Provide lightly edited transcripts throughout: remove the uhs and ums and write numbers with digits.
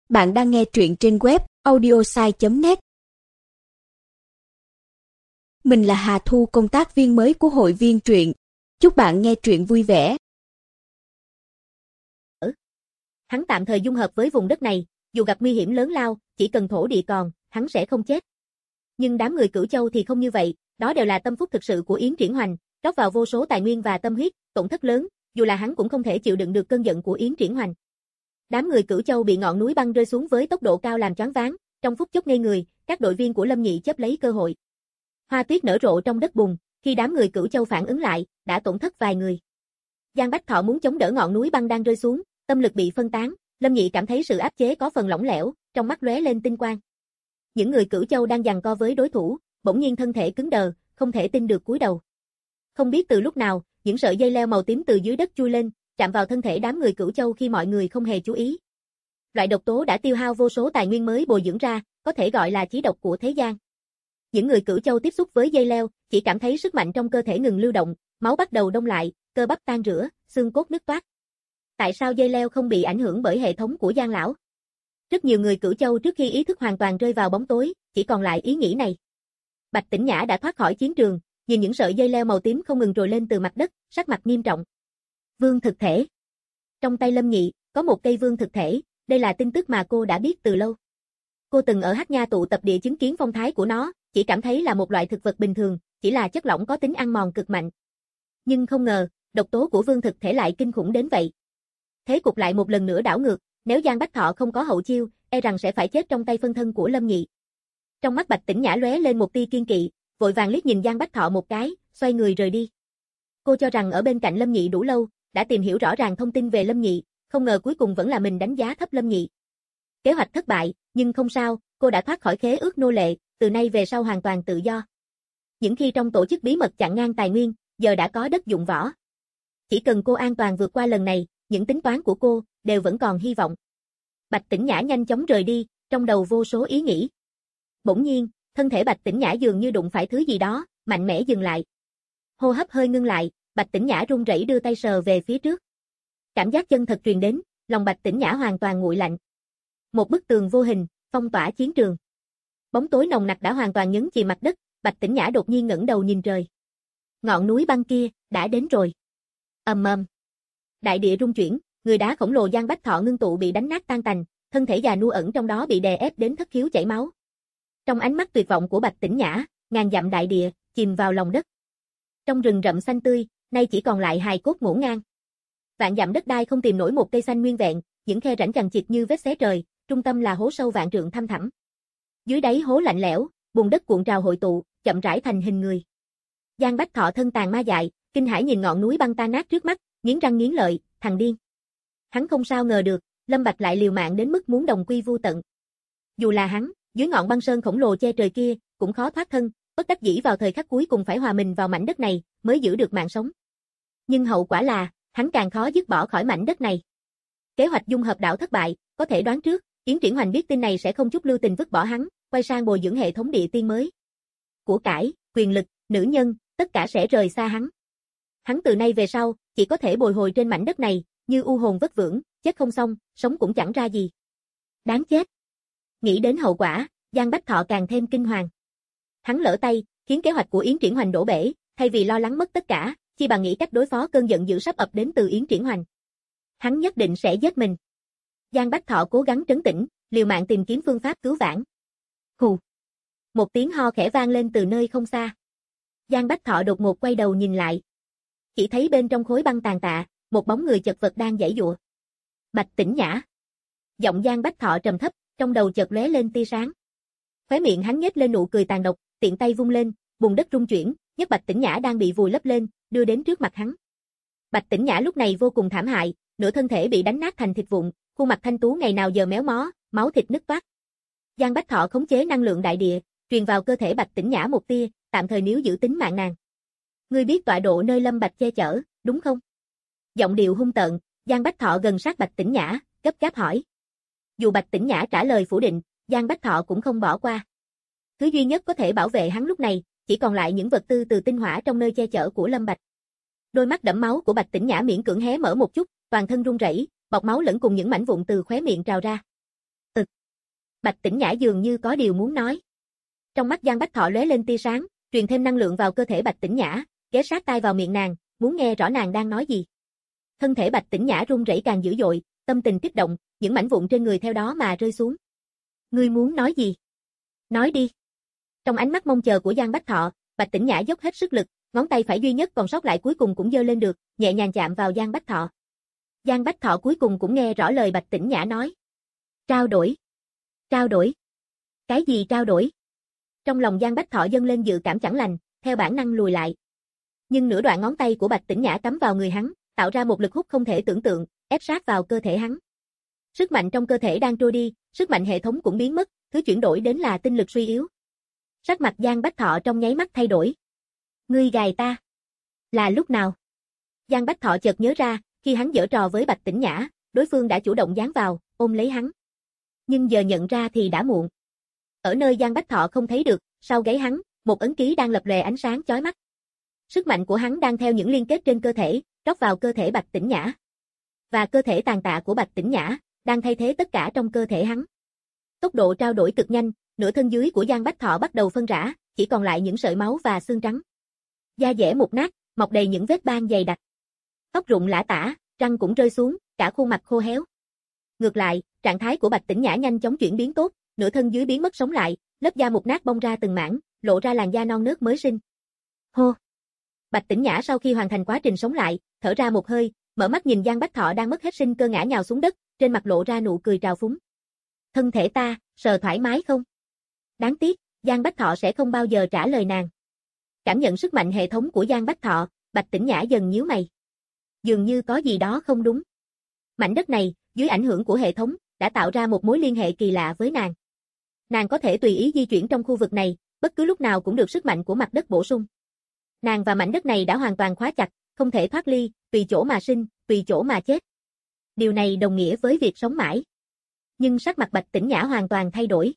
Bạn đang nghe truyện trên web audiosai.net. Mình là Hà Thu, công tác viên mới của hội viên truyện. Chúc bạn nghe truyện vui vẻ. Hắn tạm thời dung hợp với vùng đất này, dù gặp nguy hiểm lớn lao, chỉ cần thổ địa còn, hắn sẽ không chết. Nhưng đám người Cửu Châu thì không như vậy, đó đều là tâm phúc thực sự của Yến Triển Hoành, rót vào vô số tài nguyên và tâm huyết, tổn thất lớn, dù là hắn cũng không thể chịu đựng được cơn giận của Yến Triển Hoành. Đám người Cửu Châu bị ngọn núi băng rơi xuống với tốc độ cao làm choáng váng, trong phút chốc ngây người, các đội viên của Lâm Nhị chớp lấy cơ hội. Hoa tuyết nở rộ trong đất bùn, khi đám người Cửu Châu phản ứng lại, đã tổn thất vài người. Giang Bách Thọ muốn chống đỡ ngọn núi băng đang rơi xuống, tâm lực bị phân tán, Lâm Nhị cảm thấy sự áp chế có phần lỏng lẻo, trong mắt lóe lên tinh quang. Những người Cửu Châu đang giằng co với đối thủ, bỗng nhiên thân thể cứng đờ, không thể tin được cúi đầu. Không biết từ lúc nào, những sợi dây leo màu tím từ dưới đất chui lên, chạm vào thân thể đám người Cửu Châu khi mọi người không hề chú ý. Loại độc tố đã tiêu hao vô số tài nguyên mới bồi dưỡng ra, có thể gọi là chí độc của thế gian. Những người Cửu Châu tiếp xúc với dây leo, chỉ cảm thấy sức mạnh trong cơ thể ngừng lưu động, máu bắt đầu đông lại, cơ bắp tan rã, xương cốt nứt toác. Tại sao dây leo không bị ảnh hưởng bởi hệ thống của Giang lão? Rất nhiều người Cửu Châu trước khi ý thức hoàn toàn rơi vào bóng tối, chỉ còn lại ý nghĩ này. Bạch Tĩnh Nhã đã thoát khỏi chiến trường, nhìn những sợi dây leo màu tím không ngừng trồi lên từ mặt đất, sắc mặt nghiêm trọng. Vương thực thể. Trong tay Lâm Nhị, có một cây vương thực thể, đây là tin tức mà cô đã biết từ lâu. Cô từng ở Hắc Nha tụ tập địa chứng kiến phong thái của nó, chỉ cảm thấy là một loại thực vật bình thường, chỉ là chất lỏng có tính ăn mòn cực mạnh. Nhưng không ngờ, độc tố của vương thực thể lại kinh khủng đến vậy. Thế cục lại một lần nữa đảo ngược, nếu Giang Bách Thọ không có hậu chiêu, e rằng sẽ phải chết trong tay phân thân của Lâm Nhị. Trong mắt Bạch Tĩnh Nhã lóe lên một tia kiên kỵ, vội vàng liếc nhìn Giang Bách Thọ một cái, xoay người rời đi. Cô cho rằng ở bên cạnh Lâm Nhị đủ lâu, đã tìm hiểu rõ ràng thông tin về Lâm Nhị, không ngờ cuối cùng vẫn là mình đánh giá thấp Lâm Nhị. Kế hoạch thất bại, nhưng không sao, cô đã thoát khỏi khế ước nô lệ, từ nay về sau hoàn toàn tự do. Những khi trong tổ chức bí mật chặn ngang tài nguyên, giờ đã có đất dụng võ. Chỉ cần cô an toàn vượt qua lần này, những tính toán của cô đều vẫn còn hy vọng. Bạch Tĩnh Nhã nhanh chóng rời đi, trong đầu vô số ý nghĩ. Bỗng nhiên, thân thể Bạch Tĩnh Nhã dường như đụng phải thứ gì đó, mạnh mẽ dừng lại. Hô hấp hơi ngưng lại, Bạch Tĩnh Nhã run rẩy đưa tay sờ về phía trước. Cảm giác chân thật truyền đến, lòng Bạch Tĩnh Nhã hoàn toàn nguội lạnh. Một bức tường vô hình, phong tỏa chiến trường. Bóng tối nồng nặc đã hoàn toàn nhấn chìm mặt đất, Bạch Tĩnh Nhã đột nhiên ngẩng đầu nhìn trời. Ngọn núi băng kia đã đến rồi. Ầm ầm. Đại địa rung chuyển, người đá khổng lồ Giang Bách Thọ ngưng tụ bị đánh nát tan tành, thân thể già nua ẩn trong đó bị đè ép đến thất khiếu chảy máu. Trong ánh mắt tuyệt vọng của Bạch Tĩnh Nhã, ngàn dặm đại địa chìm vào lòng đất. Trong rừng rậm xanh tươi, nay chỉ còn lại hài cốt ngổn ngang. Vạn dặm đất đai không tìm nổi một cây xanh nguyên vẹn, những khe rãnh chằng chịt như vết xé trời, trung tâm là hố sâu vạn trượng thăm thẳm. Dưới đáy hố lạnh lẽo, bùn đất cuộn trào hội tụ, chậm rãi thành hình người. Giang Bách Thọ thân tàn ma dại, kinh hãi nhìn ngọn núi băng tan nát trước mắt, nghiến răng nghiến lợi, thằng điên. Hắn không sao ngờ được, Lâm Bạch lại liều mạng đến mức muốn đồng quy vu tận. Dù là hắn, dưới ngọn băng sơn khổng lồ che trời kia, cũng khó thoát thân, bất đắc dĩ vào thời khắc cuối cùng phải hòa mình vào mảnh đất này, mới giữ được mạng sống. Nhưng hậu quả là, hắn càng khó dứt bỏ khỏi mảnh đất này. Kế hoạch dung hợp đảo thất bại, có thể đoán trước, Yến Triển Hoành biết tin này sẽ không chút lưu tình vứt bỏ hắn, quay sang bồi dưỡng hệ thống địa tiên mới. Của cải, quyền lực, nữ nhân, tất cả sẽ rời xa hắn. Hắn từ nay về sau, chỉ có thể bồi hồi trên mảnh đất này, như u hồn vất vưởng, chết không xong, sống cũng chẳng ra gì. Đáng chết. Nghĩ đến hậu quả, Giang Bách Thọ càng thêm kinh hoàng. Hắn lỡ tay, khiến kế hoạch của Yến Triển Hoành đổ bể, thay vì lo lắng mất tất cả, chi bằng nghĩ cách đối phó cơn giận dữ sắp ập đến từ Yến Triển Hoành. Hắn nhất định sẽ giết mình. Giang Bách Thọ cố gắng trấn tĩnh, liều mạng tìm kiếm phương pháp cứu vãn. Hù. Một tiếng ho khẽ vang lên từ nơi không xa. Giang Bách Thọ đột ngột quay đầu nhìn lại. Chỉ thấy bên trong khối băng tàn tạ, một bóng người chật vật đang giãy giụa. Bạch Tĩnh Nhã. Giọng Giang Bách Thọ trầm thấp, trong đầu chợt lóe lên tia sáng. Khóe miệng hắn nhếch lên nụ cười tàn độc, tiện tay vung lên, bùn đất rung chuyển, nhấc Bạch Tĩnh Nhã đang bị vùi lấp lên, đưa đến trước mặt hắn. Bạch Tĩnh Nhã lúc này vô cùng thảm hại, nửa thân thể bị đánh nát thành thịt vụn, khuôn mặt thanh tú ngày nào giờ méo mó, máu thịt nứt toác. Giang Bách Thọ khống chế năng lượng đại địa, truyền vào cơ thể Bạch Tĩnh Nhã một tia, tạm thời níu giữ tính mạng nàng. Ngươi biết tọa độ nơi Lâm Bạch che chở, đúng không? Giọng điệu hung tợn, Giang Bách Thọ gần sát Bạch Tĩnh Nhã, gấp gáp hỏi. Dù Bạch Tĩnh Nhã trả lời phủ định, Giang Bách Thọ cũng không bỏ qua. Thứ duy nhất có thể bảo vệ hắn lúc này, chỉ còn lại những vật tư từ tinh hỏa trong nơi che chở của Lâm Bạch. Đôi mắt đẫm máu của Bạch Tĩnh Nhã miễn cưỡng hé mở một chút, toàn thân run rẩy, bọt máu lẫn cùng những mảnh vụn từ khóe miệng trào ra. Bạch Tĩnh Nhã dường như có điều muốn nói. Trong mắt Giang Bách Thọ lóe lên tia sáng, truyền thêm năng lượng vào cơ thể Bạch Tĩnh Nhã, ghé sát tai vào miệng nàng, muốn nghe rõ nàng đang nói gì. Thân thể Bạch Tĩnh Nhã run rẩy càng dữ dội, tâm tình kích động, những mảnh vụn trên người theo đó mà rơi xuống. Ngươi muốn nói gì? Nói đi. Trong ánh mắt mong chờ của Giang Bách Thọ, Bạch Tĩnh Nhã dốc hết sức lực, ngón tay phải duy nhất còn sót lại cuối cùng cũng giơ lên được, nhẹ nhàng chạm vào Giang Bách Thọ. Giang Bách Thọ cuối cùng cũng nghe rõ lời Bạch Tĩnh Nhã nói. Trao đổi. Trao đổi. Cái gì trao đổi? Trong lòng Giang Bách Thọ dâng lên dự cảm chẳng lành, theo bản năng lùi lại. Nhưng nửa đoạn ngón tay của Bạch Tĩnh Nhã cắm vào người hắn, tạo ra một lực hút không thể tưởng tượng, ép sát vào cơ thể hắn. Sức mạnh trong cơ thể đang trôi đi, sức mạnh hệ thống cũng biến mất, thứ chuyển đổi đến là tinh lực suy yếu. Sắc mặt Giang Bách Thọ trong nháy mắt thay đổi. Ngươi gài ta? Là lúc nào? Giang Bách Thọ chợt nhớ ra, khi hắn giở trò với Bạch Tĩnh Nhã, đối phương đã chủ động dán vào, ôm lấy hắn. Nhưng giờ nhận ra thì đã muộn. Ở nơi Giang Bách Thọ không thấy được, sau gáy hắn, một ấn ký đang lập lòe ánh sáng chói mắt. Sức mạnh của hắn đang theo những liên kết trên cơ thể, rót vào cơ thể Bạch Tĩnh Nhã. Và cơ thể tàn tạ của Bạch Tĩnh Nhã, đang thay thế tất cả trong cơ thể hắn. Tốc độ trao đổi cực nhanh, nửa thân dưới của Giang Bách Thọ bắt đầu phân rã, chỉ còn lại những sợi máu và xương trắng. Da dẻ mục nát, mọc đầy những vết ban dày đặc. Tóc rụng lả tả, răng cũng rơi xuống, cả khuôn mặt khô héo. Ngược lại, trạng thái của Bạch Tĩnh Nhã nhanh chóng chuyển biến tốt, nửa thân dưới biến mất sống lại, lớp da mục nát bong ra từng mảng, lộ ra làn da non nớt mới sinh. Hô. Bạch Tĩnh Nhã sau khi hoàn thành quá trình sống lại, thở ra một hơi, mở mắt nhìn Giang Bách Thọ đang mất hết sinh cơ ngã nhào xuống đất, trên mặt lộ ra nụ cười trào phúng. Thân thể ta, sờ thoải mái không? Đáng tiếc, Giang Bách Thọ sẽ không bao giờ trả lời nàng. Cảm nhận sức mạnh hệ thống của Giang Bách Thọ, Bạch Tĩnh Nhã dần nhíu mày. Dường như có gì đó không đúng. Mảnh đất này, dưới ảnh hưởng của hệ thống, đã tạo ra một mối liên hệ kỳ lạ với nàng. Nàng có thể tùy ý di chuyển trong khu vực này, bất cứ lúc nào cũng được sức mạnh của mặt đất bổ sung. Nàng và mảnh đất này đã hoàn toàn khóa chặt, không thể thoát ly, tùy chỗ mà sinh, tùy chỗ mà chết. Điều này đồng nghĩa với việc sống mãi. Nhưng sắc mặt Bạch Tĩnh Nhã hoàn toàn thay đổi.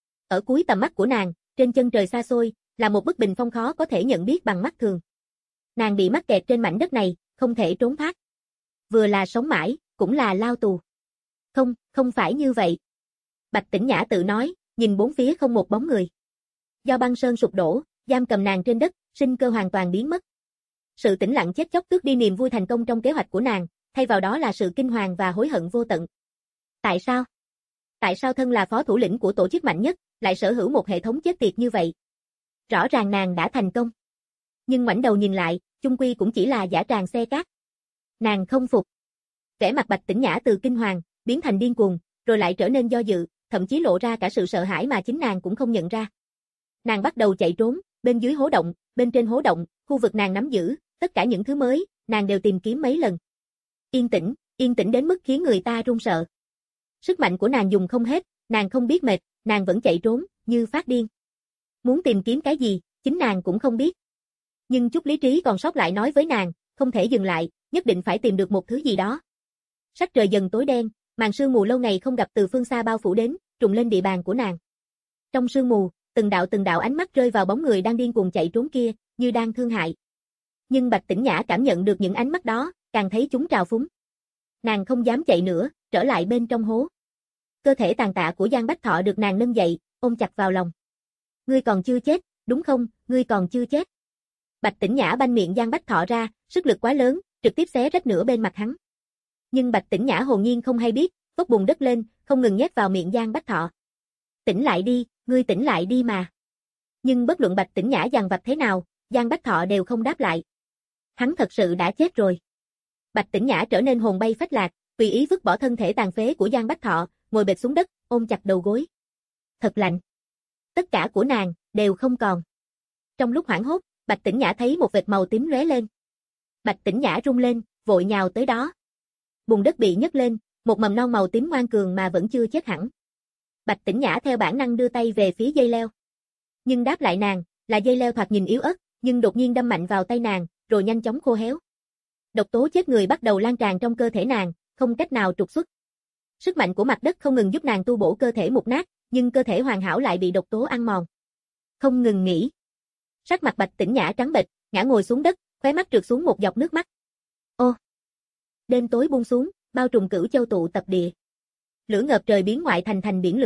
Ở cuối tầm mắt của nàng, trên chân trời xa xôi, là một bức bình phong khó có thể nhận biết bằng mắt thường. Nàng bị mắc kẹt trên mảnh đất này, không thể trốn thoát. Vừa là sống mãi, cũng là lao tù. Không, không phải như vậy. Bạch Tĩnh Nhã tự nói, nhìn bốn phía không một bóng người. Do băng sơn sụp đổ, giam cầm nàng trên đất, sinh cơ hoàn toàn biến mất. Sự tĩnh lặng chết chóc tước đi niềm vui thành công trong kế hoạch của nàng, thay vào đó là sự kinh hoàng và hối hận vô tận. Tại sao? Tại sao thân là phó thủ lĩnh của tổ chức mạnh nhất, lại sở hữu một hệ thống chết tiệt như vậy? Rõ ràng nàng đã thành công. Nhưng ngoảnh đầu nhìn lại, chung quy cũng chỉ là giả tràng xe cát. Nàng không phục. Vẻ mặt Bạch Tĩnh Nhã từ kinh hoàng, biến thành điên cuồng, rồi lại trở nên do dự, thậm chí lộ ra cả sự sợ hãi mà chính nàng cũng không nhận ra. Nàng bắt đầu chạy trốn, bên dưới hố động, bên trên hố động, khu vực nàng nắm giữ, tất cả những thứ mới, nàng đều tìm kiếm mấy lần. Yên tĩnh đến mức khiến người ta run sợ. Sức mạnh của nàng dùng không hết, nàng không biết mệt, nàng vẫn chạy trốn, như phát điên. Muốn tìm kiếm cái gì, chính nàng cũng không biết. Nhưng chút lý trí còn sót lại nói với nàng, không thể dừng lại, nhất định phải tìm được một thứ gì đó. Sắc trời dần tối đen, màn sương mù lâu ngày không gặp từ phương xa bao phủ đến, trùng lên địa bàn của nàng. Trong sương mù, từng đạo ánh mắt rơi vào bóng người đang điên cuồng chạy trốn kia, như đang thương hại. Nhưng Bạch Tĩnh Nhã cảm nhận được những ánh mắt đó, càng thấy chúng trào phúng. Nàng không dám chạy nữa, trở lại bên trong hố. Cơ thể tàn tạ của Giang Bách Thọ được nàng nâng dậy, ôm chặt vào lòng. Ngươi còn chưa chết, đúng không, ngươi còn chưa chết. Bạch Tĩnh Nhã banh miệng Giang Bách Thọ ra, sức lực quá lớn, trực tiếp xé rách nửa bên mặt hắn. Nhưng Bạch Tĩnh Nhã hồn nhiên không hay biết, vốc bùn đất lên, không ngừng nhét vào miệng Giang Bách Thọ. Tỉnh lại đi, ngươi tỉnh lại đi mà. Nhưng bất luận Bạch Tĩnh Nhã dằn vặt thế nào, Giang Bách Thọ đều không đáp lại. Hắn thật sự đã chết rồi. Bạch Tĩnh Nhã trở nên hồn bay phách lạc, tùy ý vứt bỏ thân thể tàn phế của Giang Bách Thọ, ngồi bệt xuống đất, ôm chặt đầu gối. Thật lạnh. Tất cả của nàng đều không còn. Trong lúc hoảng hốt, Bạch Tĩnh Nhã thấy một vệt màu tím lóe lên. Bạch Tĩnh Nhã rung lên, vội nhào tới đó. Bùn đất bị nhấc lên, một mầm non màu tím ngoan cường mà vẫn chưa chết hẳn. Bạch Tĩnh Nhã theo bản năng đưa tay về phía dây leo. Nhưng đáp lại nàng, là dây leo thoạt nhìn yếu ớt, nhưng đột nhiên đâm mạnh vào tay nàng, rồi nhanh chóng khô héo. Độc tố chết người bắt đầu lan tràn trong cơ thể nàng, không cách nào trục xuất. Sức mạnh của mặt đất không ngừng giúp nàng tu bổ cơ thể mục nát, nhưng cơ thể hoàn hảo lại bị độc tố ăn mòn. Không ngừng nghỉ. Sắc mặt Bạch Tĩnh Nhã trắng bệch, ngã ngồi xuống đất, khóe mắt trượt xuống một giọt nước mắt. Ô. Đêm tối buông xuống, bao trùm Cửu Châu tụ tập địa. Lửa ngập trời biến ngoại thành biển lửa,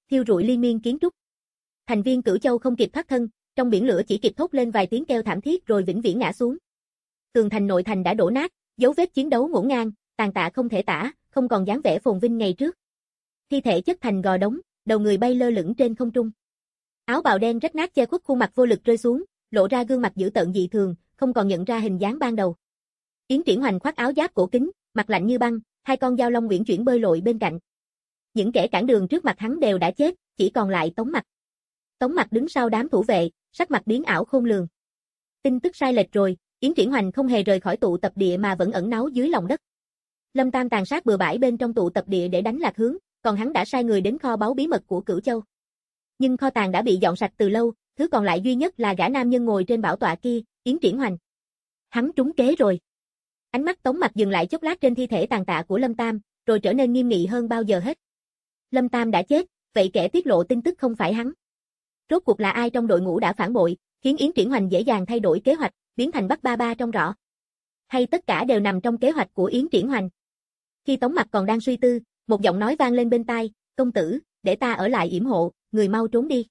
thiêu rụi liên miên kiến trúc. Thành viên Cửu Châu không kịp thoát thân, trong biển lửa chỉ kịp thốt lên vài tiếng kêu thảm thiết rồi vĩnh viễn ngã xuống. Tường thành nội thành đã đổ nát, dấu vết chiến đấu ngổn ngang, tàn tạ không thể tả, không còn dáng vẻ phồn vinh ngày trước. Thi thể chất thành gò đống, đầu người bay lơ lửng trên không trung. Áo bào đen rách nát che khuất khuôn mặt vô lực rơi xuống, lộ ra gương mặt dữ tợn dị thường, không còn nhận ra hình dáng ban đầu. Yến Triển Hoành khoác áo giáp cổ kính, mặt lạnh như băng, hai con dao long uyển chuyển bơi lội bên cạnh. Những kẻ cản đường trước mặt hắn đều đã chết, chỉ còn lại Tống Mặc. Tống Mặc đứng sau đám thủ vệ, sắc mặt biến ảo khôn lường. Tin tức sai lệch rồi, Yến Triển Hoành không hề rời khỏi tụ tập địa mà vẫn ẩn náu dưới lòng đất. Lâm Tam tàn sát bừa bãi bên trong tụ tập địa để đánh lạc hướng, còn hắn đã sai người đến kho báu bí mật của Cửu Châu. Nhưng kho tàng đã bị dọn sạch từ lâu, thứ còn lại duy nhất là gã nam nhân ngồi trên bảo tọa kia, Yến Triển Hoành. Hắn trúng kế rồi. Ánh mắt Tống Mặc dừng lại chốc lát trên thi thể tàn tạ của Lâm Tam, rồi trở nên nghiêm nghị hơn bao giờ hết. Lâm Tam đã chết, vậy kẻ tiết lộ tin tức không phải hắn. Rốt cuộc là ai trong đội ngũ đã phản bội, khiến Yến Triển Hoành dễ dàng thay đổi kế hoạch, biến thành bắt ba ba trong rõ. Hay tất cả đều nằm trong kế hoạch của Yến Triển Hoành. Khi Tống Mặc còn đang suy tư, một giọng nói vang lên bên tai, công tử, để ta ở lại yểm hộ, người mau trốn đi.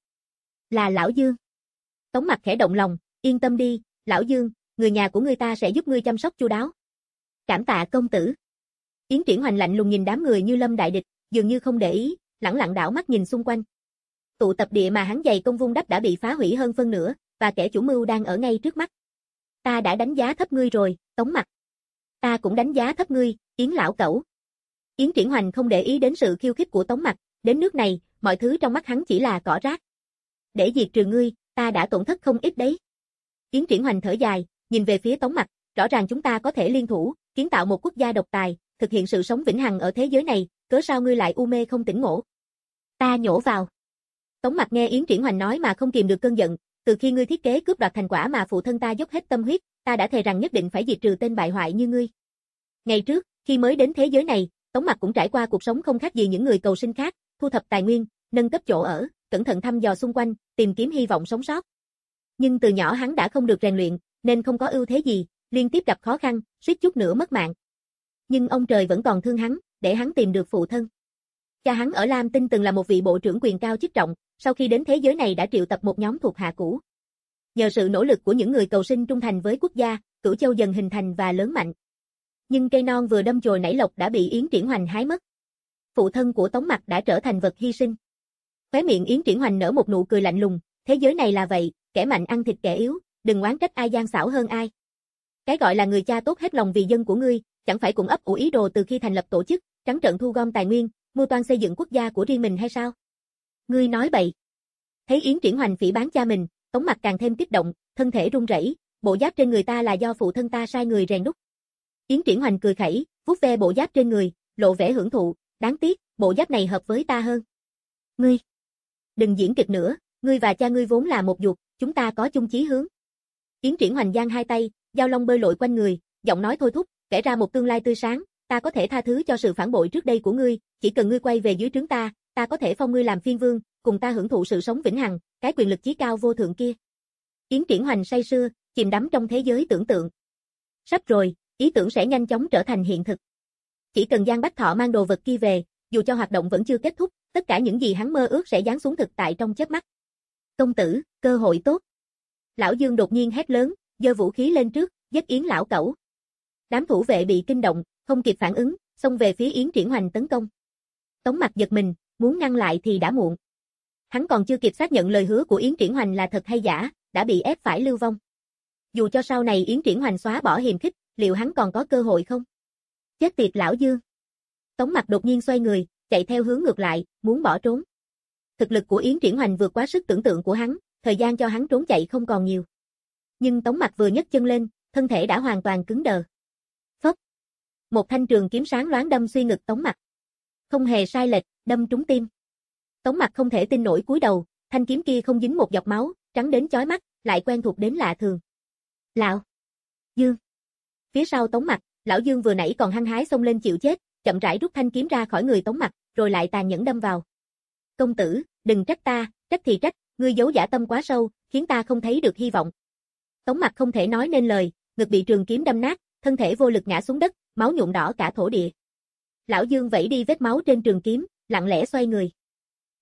Là Lão Dương. Tống Mặc khẽ động lòng, yên tâm đi, Lão Dương, người nhà của ngươi ta sẽ giúp ngươi chăm sóc chu đáo. Cảm tạ công tử. Yến Triển Hoành lạnh lùng nhìn đám người như lâm đại địch, dường như không để ý, lẳng lặng đảo mắt nhìn xung quanh. Tụ tập địa mà hắn dày công vun đắp đã bị phá hủy hơn phân nửa, và kẻ chủ mưu đang ở ngay trước mắt. Ta đã đánh giá thấp ngươi rồi, Tống Mặc. Ta cũng đánh giá thấp ngươi, Yến lão cẩu. Yến Triển Hoành không để ý đến sự khiêu khích của Tống Mặc, đến nước này, mọi thứ trong mắt hắn chỉ là cỏ rác. Để diệt trừ ngươi, ta đã tổn thất không ít đấy. Yến Triển Hoành thở dài, nhìn về phía Tống Mặc, rõ ràng chúng ta có thể liên thủ, kiến tạo một quốc gia độc tài, thực hiện sự sống vĩnh hằng ở thế giới này, cớ sao ngươi lại u mê không tỉnh ngộ? Ta nhổ vào. Tống Mặc nghe Yến Triển Hoành nói mà không kìm được cơn giận, từ khi ngươi thiết kế cướp đoạt thành quả mà phụ thân ta dốc hết tâm huyết, ta đã thề rằng nhất định phải diệt trừ tên bại hoại như ngươi. Ngày trước, khi mới đến thế giới này, Tống Mặc cũng trải qua cuộc sống không khác gì những người cầu sinh khác, thu thập tài nguyên, nâng cấp chỗ ở, cẩn thận thăm dò xung quanh, tìm kiếm hy vọng sống sót. Nhưng từ nhỏ hắn đã không được rèn luyện, nên không có ưu thế gì, liên tiếp gặp khó khăn, suýt chút nữa mất mạng. Nhưng ông trời vẫn còn thương hắn, để hắn tìm được phụ thân. Cha hắn ở Lam Tinh từng là một vị bộ trưởng quyền cao chức trọng, sau khi đến thế giới này đã triệu tập một nhóm thuộc hạ cũ. Nhờ sự nỗ lực của những người cầu sinh trung thành với quốc gia, Cửu Châu dần hình thành và lớn mạnh. Nhưng cây non vừa đâm chồi nảy lộc đã bị Yến Triển Hoành hái mất. Phụ thân của Tống Mặc đã trở thành vật hy sinh. Khóe miệng Yến Triển Hoành nở một nụ cười lạnh lùng, thế giới này là vậy, kẻ mạnh ăn thịt kẻ yếu, đừng oán trách ai gian xảo hơn ai. Cái gọi là người cha tốt hết lòng vì dân của ngươi, chẳng phải cũng ấp ủ ý đồ từ khi thành lập tổ chức, trắng trợn thu gom tài nguyên, mưu toan xây dựng quốc gia của riêng mình hay sao? Ngươi nói bậy. Thấy Yến Triển Hoành phỉ báng cha mình, Tống Mặc càng thêm kích động, thân thể run rẩy, bộ giáp trên người ta là do phụ thân ta sai người rèn đúc. Yến Triển Hoành cười khẩy, vuốt ve bộ giáp trên người, lộ vẻ hưởng thụ, đáng tiếc, bộ giáp này hợp với ta hơn. Ngươi, đừng diễn kịch nữa, ngươi và cha ngươi vốn là một ruột, chúng ta có chung chí hướng. Yến Triển Hoành giang hai tay, dao long bơi lội quanh người, giọng nói thôi thúc, vẽ ra một tương lai tươi sáng, ta có thể tha thứ cho sự phản bội trước đây của ngươi, chỉ cần ngươi quay về dưới trướng ta có thể phong ngươi làm phiên vương, cùng ta hưởng thụ sự sống vĩnh hằng, cái quyền lực chí cao vô thượng kia. Yến Triển Hoành say sưa, chìm đắm trong thế giới tưởng tượng. Sắp rồi, ý tưởng sẽ nhanh chóng trở thành hiện thực. Chỉ cần Giang Bách Thọ mang đồ vật kia về, dù cho hoạt động vẫn chưa kết thúc, tất cả những gì hắn mơ ước sẽ giáng xuống thực tại trong chớp mắt. Công tử, cơ hội tốt. Lão Dương đột nhiên hét lớn, giơ vũ khí lên trước, giết Yến lão cẩu. Đám thủ vệ bị kinh động, không kịp phản ứng, xông về phía Yến Triển Hoành tấn công. Tống Mặc giật mình, muốn ngăn lại thì đã muộn. Hắn còn chưa kịp xác nhận lời hứa của Yến Triển Hoành là thật hay giả, đã bị ép phải lưu vong. Dù cho sau này Yến Triển Hoành xóa bỏ hiềm khích, liệu hắn còn có cơ hội không? Chết tiệt lão Dương. Tống Mặc đột nhiên xoay người, chạy theo hướng ngược lại, muốn bỏ trốn. Thực lực của Yến Triển Hoành vượt quá sức tưởng tượng của hắn, thời gian cho hắn trốn chạy không còn nhiều. Nhưng Tống Mặc vừa nhấc chân lên, thân thể đã hoàn toàn cứng đờ. Phốc. Một thanh trường kiếm sáng loáng đâm xuyên ngực Tống Mặc. Không hề sai lệch, đâm trúng tim. Tống Mặc không thể tin nổi cúi đầu, thanh kiếm kia không dính một giọt máu, trắng đến chói mắt, lại quen thuộc đến lạ thường. Lão Dương. Phía sau Tống Mặc, lão Dương vừa nãy còn hăng hái xông lên chịu chết, chậm rãi rút thanh kiếm ra khỏi người Tống Mặc, rồi lại tàn nhẫn đâm vào. Công tử, đừng trách ta, trách thì trách, ngươi giấu dã tâm quá sâu, khiến ta không thấy được hy vọng. Tống Mặc không thể nói nên lời, ngực bị trường kiếm đâm nát, thân thể vô lực ngã xuống đất, máu nhuộm đỏ cả thổ địa. Lão Dương vẫy đi vết máu trên trường kiếm, lặng lẽ xoay người.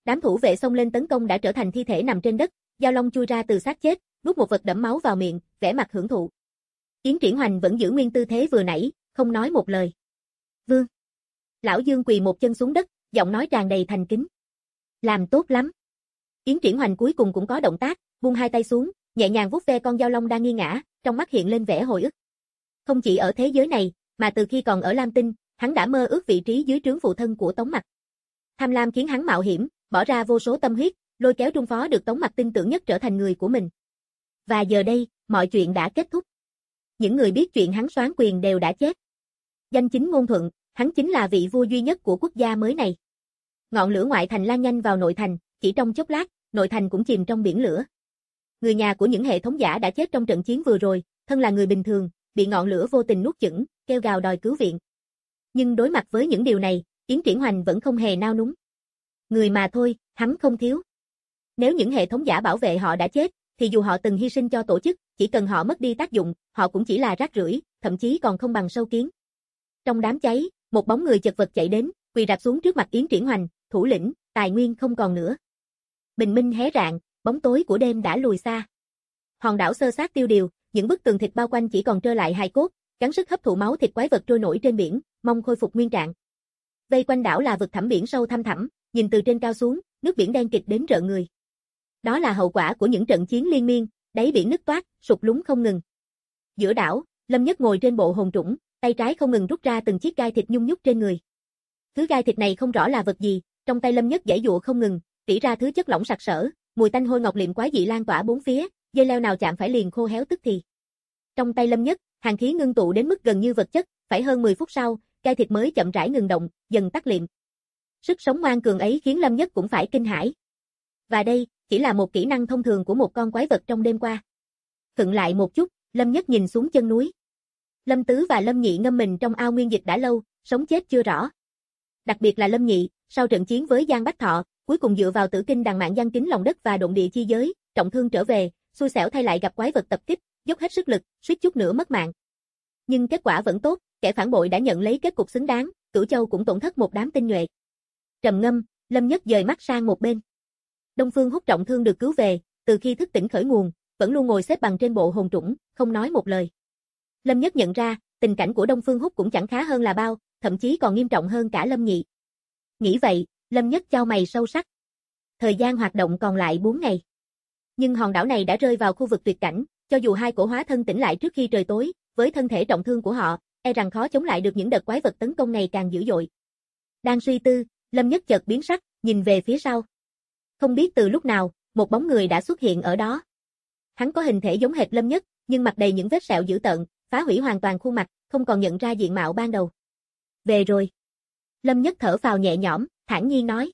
Đám thủ vệ xông lên tấn công đã trở thành thi thể nằm trên đất, Giao Long chui ra từ xác chết, nuốt một vật đẫm máu vào miệng, vẻ mặt hưởng thụ. Yến Triển Hoành vẫn giữ nguyên tư thế vừa nãy, không nói một lời. Vương. Lão Dương quỳ một chân xuống đất, giọng nói tràn đầy thành kính. Làm tốt lắm. Yến Triển Hoành cuối cùng cũng có động tác, buông hai tay xuống, nhẹ nhàng vuốt ve con Giao Long đang nghiêng ngã, trong mắt hiện lên vẻ hồi ức. Không chỉ ở thế giới này, mà từ khi còn ở Lam Tinh, hắn đã mơ ước vị trí dưới trướng phụ thân của Tống Mặc. Tham lam khiến hắn mạo hiểm, bỏ ra vô số tâm huyết, lôi kéo Trung Phó được Tống Mặc tin tưởng nhất trở thành người của mình. Và giờ đây, mọi chuyện đã kết thúc. Những người biết chuyện hắn soán quyền đều đã chết. Danh chính ngôn thuận, hắn chính là vị vua duy nhất của quốc gia mới này. Ngọn lửa ngoại thành lan nhanh vào nội thành, chỉ trong chốc lát, nội thành cũng chìm trong biển lửa. Người nhà của những hệ thống giả đã chết trong trận chiến vừa rồi, thân là người bình thường, bị ngọn lửa vô tình nuốt chửng, kêu gào đòi cứu viện. Nhưng đối mặt với những điều này, Yến Triển Hoành vẫn không hề nao núng. Người mà thôi, hắn không thiếu. Nếu những hệ thống giả bảo vệ họ đã chết, thì dù họ từng hy sinh cho tổ chức, chỉ cần họ mất đi tác dụng, họ cũng chỉ là rác rưởi, thậm chí còn không bằng sâu kiến. Trong đám cháy, một bóng người chật vật chạy đến, quỳ rạp xuống trước mặt Yến Triển Hoành, thủ lĩnh, tài nguyên không còn nữa. Bình minh hé rạng, bóng tối của đêm đã lùi xa. Hòn đảo xơ xác tiêu điều, những bức tường thịt bao quanh chỉ còn trơ lại hài cốt, gắng sức hấp thụ máu thịt quái vật trôi nổi trên biển, mong khôi phục nguyên trạng. Vây quanh đảo là vực thẳm biển sâu thăm thẳm, nhìn từ trên cao xuống, nước biển đen kịt đến rợn người. Đó là hậu quả của những trận chiến liên miên, đáy biển nứt toát, sụt lún không ngừng. Giữa đảo, Lâm Nhất ngồi trên bộ hồn trũng, tay trái không ngừng rút ra từng chiếc gai thịt nhung nhúc trên người. Thứ gai thịt này không rõ là vật gì, trong tay Lâm Nhất giãy giụa không ngừng, tỉ ra thứ chất lỏng sặc sỡ, mùi tanh hôi ngọc liệm quái dị lan tỏa bốn phía, dây leo nào chạm phải liền khô héo tức thì. Trong tay Lâm Nhất, hàn khí ngưng tụ đến mức gần như vật chất, phải hơn 10 phút sau, gai thịt mới chậm rãi ngừng động, dần tắt liệm. Sức sống ngoan cường ấy khiến Lâm Nhất cũng phải kinh hãi. Và đây, chỉ là một kỹ năng thông thường của một con quái vật trong đêm qua. Khựng lại một chút, Lâm Nhất nhìn xuống chân núi. Lâm Tứ và Lâm Nhị ngâm mình trong ao nguyên dịch đã lâu, sống chết chưa rõ. Đặc biệt là Lâm Nhị, sau trận chiến với Giang Bách Thọ, cuối cùng dựa vào tử kinh đằng mạn giăng kính lòng đất và động địa chi giới, trọng thương trở về, xui xẻo thay lại gặp quái vật tập kích, dốc hết sức lực, suýt chút nữa mất mạng. Nhưng kết quả vẫn tốt, kẻ phản bội đã nhận lấy kết cục xứng đáng, Cửu Châu cũng tổn thất một đám tinh nhuệ. Trầm ngâm, Lâm Nhất dời mắt sang một bên. Đông Phương Húc trọng thương được cứu về, từ khi thức tỉnh khởi nguồn, vẫn luôn ngồi xếp bằng trên bộ hồn trũng, không nói một lời. Lâm Nhất nhận ra, tình cảnh của Đông Phương Húc cũng chẳng khá hơn là bao, thậm chí còn nghiêm trọng hơn cả Lâm Nhị. Nghĩ vậy, Lâm Nhất chau mày sâu sắc. Thời gian hoạt động còn lại 4 ngày. Nhưng hòn đảo này đã rơi vào khu vực tuyệt cảnh, cho dù hai cổ hóa thân tỉnh lại trước khi trời tối, với thân thể trọng thương của họ, e rằng khó chống lại được những đợt quái vật tấn công ngày càng dữ dội. Đang suy tư, Lâm Nhất chợt biến sắc, nhìn về phía sau. Không biết từ lúc nào, một bóng người đã xuất hiện ở đó. Hắn có hình thể giống hệt Lâm Nhất, nhưng mặt đầy những vết sẹo dữ tợn, phá hủy hoàn toàn khuôn mặt, không còn nhận ra diện mạo ban đầu. Về rồi. Lâm Nhất thở phào nhẹ nhõm, thản nhiên nói.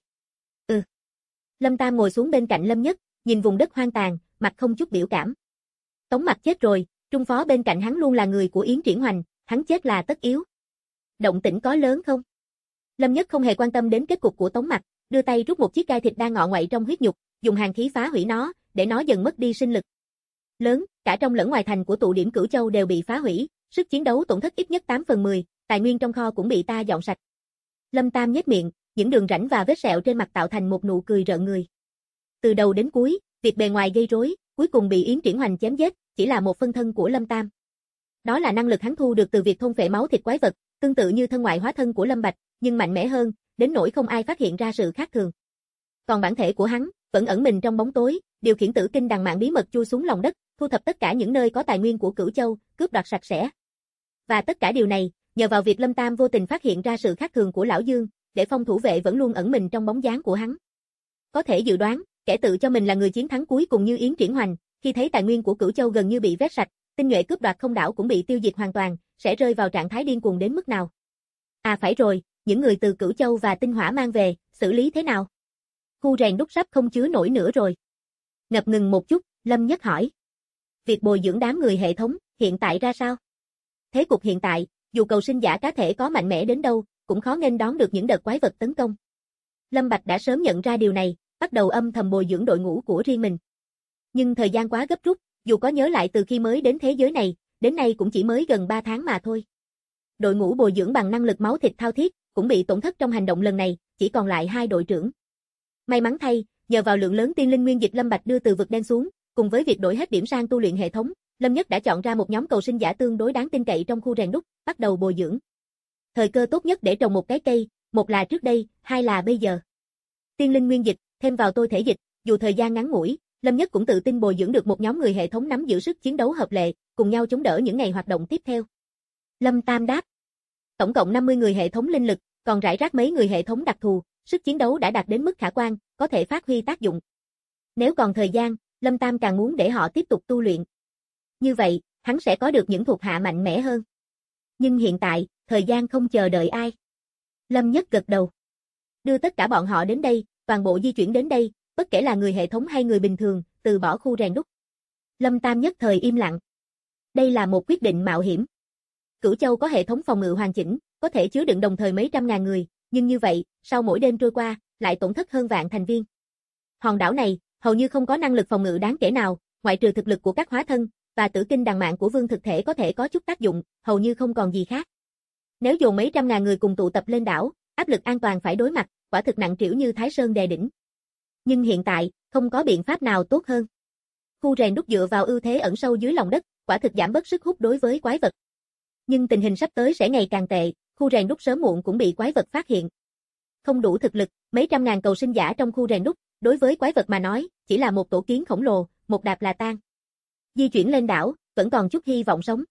Lâm Tam ngồi xuống bên cạnh Lâm Nhất, nhìn vùng đất hoang tàn, mặt không chút biểu cảm. Tống Mặc chết rồi, Trung Phó bên cạnh hắn luôn là người của Yến Triển Hoành, hắn chết là tất yếu. Động tĩnh có lớn không? Lâm Nhất không hề quan tâm đến kết cục của Tống Mặc, đưa tay rút một chiếc gai thịt đang ngọ nguậy trong huyết nhục, dùng hàn khí phá hủy nó, để nó dần mất đi sinh lực. Lớn, cả trong lẫn ngoài thành của tụ điểm Cửu Châu đều bị phá hủy, sức chiến đấu tổn thất ít nhất 8/10, tài nguyên trong kho cũng bị ta dọn sạch. Lâm Tam nhếch miệng, những đường rãnh và vết sẹo trên mặt tạo thành một nụ cười rợn người. Từ đầu đến cuối, việc bề ngoài gây rối, cuối cùng bị Yến Triển Hoành chém giết, chỉ là một phân thân của Lâm Tam. Đó là năng lực hắn thu được từ việc thôn phệ máu thịt quái vật, tương tự như thân ngoại hóa thân của Lâm Bạch, nhưng mạnh mẽ hơn, đến nỗi không ai phát hiện ra sự khác thường. Còn bản thể của hắn, vẫn ẩn mình trong bóng tối, điều khiển tử kinh đằng mạn bí mật chui xuống lòng đất, thu thập tất cả những nơi có tài nguyên của Cửu Châu, cướp đoạt sạch sẽ. Và tất cả điều này, nhờ vào việc Lâm Tam vô tình phát hiện ra sự khác thường của Lão Dương, để Phong thủ vệ vẫn luôn ẩn mình trong bóng dáng của hắn. Có thể dự đoán, kẻ tự cho mình là người chiến thắng cuối cùng như Yến Triển Hoành, khi thấy tài nguyên của Cửu Châu gần như bị vét sạch, tinh nhuệ cướp đoạt không đảo cũng bị tiêu diệt hoàn toàn, sẽ rơi vào trạng thái điên cuồng đến mức nào. À phải rồi, những người từ Cửu Châu và Tinh Hỏa mang về, xử lý thế nào? Khu rèn đúc sắp không chứa nổi nữa rồi. Ngập ngừng một chút, Lâm Nhất hỏi. Việc bồi dưỡng đám người hệ thống, hiện tại ra sao? Thế cục hiện tại, dù cầu sinh giả cá thể có mạnh mẽ đến đâu, cũng khó nghênh đón được những đợt quái vật tấn công. Lâm Bạch đã sớm nhận ra điều này, bắt đầu âm thầm bồi dưỡng đội ngũ của riêng mình. Nhưng thời gian quá gấp rút, dù có nhớ lại từ khi mới đến thế giới này, đến nay cũng chỉ mới gần 3 tháng mà thôi. Đội ngũ bồi dưỡng bằng năng lực máu thịt thao thiết, cũng bị tổn thất trong hành động lần này, chỉ còn lại 2 đội trưởng. May mắn thay, nhờ vào lượng lớn tiên linh nguyên dịch Lâm Bạch đưa từ vực đen xuống, cùng với việc đổi hết điểm sang tu luyện hệ thống, Lâm Nhất đã chọn ra một nhóm cầu sinh giả tương đối đáng tin cậy trong khu rèn đúc, bắt đầu bồi dưỡng. Thời cơ tốt nhất để trồng một cái cây, một là trước đây, hai là bây giờ. Tiên linh nguyên dịch, thêm vào tôi thể dịch, dù thời gian ngắn ngủi, Lâm Nhất cũng tự tin bồi dưỡng được một nhóm người hệ thống nắm giữ sức chiến đấu hợp lệ, cùng nhau chống đỡ những ngày hoạt động tiếp theo. Lâm Tam đáp. Tổng cộng 50 người hệ thống linh lực, còn rải rác mấy người hệ thống đặc thù, sức chiến đấu đã đạt đến mức khả quan, có thể phát huy tác dụng. Nếu còn thời gian, Lâm Tam càng muốn để họ tiếp tục tu luyện. Như vậy, hắn sẽ có được những thuộc hạ mạnh mẽ hơn. Nhưng hiện tại, thời gian không chờ đợi ai. Lâm Nhất gật đầu. Đưa tất cả bọn họ đến đây, toàn bộ di chuyển đến đây, bất kể là người hệ thống hay người bình thường, từ bỏ khu rèn đúc. Lâm Tam nhất thời im lặng. Đây là một quyết định mạo hiểm. Cửu Châu có hệ thống phòng ngự hoàn chỉnh, có thể chứa đựng đồng thời mấy trăm ngàn người, nhưng như vậy, sau mỗi đêm trôi qua, lại tổn thất hơn vạn thành viên. Hòn đảo này, hầu như không có năng lực phòng ngự đáng kể nào, ngoại trừ thực lực của các hóa thân, và tử kinh đằng mạn của vương thực thể có thể có chút tác dụng, hầu như không còn gì khác. Nếu dồn mấy trăm ngàn người cùng tụ tập lên đảo, áp lực an toàn phải đối mặt, quả thực nặng trĩu như Thái Sơn đè đỉnh. Nhưng hiện tại, không có biện pháp nào tốt hơn. Khu rèn đúc dựa vào ưu thế ẩn sâu dưới lòng đất, quả thực giảm bớt sức hút đối với quái vật. Nhưng tình hình sắp tới sẽ ngày càng tệ, khu rèn đúc sớm muộn cũng bị quái vật phát hiện. Không đủ thực lực, mấy trăm ngàn cầu sinh giả trong khu rèn đúc, đối với quái vật mà nói, chỉ là một tổ kiến khổng lồ, một đạp là tan. Di chuyển lên đảo, vẫn còn chút hy vọng sống.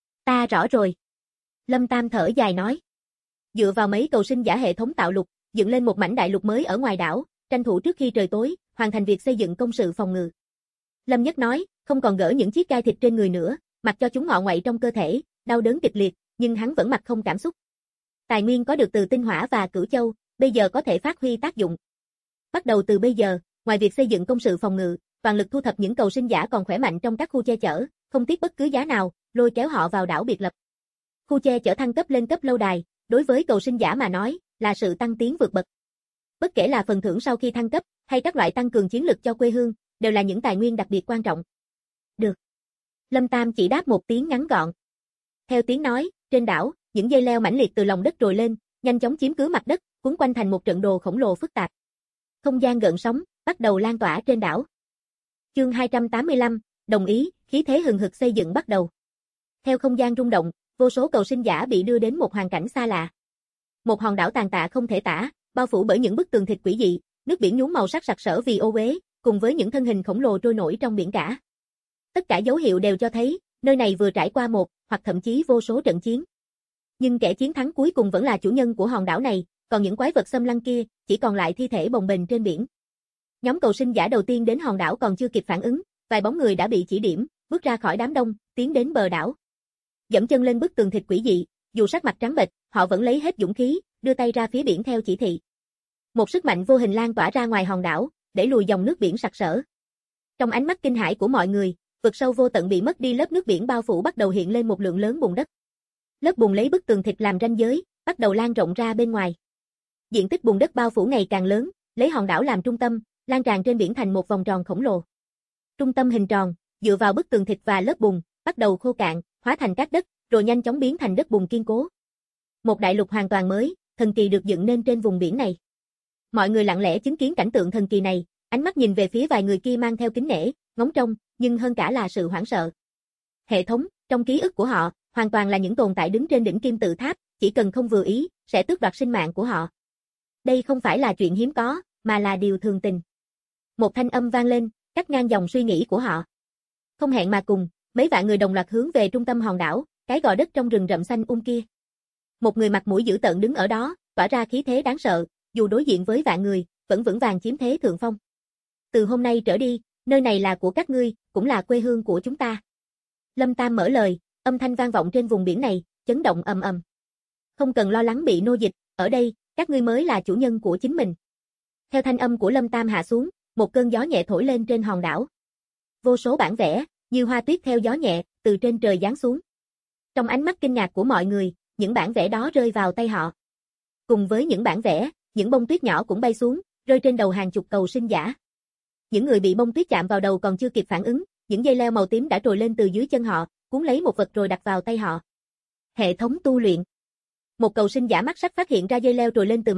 Ta rõ rồi. Lâm Tam thở dài nói. Dựa vào mấy cầu sinh giả hệ thống tạo lục, dựng lên một mảnh đại lục mới ở ngoài đảo, tranh thủ trước khi trời tối, hoàn thành việc xây dựng công sự phòng ngự. Lâm Nhất nói, không còn gỡ những chiếc gai thịt trên người nữa, mặc cho chúng ngọ nguậy trong cơ thể, đau đớn kịch liệt, nhưng hắn vẫn mặt không cảm xúc. Tài nguyên có được từ Tinh Hỏa và Cửu Châu, bây giờ có thể phát huy tác dụng. Bắt đầu từ bây giờ, ngoài việc xây dựng công sự phòng ngự, toàn lực thu thập những cầu sinh giả còn khỏe mạnh trong các khu che chở, không tiếc bất cứ giá nào, lôi kéo họ vào đảo biệt lập. Khu che chở thăng cấp lên cấp lâu đài, đối với cầu sinh giả mà nói, là sự tăng tiến vượt bậc. Bất kể là phần thưởng sau khi thăng cấp, hay các loại tăng cường chiến lực cho quê hương, đều là những tài nguyên đặc biệt quan trọng. Được. Lâm Tam chỉ đáp một tiếng ngắn gọn. Theo tiếng nói, trên đảo, những dây leo mãnh liệt từ lòng đất trồi lên, nhanh chóng chiếm cứ mặt đất, cuốn quanh thành một trận đồ khổng lồ phức tạp. Không gian gợn sóng, bắt đầu lan tỏa trên đảo. Chương 285, đồng ý, khí thế hừng hực xây dựng bắt đầu. Theo không gian rung động, vô số cầu sinh giả bị đưa đến một hoàn cảnh xa lạ. Một hòn đảo tàn tạ không thể tả, bao phủ bởi những bức tường thịt quỷ dị, nước biển nhuốm màu sắc sặc sỡ vì ô uế, cùng với những thân hình khổng lồ trôi nổi trong biển cả. Tất cả dấu hiệu đều cho thấy, nơi này vừa trải qua một, hoặc thậm chí vô số trận chiến. Nhưng kẻ chiến thắng cuối cùng vẫn là chủ nhân của hòn đảo này, còn những quái vật xâm lăng kia, chỉ còn lại thi thể bồng bềnh trên biển. Nhóm cầu sinh giả đầu tiên đến hòn đảo còn chưa kịp phản ứng, vài bóng người đã bị chỉ điểm, bước ra khỏi đám đông, tiến đến bờ đảo. Dẫm chân lên bức tường thịt quỷ dị, dù sắc mặt trắng bệch, họ vẫn lấy hết dũng khí, đưa tay ra phía biển theo chỉ thị. Một sức mạnh vô hình lan tỏa ra ngoài hòn đảo, để lùi dòng nước biển sặc sỡ. Trong ánh mắt kinh hãi của mọi người, vực sâu vô tận bị mất đi, lớp nước biển bao phủ bắt đầu hiện lên một lượng lớn bùn đất. Lớp bùn lấy bức tường thịt làm ranh giới, bắt đầu lan rộng ra bên ngoài. Diện tích bùn đất bao phủ ngày càng lớn, lấy hòn đảo làm trung tâm, lan tràn trên biển thành một vòng tròn khổng lồ. Trung tâm hình tròn, dựa vào bức tường thịt và lớp bùn, bắt đầu khô cạn, hóa thành cát đất, rồi nhanh chóng biến thành đất bùn kiên cố. Một đại lục hoàn toàn mới, thần kỳ được dựng nên trên vùng biển này. Mọi người lặng lẽ chứng kiến cảnh tượng thần kỳ này, ánh mắt nhìn về phía vài người kia mang theo kính nể, ngóng trông, nhưng hơn cả là sự hoảng sợ. Hệ thống, trong ký ức của họ, hoàn toàn là những tồn tại đứng trên đỉnh kim tự tháp, chỉ cần không vừa ý, sẽ tước đoạt sinh mạng của họ. Đây không phải là chuyện hiếm có, mà là điều thường tình. Một thanh âm vang lên, cắt ngang dòng suy nghĩ của họ. Không hẹn mà cùng, mấy vạn người đồng loạt hướng về trung tâm hòn đảo, cái gò đất trong rừng rậm xanh kia. Một người mặt mũi dữ tợn đứng ở đó, tỏa ra khí thế đáng sợ, dù đối diện với vạn người, vẫn vững vàng chiếm thế thượng phong. Từ hôm nay trở đi, nơi này là của các ngươi, cũng là quê hương của chúng ta. Lâm Tam mở lời, âm thanh vang vọng trên vùng biển này, chấn động ầm ầm. Không cần lo lắng bị nô dịch, ở đây, các ngươi mới là chủ nhân của chính mình. Theo thanh âm của Lâm Tam hạ xuống, một cơn gió nhẹ thổi lên trên hòn đảo. Vô số bản vẽ, như hoa tuyết theo gió nhẹ, từ trên trời giáng xuống. Trong ánh mắt kinh ngạc của mọi người, những bản vẽ đó rơi vào tay họ. Cùng với những bản vẽ, những bông tuyết nhỏ cũng bay xuống, rơi trên đầu hàng chục cầu sinh giả. Những người bị bông tuyết chạm vào đầu còn chưa kịp phản ứng, những dây leo màu tím đã trồi lên từ dưới chân họ, cuốn lấy một vật rồi đặt vào tay họ. Hệ thống tu luyện. Một cầu sinh giả mắt sắc phát hiện ra dây leo trồi lên từ mặt đất,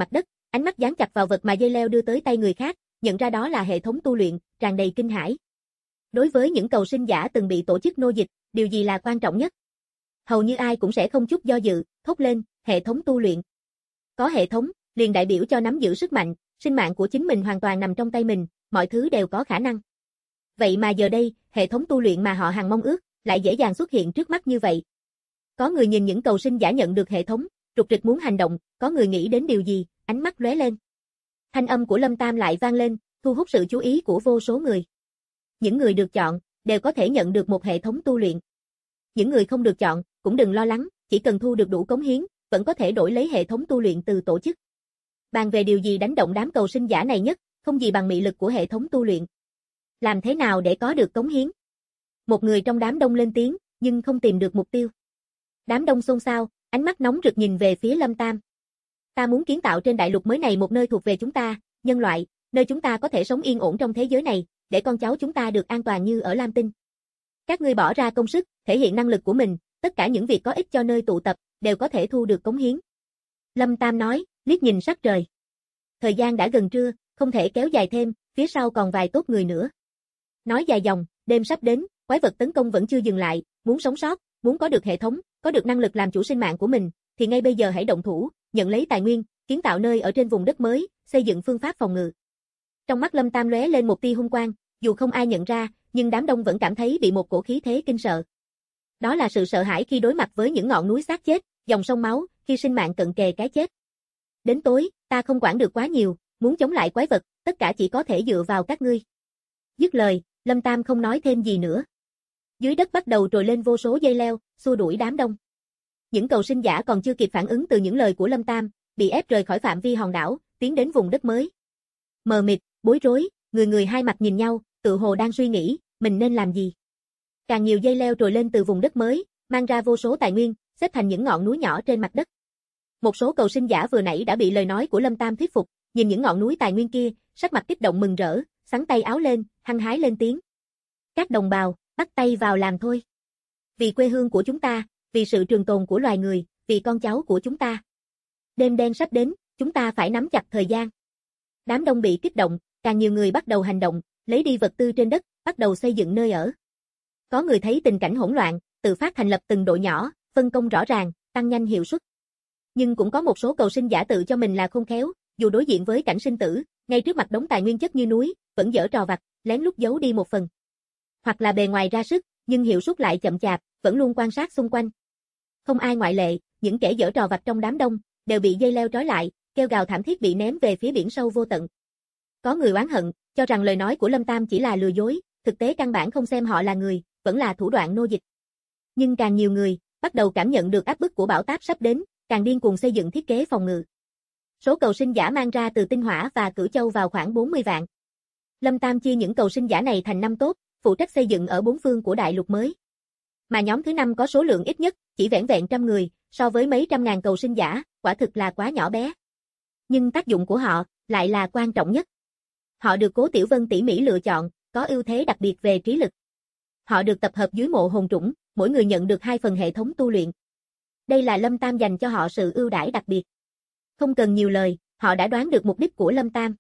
ánh mắt dán chặt vào vật mà dây leo đưa tới tay người khác, nhận ra đó là hệ thống tu luyện, tràn đầy kinh hãi. Đối với những cầu sinh giả từng bị tổ chức nô dịch, điều gì là quan trọng nhất? Hầu như ai cũng sẽ không chút do dự, thốt lên, hệ thống tu luyện. Có hệ thống, liền đại biểu cho nắm giữ sức mạnh, sinh mạng của chính mình hoàn toàn nằm trong tay mình, mọi thứ đều có khả năng. Vậy mà giờ đây, hệ thống tu luyện mà họ hằng mong ước, lại dễ dàng xuất hiện trước mắt như vậy. Có người nhìn những cầu sinh giả nhận được hệ thống, rục rịch muốn hành động, có người nghĩ đến điều gì, ánh mắt lóe lên. Thanh âm của Lâm Tam lại vang lên, thu hút sự chú ý của vô số người. Những người được chọn, đều có thể nhận được một hệ thống tu luyện. Những người không được chọn, cũng đừng lo lắng, chỉ cần thu được đủ cống hiến, vẫn có thể đổi lấy hệ thống tu luyện từ tổ chức. Bàn về điều gì đánh động đám cầu sinh giả này nhất, không gì bằng mị lực của hệ thống tu luyện. Làm thế nào để có được cống hiến? Một người trong đám đông lên tiếng, nhưng không tìm được mục tiêu. Đám đông xôn xao, ánh mắt nóng rực nhìn về phía Lâm Tam. Ta muốn kiến tạo trên đại lục mới này một nơi thuộc về chúng ta, nhân loại, nơi chúng ta có thể sống yên ổn trong thế giới này, để con cháu chúng ta được an toàn như ở Lam Tinh. Các ngươi bỏ ra công sức, thể hiện năng lực của mình, tất cả những việc có ích cho nơi tụ tập, đều có thể thu được cống hiến. Lâm Tam nói, liếc nhìn sắc trời. Thời gian đã gần trưa, không thể kéo dài thêm, phía sau còn vài tốt người nữa. Nói dài dòng, đêm sắp đến, quái vật tấn công vẫn chưa dừng lại, muốn sống sót, muốn có được hệ thống, có được năng lực làm chủ sinh mạng của mình, thì ngay bây giờ hãy động thủ, nhận lấy tài nguyên, kiến tạo nơi ở trên vùng đất mới, xây dựng phương pháp phòng ngự. Trong mắt Lâm Tam lóe lên một tia hung quang, dù không ai nhận ra, nhưng đám đông vẫn cảm thấy bị một cổ khí thế kinh sợ. Đó là sự sợ hãi khi đối mặt với những ngọn núi xác chết, dòng sông máu, khi sinh mạng cận kề cái chết. Đến tối, ta không quản được quá nhiều, muốn chống lại quái vật, tất cả chỉ có thể dựa vào các ngươi. Dứt lời, Lâm Tam không nói thêm gì nữa. Dưới đất bắt đầu trồi lên vô số dây leo, xua đuổi đám đông. Những cầu sinh giả còn chưa kịp phản ứng từ những lời của Lâm Tam, bị ép rời khỏi phạm vi hòn đảo, tiến đến vùng đất mới. Mờ mịt, bối rối, người người hai mặt nhìn nhau, tự hồ đang suy nghĩ, mình nên làm gì. Càng nhiều dây leo trồi lên từ vùng đất mới, mang ra vô số tài nguyên, xếp thành những ngọn núi nhỏ trên mặt đất. Một số cầu sinh giả vừa nãy đã bị lời nói của Lâm Tam thuyết phục, nhìn những ngọn núi tài nguyên kia, sắc mặt kích động mừng rỡ, xắn tay áo lên, hăng hái lên tiếng. Các đồng bào, bắt tay vào làm thôi. Vì quê hương của chúng ta, vì sự trường tồn của loài người, vì con cháu của chúng ta. Đêm đen sắp đến, chúng ta phải nắm chặt thời gian. Đám đông bị kích động, càng nhiều người bắt đầu hành động, lấy đi vật tư trên đất, bắt đầu xây dựng nơi ở. Có người thấy tình cảnh hỗn loạn, tự phát thành lập từng đội nhỏ, phân công rõ ràng, tăng nhanh hiệu suất. Nhưng cũng có một số cầu sinh giả tự cho mình là khôn khéo, dù đối diện với cảnh sinh tử, ngay trước mặt đống tài nguyên chất như núi, vẫn giở trò vặt, lén lút giấu đi một phần. Hoặc là bề ngoài ra sức, nhưng hiệu suất lại chậm chạp, vẫn luôn quan sát xung quanh. Không ai ngoại lệ, những kẻ giở trò vặt trong đám đông, đều bị dây leo trói lại, kêu gào thảm thiết bị ném về phía biển sâu vô tận. Có người oán hận, cho rằng lời nói của Lâm Tam chỉ là lừa dối, thực tế căn bản không xem họ là người, vẫn là thủ đoạn nô dịch. Nhưng càng nhiều người, bắt đầu cảm nhận được áp bức của bão táp sắp đến, càng điên cuồng xây dựng thiết kế phòng ngự. Số cầu sinh giả mang ra từ Tinh Hỏa và Cửu Châu vào khoảng 40 vạn. Lâm Tam chia những cầu sinh giả này thành 5 tốp, phụ trách xây dựng ở 4 phương của đại lục mới. Mà nhóm thứ 5 có số lượng ít nhất, chỉ vẻn vẹn trăm người, so với mấy trăm ngàn cầu sinh giả, quả thực là quá nhỏ bé. Nhưng tác dụng của họ, lại là quan trọng nhất. Họ được Cố Tiểu Vân tỉ mỉ lựa chọn, có ưu thế đặc biệt về trí lực. Họ được tập hợp dưới mộ hồn trũng, mỗi người nhận được 2 phần hệ thống tu luyện. Đây là Lâm Tam dành cho họ sự ưu đãi đặc biệt. Không cần nhiều lời, họ đã đoán được mục đích của Lâm Tam.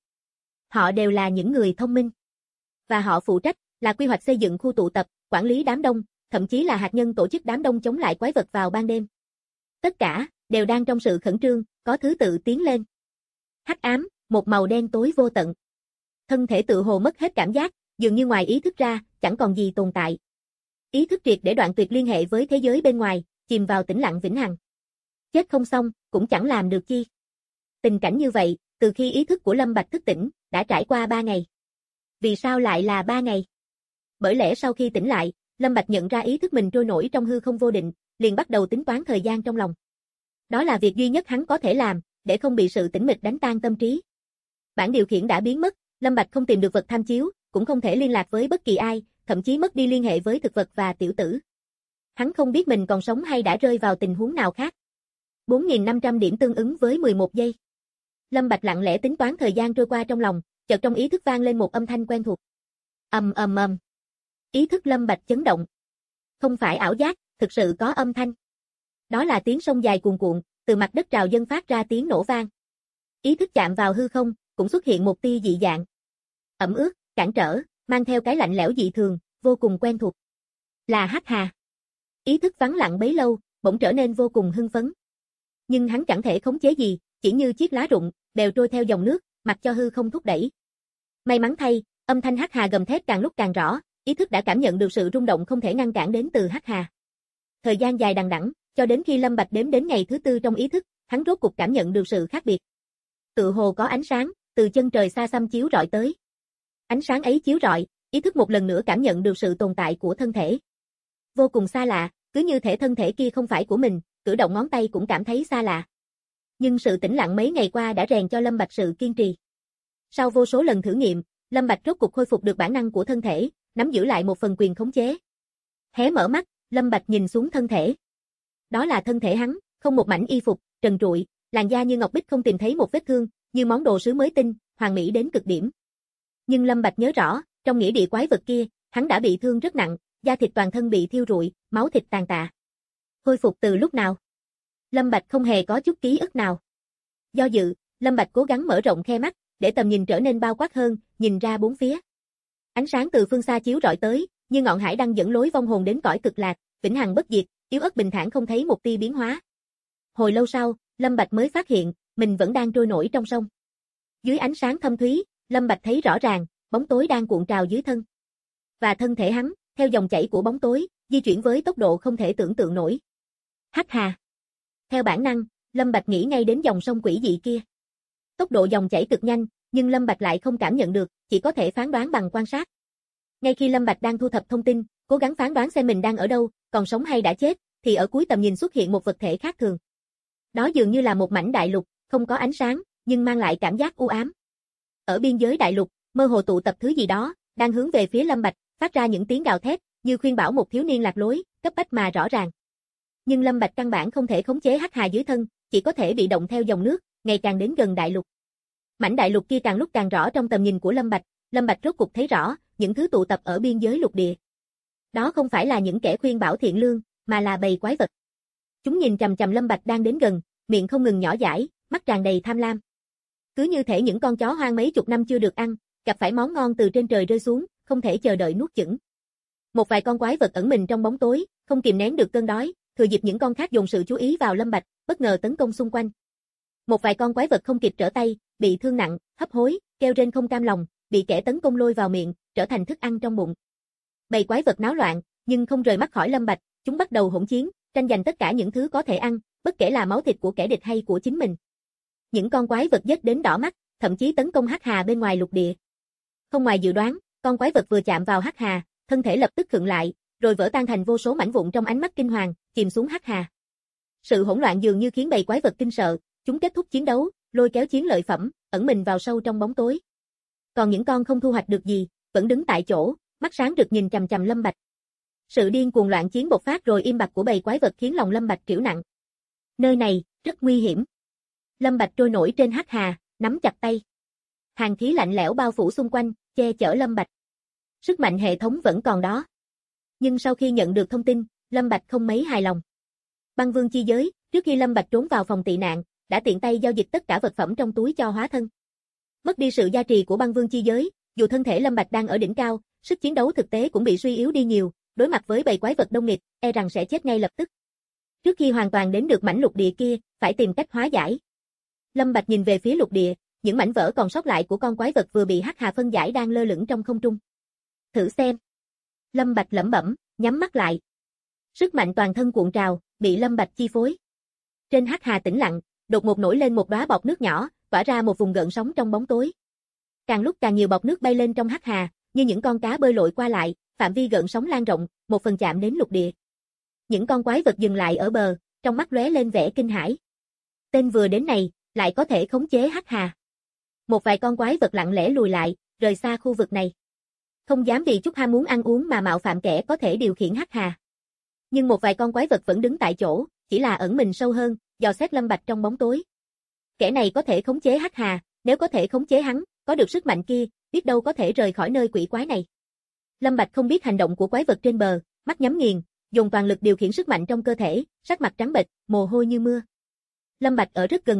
Họ đều là những người thông minh. Và họ phụ trách là quy hoạch xây dựng khu tụ tập, quản lý đám đông, thậm chí là hạt nhân tổ chức đám đông chống lại quái vật vào ban đêm. Tất cả đều đang trong sự khẩn trương, có thứ tự tiến lên. Hắc ám, một màu đen tối vô tận. Thân thể tự hồ mất hết cảm giác, dường như ngoài ý thức ra, chẳng còn gì tồn tại. Ý thức triệt để đoạn tuyệt liên hệ với thế giới bên ngoài, chìm vào tĩnh lặng vĩnh hằng. Chết không xong, cũng chẳng làm được chi. Tình cảnh như vậy, từ khi ý thức của Lâm Bạch thức tỉnh, đã trải qua 3 ngày. Vì sao lại là 3 ngày? Bởi lẽ sau khi tỉnh lại, Lâm Bạch nhận ra ý thức mình trôi nổi trong hư không vô định, liền bắt đầu tính toán thời gian trong lòng. Đó là việc duy nhất hắn có thể làm, để không bị sự tĩnh mịch đánh tan tâm trí. Bảng điều khiển đã biến mất, Lâm Bạch không tìm được vật tham chiếu, cũng không thể liên lạc với bất kỳ ai, thậm chí mất đi liên hệ với thực vật và tiểu tử. Hắn không biết mình còn sống hay đã rơi vào tình huống nào khác. 4.500 điểm tương ứng với 11 giây. Lâm Bạch lặng lẽ tính toán thời gian trôi qua trong lòng, chợt trong ý thức vang lên một âm thanh quen thuộc. Ầm ầm ầm. Ý thức Lâm Bạch chấn động. Không phải ảo giác, thực sự có âm thanh. Đó là tiếng sông dài cuồn cuộn, từ mặt đất trào dâng phát ra tiếng nổ vang. Ý thức chạm vào hư không, cũng xuất hiện một tia dị dạng. Ẩm ướt, cản trở, mang theo cái lạnh lẽo dị thường, vô cùng quen thuộc. Là Hắc Hà. Ý thức vắng lặng bấy lâu, bỗng trở nên vô cùng hưng phấn. Nhưng hắn chẳng thể khống chế gì, chỉ như chiếc lá rụng, bèo trôi theo dòng nước, mặc cho hư không thúc đẩy. May mắn thay, âm thanh Hắc Hà gầm thét càng lúc càng rõ, ý thức đã cảm nhận được sự rung động không thể ngăn cản đến từ Hắc Hà. Thời gian dài đằng đẵng, cho đến khi Lâm Bạch đếm đến ngày thứ 4 trong ý thức, hắn rốt cục cảm nhận được sự khác biệt. Tựa hồ có ánh sáng từ chân trời xa xăm chiếu rọi tới. Ánh sáng ấy chiếu rọi, ý thức một lần nữa cảm nhận được sự tồn tại của thân thể. Vô cùng xa lạ, cứ như thể thân thể kia không phải của mình, cử động ngón tay cũng cảm thấy xa lạ. Nhưng sự tĩnh lặng mấy ngày qua đã rèn cho Lâm Bạch sự kiên trì. Sau vô số lần thử nghiệm, Lâm Bạch rốt cục khôi phục được bản năng của thân thể, nắm giữ lại một phần quyền khống chế. Hé mở mắt, Lâm Bạch nhìn xuống thân thể. Đó là thân thể hắn, không một mảnh y phục, trần trụi, làn da như ngọc bích không tìm thấy một vết thương, như món đồ sứ mới tinh, hoàn mỹ đến cực điểm. Nhưng Lâm Bạch nhớ rõ, trong nghĩa địa quái vật kia, hắn đã bị thương rất nặng, da thịt toàn thân bị thiêu rụi, máu thịt tàn tạ. Khôi phục từ lúc nào? Lâm Bạch không hề có chút ký ức nào. Do dự, Lâm Bạch cố gắng mở rộng khe mắt, để tầm nhìn trở nên bao quát hơn, nhìn ra bốn phía. Ánh sáng từ phương xa chiếu rọi tới, như ngọn hải đăng dẫn lối vong hồn đến cõi cực lạc, vĩnh hằng bất diệt, yếu ớt bình thản không thấy một tia biến hóa. Hồi lâu sau, Lâm Bạch mới phát hiện, mình vẫn đang trôi nổi trong sông. Dưới ánh sáng thâm thúy, Lâm Bạch thấy rõ ràng, bóng tối đang cuộn trào dưới thân. Và thân thể hắn, theo dòng chảy của bóng tối, di chuyển với tốc độ không thể tưởng tượng nổi. Hắc Hà. Theo bản năng, Lâm Bạch nghĩ ngay đến dòng sông quỷ dị kia. Tốc độ dòng chảy cực nhanh, nhưng Lâm Bạch lại không cảm nhận được, chỉ có thể phán đoán bằng quan sát. Ngay khi Lâm Bạch đang thu thập thông tin, cố gắng phán đoán xem mình đang ở đâu, còn sống hay đã chết, thì ở cuối tầm nhìn xuất hiện một vật thể khác thường. Đó dường như là một mảnh đại lục, không có ánh sáng, nhưng mang lại cảm giác u ám. Ở biên giới đại lục, mơ hồ tụ tập thứ gì đó, đang hướng về phía Lâm Bạch, phát ra những tiếng gào thét, như khuyên bảo một thiếu niên lạc lối, cấp bách mà rõ ràng. Nhưng Lâm Bạch căn bản không thể khống chế Hắc Hà dưới thân, chỉ có thể bị động theo dòng nước, ngày càng đến gần đại lục. Mảnh đại lục kia càng lúc càng rõ trong tầm nhìn của Lâm Bạch rốt cục thấy rõ, những thứ tụ tập ở biên giới lục địa. Đó không phải là những kẻ khuyên bảo thiện lương, mà là bầy quái vật. Chúng nhìn chằm chằm Lâm Bạch đang đến gần, miệng không ngừng nhỏ dãi, mắt tràn đầy tham lam. Cứ như thể những con chó hoang mấy chục năm chưa được ăn, gặp phải món ngon từ trên trời rơi xuống, không thể chờ đợi nuốt chửng. Một vài con quái vật ẩn mình trong bóng tối, không kìm nén được cơn đói, thừa dịp những con khác dồn sự chú ý vào Lâm Bạch, bất ngờ tấn công xung quanh. Một vài con quái vật không kịp trở tay, bị thương nặng, hấp hối, kêu rên không cam lòng, bị kẻ tấn công lôi vào miệng, trở thành thức ăn trong bụng. Bầy quái vật náo loạn, nhưng không rời mắt khỏi Lâm Bạch, chúng bắt đầu hỗn chiến, tranh giành tất cả những thứ có thể ăn, bất kể là máu thịt của kẻ địch hay của chính mình. Những con quái vật giết đến đỏ mắt, thậm chí tấn công Hắc Hà bên ngoài lục địa. Không ngoài dự đoán, con quái vật vừa chạm vào Hắc Hà, thân thể lập tức khựng lại, rồi vỡ tan thành vô số mảnh vụn trong ánh mắt kinh hoàng, chìm xuống Hắc Hà. Sự hỗn loạn dường như khiến bầy quái vật kinh sợ, chúng kết thúc chiến đấu, lôi kéo chiến lợi phẩm, ẩn mình vào sâu trong bóng tối. Còn những con không thu hoạch được gì, vẫn đứng tại chỗ, mắt sáng rực nhìn chằm chằm Lâm Bạch. Sự điên cuồng loạn chiến bộc phát rồi im bặt của bầy quái vật khiến lòng Lâm Bạch trĩu nặng. Nơi này, rất nguy hiểm. Lâm Bạch trôi nổi trên Hắc Hà, nắm chặt tay. Hàn khí lạnh lẽo bao phủ xung quanh, che chở Lâm Bạch. Sức mạnh hệ thống vẫn còn đó. Nhưng sau khi nhận được thông tin, Lâm Bạch không mấy hài lòng. Băng Vương chi giới, trước khi Lâm Bạch trốn vào phòng tị nạn, đã tiện tay giao dịch tất cả vật phẩm trong túi cho hóa thân. Mất đi sự gia trì của Băng Vương chi giới, dù thân thể Lâm Bạch đang ở đỉnh cao, sức chiến đấu thực tế cũng bị suy yếu đi nhiều, đối mặt với bầy quái vật đông nghịt, e rằng sẽ chết ngay lập tức. Trước khi hoàn toàn đến được mảnh lục địa kia, phải tìm cách hóa giải. Lâm Bạch nhìn về phía lục địa, những mảnh vỡ còn sót lại của con quái vật vừa bị Hắc Hà phân giải đang lơ lửng trong không trung. Thử xem. Lâm Bạch lẩm bẩm, nhắm mắt lại. Sức mạnh toàn thân cuộn trào, bị Lâm Bạch chi phối. Trên Hắc Hà tĩnh lặng, đột ngột nổi lên một đóa bọt nước nhỏ, tỏa ra một vùng gợn sóng trong bóng tối. Càng lúc càng nhiều bọt nước bay lên trong Hắc Hà, như những con cá bơi lội qua lại, phạm vi gợn sóng lan rộng, một phần chạm đến lục địa. Những con quái vật dừng lại ở bờ, trong mắt lóe lên vẻ kinh hãi. Tên vừa đến này, lại có thể khống chế Hắc Hà. Một vài con quái vật lặng lẽ lùi lại, rời xa khu vực này. Không dám vì chút ham muốn ăn uống mà mạo phạm kẻ có thể điều khiển Hắc Hà. Nhưng một vài con quái vật vẫn đứng tại chỗ, chỉ là ẩn mình sâu hơn, dò xét Lâm Bạch trong bóng tối. Kẻ này có thể khống chế Hắc Hà, nếu có thể khống chế hắn, có được sức mạnh kia, biết đâu có thể rời khỏi nơi quỷ quái này. Lâm Bạch không biết hành động của quái vật trên bờ, mắt nhắm nghiền, dùng toàn lực điều khiển sức mạnh trong cơ thể, sắc mặt trắng bệch, mồ hôi như mưa. Lâm Bạch ở rất gần bờ,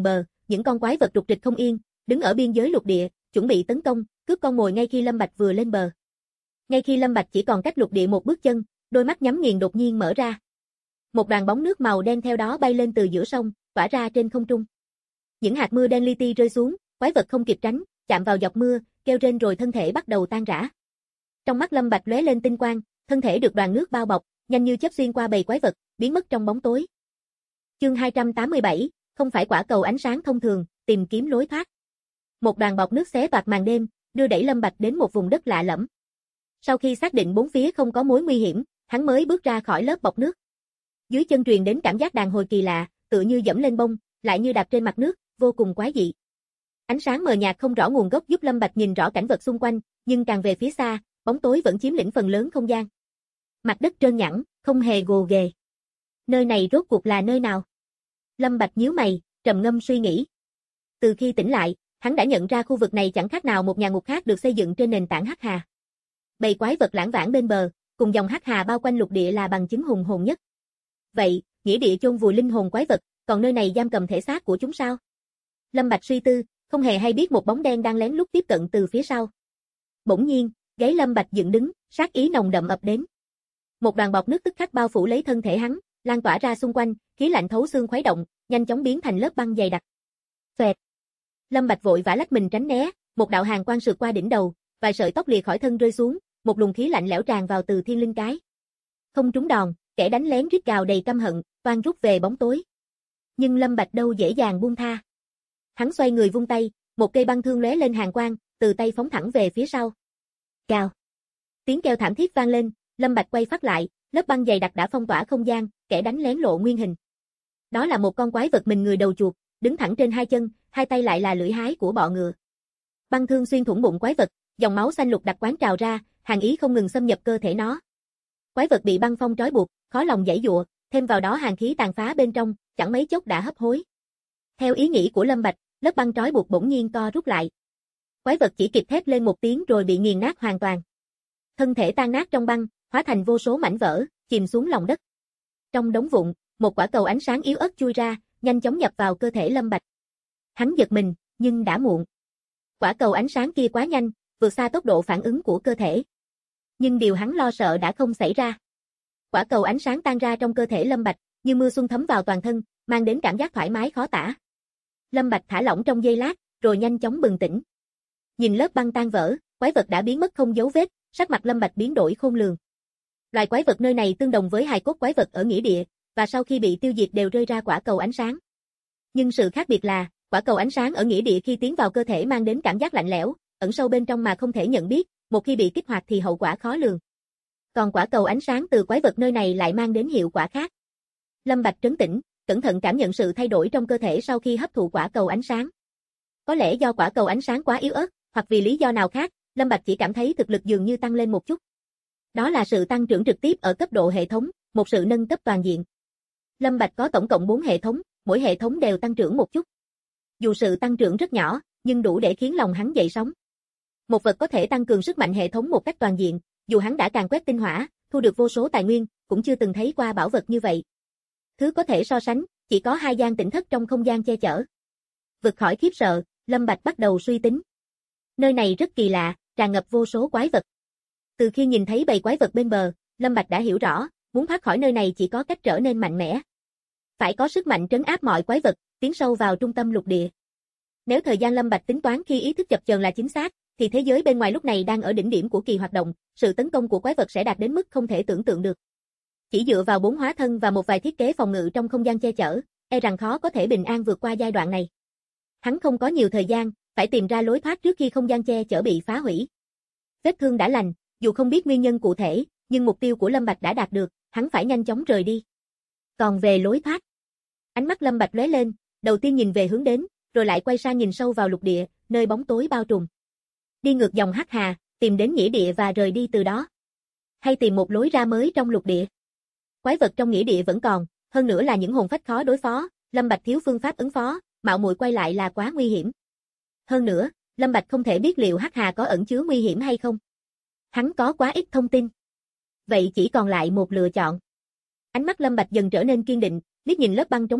những con quái vật rục rịch không yên, đứng ở biên giới lục địa, chuẩn bị tấn công, cướp con mồi ngay khi Lâm Bạch vừa lên bờ. Ngay khi Lâm Bạch chỉ còn cách lục địa một bước chân, đôi mắt nhắm nghiền đột nhiên mở ra. Một đoàn bóng nước màu đen theo đó bay lên từ giữa sông, tỏa ra trên không trung. Những hạt mưa đen li ti rơi xuống, quái vật không kịp tránh, chạm vào giọt mưa, kêu rên rồi thân thể bắt đầu tan rã. Trong mắt Lâm Bạch lóe lên tinh quang, thân thể được đoàn nước bao bọc, nhanh như chớp xuyên qua bầy quái vật, biến mất trong bóng tối. Chương 287, không phải quả cầu ánh sáng thông thường, tìm kiếm lối thoát. Một đoàn bọt nước xé toạc màn đêm, đưa đẩy Lâm Bạch đến một vùng đất lạ lẫm. Sau khi xác định bốn phía không có mối nguy hiểm, hắn mới bước ra khỏi lớp bọt nước. Dưới chân truyền đến cảm giác đàn hồi kỳ lạ, tựa như dẫm lên bông, lại như đạp trên mặt nước, vô cùng quái dị. Ánh sáng mờ nhạt không rõ nguồn gốc giúp Lâm Bạch nhìn rõ cảnh vật xung quanh, nhưng càng về phía xa, bóng tối vẫn chiếm lĩnh phần lớn không gian. Mặt đất trơn nhẵn, không hề gồ ghề. Nơi này rốt cuộc là nơi nào? Lâm Bạch nhíu mày, trầm ngâm suy nghĩ. Từ khi tỉnh lại, hắn đã nhận ra khu vực này chẳng khác nào một nhà ngục khác được xây dựng trên nền tảng hắc hà. Bầy quái vật lãng vãng bên bờ, cùng dòng hắc hà bao quanh lục địa là bằng chứng hùng hồn nhất. Vậy, nghĩa địa chôn vùi linh hồn quái vật, còn nơi này giam cầm thể xác của chúng sao? Lâm Bạch suy tư, không hề hay biết một bóng đen đang lén lút tiếp cận từ phía sau. Bỗng nhiên, gáy Lâm Bạch dựng đứng, sát ý nồng đậm ập đến. Một đoàn bọt nước tức khắc bao phủ lấy thân thể hắn, lan tỏa ra xung quanh, khí lạnh thấu xương khuấy động, nhanh chóng biến thành lớp băng dày đặc. Phẹt. Lâm Bạch vội vã lách mình tránh né, một đạo hàn quang sượt qua đỉnh đầu, vài sợi tóc lìa khỏi thân rơi xuống, một luồng khí lạnh lẽo tràn vào từ thiên linh cái. Không trúng đòn, kẻ đánh lén rít gào đầy căm hận, toan rút về bóng tối. Nhưng Lâm Bạch đâu dễ dàng buông tha. Hắn xoay người vung tay, một cây băng thương lóe lên hàn quang, từ tay phóng thẳng về phía sau. Cào. Tiếng kêu thảm thiết vang lên, Lâm Bạch quay phát lại, lớp băng dày đặc đã phong tỏa không gian, kẻ đánh lén lộ nguyên hình. Đó là một con quái vật mình người đầu chuột, đứng thẳng trên hai chân, hai tay lại là lưỡi hái của bọ ngựa. Băng thương xuyên thủng bụng quái vật, dòng máu xanh lục đặc quán trào ra, hàn ý không ngừng xâm nhập cơ thể nó. Quái vật bị băng phong trói buộc, khó lòng giãy giụa, thêm vào đó hàn khí tàn phá bên trong, chẳng mấy chốc đã hấp hối. Theo ý nghĩ của Lâm Bạch, lớp băng trói buộc bỗng nhiên co rút lại. Quái vật chỉ kịp thét lên một tiếng rồi bị nghiền nát hoàn toàn. Thân thể tan nát trong băng, hóa thành vô số mảnh vỡ, chìm xuống lòng đất. Trong đống vụn, một quả cầu ánh sáng yếu ớt chui ra, nhanh chóng nhập vào cơ thể Lâm Bạch. Hắn giật mình, nhưng đã muộn. Quả cầu ánh sáng kia quá nhanh, vượt xa tốc độ phản ứng của cơ thể. Nhưng điều hắn lo sợ đã không xảy ra. Quả cầu ánh sáng tan ra trong cơ thể Lâm Bạch, như mưa xuân thấm vào toàn thân, mang đến cảm giác thoải mái khó tả. Lâm Bạch thả lỏng trong giây lát, rồi nhanh chóng bừng tỉnh. Nhìn lớp băng tan vỡ, quái vật đã biến mất không dấu vết, sắc mặt Lâm Bạch biến đổi khôn lường. Loài quái vật nơi này tương đồng với hài cốt quái vật ở nghĩa địa, và sau khi bị tiêu diệt đều rơi ra quả cầu ánh sáng. Nhưng sự khác biệt là, quả cầu ánh sáng ở nghĩa địa khi tiến vào cơ thể mang đến cảm giác lạnh lẽo, ẩn sâu bên trong mà không thể nhận biết, một khi bị kích hoạt thì hậu quả khó lường. Còn quả cầu ánh sáng từ quái vật nơi này lại mang đến hiệu quả khác. Lâm Bạch trấn tĩnh, cẩn thận cảm nhận sự thay đổi trong cơ thể sau khi hấp thụ quả cầu ánh sáng. Có lẽ do quả cầu ánh sáng quá yếu ớt, hoặc vì lý do nào khác, Lâm Bạch chỉ cảm thấy thực lực dường như tăng lên một chút. Đó là sự tăng trưởng trực tiếp ở cấp độ hệ thống, một sự nâng cấp toàn diện. Lâm Bạch có tổng cộng 4 hệ thống, mỗi hệ thống đều tăng trưởng một chút. Dù sự tăng trưởng rất nhỏ, nhưng đủ để khiến lòng hắn dậy sóng. Một vật có thể tăng cường sức mạnh hệ thống một cách toàn diện, dù hắn đã càn quét tinh hỏa, thu được vô số tài nguyên, cũng chưa từng thấy qua bảo vật như vậy. Thứ có thể so sánh, chỉ có 2 gian tỉnh thất trong không gian che chở. Vượt khỏi khiếp sợ, Lâm Bạch bắt đầu suy tính. Nơi này rất kỳ lạ, tràn ngập vô số quái vật. Từ khi nhìn thấy bầy quái vật bên bờ, Lâm Bạch đã hiểu rõ, muốn thoát khỏi nơi này chỉ có cách trở nên mạnh mẽ. Phải có sức mạnh trấn áp mọi quái vật, tiến sâu vào trung tâm lục địa. Nếu thời gian Lâm Bạch tính toán khi ý thức chập chờn là chính xác, thì thế giới bên ngoài lúc này đang ở đỉnh điểm của kỳ hoạt động, sự tấn công của quái vật sẽ đạt đến mức không thể tưởng tượng được. Chỉ dựa vào 4 hóa thân và một vài thiết kế phòng ngự trong không gian che chở, e rằng khó có thể bình an vượt qua giai đoạn này. Hắn không có nhiều thời gian, phải tìm ra lối thoát trước khi không gian che chở bị phá hủy. Vết thương đã lành, dù không biết nguyên nhân cụ thể, nhưng mục tiêu của Lâm Bạch đã đạt được, hắn phải nhanh chóng rời đi. Còn về lối thoát, ánh mắt Lâm Bạch lóe lên, đầu tiên nhìn về hướng đến, rồi lại quay sang nhìn sâu vào lục địa, nơi bóng tối bao trùm. Đi ngược dòng hắc hà, tìm đến nghĩa địa và rời đi từ đó. Hay tìm một lối ra mới trong lục địa. Quái vật trong nghĩa địa vẫn còn, hơn nữa là những hồn phách khó đối phó, Lâm Bạch thiếu phương pháp ứng phó, mạo muội quay lại là quá nguy hiểm. Hơn nữa, Lâm Bạch không thể biết liệu hắc hà có ẩn chứa nguy hiểm hay không. Hắn có quá ít thông tin. Vậy chỉ còn lại một lựa chọn. Ánh mắt Lâm Bạch dần trở nên kiên định, liếc nhìn lớp băng trống rỗng,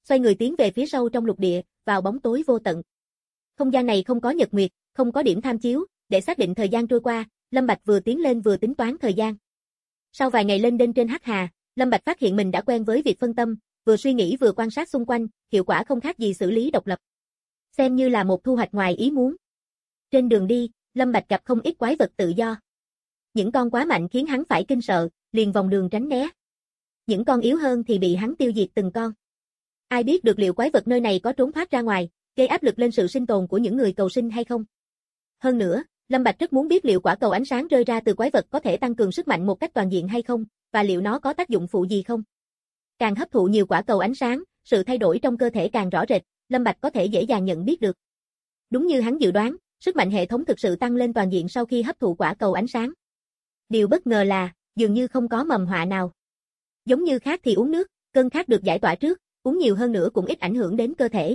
xoay người tiến về phía sâu trong lục địa, vào bóng tối vô tận. Không gian này không có nhật nguyệt, không có điểm tham chiếu, để xác định thời gian trôi qua, Lâm Bạch vừa tiến lên vừa tính toán thời gian. Sau vài ngày lên đên trên Hắc Hà, Lâm Bạch phát hiện mình đã quen với việc phân tâm, vừa suy nghĩ vừa quan sát xung quanh, hiệu quả không khác gì xử lý độc lập. Xem như là một thu hoạch ngoài ý muốn. Trên đường đi, Lâm Bạch gặp không ít quái vật tự do. Những con quá mạnh khiến hắn phải kinh sợ, liền vòng đường tránh né. Những con yếu hơn thì bị hắn tiêu diệt từng con. Ai biết được liệu quái vật nơi này có trốn thoát ra ngoài, gây áp lực lên sự sinh tồn của những người cầu sinh hay không. Hơn nữa, Lâm Bạch rất muốn biết liệu quả cầu ánh sáng rơi ra từ quái vật có thể tăng cường sức mạnh một cách toàn diện hay không, và liệu nó có tác dụng phụ gì không. Càng hấp thụ nhiều quả cầu ánh sáng, sự thay đổi trong cơ thể càng rõ rệt, Lâm Bạch có thể dễ dàng nhận biết được. Đúng như hắn dự đoán, sức mạnh hệ thống thực sự tăng lên toàn diện sau khi hấp thụ quả cầu ánh sáng. Điều bất ngờ là, dường như không có mầm họa nào. Giống như khát thì uống nước, cơn khát được giải tỏa trước, uống nhiều hơn nữa cũng ít ảnh hưởng đến cơ thể.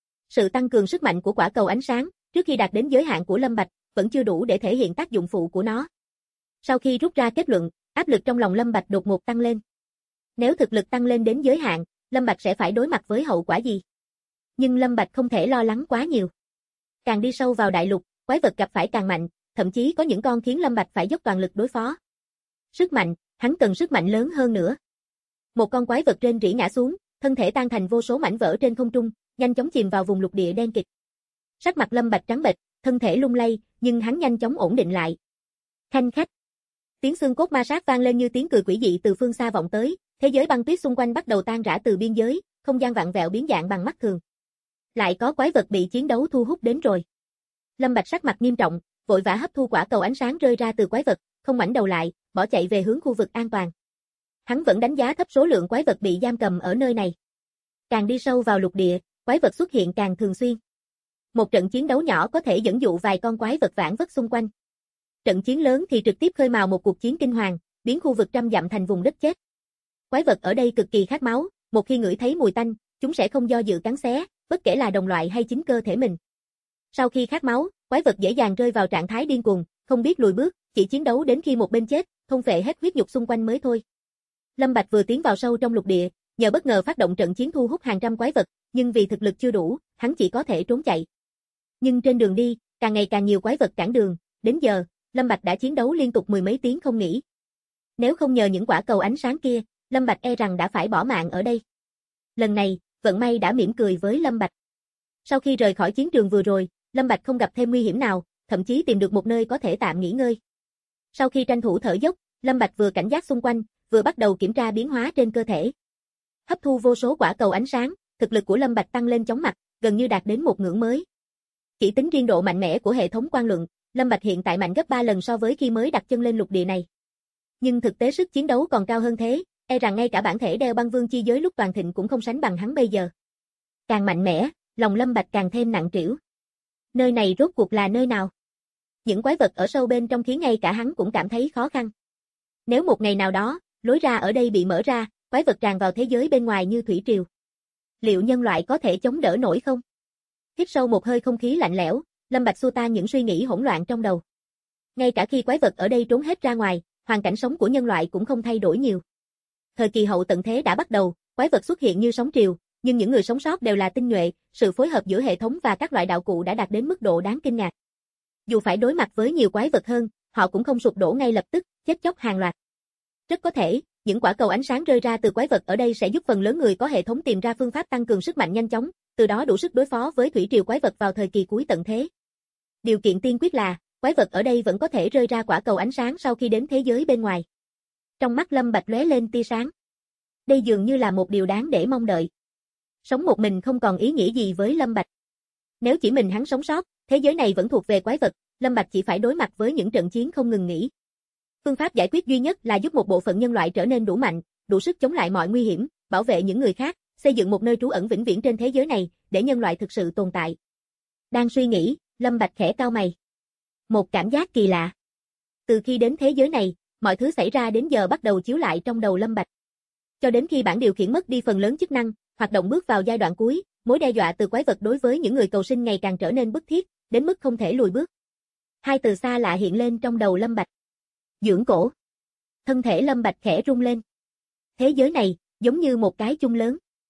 Sự tăng cường sức mạnh của quả cầu ánh sáng, trước khi đạt đến giới hạn của Lâm Bạch, vẫn chưa đủ để thể hiện tác dụng phụ của nó. Sau khi rút ra kết luận, áp lực trong lòng Lâm Bạch đột ngột tăng lên. Nếu thực lực tăng lên đến giới hạn, Lâm Bạch sẽ phải đối mặt với hậu quả gì? Nhưng Lâm Bạch không thể lo lắng quá nhiều. Càng đi sâu vào đại lục, quái vật gặp phải càng mạnh, thậm chí có những con khiến Lâm Bạch phải dốc toàn lực đối phó. Sức mạnh, hắn cần sức mạnh lớn hơn nữa. Một con quái vật rên rỉ ngã xuống, thân thể tan thành vô số mảnh vỡ trên không trung, nhanh chóng chìm vào vùng lục địa đen kịt. Sắc mặt Lâm Bạch trắng bệch, thân thể lung lay, nhưng hắn nhanh chóng ổn định lại. Khanh khách. Tiếng xương cốt ma sát vang lên như tiếng cười quỷ dị từ phương xa vọng tới, thế giới băng tuyết xung quanh bắt đầu tan rã từ biên giới, không gian vặn vẹo biến dạng bằng mắt thường. Lại có quái vật bị chiến đấu thu hút đến rồi. Lâm Bạch sắc mặt nghiêm trọng, vội vã hấp thu quả cầu ánh sáng rơi ra từ quái vật, không ngoảnh đầu lại, bỏ chạy về hướng khu vực an toàn. Hắn vẫn đánh giá thấp số lượng quái vật bị giam cầm ở nơi này. Càng đi sâu vào lục địa, quái vật xuất hiện càng thường xuyên. Một trận chiến đấu nhỏ có thể dẫn dụ vài con quái vật vãn vất xung quanh. Trận chiến lớn thì trực tiếp khơi mào một cuộc chiến kinh hoàng, biến khu vực trăm dặm thành vùng đất chết. Quái vật ở đây cực kỳ khát máu, một khi ngửi thấy mùi tanh, chúng sẽ không do dự cắn xé, bất kể là đồng loại hay chính cơ thể mình. Sau khi khát máu, quái vật dễ dàng rơi vào trạng thái điên cuồng, không biết lùi bước, chỉ chiến đấu đến khi một bên chết, thôn phệ hết huyết nhục xung quanh mới thôi. Lâm Bạch vừa tiến vào sâu trong lục địa, nhờ bất ngờ phát động trận chiến thu hút hàng trăm quái vật, nhưng vì thực lực chưa đủ, hắn chỉ có thể trốn chạy. Nhưng trên đường đi, càng ngày càng nhiều quái vật cản đường, đến giờ, Lâm Bạch đã chiến đấu liên tục mười mấy tiếng không nghỉ. Nếu không nhờ những quả cầu ánh sáng kia, Lâm Bạch e rằng đã phải bỏ mạng ở đây. Lần này, vận may đã mỉm cười với Lâm Bạch. Sau khi rời khỏi chiến trường vừa rồi, Lâm Bạch không gặp thêm nguy hiểm nào, thậm chí tìm được một nơi có thể tạm nghỉ ngơi. Sau khi tranh thủ thở dốc, Lâm Bạch vừa cảnh giác xung quanh, vừa bắt đầu kiểm tra biến hóa trên cơ thể. Hấp thu vô số quả cầu ánh sáng, thực lực của Lâm Bạch tăng lên chóng mặt, gần như đạt đến một ngưỡng mới. Chỉ tính riêng độ mạnh mẽ của hệ thống quan lượng, Lâm Bạch hiện tại mạnh gấp 3 lần so với khi mới đặt chân lên lục địa này. Nhưng thực tế sức chiến đấu còn cao hơn thế, e rằng ngay cả bản thể đeo băng vương chi giới lúc toàn thịnh cũng không sánh bằng hắn bây giờ. Càng mạnh mẽ, lòng Lâm Bạch càng thêm nặng trĩu. Nơi này rốt cuộc là nơi nào? Những quái vật ở sâu bên trong khiến ngay cả hắn cũng cảm thấy khó khăn. Nếu một ngày nào đó, lối ra ở đây bị mở ra, quái vật tràn vào thế giới bên ngoài như thủy triều. Liệu nhân loại có thể chống đỡ nổi không? Hít sâu một hơi không khí lạnh lẽo, Lâm Bạch xua tan những suy nghĩ hỗn loạn trong đầu. Ngay cả khi quái vật ở đây trốn hết ra ngoài, hoàn cảnh sống của nhân loại cũng không thay đổi nhiều. Thời kỳ hậu tận thế đã bắt đầu, quái vật xuất hiện như sóng triều, nhưng những người sống sót đều là tinh nhuệ, sự phối hợp giữa hệ thống và các loại đạo cụ đã đạt đến mức độ đáng kinh ngạc. Dù phải đối mặt với nhiều quái vật hơn, họ cũng không sụp đổ ngay lập tức, chết chóc hàng loạt. Rất có thể, những quả cầu ánh sáng rơi ra từ quái vật ở đây sẽ giúp phần lớn người có hệ thống tìm ra phương pháp tăng cường sức mạnh nhanh chóng, từ đó đủ sức đối phó với thủy triều quái vật vào thời kỳ cuối tận thế. Điều kiện tiên quyết là, quái vật ở đây vẫn có thể rơi ra quả cầu ánh sáng sau khi đến thế giới bên ngoài. Trong mắt Lâm Bạch lóe lên tia sáng. Đây dường như là một điều đáng để mong đợi. Sống một mình không còn ý nghĩa gì với Lâm Bạch. Nếu chỉ mình hắn sống sót, thế giới này vẫn thuộc về quái vật, Lâm Bạch chỉ phải đối mặt với những trận chiến không ngừng nghỉ. Phương pháp giải quyết duy nhất là giúp một bộ phận nhân loại trở nên đủ mạnh, đủ sức chống lại mọi nguy hiểm, bảo vệ những người khác, xây dựng một nơi trú ẩn vĩnh viễn trên thế giới này, để nhân loại thực sự tồn tại. Đang suy nghĩ, Lâm Bạch khẽ cau mày. Một cảm giác kỳ lạ. Từ khi đến thế giới này, mọi thứ xảy ra đến giờ bắt đầu chiếu lại trong đầu Lâm Bạch. Cho đến khi bản điều khiển mất đi phần lớn chức năng, hoạt động bước vào giai đoạn cuối, mối đe dọa từ quái vật đối với những người cầu sinh ngày càng trở nên bức thiết, đến mức không thể lùi bước. Hai từ xa lạ hiện lên trong đầu Lâm Bạch. Dưỡng cổ. Thân thể Lâm Bạch khẽ rung lên. Thế giới này, giống như một cái chung lớn.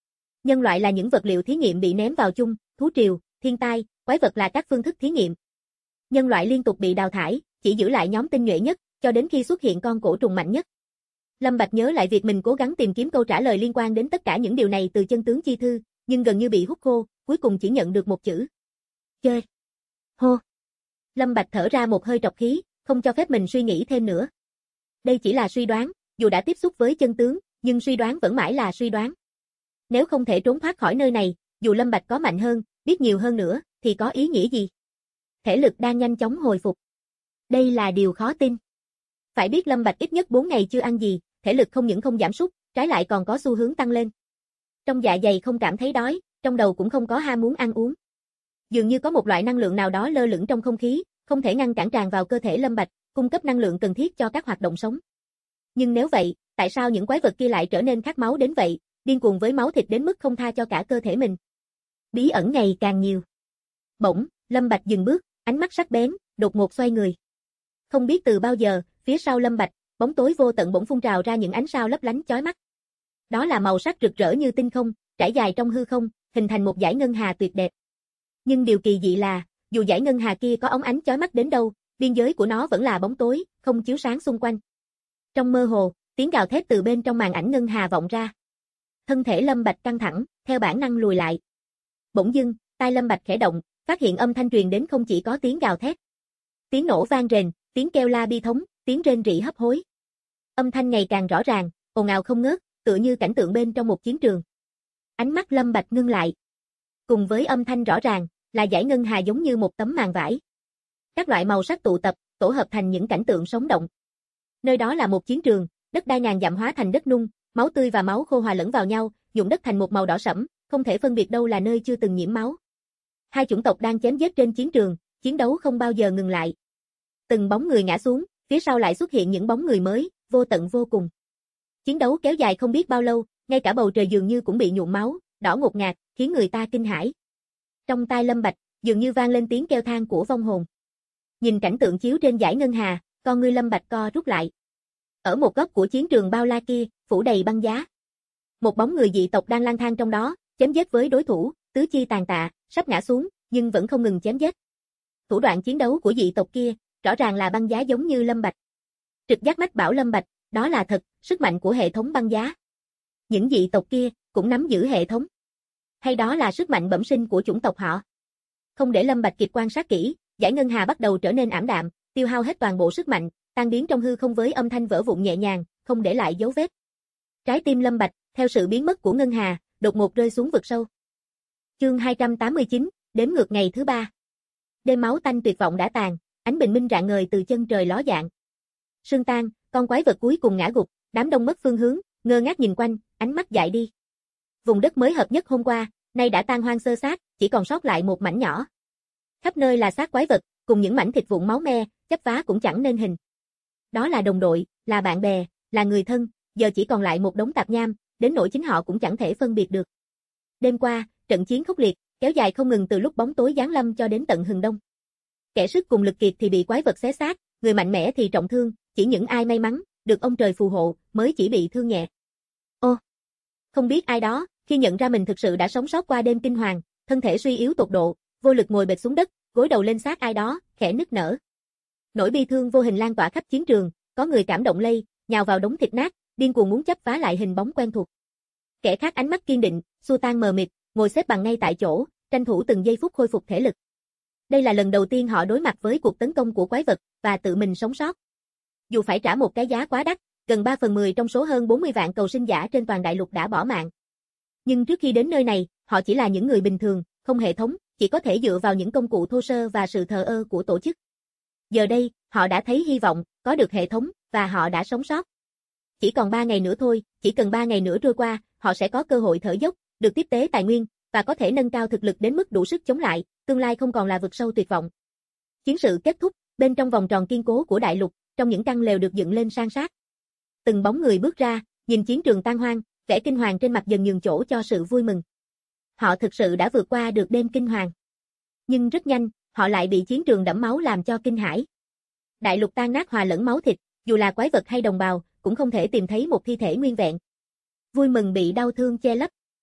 Nhân loại là những vật liệu thí nghiệm bị ném vào chung, thú triều, thiên tai, quái vật là các phương thức thí nghiệm. Nhân loại liên tục bị đào thải, chỉ giữ lại nhóm tinh nhuệ nhất, cho đến khi xuất hiện con cổ trùng mạnh nhất. Lâm Bạch nhớ lại việc mình cố gắng tìm kiếm câu trả lời liên quan đến tất cả những điều này từ chân tướng chi thư, nhưng gần như bị hút khô, cuối cùng chỉ nhận được một chữ. Chơi. Hô. Lâm Bạch thở ra một hơi trọc khí, không cho phép mình suy nghĩ thêm nữa. Đây chỉ là suy đoán, dù đã tiếp xúc với chân tướng, nhưng suy đoán vẫn mãi là suy đoán. Nếu không thể trốn thoát khỏi nơi này, dù Lâm Bạch có mạnh hơn, biết nhiều hơn nữa, thì có ý nghĩa gì? Thể lực đang nhanh chóng hồi phục. Đây là điều khó tin. Phải biết Lâm Bạch ít nhất 4 ngày chưa ăn gì, thể lực không những không giảm sút, trái lại còn có xu hướng tăng lên. Trong dạ dày không cảm thấy đói, trong đầu cũng không có ham muốn ăn uống. Dường như có một loại năng lượng nào đó lơ lửng trong không khí, không thể ngăn cản tràn vào cơ thể Lâm Bạch, cung cấp năng lượng cần thiết cho các hoạt động sống. Nhưng nếu vậy, tại sao những quái vật kia lại trở nên khát máu đến vậy, điên cuồng với máu thịt đến mức không tha cho cả cơ thể mình? Bí ẩn ngày càng nhiều. Bỗng, Lâm Bạch dừng bước, ánh mắt sắc bén, đột ngột xoay người. Không biết từ bao giờ, phía sau Lâm Bạch, bóng tối vô tận bỗng phun trào ra những ánh sao lấp lánh chói mắt. Đó là màu sắc rực rỡ như tinh không, trải dài trong hư không, hình thành một dải ngân hà tuyệt đẹp. Nhưng điều kỳ dị là, dù dải ngân hà kia có óng ánh chói mắt đến đâu, biên giới của nó vẫn là bóng tối, không chiếu sáng xung quanh. Trong mơ hồ, tiếng gào thét từ bên trong màn ảnh ngân hà vọng ra. Thân thể Lâm Bạch căng thẳng, theo bản năng lùi lại. Bỗng dưng, tai Lâm Bạch khẽ động, phát hiện âm thanh truyền đến không chỉ có tiếng gào thét. Tiếng nổ vang rền, tiếng kêu la bi thống, tiếng rên rỉ hấp hối. Âm thanh ngày càng rõ ràng, ồn ào không ngớt, tựa như cảnh tượng bên trong một chiến trường. Ánh mắt Lâm Bạch ngưng lại. Cùng với âm thanh rõ ràng, là dải ngân hà giống như một tấm màn vải. Các loại màu sắc tụ tập, tổ hợp thành những cảnh tượng sống động. Nơi đó là một chiến trường, đất đai ngàn dặm hóa thành đất nung, máu tươi và máu khô hòa lẫn vào nhau, nhuộm đất thành một màu đỏ sẫm, không thể phân biệt đâu là nơi chưa từng nhiễm máu. Hai chủng tộc đang chém giết trên chiến trường, chiến đấu không bao giờ ngừng lại. Từng bóng người ngã xuống, phía sau lại xuất hiện những bóng người mới, vô tận vô cùng. Chiến đấu kéo dài không biết bao lâu, ngay cả bầu trời dường như cũng bị nhuộm máu, đỏ ngột ngạt, khiến người ta kinh hãi. Trong tai Lâm Bạch, dường như vang lên tiếng kêu than của vong hồn. Nhìn cảnh tượng chiếu trên dải ngân hà, con ngươi Lâm Bạch co rút lại. Ở một góc của chiến trường bao la kia, phủ đầy băng giá. Một bóng người dị tộc đang lang thang trong đó, chém giết với đối thủ, tứ chi tàn tạ, sắp ngã xuống, nhưng vẫn không ngừng chém giết. Thủ đoạn chiến đấu của dị tộc kia, rõ ràng là băng giá giống như Lâm Bạch. Trực giác mách bảo Lâm Bạch, đó là thật, sức mạnh của hệ thống băng giá. Những dị tộc kia, cũng nắm giữ hệ thống. Hay đó là sức mạnh bẩm sinh của chủng tộc họ? Không để Lâm Bạch kịp quan sát kỹ, dải ngân hà bắt đầu trở nên ảm đạm, tiêu hao hết toàn bộ sức mạnh, tan biến trong hư không với âm thanh vỡ vụn nhẹ nhàng, không để lại dấu vết. Trái tim Lâm Bạch, theo sự biến mất của ngân hà, đột ngột rơi xuống vực sâu. Chương 289, đếm ngược ngày thứ 3. Đêm máu tanh tuyệt vọng đã tàn, ánh bình minh rạng ngời từ chân trời ló dạng. Sương tan, con quái vật cuối cùng ngã gục, đám đông mất phương hướng, ngơ ngác nhìn quanh, ánh mắt dại đi. Vùng đất mới hợp nhất hôm qua, nay đã tan hoang xơ xác, chỉ còn sót lại một mảnh nhỏ. Khắp nơi là xác quái vật, cùng những mảnh thịt vụn máu me, chắp vá cũng chẳng nên hình. Đó là đồng đội, là bạn bè, là người thân, giờ chỉ còn lại một đống tạp nham, đến nỗi chính họ cũng chẳng thể phân biệt được. Đêm qua, trận chiến khốc liệt, kéo dài không ngừng từ lúc bóng tối giáng lâm cho đến tận hừng đông. Kẻ sức cùng lực kiệt thì bị quái vật xé xác, người mạnh mẽ thì trọng thương, chỉ những ai may mắn, được ông trời phù hộ, mới chỉ bị thương nhẹ. Ô! Không biết ai đó, khi nhận ra mình thực sự đã sống sót qua đêm kinh hoàng, thân thể suy yếu tột độ, vô lực ngồi bệt xuống đất, gối đầu lên xác ai đó, khẽ nức nở. Nỗi bi thương vô hình lan tỏa khắp chiến trường, có người cảm động lây, nhào vào đống thịt nát, điên cuồng muốn chắp vá lại hình bóng quen thuộc. Kẻ khác ánh mắt kiên định, xua tan mờ mịt, ngồi xếp bằng ngay tại chỗ, tranh thủ từng giây phút khôi phục thể lực. Đây là lần đầu tiên họ đối mặt với cuộc tấn công của quái vật, và tự mình sống sót. Dù phải trả một cái giá quá đắt, gần 3/10 trong số hơn 40 vạn cầu sinh giả trên toàn đại lục đã bỏ mạng. Nhưng trước khi đến nơi này, họ chỉ là những người bình thường, không hệ thống, chỉ có thể dựa vào những công cụ thô sơ và sự thờ ơ của tổ chức. Giờ đây, họ đã thấy hy vọng, có được hệ thống, và họ đã sống sót. Chỉ còn 3 ngày nữa thôi, chỉ cần 3 ngày nữa trôi qua, họ sẽ có cơ hội thở dốc, được tiếp tế tài nguyên, và có thể nâng cao thực lực đến mức đủ sức chống lại, tương lai không còn là vực sâu tuyệt vọng. Chiến sự kết thúc, bên trong vòng tròn kiên cố của đại lục, trong những căn lều được dựng lên san sát. Từng bóng người bước ra, nhìn chiến trường tan hoang, vẻ kinh hoàng trên mặt dần nhường chỗ cho sự vui mừng. Họ thực sự đã vượt qua được đêm kinh hoàng. Nhưng rất nhanh, họ lại bị chiến trường đẫm máu làm cho kinh hãi. Đại lục tan nát hòa lẫn máu thịt, dù là quái vật hay đồng bào, cũng không thể tìm thấy một thi thể nguyên vẹn. Vui mừng bị đau thương che lấp.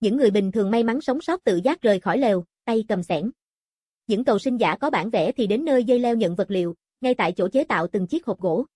Những người bình thường may mắn sống sót tự giác rời khỏi lều, tay cầm xẻng. Những cầu sinh giả có bản vẽ thì đến nơi dây leo nhận vật liệu, ngay tại chỗ chế tạo từng chiếc hộp gỗ.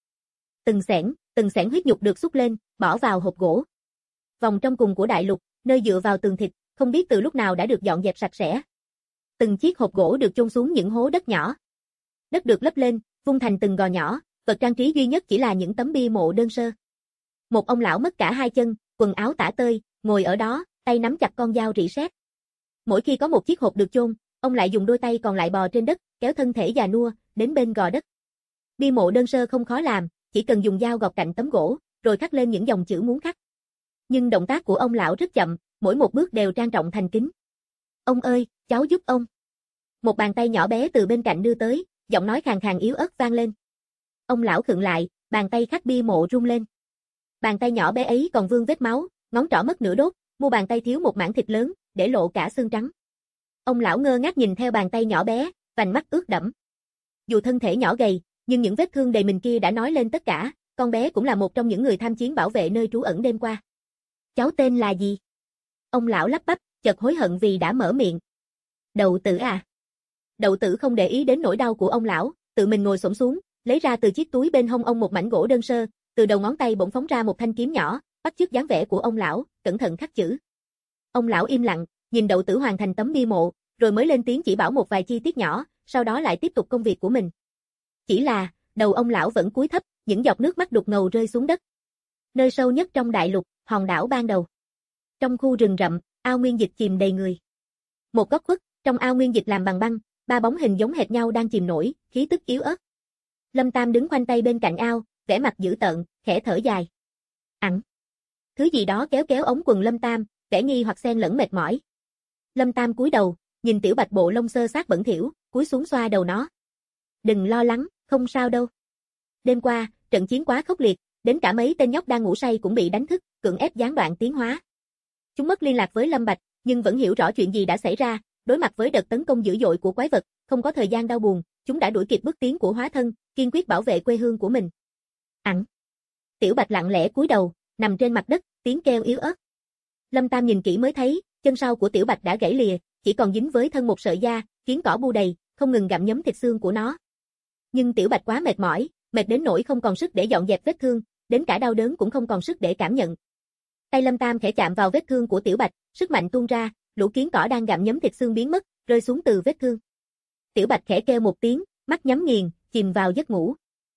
Từng xẻng huyết nhục được xúc lên, bỏ vào hộp gỗ. Vòng trong cùng của đại lục, nơi dựa vào tường thịt, không biết từ lúc nào đã được dọn dẹp sạch sẽ. Từng chiếc hộp gỗ được chôn xuống những hố đất nhỏ. Đất được lấp lên, vung thành từng gò nhỏ, vật trang trí duy nhất chỉ là những tấm bia mộ đơn sơ. Một ông lão mất cả hai chân, quần áo tả tơi, ngồi ở đó, tay nắm chặt con dao rỉ sét. Mỗi khi có một chiếc hộp được chôn, ông lại dùng đôi tay còn lại bò trên đất, kéo thân thể già nua đến bên gò đất. Bia mộ đơn sơ không khó làm, chỉ cần dùng dao gọt cạnh tấm gỗ, rồi khắc lên những dòng chữ muốn khắc. Nhưng động tác của ông lão rất chậm, mỗi một bước đều trang trọng thành kính. "Ông ơi, cháu giúp ông." Một bàn tay nhỏ bé từ bên cạnh đưa tới, giọng nói khàn khàn yếu ớt vang lên. Ông lão khựng lại, bàn tay khắc bia mộ rung lên. Bàn tay nhỏ bé ấy còn vương vết máu, ngón trỏ mất nửa đốt, mu bàn tay thiếu một mảng thịt lớn, để lộ cả xương trắng. Ông lão ngơ ngác nhìn theo bàn tay nhỏ bé, vành mắt ướt đẫm. Dù thân thể nhỏ gầy, nhưng những vết thương đầy mình kia đã nói lên tất cả, con bé cũng là một trong những người tham chiến bảo vệ nơi trú ẩn đêm qua. "Cháu tên là gì?" Ông lão lắp bắp, chợt hối hận vì đã mở miệng. "Đậu Tử à?" Đậu Tử không để ý đến nỗi đau của ông lão, tự mình ngồi xổm xuống, lấy ra từ chiếc túi bên hông ông một mảnh gỗ đơn sơ, từ đầu ngón tay bỗng phóng ra một thanh kiếm nhỏ, bắt chước dáng vẻ của ông lão, cẩn thận khắc chữ. Ông lão im lặng, nhìn Đậu Tử hoàn thành tấm bia mộ, rồi mới lên tiếng chỉ bảo một vài chi tiết nhỏ, sau đó lại tiếp tục công việc của mình. Chỉ là, đầu ông lão vẫn cúi thấp, những giọt nước mắt đục ngầu rơi xuống đất. Nơi sâu nhất trong đại lục, hòn đảo ban đầu. Trong khu rừng rậm, ao nguyên dịch chìm đầy người. Một góc khuất, trong ao nguyên dịch làm bằng băng, ba bóng hình giống hệt nhau đang chìm nổi, khí tức yếu ớt. Lâm Tam đứng khoanh tay bên cạnh ao, vẻ mặt dữ tợn, khẽ thở dài. Ẵng. Thứ gì đó kéo kéo ống quần Lâm Tam, vẻ nghi hoặc xen lẫn mệt mỏi. Lâm Tam cúi đầu, nhìn tiểu bạch bộ lông xơ xác bẩn thỉu, cúi xuống xoa đầu nó. Đừng lo lắng, không sao đâu. Đêm qua, trận chiến quá khốc liệt, đến cả mấy tên nhóc đang ngủ say cũng bị đánh thức, cưỡng ép gián đoạn tiến hóa. Chúng mất liên lạc với Lâm Bạch, nhưng vẫn hiểu rõ chuyện gì đã xảy ra, đối mặt với đợt tấn công dữ dội của quái vật, không có thời gian đau buồn, chúng đã đuổi kịp bước tiến của hóa thân, kiên quyết bảo vệ quê hương của mình. Ẵng. Tiểu Bạch lặng lẽ cúi đầu, nằm trên mặt đất, tiếng kêu yếu ớt. Lâm Tam nhìn kỹ mới thấy, chân sau của Tiểu Bạch đã gãy lìa, chỉ còn dính với thân một sợi da, kiến cỏ bu đầy, không ngừng gặm nhấm thịt xương của nó. Nhưng Tiểu Bạch quá mệt mỏi, mệt đến nỗi không còn sức để dọn dẹp vết thương, đến cả đau đớn cũng không còn sức để cảm nhận. Tay Lâm Tam khẽ chạm vào vết thương của Tiểu Bạch, sức mạnh tuôn ra, lũ kiến cỏ đang gặm nhấm thịt xương biến mất, rơi xuống từ vết thương. Tiểu Bạch khẽ kêu một tiếng, mắt nhắm nghiền, chìm vào giấc ngủ.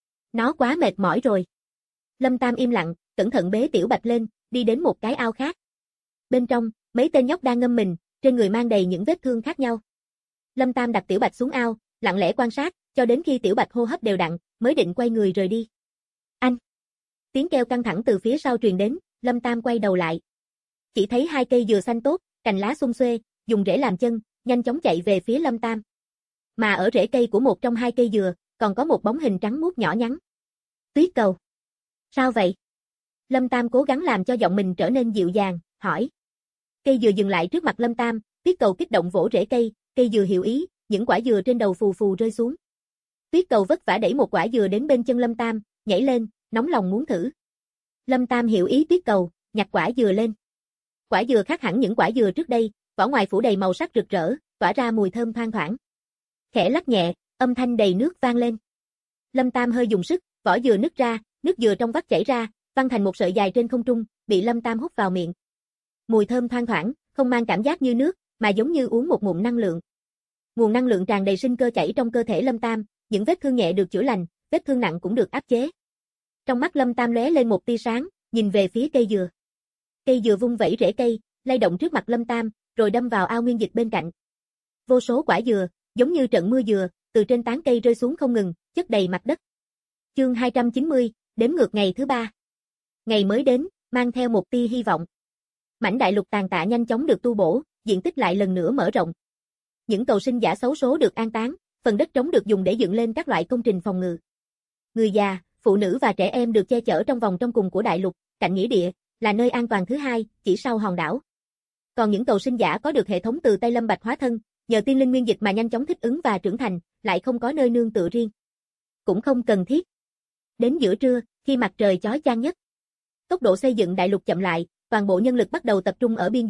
Nó quá mệt mỏi rồi. Lâm Tam im lặng, cẩn thận bế Tiểu Bạch lên, đi đến một cái ao khác. Bên trong, mấy tên nhóc đang ngâm mình, trên người mang đầy những vết thương khác nhau. Lâm Tam đặt Tiểu Bạch xuống ao, lặng lẽ quan sát, cho đến khi Tiểu Bạch hô hấp đều đặn, mới định quay người rời đi. Anh! Tiếng kêu căng thẳng từ phía sau truyền đến, Lâm Tam quay đầu lại. Chỉ thấy hai cây dừa xanh tốt, cành lá xum xuê, dùng rễ làm chân, nhanh chóng chạy về phía Lâm Tam. Mà ở rễ cây của một trong hai cây dừa, còn có một bóng hình trắng muốt nhỏ nhắn. Tuyết Cầu. Sao vậy? Lâm Tam cố gắng làm cho giọng mình trở nên dịu dàng, hỏi. Cây dừa dừng lại trước mặt Lâm Tam, Tuyết Cầu kích động vỗ rễ cây, cây dừa hiểu ý, những quả dừa trên đầu phù phù rơi xuống. Tuyết Cầu vất vả đẩy một quả dừa đến bên chân Lâm Tam, nhảy lên, nóng lòng muốn thử. Lâm Tam hiểu ý Tuyết Cầu, nhặt quả dừa lên. Quả dừa khác hẳn những quả dừa trước đây, vỏ ngoài phủ đầy màu sắc rực rỡ, tỏa ra mùi thơm thoang thoảng. Khẽ lắc nhẹ, âm thanh đầy nước vang lên. Lâm Tam hơi dùng sức, vỏ dừa nứt ra, nước dừa trong vắt chảy ra, văng thành một sợi dài trên không trung, bị Lâm Tam hút vào miệng. Mùi thơm thoang thoảng, không mang cảm giác như nước, mà giống như uống một ngụm năng lượng. Nguồn năng lượng tràn đầy sinh cơ chảy trong cơ thể Lâm Tam, những vết thương nhẹ được chữa lành, vết thương nặng cũng được áp chế. Trong mắt Lâm Tam lóe lên một tia sáng, nhìn về phía cây dừa. Cây dừa vung vẩy rễ cây, lay động trước mặt Lâm Tam, rồi đâm vào ao nguyên dịch bên cạnh. Vô số quả dừa, giống như trận mưa dừa, từ trên tán cây rơi xuống không ngừng, chất đầy mặt đất. Chương 290, đếm ngược ngày thứ 3. Ngày mới đến, mang theo một tia hy vọng. Mảnh đại lục tàn tạ nhanh chóng được tu bổ, diện tích lại lần nữa mở rộng. Những cầu sinh giả xấu số được an táng, phần đất trống được dùng để dựng lên các loại công trình phòng ngự. Người già, phụ nữ và trẻ em được che chở trong vòng trong cùng của đại lục, cạnh nghĩa địa, là nơi an toàn thứ hai, chỉ sau hòn đảo. Còn những cầu sinh giả có được hệ thống từ tay Lâm Bạch hóa thân, nhờ tiên linh nguyên dịch mà nhanh chóng thích ứng và trưởng thành, lại không có nơi nương tựa riêng. Cũng không cần thiết. Đến giữa trưa, khi mặt trời chói chang nhất, tốc độ xây dựng đại lục chậm lại, toàn bộ nhân lực bắt đầu tập trung ở biên giới,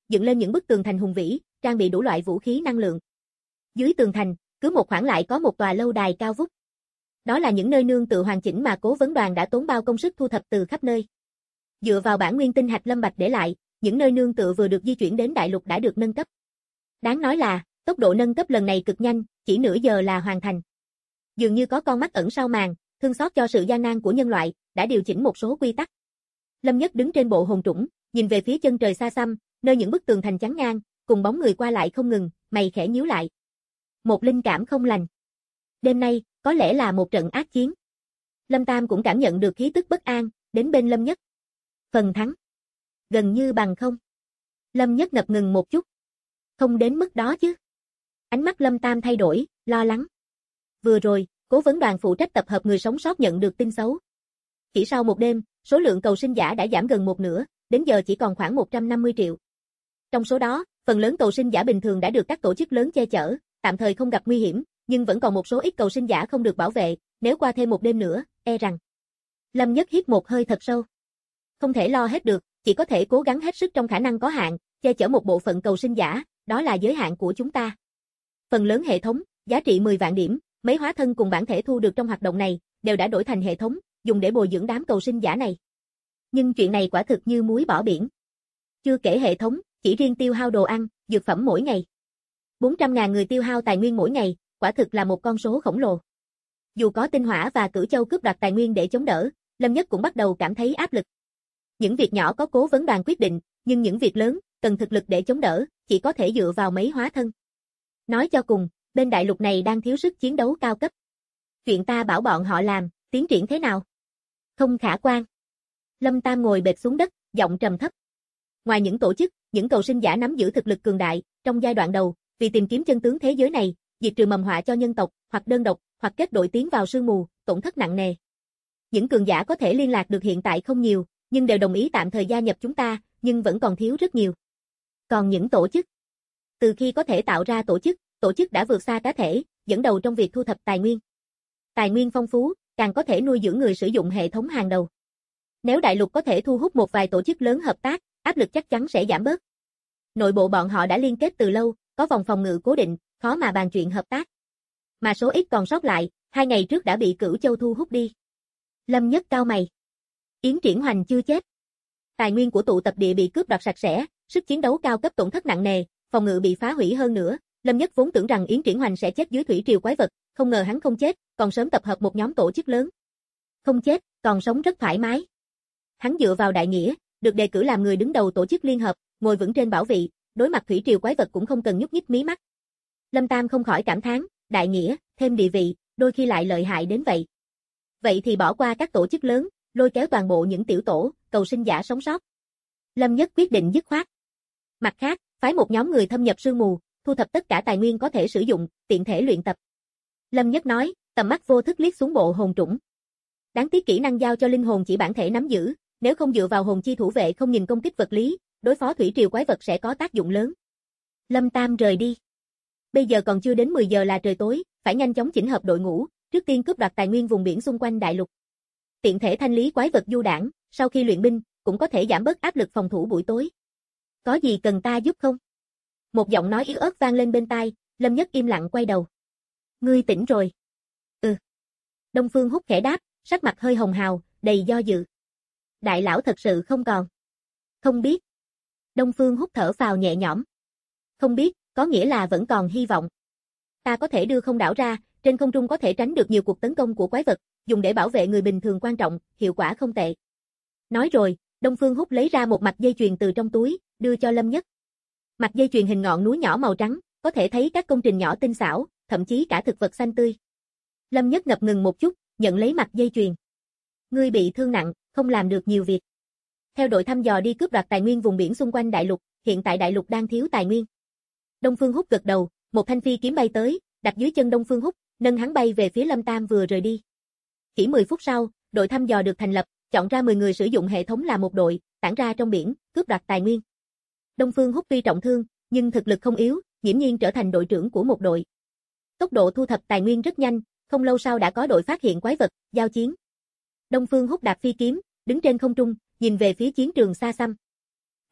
dựng lên những bức tường thành hùng vĩ, trang bị đủ loại vũ khí năng lượng. Dưới tường thành, cứ một khoảng lại có một tòa lâu đài cao vút. Đó là những nơi nương tựa hoàn chỉnh mà Cố vấn đoàn đã tốn bao công sức thu thập từ khắp nơi. Dựa vào bản nguyên tinh hạch Lâm Bạch để lại, những nơi nương tựa vừa được di chuyển đến đại lục đã được nâng cấp. Đáng nói là, tốc độ nâng cấp lần này cực nhanh, chỉ nửa giờ là hoàn thành. Dường như có con mắt ẩn sau màn, thương xót cho sự gian nan của nhân loại, đã điều chỉnh một số quy tắc. Lâm Nhất đứng trên bộ hồn trũng, nhìn về phía chân trời xa xăm, nơi những bức tường thành chắn ngang, cùng bóng người qua lại không ngừng, mày khẽ nhíu lại. Một linh cảm không lành. Đêm nay, có lẽ là một trận ác chiến. Lâm Tam cũng cảm nhận được khí tức bất an, đến bên Lâm Nhất. Phần thắng. Gần như bằng không. Lâm Nhất ngập ngừng một chút. Không đến mức đó chứ. Ánh mắt Lâm Tam thay đổi, lo lắng. Vừa rồi, Cố vấn đoàn phụ trách tập hợp người sống sót nhận được tin xấu. Chỉ sau một đêm, số lượng cầu sinh giả đã giảm gần một nửa, đến giờ chỉ còn khoảng 150 triệu. Trong số đó, phần lớn cầu sinh giả bình thường đã được các tổ chức lớn che chở, tạm thời không gặp nguy hiểm, nhưng vẫn còn một số ít cầu sinh giả không được bảo vệ, nếu qua thêm một đêm nữa, e rằng. Lâm Nhất hít một hơi thật sâu. Không thể lo hết được, chỉ có thể cố gắng hết sức trong khả năng có hạn, che chở một bộ phận cầu sinh giả, đó là giới hạn của chúng ta. Phần lớn hệ thống, giá trị 10 vạn điểm, mấy hóa thân cùng bản thể thu được trong hoạt động này, đều đã đổi thành hệ thống, dùng để bồi dưỡng đám cầu sinh giả này. Nhưng chuyện này quả thực như muối bỏ biển. Chưa kể hệ thống, chỉ riêng tiêu hao đồ ăn, dược phẩm mỗi ngày. 400.000 người tiêu hao tài nguyên mỗi ngày, quả thực là một con số khổng lồ. Dù có tinh hỏa và cửu châu cướp đoạt tài nguyên để chống đỡ, Lâm Nhất cũng bắt đầu cảm thấy áp lực. Những việc nhỏ có Cố vấn đoàn quyết định, nhưng những việc lớn, cần thực lực để chống đỡ, chỉ có thể dựa vào mấy hóa thân. Nói cho cùng, bên đại lục này đang thiếu sức chiến đấu cao cấp. Chuyện ta bảo bọn họ làm, tiến triển thế nào? Không khả quan. Lâm Tam ngồi bệt xuống đất, giọng trầm thấp. Ngoài những tổ chức, những cầu sinh giả nắm giữ thực lực cường đại, trong giai đoạn đầu, vì tìm kiếm chân tướng thế giới này, diệt trừ mầm họa cho nhân tộc, hoặc đơn độc, hoặc kết đội tiến vào sương mù, tổn thất nặng nề. Những cường giả có thể liên lạc được hiện tại không nhiều, nhưng đều đồng ý tạm thời gia nhập chúng ta, nhưng vẫn còn thiếu rất nhiều. Còn những tổ chức, từ khi có thể tạo ra tổ chức đã vượt xa cá thể, dẫn đầu trong việc thu thập tài nguyên. Tài nguyên phong phú, càng có thể nuôi dưỡng người sử dụng hệ thống hàng đầu. Nếu đại lục có thể thu hút một vài tổ chức lớn hợp tác, áp lực chắc chắn sẽ giảm bớt. Nội bộ bọn họ đã liên kết từ lâu, có vòng phòng ngự cố định, khó mà bàn chuyện hợp tác. Mà số ít còn sót lại, 2 ngày trước đã bị Cửu Châu thu hút đi. Lâm Nhất cau mày. Yến Triển Hoành chưa chết. Tài nguyên của tụ tập địa bị cướp đoạt sạch sẽ, sức chiến đấu cao cấp tổn thất nặng nề, phòng ngự bị phá hủy hơn nữa. Lâm Nhất vốn tưởng rằng Yến Triển Hoành sẽ chết dưới thủy triều quái vật, không ngờ hắn không chết, còn sớm tập hợp một nhóm tổ chức lớn. Không chết, còn sống rất thoải mái. Hắn dựa vào đại nghĩa, được đề cử làm người đứng đầu tổ chức liên hợp, ngồi vững trên bảo vị, đối mặt thủy triều quái vật cũng không cần nhúc nhích mí mắt. Lâm Tam không khỏi cảm thán, đại nghĩa, thêm địa vị, đôi khi lại lợi hại đến vậy. Vậy thì bỏ qua các tổ chức lớn, lôi kéo toàn bộ những tiểu tổ, cầu sinh giả sống sót. Lâm Nhất quyết định dứt khoát. Mặt khác, phái một nhóm người thâm nhập sương mù, thu thập tất cả tài nguyên có thể sử dụng, tiện thể luyện tập. Lâm Nhất nói, tầm mắt vô thức liếc xuống bộ hồn trũng. Đáng tiếc kỹ năng giao cho linh hồn chỉ bản thể nắm giữ, nếu không dựa vào hồn chi thủ vệ không nhìn công kích vật lý, đối phó thủy triều quái vật sẽ có tác dụng lớn. Lâm Tam rời đi. Bây giờ còn chưa đến 10 giờ là trời tối, phải nhanh chóng chỉnh hợp đội ngũ, trước tiên cướp đoạt tài nguyên vùng biển xung quanh đại lục. Tiện thể thanh lý quái vật du đảng, sau khi luyện binh, cũng có thể giảm bớt áp lực phòng thủ buổi tối. Có gì cần ta giúp không? Một giọng nói yếu ớt vang lên bên tai, Lâm Nhất im lặng quay đầu. Ngươi tỉnh rồi. Ừ. Đông Phương Húc khẽ đáp, sắc mặt hơi hồng hào, đầy do dự. Đại lão thật sự không còn. Không biết. Đông Phương Húc thở phào nhẹ nhõm. Không biết, có nghĩa là vẫn còn hy vọng. Ta có thể đưa không đảo ra, trên không trung có thể tránh được nhiều cuộc tấn công của quái vật, dùng để bảo vệ người bình thường quan trọng, hiệu quả không tệ. Nói rồi, Đông Phương Húc lấy ra một mạch dây chuyền từ trong túi, đưa cho Lâm Nhất. Mạch dây chuyền hình ngọn núi nhỏ màu trắng, có thể thấy các công trình nhỏ tinh xảo, thậm chí cả thực vật xanh tươi. Lâm Nhất ngập ngừng một chút, nhận lấy mạch dây chuyền. Ngươi bị thương nặng, không làm được nhiều việc. Theo đội thăm dò đi cướp đoạt tài nguyên vùng biển xung quanh đại lục, hiện tại đại lục đang thiếu tài nguyên. Đông Phương Húc gật đầu, một thanh phi kiếm bay tới, đặt dưới chân Đông Phương Húc, nâng hắn bay về phía Lâm Tam vừa rời đi. Chỉ 10 phút sau, đội thăm dò được thành lập, chọn ra 10 người sử dụng hệ thống là một đội, tản ra trong biển, cướp đoạt tài nguyên. Đông Phương Húc tuy trọng thương, nhưng thực lực không yếu, nghiễm nhiên trở thành đội trưởng của một đội. Tốc độ thu thập tài nguyên rất nhanh, không lâu sau đã có đội phát hiện quái vật, giao chiến. Đông Phương Húc đạp phi kiếm, đứng trên không trung, nhìn về phía chiến trường xa xăm.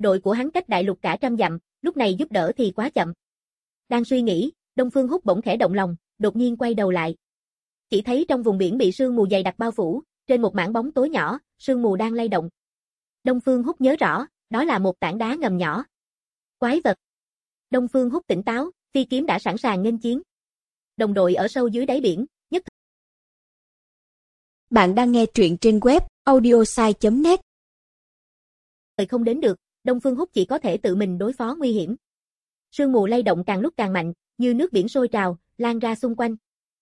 Đội của hắn cách đại lục cả trăm dặm, lúc này giúp đỡ thì quá chậm. Đang suy nghĩ, Đông Phương Húc bỗng khẽ động lòng, đột nhiên quay đầu lại. Chỉ thấy trong vùng biển bị sương mù dày đặc bao phủ, trên một mảng bóng tối nhỏ, sương mù đang lay động. Đông Phương Húc nhớ rõ, đó là một tảng đá ngầm nhỏ. Quái vật. Đông Phương Húc tỉnh táo, phi kiếm đã sẵn sàng nghênh chiến. Đồng đội ở sâu dưới đáy biển, nhất. Bạn đang nghe truyện trên web audiosai.net. Thời không đến được, Đông Phương Húc chỉ có thể tự mình đối phó nguy hiểm. Sương mù lay động càng lúc càng mạnh, như nước biển sôi trào, lan ra xung quanh.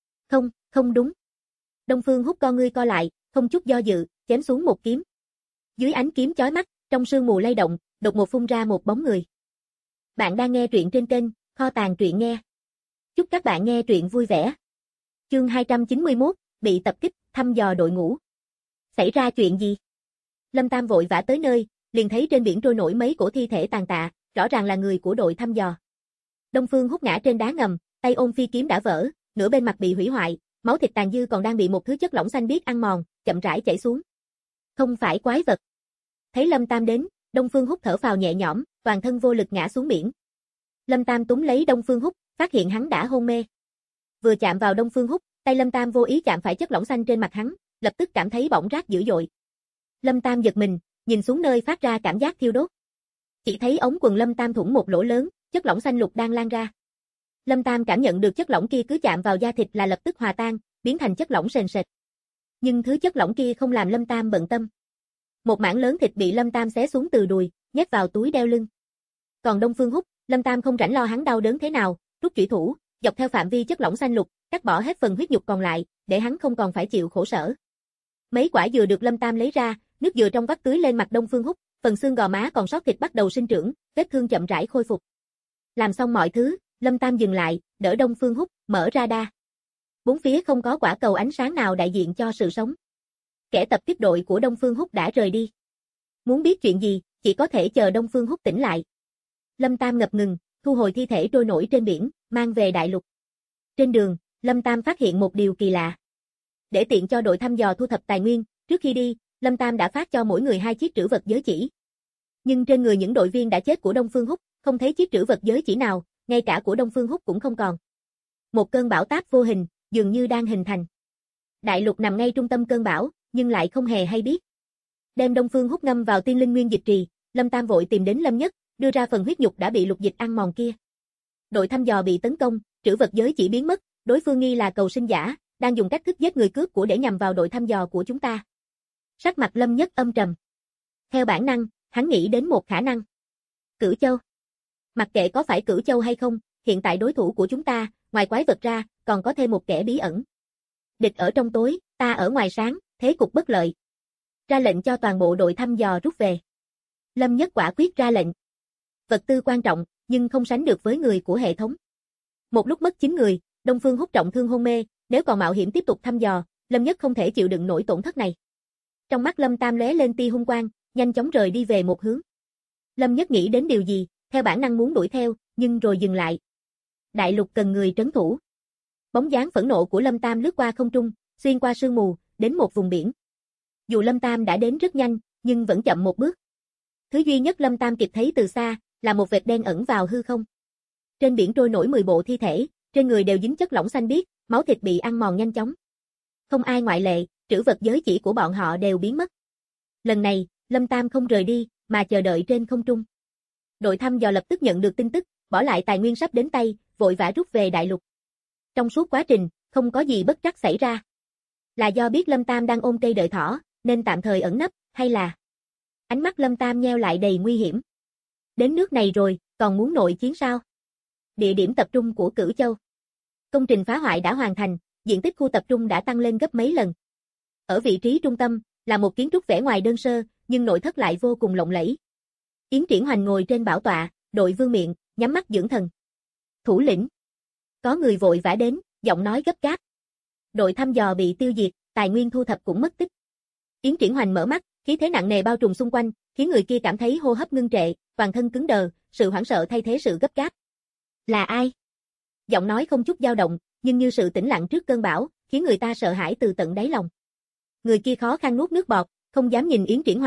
Không đúng. Đông Phương Húc con ngươi co lại, không chút do dự, chém xuống một kiếm. Dưới ánh kiếm chói mắt, trong sương mù lay động, đột ngột phun ra một bóng người. Bạn đang nghe truyện trên kênh Kho tàng truyện nghe. Chúc các bạn nghe truyện vui vẻ. Chương 291, bị tập kích, thăm dò đội ngũ. Xảy ra chuyện gì? Lâm Tam vội vã tới nơi, liền thấy trên biển trôi nổi mấy cổ thi thể tàn tạ, rõ ràng là người của đội thăm dò. Đông Phương Húc ngã trên đá ngầm, tay ôm phi kiếm đã vỡ, nửa bên mặt bị hủy hoại, máu thịt tàn dư còn đang bị một thứ chất lỏng xanh biếc ăn mòn, chậm rãi chảy xuống. Không phải quái vật. Thấy Lâm Tam đến, Đông Phương Húc thở phào nhẹ nhõm, toàn thân vô lực ngã xuống biển. Lâm Tam túm lấy Đông Phương Húc, phát hiện hắn đã hôn mê. Vừa chạm vào Đông Phương Húc, tay Lâm Tam vô ý chạm phải chất lỏng xanh trên mặt hắn, lập tức cảm thấy bỏng rát dữ dội. Lâm Tam giật mình, nhìn xuống nơi phát ra cảm giác thiêu đốt. Chỉ thấy ống quần Lâm Tam thủng một lỗ lớn, chất lỏng xanh lục đang lan ra. Lâm Tam cảm nhận được chất lỏng kia cứ chạm vào da thịt là lập tức hòa tan, biến thành chất lỏng sền sệt. Nhưng thứ chất lỏng kia không làm Lâm Tam bận tâm. Một mảng lớn thịt bị Lâm Tam xé xuống từ đùi, nhét vào túi đeo lưng. Còn Đông Phương Húc, Lâm Tam không rảnh lo hắn đau đớn thế nào, rút chủy thủ, dọc theo phạm vi chất lỏng xanh lục, cắt bỏ hết phần huyết nhục còn lại, để hắn không còn phải chịu khổ sở. Mấy quả dừa được Lâm Tam lấy ra, nước dừa trong vắt tưới lên mặt Đông Phương Húc, phần xương gò má còn sót thịt bắt đầu sinh trưởng, vết thương chậm rãi khôi phục. Làm xong mọi thứ, Lâm Tam dừng lại, đỡ Đông Phương Húc, mở radar. Bốn phía không có quả cầu ánh sáng nào đại diện cho sự sống. Kẻ tập kích đội của Đông Phương Húc đã rời đi. Muốn biết chuyện gì, chỉ có thể chờ Đông Phương Húc tỉnh lại. Lâm Tam ngập ngừng, thu hồi thi thể trôi nổi trên biển, mang về đại lục. Trên đường, Lâm Tam phát hiện một điều kỳ lạ. Để tiện cho đội thăm dò thu thập tài nguyên, trước khi đi, Lâm Tam đã phát cho mỗi người 2 chiếc trữ vật giới chỉ. Nhưng trên người những đội viên đã chết của Đông Phương Húc, không thấy chiếc trữ vật giới chỉ nào, ngay cả của Đông Phương Húc cũng không còn. Một cơn bão táp vô hình, dường như đang hình thành. Đại lục nằm ngay trung tâm cơn bão, nhưng lại không hề hay biết. Đem Đông Phương Húc ngâm vào tiên linh nguyên dịch trì, Lâm Tam vội tìm đến Lâm Nhất, đưa ra phần huyết nhục đã bị lục dịch ăn mòn kia. Đội thăm dò bị tấn công, trữ vật giới chỉ biến mất, đối phương nghi là cầu sinh giả, đang dùng cách thức giết người cướp của để nhằm vào đội thăm dò của chúng ta. Sắc mặt Lâm Nhất âm trầm. Theo bản năng, hắn nghĩ đến một khả năng. Cửu Châu. Mặc kệ có phải Cửu Châu hay không, hiện tại đối thủ của chúng ta, ngoài quái vật ra, còn có thêm một kẻ bí ẩn. Địch ở trong tối, ta ở ngoài sáng, thế cục bất lợi. Ra lệnh cho toàn bộ đội thăm dò rút về. Lâm Nhất quả quyết ra lệnh. Vật tư quan trọng, nhưng không sánh được với người của hệ thống. Một lúc mất 9 người, Đông Phương Húc trọng thương hôn mê, nếu còn mạo hiểm tiếp tục thăm dò, Lâm Nhất không thể chịu đựng nổi tổn thất này. Trong mắt Lâm Tam lóe lên tia hung quang, nhanh chóng rời đi về một hướng. Lâm Nhất nghĩ đến điều gì, theo bản năng muốn đuổi theo, nhưng rồi dừng lại. Đại lục cần người trấn thủ. Bóng dáng phẫn nộ của Lâm Tam lướt qua không trung, xuyên qua sương mù, đến một vùng biển. Dù Lâm Tam đã đến rất nhanh, nhưng vẫn chậm một bước. Thứ duy nhất Lâm Tam kịp thấy từ xa, là một vệt đen ẩn vào hư không. Trên biển trôi nổi 10 bộ thi thể, trên người đều dính chất lỏng xanh biếc, máu thịt bị ăn mòn nhanh chóng. Không ai ngoại lệ, trữ vật giới chỉ của bọn họ đều biến mất. Lần này, Lâm Tam không rời đi, mà chờ đợi trên không trung. Đội thăm dò lập tức nhận được tin tức, bỏ lại tài nguyên sắp đến tay, vội vã rút về đại lục. Trong suốt quá trình, không có gì bất trắc xảy ra. Là do biết Lâm Tam đang ôm cây đợi thỏ, nên tạm thời ẩn nấp, hay là... Ánh mắt Lâm Tam nheo lại đầy nguy hiểm. Đến nước này rồi, còn muốn nội chiến sao? Địa điểm tập trung của Cửu Châu. Công trình phá hoại đã hoàn thành, diện tích khu tập trung đã tăng lên gấp mấy lần. Ở vị trí trung tâm, là một kiến trúc vẻ ngoài đơn sơ, nhưng nội thất lại vô cùng lộng lẫy. Yến Triển Hoành ngồi trên bảo tọa, đội vương miện, nhắm mắt dưỡng thần. Thủ lĩnh. Có người vội vã đến, giọng nói gấp gáp. Đội thăm dò bị tiêu diệt, tài nguyên thu thập cũng mất tích. Yến Triển Hoành mở mắt, khí thế nặng nề bao trùm xung quanh, khiến người kia cảm thấy hô hấp ngưng trệ, toàn thân cứng đờ, sự hoảng sợ thay thế sự gấp gáp. Là ai? Giọng nói không chút dao động, nhưng như sự tĩnh lặng trước cơn bão, khiến người ta sợ hãi từ tận đáy lòng. Người kia khó khăn nuốt nước bọt, không dám nhìn Yến Triển Hoành,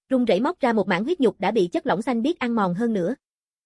run rẩy móc ra một mảng huyết nhục đã bị chất lỏng xanh biếc ăn mòn hơn nữa.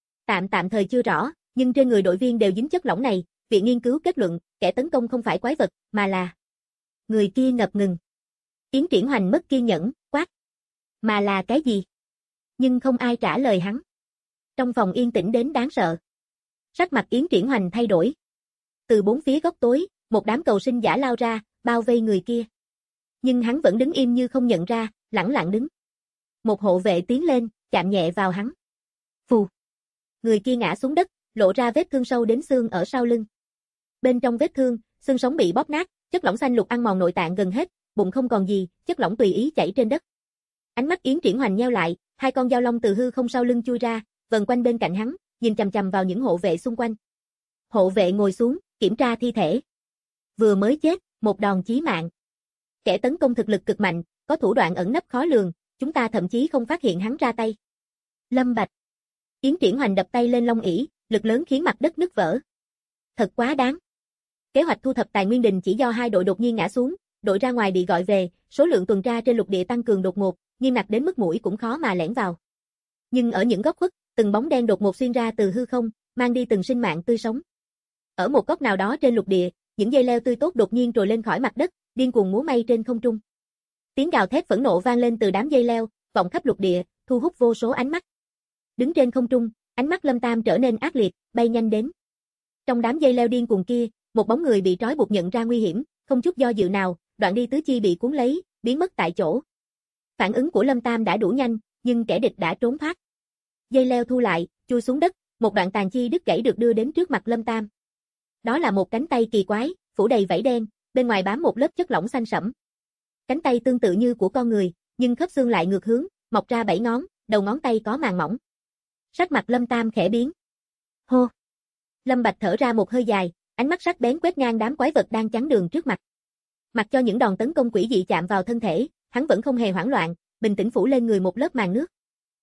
Tạm thời chưa rõ, nhưng trên người đội viên đều dính chất lỏng này, viện nghiên cứu kết luận, kẻ tấn công không phải quái vật, mà là người kia ngập ngừng. Yến Triển Hoành mất kiên nhẫn, quát. Mà là cái gì? Nhưng không ai trả lời hắn. Trong phòng yên tĩnh đến đáng sợ. Sắc mặt Yến Triển Hoành thay đổi. Từ bốn phía góc tối, một đám cầu sinh giả lao ra, bao vây người kia. Nhưng hắn vẫn đứng im như không nhận ra, lẳng lặng đứng. Một hộ vệ tiến lên, chạm nhẹ vào hắn. Phù. Người kia ngã xuống đất, lộ ra vết thương sâu đến xương ở sau lưng. Bên trong vết thương, xương sống bị bóp nát, chất lỏng xanh lục ăn mòn nội tạng gần hết, bụng không còn gì, chất lỏng tùy ý chảy trên đất. Ánh mắt Yến Triển Hoành nheo lại, hai con dao long từ hư không sau lưng chui ra, vần quanh bên cạnh hắn, nhìn chằm chằm vào những hộ vệ xung quanh. Hộ vệ ngồi xuống, kiểm tra thi thể. Vừa mới chết, một đòn chí mạng. Kẻ tấn công thực lực cực mạnh, có thủ đoạn ẩn nấp khó lường, chúng ta thậm chí không phát hiện hắn ra tay. Lâm Bạch. Yến Triển Hoành đập tay lên long ỷ, lực lớn khiến mặt đất nứt vỡ. Thật quá đáng. Kế hoạch thu thập tài nguyên đình chỉ do hai đội đột nhiên ngã xuống, đội ra ngoài bị gọi về, số lượng tuần tra trên lục địa tăng cường đột ngột, nghiêm ngặt đến mức mũi cũng khó mà lẻn vào. Nhưng ở những góc khuất, từng bóng đen đột ngột xuyên ra từ hư không, mang đi từng sinh mạng tươi sống. Ở một góc nào đó trên lục địa, những dây leo tươi tốt đột nhiên trồi lên khỏi mặt đất, điên cuồng múa may trên không trung. Tiếng gào thét phẫn nộ vang lên từ đám dây leo, vọng khắp lục địa, thu hút vô số ánh mắt. Đứng trên không trung, ánh mắt Lâm Tam trở nên ác liệt, bay nhanh đến. Trong đám dây leo điên cuồng kia, một bóng người bị trói buộc nhận ra nguy hiểm, không chút do dự nào, đoạn đi tứ chi bị cuốn lấy, biến mất tại chỗ. Phản ứng của Lâm Tam đã đủ nhanh, nhưng kẻ địch đã trốn thoát. Dây leo thu lại, chui xuống đất, một đoạn tàn chi đứt gãy được đưa đến trước mặt Lâm Tam. Đó là một cánh tay kỳ quái, phủ đầy vảy đen, bên ngoài bám một lớp chất lỏng xanh sẫm. Cánh tay tương tự như của con người, nhưng khớp xương lại ngược hướng, mọc ra 7 ngón, đầu ngón tay có màng mỏng. Sắc mặt Lâm Tam khẽ biến. Hô. Lâm Bạch thở ra một hơi dài, ánh mắt sắc bén quét ngang đám quái vật đang chắn đường trước mặt. Mặc cho những đòn tấn công quỷ dị chạm vào thân thể, hắn vẫn không hề hoảng loạn, bình tĩnh phủ lên người một lớp màng nước.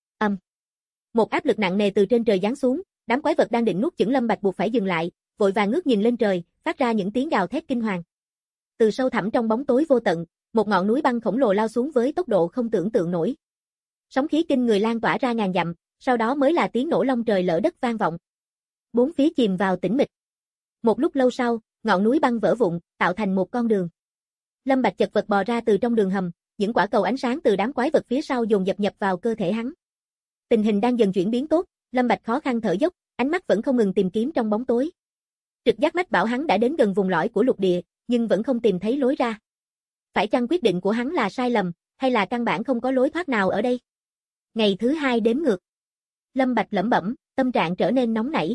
Một áp lực nặng nề từ trên trời giáng xuống, đám quái vật đang định nuốt chửng Lâm Bạch buộc phải dừng lại, vội vàng ngước nhìn lên trời, phát ra những tiếng gào thét kinh hoàng. Từ sâu thẳm trong bóng tối vô tận, một ngọn núi băng khổng lồ lao xuống với tốc độ không tưởng tượng nổi. Sóng khí kinh người lan tỏa ra ngàn dặm, sau đó mới là tiếng nổ long trời lở đất vang vọng. Bốn phía chìm vào tĩnh mịch. Một lúc lâu sau, ngọn núi băng vỡ vụn, tạo thành một con đường. Lâm Bạch chật vật bò ra từ trong đường hầm, những quả cầu ánh sáng từ đám quái vật phía sau dồn dập nhập vào cơ thể hắn. Tình hình đang dần chuyển biến tốt, Lâm Bạch khó khăn thở dốc, ánh mắt vẫn không ngừng tìm kiếm trong bóng tối. Trực giác mách bảo hắn đã đến gần vùng lõi của lục địa, nhưng vẫn không tìm thấy lối ra. Phải chăng quyết định của hắn là sai lầm, hay là căn bản không có lối thoát nào ở đây? Ngày thứ 2 đếm ngược. Lâm Bạch lẩm bẩm, tâm trạng trở nên nóng nảy.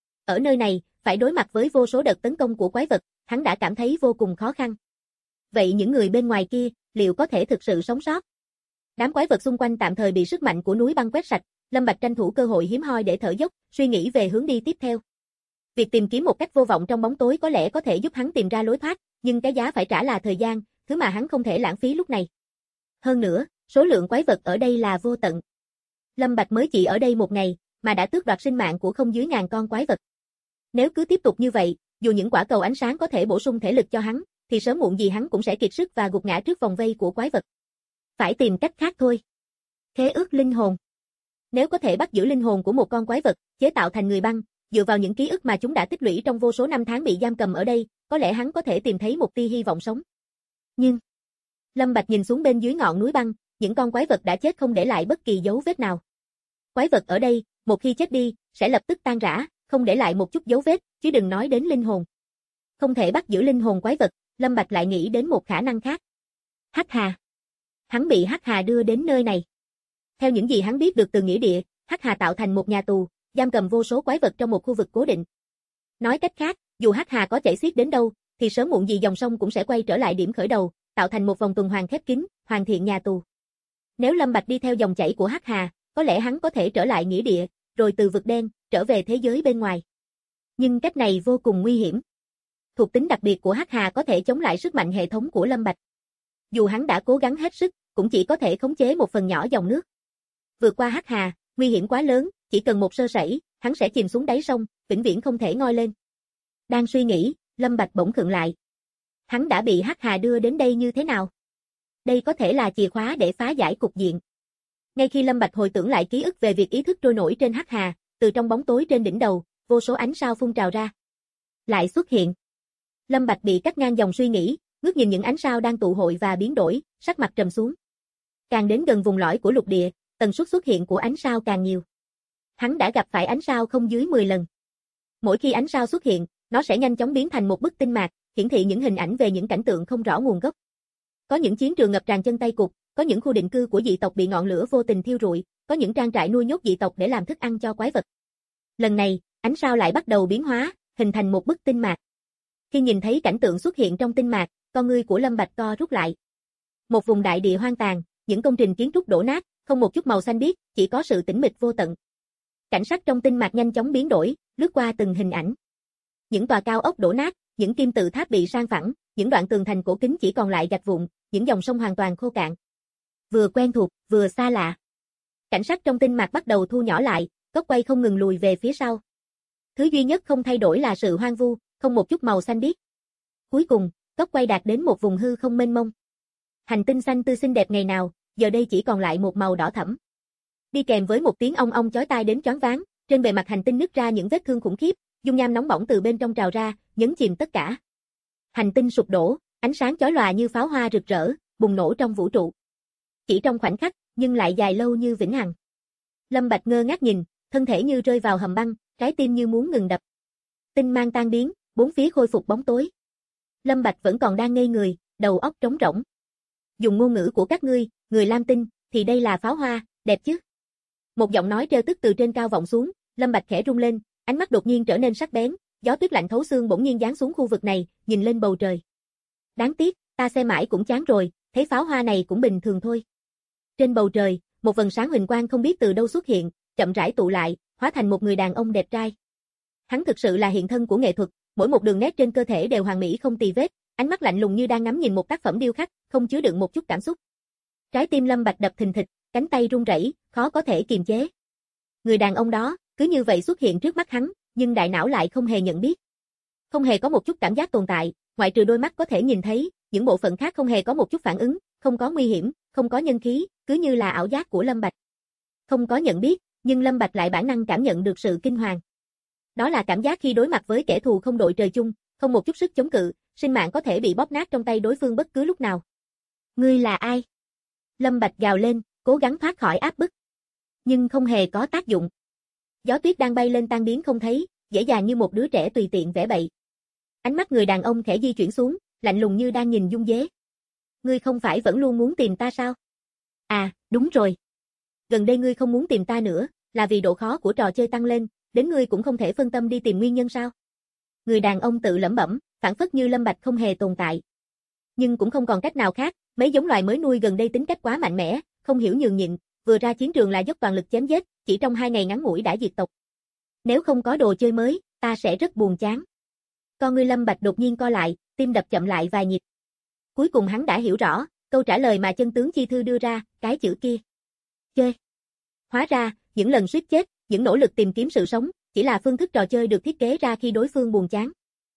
Ở nơi này, phải đối mặt với vô số đợt tấn công của quái vật, hắn đã cảm thấy vô cùng khó khăn. Vậy những người bên ngoài kia, liệu có thể thực sự sống sót? Đám quái vật xung quanh tạm thời bị sức mạnh của núi băng quét sạch, Lâm Bạch tranh thủ cơ hội hiếm hoi để thở dốc, suy nghĩ về hướng đi tiếp theo. Việc tìm kiếm một cách vô vọng trong bóng tối có lẽ có thể giúp hắn tìm ra lối thoát, nhưng cái giá phải trả là thời gian, thứ mà hắn không thể lãng phí lúc này. Hơn nữa, số lượng quái vật ở đây là vô tận. Lâm Bạch mới chỉ ở đây một ngày, mà đã tước đoạt sinh mạng của không dưới ngàn con quái vật. Nếu cứ tiếp tục như vậy, dù những quả cầu ánh sáng có thể bổ sung thể lực cho hắn, thì sớm muộn gì hắn cũng sẽ kiệt sức và gục ngã trước vòng vây của quái vật. Phải tìm cách khác thôi. Khế ước linh hồn. Nếu có thể bắt giữ linh hồn của một con quái vật, chế tạo thành người băng, dựa vào những ký ức mà chúng đã tích lũy trong vô số năm tháng bị giam cầm ở đây, có lẽ hắn có thể tìm thấy một tia hy vọng sống. Nhưng, Lâm Bạch nhìn xuống bên dưới ngọn núi băng, những con quái vật đã chết không để lại bất kỳ dấu vết nào. Quái vật ở đây, một khi chết đi, sẽ lập tức tan rã, không để lại một chút dấu vết, chứ đừng nói đến linh hồn. Không thể bắt giữ linh hồn quái vật, Lâm Bạch lại nghĩ đến một khả năng khác. Hắc Hà. Hắn bị Hắc Hà đưa đến nơi này. Theo những gì hắn biết được từ nghĩa địa, Hắc Hà tạo thành một nhà tù, giam cầm vô số quái vật trong một khu vực cố định. Nói cách khác, dù Hắc Hà có chảy xiết đến đâu, thì sớm muộn gì dòng sông cũng sẽ quay trở lại điểm khởi đầu, tạo thành một vòng tuần hoàn khép kín, hoàn thiện nhà tù. Nếu Lâm Bạch đi theo dòng chảy của Hắc Hà, có lẽ hắn có thể trở lại nghĩa địa, rồi từ vực đen, trở về thế giới bên ngoài. Nhưng cách này vô cùng nguy hiểm. Thuộc tính đặc biệt của Hắc Hà có thể chống lại sức mạnh hệ thống của Lâm Bạch. Dù hắn đã cố gắng hết sức, cũng chỉ có thể khống chế một phần nhỏ dòng nước. Vượt qua Hắc Hà, nguy hiểm quá lớn, chỉ cần một sơ sẩy, hắn sẽ chìm xuống đáy sông, vĩnh viễn không thể ngoi lên. Đang suy nghĩ, Lâm Bạch bỗng khựng lại. Hắn đã bị Hắc Hà đưa đến đây như thế nào? Đây có thể là chìa khóa để phá giải cục diện. Ngay khi Lâm Bạch hồi tưởng lại ký ức về việc ý thức trôi nổi trên hắc hà, từ trong bóng tối trên đỉnh đầu, vô số ánh sao phun trào ra. Lại xuất hiện. Lâm Bạch bị cắt ngang dòng suy nghĩ, ngước nhìn những ánh sao đang tụ hội và biến đổi, sắc mặt trầm xuống. Càng đến gần vùng lõi của lục địa, tần suất xuất hiện của ánh sao càng nhiều. Hắn đã gặp phải ánh sao không dưới 10 lần. Mỗi khi ánh sao xuất hiện, nó sẽ nhanh chóng biến thành một bức tinh mạc, hiển thị những hình ảnh về những cảnh tượng không rõ nguồn gốc. Có những chiến trường ngập tràn chân tay cụt, có những khu định cư của dị tộc bị ngọn lửa vô tình thiêu rụi, có những trang trại nuôi nhốt dị tộc để làm thức ăn cho quái vật. Lần này, ánh sao lại bắt đầu biến hóa, hình thành một bức tinh mạc. Khi nhìn thấy cảnh tượng xuất hiện trong tinh mạc, con ngươi của Lâm Bạch co rút lại. Một vùng đại địa hoang tàn, những công trình kiến trúc đổ nát, không một chút màu xanh biếc, chỉ có sự tĩnh mịch vô tận. Cảnh sắc trong tinh mạc nhanh chóng biến đổi, lướt qua từng hình ảnh. Những tòa cao ốc đổ nát, những kim tự tháp bị san phẳng, những đoạn tường thành cổ kính chỉ còn lại gạch vụn, những dòng sông hoàn toàn khô cạn. Vừa quen thuộc, vừa xa lạ. Cảnh sắc trong tinh mạc bắt đầu thu nhỏ lại, góc quay không ngừng lùi về phía sau. Thứ duy nhất không thay đổi là sự hoang vu, không một chút màu xanh biếc. Cuối cùng, góc quay đạt đến một vùng hư không mênh mông. Hành tinh xanh tươi xinh đẹp ngày nào, giờ đây chỉ còn lại một màu đỏ thẫm. Đi kèm với một tiếng ong ong chói tai đến choáng váng, trên bề mặt hành tinh nứt ra những vết thương khủng khiếp, dung nham nóng bỏng từ bên trong trào ra, nhấn chìm tất cả. Hành tinh sụp đổ, ánh sáng chói lòa như pháo hoa rực rỡ, bùng nổ trong vũ trụ. Chỉ trong khoảnh khắc, nhưng lại dài lâu như vĩnh hằng. Lâm Bạch ngơ ngác nhìn, thân thể như rơi vào hầm băng, trái tim như muốn ngừng đập. Tinh mang tan biến, bốn phía khôi phục bóng tối. Lâm Bạch vẫn còn đang ngây người, đầu óc trống rỗng. Dùng ngôn ngữ của các ngươi, người Lam Tinh, thì đây là pháo hoa, đẹp chứ? Một giọng nói trêu tức từ trên cao vọng xuống, Lâm Bạch khẽ rung lên, ánh mắt đột nhiên trở nên sắc bén, gió tuyết lạnh thấu xương bỗng nhiên giáng xuống khu vực này, nhìn lên bầu trời. Đáng tiếc, ta xem mãi cũng chán rồi, thấy pháo hoa này cũng bình thường thôi. Trên bầu trời, một vầng sáng huỳnh quang không biết từ đâu xuất hiện, chậm rãi tụ lại, hóa thành một người đàn ông đẹp trai. Hắn thực sự là hiện thân của nghệ thuật, mỗi một đường nét trên cơ thể đều hoàn mỹ không tì vết, ánh mắt lạnh lùng như đang ngắm nhìn một tác phẩm điêu khắc, không chứa đựng một chút cảm xúc. Trái tim Lâm Bạch đập thình thịch, cánh tay run rẩy, khó có thể kiềm chế. Người đàn ông đó, cứ như vậy xuất hiện trước mắt hắn, nhưng đại não lại không hề nhận biết. Không hề có một chút cảm giác tồn tại, ngoại trừ đôi mắt có thể nhìn thấy, những bộ phận khác không hề có một chút phản ứng, không có nguy hiểm, không có nhân khí, cứ như là ảo giác của Lâm Bạch. Không có nhận biết, nhưng Lâm Bạch lại bản năng cảm nhận được sự kinh hoàng. Đó là cảm giác khi đối mặt với kẻ thù không đội trời chung, không một chút sức chống cự, sinh mạng có thể bị bóp nát trong tay đối phương bất cứ lúc nào. Ngươi là ai? Lâm Bạch gào lên, cố gắng thoát khỏi áp bức. Nhưng không hề có tác dụng. Gió tuyết đang bay lên tan biến không thấy, dễ dàng như một đứa trẻ tùy tiện vẽ bậy. Ánh mắt người đàn ông khẽ di chuyển xuống, lạnh lùng như đang nhìn dung dế. Ngươi không phải vẫn luôn muốn tìm ta sao? À, đúng rồi. Gần đây ngươi không muốn tìm ta nữa, là vì độ khó của trò chơi tăng lên, đến ngươi cũng không thể phân tâm đi tìm nguyên nhân sao? Người đàn ông tự lẩm bẩm, phảng phất như Lâm Bạch không hề tồn tại. Nhưng cũng không còn cách nào khác, mấy giống loài mới nuôi gần đây tính cách quá mạnh mẽ, không hiểu nhường nhịn, vừa ra chiến trường là dốc toàn lực chém giết, chỉ trong 2 ngày ngắn ngủi đã diệt tộc. Nếu không có đồ chơi mới, ta sẽ rất buồn chán. Con ngươi Lâm Bạch đột nhiên co lại, tim đập chậm lại vài nhịp. Cuối cùng hắn đã hiểu rõ, câu trả lời mà chân tướng chi thư đưa ra, cái chữ kia. Chơi. Hóa ra, những lần suýt chết, những nỗ lực tìm kiếm sự sống, chỉ là phương thức trò chơi được thiết kế ra khi đối phương buồn chán.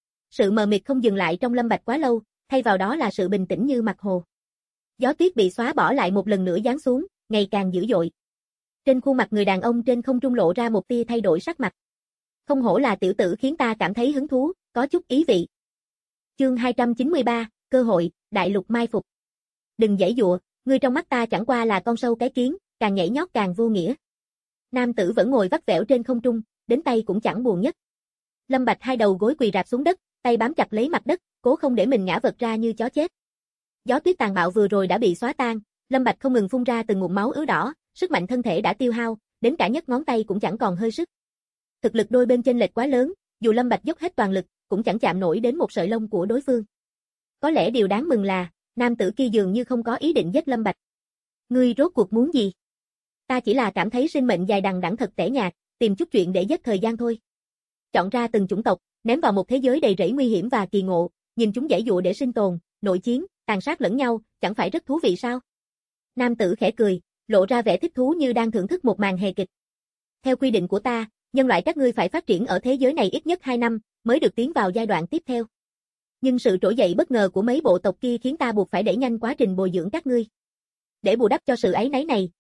Sự mờ mịt không dừng lại trong Lâm Bạch quá lâu, thay vào đó là sự bình tĩnh như mặt hồ. Gió tuyết bị xóa bỏ lại một lần nữa giáng xuống, ngày càng dữ dội. Trên khuôn mặt người đàn ông trên không trung lộ ra một tia thay đổi sắc mặt. Không hổ là tiểu tử khiến ta cảm thấy hứng thú, có chút ý vị. Chương 293, cơ hội, đại lục mai phục. Đừng giãy giụa, ngươi trong mắt ta chẳng qua là con sâu cái kiến, càng nhảy nhót càng vô nghĩa. Nam tử vẫn ngồi vắt vẻo trên không trung, đến tay cũng chẳng buồn nhất. Lâm Bạch hai đầu gối quỳ rạp xuống đất, tay bám chặt lấy mặt đất, cố không để mình ngã vật ra như chó chết. Gió tuyết tàn bạo vừa rồi đã bị xóa tan, Lâm Bạch không ngừng phun ra từng ngụm máu ứ đỏ, sức mạnh thân thể đã tiêu hao, đến cả nhấc ngón tay cũng chẳng còn hơi sức. Thực lực đôi bên chênh lệch quá lớn, dù Lâm Bạch dốc hết toàn lực, cũng chẳng chạm nổi đến một sợi lông của đối phương. Có lẽ điều đáng mừng là, nam tử kia dường như không có ý định giết Lâm Bạch. Ngươi rốt cuộc muốn gì? Ta chỉ là cảm thấy sinh mệnh dài đằng đẵng thật tẻ nhạt, tìm chút chuyện để giết thời gian thôi. Chọn ra từng chủng tộc, ném vào một thế giới đầy rẫy nguy hiểm và kỳ ngộ, nhìn chúng giãy giụa để sinh tồn, nội chiến, tàn sát lẫn nhau, chẳng phải rất thú vị sao? Nam tử khẽ cười, lộ ra vẻ thích thú như đang thưởng thức một màn hề kịch. Theo quy định của ta, nhân loại các ngươi phải phát triển ở thế giới này ít nhất 2 năm, mới được tiến vào giai đoạn tiếp theo. Nhưng sự trỗi dậy bất ngờ của mấy bộ tộc kia khiến ta buộc phải đẩy nhanh quá trình bồi dưỡng các ngươi. Để bù đắp cho sự áy náy này,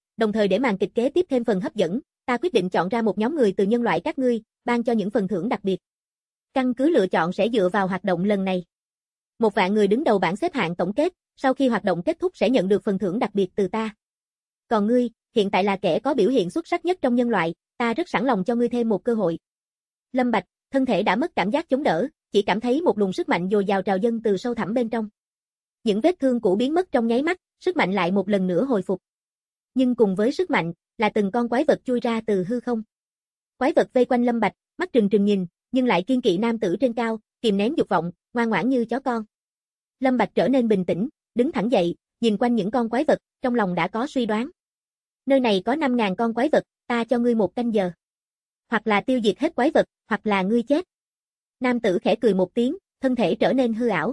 đồng thời để màn kịch kế tiếp thêm phần hấp dẫn, ta quyết định chọn ra một nhóm người từ nhân loại các ngươi, ban cho những phần thưởng đặc biệt. Căn cứ lựa chọn sẽ dựa vào hoạt động lần này. 1.000 người đứng đầu bảng xếp hạng tổng kết, sau khi hoạt động kết thúc sẽ nhận được phần thưởng đặc biệt từ ta. Còn ngươi, hiện tại là kẻ có biểu hiện xuất sắc nhất trong nhân loại, ta rất sẵn lòng cho ngươi thêm một cơ hội. Lâm Bạch, thân thể đã mất cảm giác chống đỡ, chỉ cảm thấy một luồng sức mạnh dồi dào trào dâng từ sâu thẳm bên trong. Những vết thương cũ biến mất trong nháy mắt, sức mạnh lại một lần nữa hồi phục. Nhưng cùng với sức mạnh, là từng con quái vật chui ra từ hư không. Quái vật vây quanh Lâm Bạch, mắt trừng trừng nhìn, nhưng lại kiên kỵ nam tử trên cao, kìm nén dục vọng, ngoan ngoãn như chó con. Lâm Bạch trở nên bình tĩnh, đứng thẳng dậy, nhìn quanh những con quái vật, trong lòng đã có suy đoán. Nơi này có 5.000 con quái vật, ta cho ngươi 1 canh giờ. Hoặc là tiêu diệt hết quái vật, hoặc là ngươi chết. Nam tử khẽ cười một tiếng, thân thể trở nên hư ảo.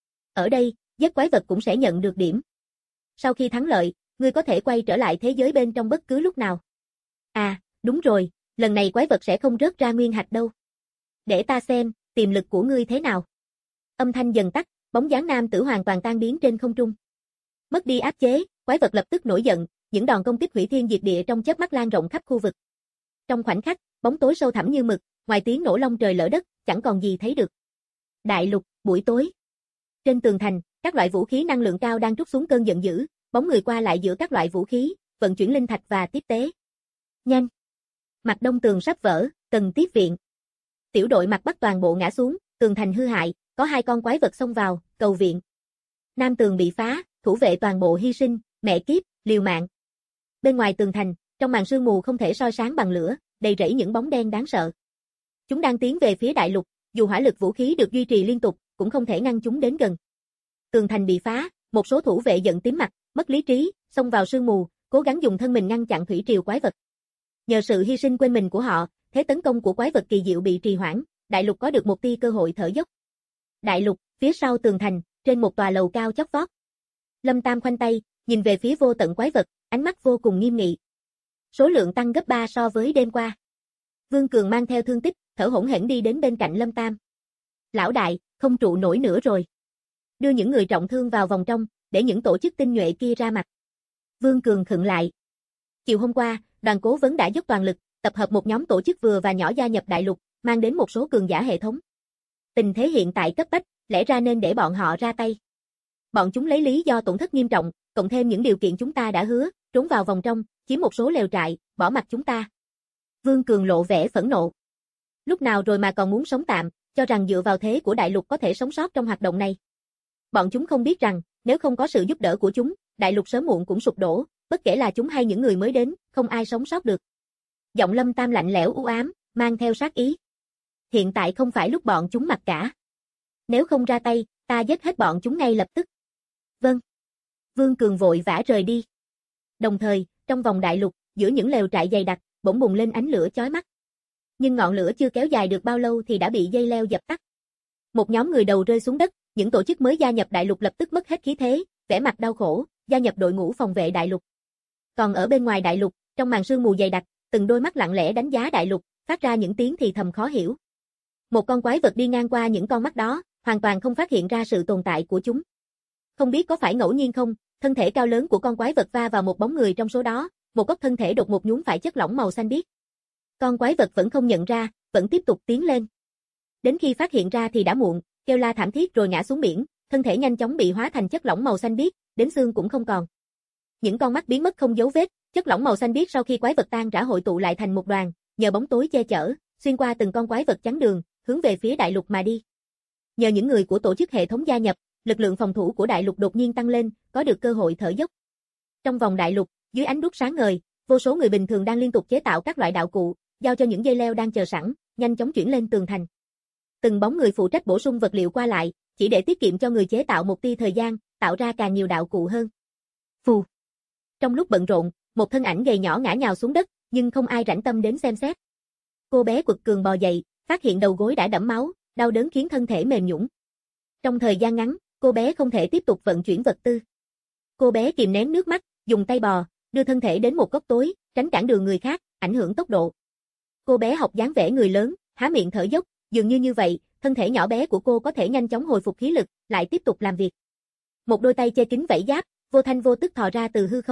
Ở đây, giết quái vật cũng sẽ nhận được điểm. Sau khi thắng lợi, ngươi có thể quay trở lại thế giới bên trong bất cứ lúc nào. À, đúng rồi, lần này quái vật sẽ không rớt ra nguyên hạch đâu. Để ta xem, tiềm lực của ngươi thế nào. Âm thanh dần tắt, bóng dáng nam tử hoàn toàn tan biến trên không trung. Mất đi áp chế, quái vật lập tức nổi giận, những đòn công kích hủy thiên diệt địa trong chớp mắt lan rộng khắp khu vực. Trong khoảnh khắc, bóng tối sâu thẳm như mực, ngoài tiếng nổ long trời lở đất, chẳng còn gì thấy được. Đại lục, buổi tối. Trên tường thành, các loại vũ khí năng lượng cao đang trút xuống cơn giận dữ, bóng người qua lại giữa các loại vũ khí, vận chuyển linh thạch và tiếp tế. Nhanh! Mặt đông tường sắp vỡ, cần tiếp viện. Tiểu đội mặt bắc toàn bộ ngã xuống, tường thành hư hại, có 2 con quái vật xông vào, cầu viện. Nam tường bị phá, thủ vệ toàn bộ hy sinh, mẹ kiếp, liều mạng. Bên ngoài tường thành, trong màn sương mù không thể soi sáng bằng lửa, đầy rẫy những bóng đen đáng sợ. Chúng đang tiến về phía đại lục, dù hỏa lực vũ khí được duy trì liên tục, cũng không thể ngăn chúng đến gần. Tường thành bị phá, một số thủ vệ giận tím mặt, mất lý trí, xông vào sương mù, cố gắng dùng thân mình ngăn chặn thủy triều quái vật. Nhờ sự hy sinh quên mình của họ, thế tấn công của quái vật kỳ diệu bị trì hoãn, đại lục có được một tia cơ hội thở dốc. Đại lục, phía sau tường thành, trên một tòa lầu cao chót vót. Lâm Tam khoanh tay, nhìn về phía vô tận quái vật, ánh mắt vô cùng nghiêm nghị. Số lượng tăng gấp 3 so với đêm qua. Vương Cường mang theo thương tích, thở hổn hển đi đến bên cạnh Lâm Tam. Lão đại, không trụ nổi nữa rồi. Đưa những người trọng thương vào vòng trong, để những tổ chức tinh nhuệ kia ra mặt. Vương Cường khựng lại. Chiều hôm qua, đoàn cố vấn đã dốc toàn lực, tập hợp một nhóm tổ chức vừa và nhỏ gia nhập đại lục, mang đến một số cường giả hệ thống. Tình thế hiện tại cấp bách, lẽ ra nên để bọn họ ra tay. Bọn chúng lấy lý do tổn thất nghiêm trọng, cộng thêm những điều kiện chúng ta đã hứa, trốn vào vòng trong, chiếm một số lều trại, bỏ mặc chúng ta. Vương Cường lộ vẻ phẫn nộ. Lúc nào rồi mà còn muốn sống tạm, cho rằng dựa vào thế của đại lục có thể sống sót trong hoạt động này. Bọn chúng không biết rằng, nếu không có sự giúp đỡ của chúng, đại lục sớm muộn cũng sụp đổ, bất kể là chúng hay những người mới đến, không ai sống sót được. Giọng Lâm Tam lạnh lẽo u ám, mang theo sát ý. Hiện tại không phải lúc bọn chúng mặc cả. Nếu không ra tay, ta giết hết bọn chúng ngay lập tức. Vâng. Vương Cường vội vã rời đi. Đồng thời, trong vòng đại lục, giữa những lều trại dày đặc, bỗng bùng lên ánh lửa chói mắt. Nhưng ngọn lửa chưa kéo dài được bao lâu thì đã bị dây leo dập tắt. Một nhóm người đầu rơi xuống đất, những tổ chức mới gia nhập đại lục lập tức mất hết khí thế, vẻ mặt đau khổ, gia nhập đội ngũ phòng vệ đại lục. Còn ở bên ngoài đại lục, trong màn sương mù dày đặc, từng đôi mắt lặng lẽ đánh giá đại lục, phát ra những tiếng thì thầm khó hiểu. Một con quái vật đi ngang qua những con mắt đó, hoàn toàn không phát hiện ra sự tồn tại của chúng. Không biết có phải ngẫu nhiên không, thân thể cao lớn của con quái vật va vào một bóng người trong số đó, một góc thân thể đột ngột nhún phải chất lỏng màu xanh biếc. Con quái vật vẫn không nhận ra, vẫn tiếp tục tiến lên. Đến khi phát hiện ra thì đã muộn, kêu la thảm thiết rồi ngã xuống biển, thân thể nhanh chóng bị hóa thành chất lỏng màu xanh biếc, đến xương cũng không còn. Những con mắt biến mất không dấu vết, chất lỏng màu xanh biếc sau khi quái vật tan rã hội tụ lại thành một đoàn, nhờ bóng tối che chở, xuyên qua từng con quái vật chắn đường, hướng về phía đại lục mà đi. Nhờ những người của tổ chức hệ thống gia nhập, lực lượng phòng thủ của đại lục đột nhiên tăng lên, có được cơ hội thở dốc. Trong vòng đại lục, dưới ánh đuốc sáng ngời, vô số người bình thường đang liên tục chế tạo các loại đạo cụ, giao cho những dây leo đang chờ sẵn, nhanh chóng chuyển lên tường thành. Từng bóng người phụ trách bổ sung vật liệu qua lại, chỉ để tiết kiệm cho người chế tạo một tia thời gian, tạo ra càng nhiều đạo cụ hơn. Phù. Trong lúc bận rộn, một thân ảnh gầy nhỏ ngã nhào xuống đất, nhưng không ai rảnh tâm đến xem xét. Cô bé quật cường bò dậy, phát hiện đầu gối đã đẫm máu, đau đớn khiến thân thể mềm nhũn. Trong thời gian ngắn, cô bé không thể tiếp tục vận chuyển vật tư. Cô bé kìm nén nước mắt, dùng tay bò, đưa thân thể đến một góc tối, tránh cản đường người khác, ảnh hưởng tốc độ. Cô bé học dáng vẻ người lớn, há miệng thở dốc, dường như vậy, thân thể nhỏ bé của cô có thể nhanh chóng hồi phục khí lực, lại tiếp tục làm việc. Một đôi tay che kín vảy giáp, vô thanh vô tức thò ra từ hư không,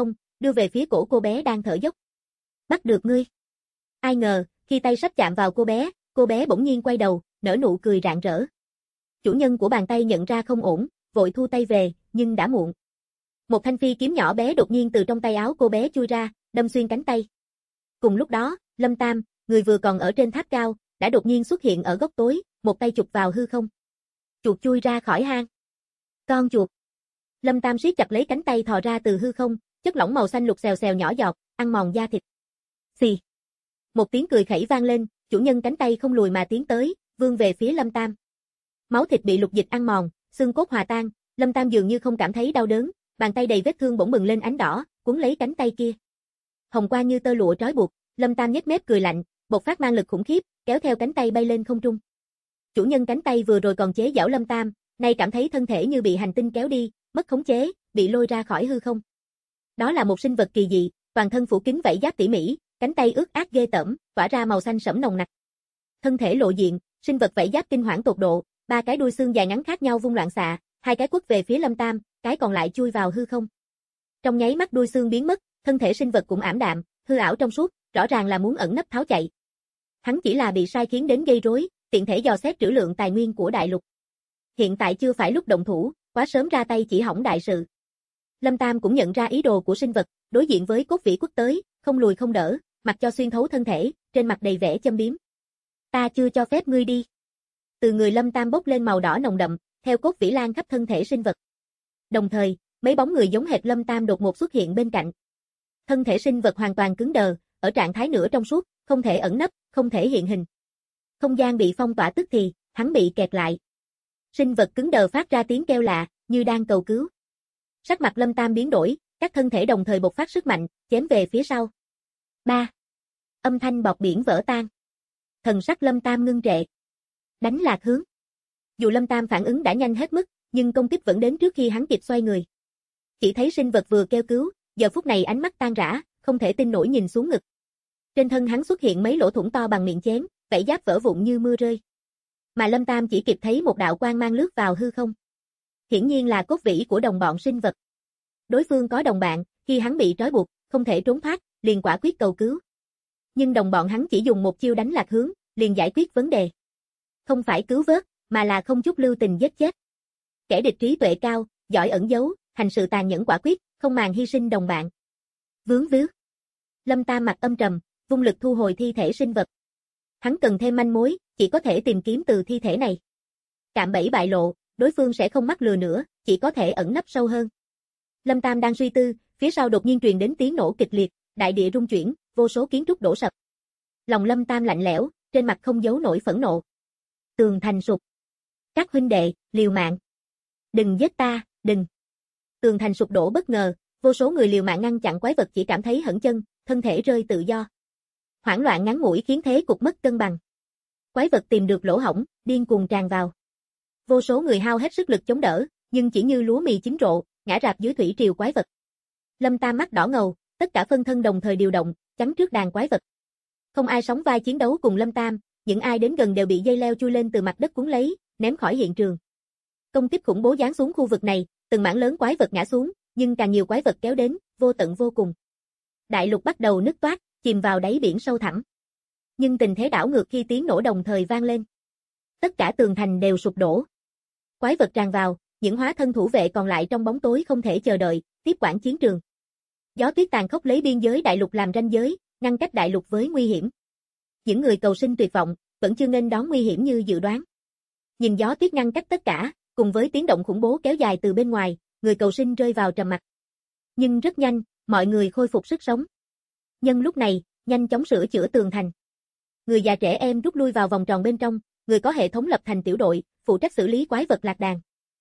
đưa về phía cổ cô bé đang thở dốc. Bắt được ngươi. Ai ngờ, khi tay sắp chạm vào cô bé bỗng nhiên quay đầu, nở nụ cười rạng rỡ. Chủ nhân của bàn tay nhận ra không ổn, vội thu tay về, nhưng đã muộn. Một thanh phi kiếm nhỏ bé đột nhiên từ trong tay áo cô bé chui ra, đâm xuyên cánh tay. Cùng lúc đó, Lâm Tam, người vừa còn ở trên tháp cao, đã đột nhiên xuất hiện ở góc tối, một tay chụp vào hư không. Chuột chui ra khỏi hang. Con chuột. Lâm Tam siết chặt lấy cánh tay thò ra từ hư không, chất lỏng màu xanh lục xèo xèo nhỏ giọt, ăn mòn da thịt. Xì. Một tiếng cười khẩy vang lên, chủ nhân cánh tay không lùi mà tiến tới, vươn về phía Lâm Tam. Máu thịt bị lục dịch ăn mòn, xương cốt hòa tan, Lâm Tam dường như không cảm thấy đau đớn, bàn tay đầy vết thương bỗng bừng lên ánh đỏ, cuốn lấy cánh tay kia. Hồng quang như tơ lụa trói buộc, Lâm Tam nhếch mép cười lạnh, bộc phát mang lực khủng khiếp, kéo theo cánh tay bay lên không trung. Chủ nhân cánh tay vừa rồi còn chế giễu Lâm Tam, nay cảm thấy thân thể như bị hành tinh kéo đi, mất khống chế, bị lôi ra khỏi hư không. Đó là một sinh vật kỳ dị, toàn thân phủ kín vảy giáp tỉ mỉ, cánh tay ướt át ghê tởm, tỏa ra màu xanh sẫm nồng nặc. Thân thể lộ diện, sinh vật vảy giáp kinh hoảng tột độ, ba cái đuôi xương dài ngắn khác nhau vung loạn xạ, hai cái quất về phía Lâm Tam, cái còn lại chui vào hư không. Trong nháy mắt đuôi xương biến mất, thân thể sinh vật cũng ảm đạm, hư ảo trong suốt, rõ ràng là muốn ẩn nấp tháo chạy. Hắn chỉ là bị sai khiến đến gây rối, tiện thể dò xét trữ lượng tài nguyên của đại lục. Hiện tại chưa phải lúc động thủ, quá sớm ra tay chỉ hỏng đại sự. Lâm Tam cũng nhận ra ý đồ của sinh vật, đối diện với cốt vĩ quất tới, không lùi không đỡ, mặc cho xuyên thấu thân thể, trên mặt đầy vẻ châm biếm. Ta chưa cho phép ngươi đi. Từ người Lâm Tam bốc lên màu đỏ nồng đậm, theo cốt vĩ lan khắp thân thể sinh vật. Đồng thời, mấy bóng người giống hệt Lâm Tam đột ngột xuất hiện bên cạnh. Thân thể sinh vật hoàn toàn cứng đờ, ở trạng thái nửa trong suốt, không thể ẩn nấp, không thể hiện hình. Không gian bị phong tỏa tức thì, hắn bị kẹt lại. Sinh vật cứng đờ phát ra tiếng kêu lạ, như đang cầu cứu. Sắc mặt Lâm Tam biến đổi, các thân thể đồng thời bộc phát sức mạnh, chém về phía sau. Ba. Âm thanh bọt biển vỡ tan. Thần sắc Lâm Tam ngưng trệ. Đánh lạc hướng. Dù Lâm Tam phản ứng đã nhanh hết mức, nhưng công kích vẫn đến trước khi hắn kịp xoay người. Chỉ thấy sinh vật vừa kêu cứu, giờ phút này ánh mắt tan rã, không thể tin nổi nhìn xuống ngực. Trên thân hắn xuất hiện mấy lỗ thủng to bằng miệng chén, vảy giáp vỡ vụn như mưa rơi. Mà Lâm Tam chỉ kịp thấy một đạo quang mang lướt vào hư không. Hiển nhiên là cốt vĩ của đồng bọn sinh vật. Đối phương có đồng bạn, khi hắn bị trói buộc, không thể trốn thoát, liền quả quyết cầu cứu. Nhưng đồng bọn hắn chỉ dùng một chiêu đánh lạc hướng, liền giải quyết vấn đề. Không phải cứu vớt, mà là không chút lưu tình giết chết. Kẻ địch trí tuệ cao, giỏi ẩn giấu, hành sự tàn nhẫn quả quyết, không màng hy sinh đồng bạn. Vướng víu. Lâm Tam mặt âm trầm, vung lực thu hồi thi thể sinh vật. Hắn cần thêm manh mối, chỉ có thể tìm kiếm từ thi thể này. Cạm bẫy bại lộ, đối phương sẽ không mắc lừa nữa, chỉ có thể ẩn nấp sâu hơn. Lâm Tam đang suy tư, phía sau đột nhiên truyền đến tiếng nổ kịch liệt, đại địa rung chuyển, vô số kiến trúc đổ sập. Lòng Lâm Tam lạnh lẽo, trên mặt không giấu nổi phẫn nộ. Tường thành sụp. Các huynh đệ, liều mạng. Đừng giết ta, đừng. Tường thành sụp đổ bất ngờ, vô số người liều mạng ngăn chặn quái vật chỉ cảm thấy hẫng chân, thân thể rơi tự do. Hoảng loạn ngắn ngủi khiến thế cục mất cân bằng. Quái vật tìm được lỗ hổng, điên cuồng tràn vào. Vô số người hao hết sức lực chống đỡ, nhưng chỉ như lúa mì chín rộ, ngã rạp dưới thủy triều quái vật. Lâm Tam mắt đỏ ngầu, tất cả phân thân đồng thời điều động, chắn trước đàn quái vật. Không ai sóng vai chiến đấu cùng Lâm Tam, những ai đến gần đều bị dây leo chui lên từ mặt đất cuốn lấy, ném khỏi hiện trường. Công kích khủng bố giáng xuống khu vực này, từng mảng lớn quái vật ngã xuống, nhưng càng nhiều quái vật kéo đến, vô tận vô cùng. Đại lục bắt đầu nứt toát, chìm vào đáy biển sâu thẳm. Nhưng tình thế đảo ngược khi tiếng nổ đồng thời vang lên. Tất cả tường thành đều sụp đổ. Quái vật tràn vào, những hóa thân thủ vệ còn lại trong bóng tối không thể chờ đợi, tiếp quản chiến trường. Gió tuyết tàn khốc lấy biên giới đại lục làm ranh giới, ngăn cách đại lục với nguy hiểm. Những người cầu sinh tuyệt vọng, vẫn chưa nên đón nguy hiểm như dự đoán. Nhìn gió tuyết ngăn cách tất cả, cùng với tiếng động khủng bố kéo dài từ bên ngoài, người cầu sinh rơi vào trầm mặc. Nhưng rất nhanh, mọi người khôi phục sức sống. Nhân lúc này, nhanh chóng sửa chữa tường thành. Người già trẻ em rút lui vào vòng tròn bên trong, người có hệ thống lập thành tiểu đội, phụ trách xử lý quái vật lạc đàn.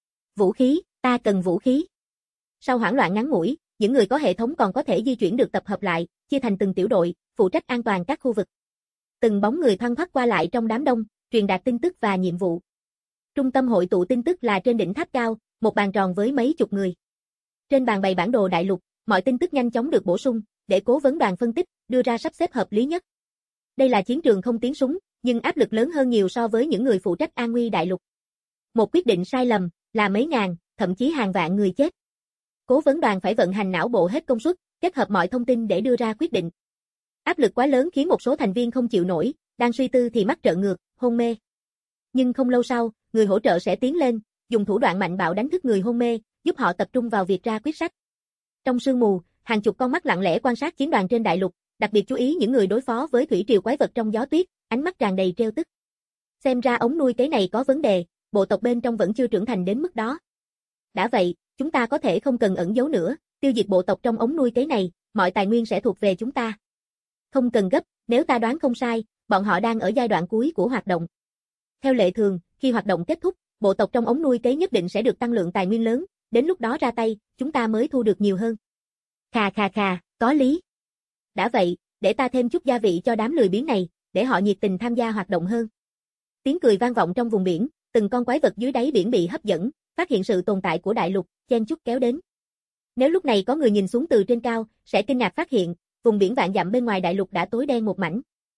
Vũ khí, ta cần vũ khí. Sau hoảng loạn ngắn ngủi, những người có hệ thống còn có thể di chuyển được tập hợp lại, chia thành từng tiểu đội, phụ trách an toàn các khu vực. Từng bóng người thoăn thoắt qua lại trong đám đông, truyền đạt tin tức và nhiệm vụ. Trung tâm hội tụ tin tức là trên đỉnh tháp cao, một bàn tròn với mấy chục người. Trên bàn bày bản đồ đại lục, mọi tin tức nhanh chóng được bổ sung, để cố vấn đoàn phân tích, đưa ra sắp xếp hợp lý nhất. Đây là chiến trường không tiếng súng, nhưng áp lực lớn hơn nhiều so với những người phụ trách an nguy đại lục. Một quyết định sai lầm, là mấy ngàn, thậm chí hàng vạn người chết. Cố vấn đoàn phải vận hành não bộ hết công suất, kết hợp mọi thông tin để đưa ra quyết định. Áp lực quá lớn khiến một số thành viên không chịu nổi, đang suy tư thì mắt trợn ngược, hôn mê. Nhưng không lâu sau, người hỗ trợ sẽ tiến lên, dùng thủ đoạn mạnh bạo đánh thức người hôn mê, giúp họ tập trung vào việc ra quyết sách. Trong sương mù, hàng chục con mắt lặng lẽ quan sát chiến đoàn trên đại lục, đặc biệt chú ý những người đối phó với thủy triều quái vật trong gió tuyết, ánh mắt tràn đầy trêu tức. Xem ra ống nuôi cấy này có vấn đề, bộ tộc bên trong vẫn chưa trưởng thành đến mức đó. Đã vậy, chúng ta có thể không cần ẩn giấu nữa, tiêu diệt bộ tộc trong ống nuôi cấy này, mọi tài nguyên sẽ thuộc về chúng ta. Không cần gấp, nếu ta đoán không sai, bọn họ đang ở giai đoạn cuối của hoạt động. Theo lệ thường, khi hoạt động kết thúc, bộ tộc trong ống nuôi cấy nhất định sẽ được tăng lượng tài nguyên lớn, đến lúc đó ra tay, chúng ta mới thu được nhiều hơn. Khà, có lý. Đã vậy, để ta thêm chút gia vị cho đám lười biếng này, để họ nhiệt tình tham gia hoạt động hơn. Tiếng cười vang vọng trong vùng biển, từng con quái vật dưới đáy biển bị hấp dẫn, phát hiện sự tồn tại của đại lục, chen chúc kéo đến. Nếu lúc này có người nhìn xuống từ trên cao, sẽ kinh ngạc phát hiện, vùng biển vạn dặm bên ngoài đại lục đã tối đen một mảnh.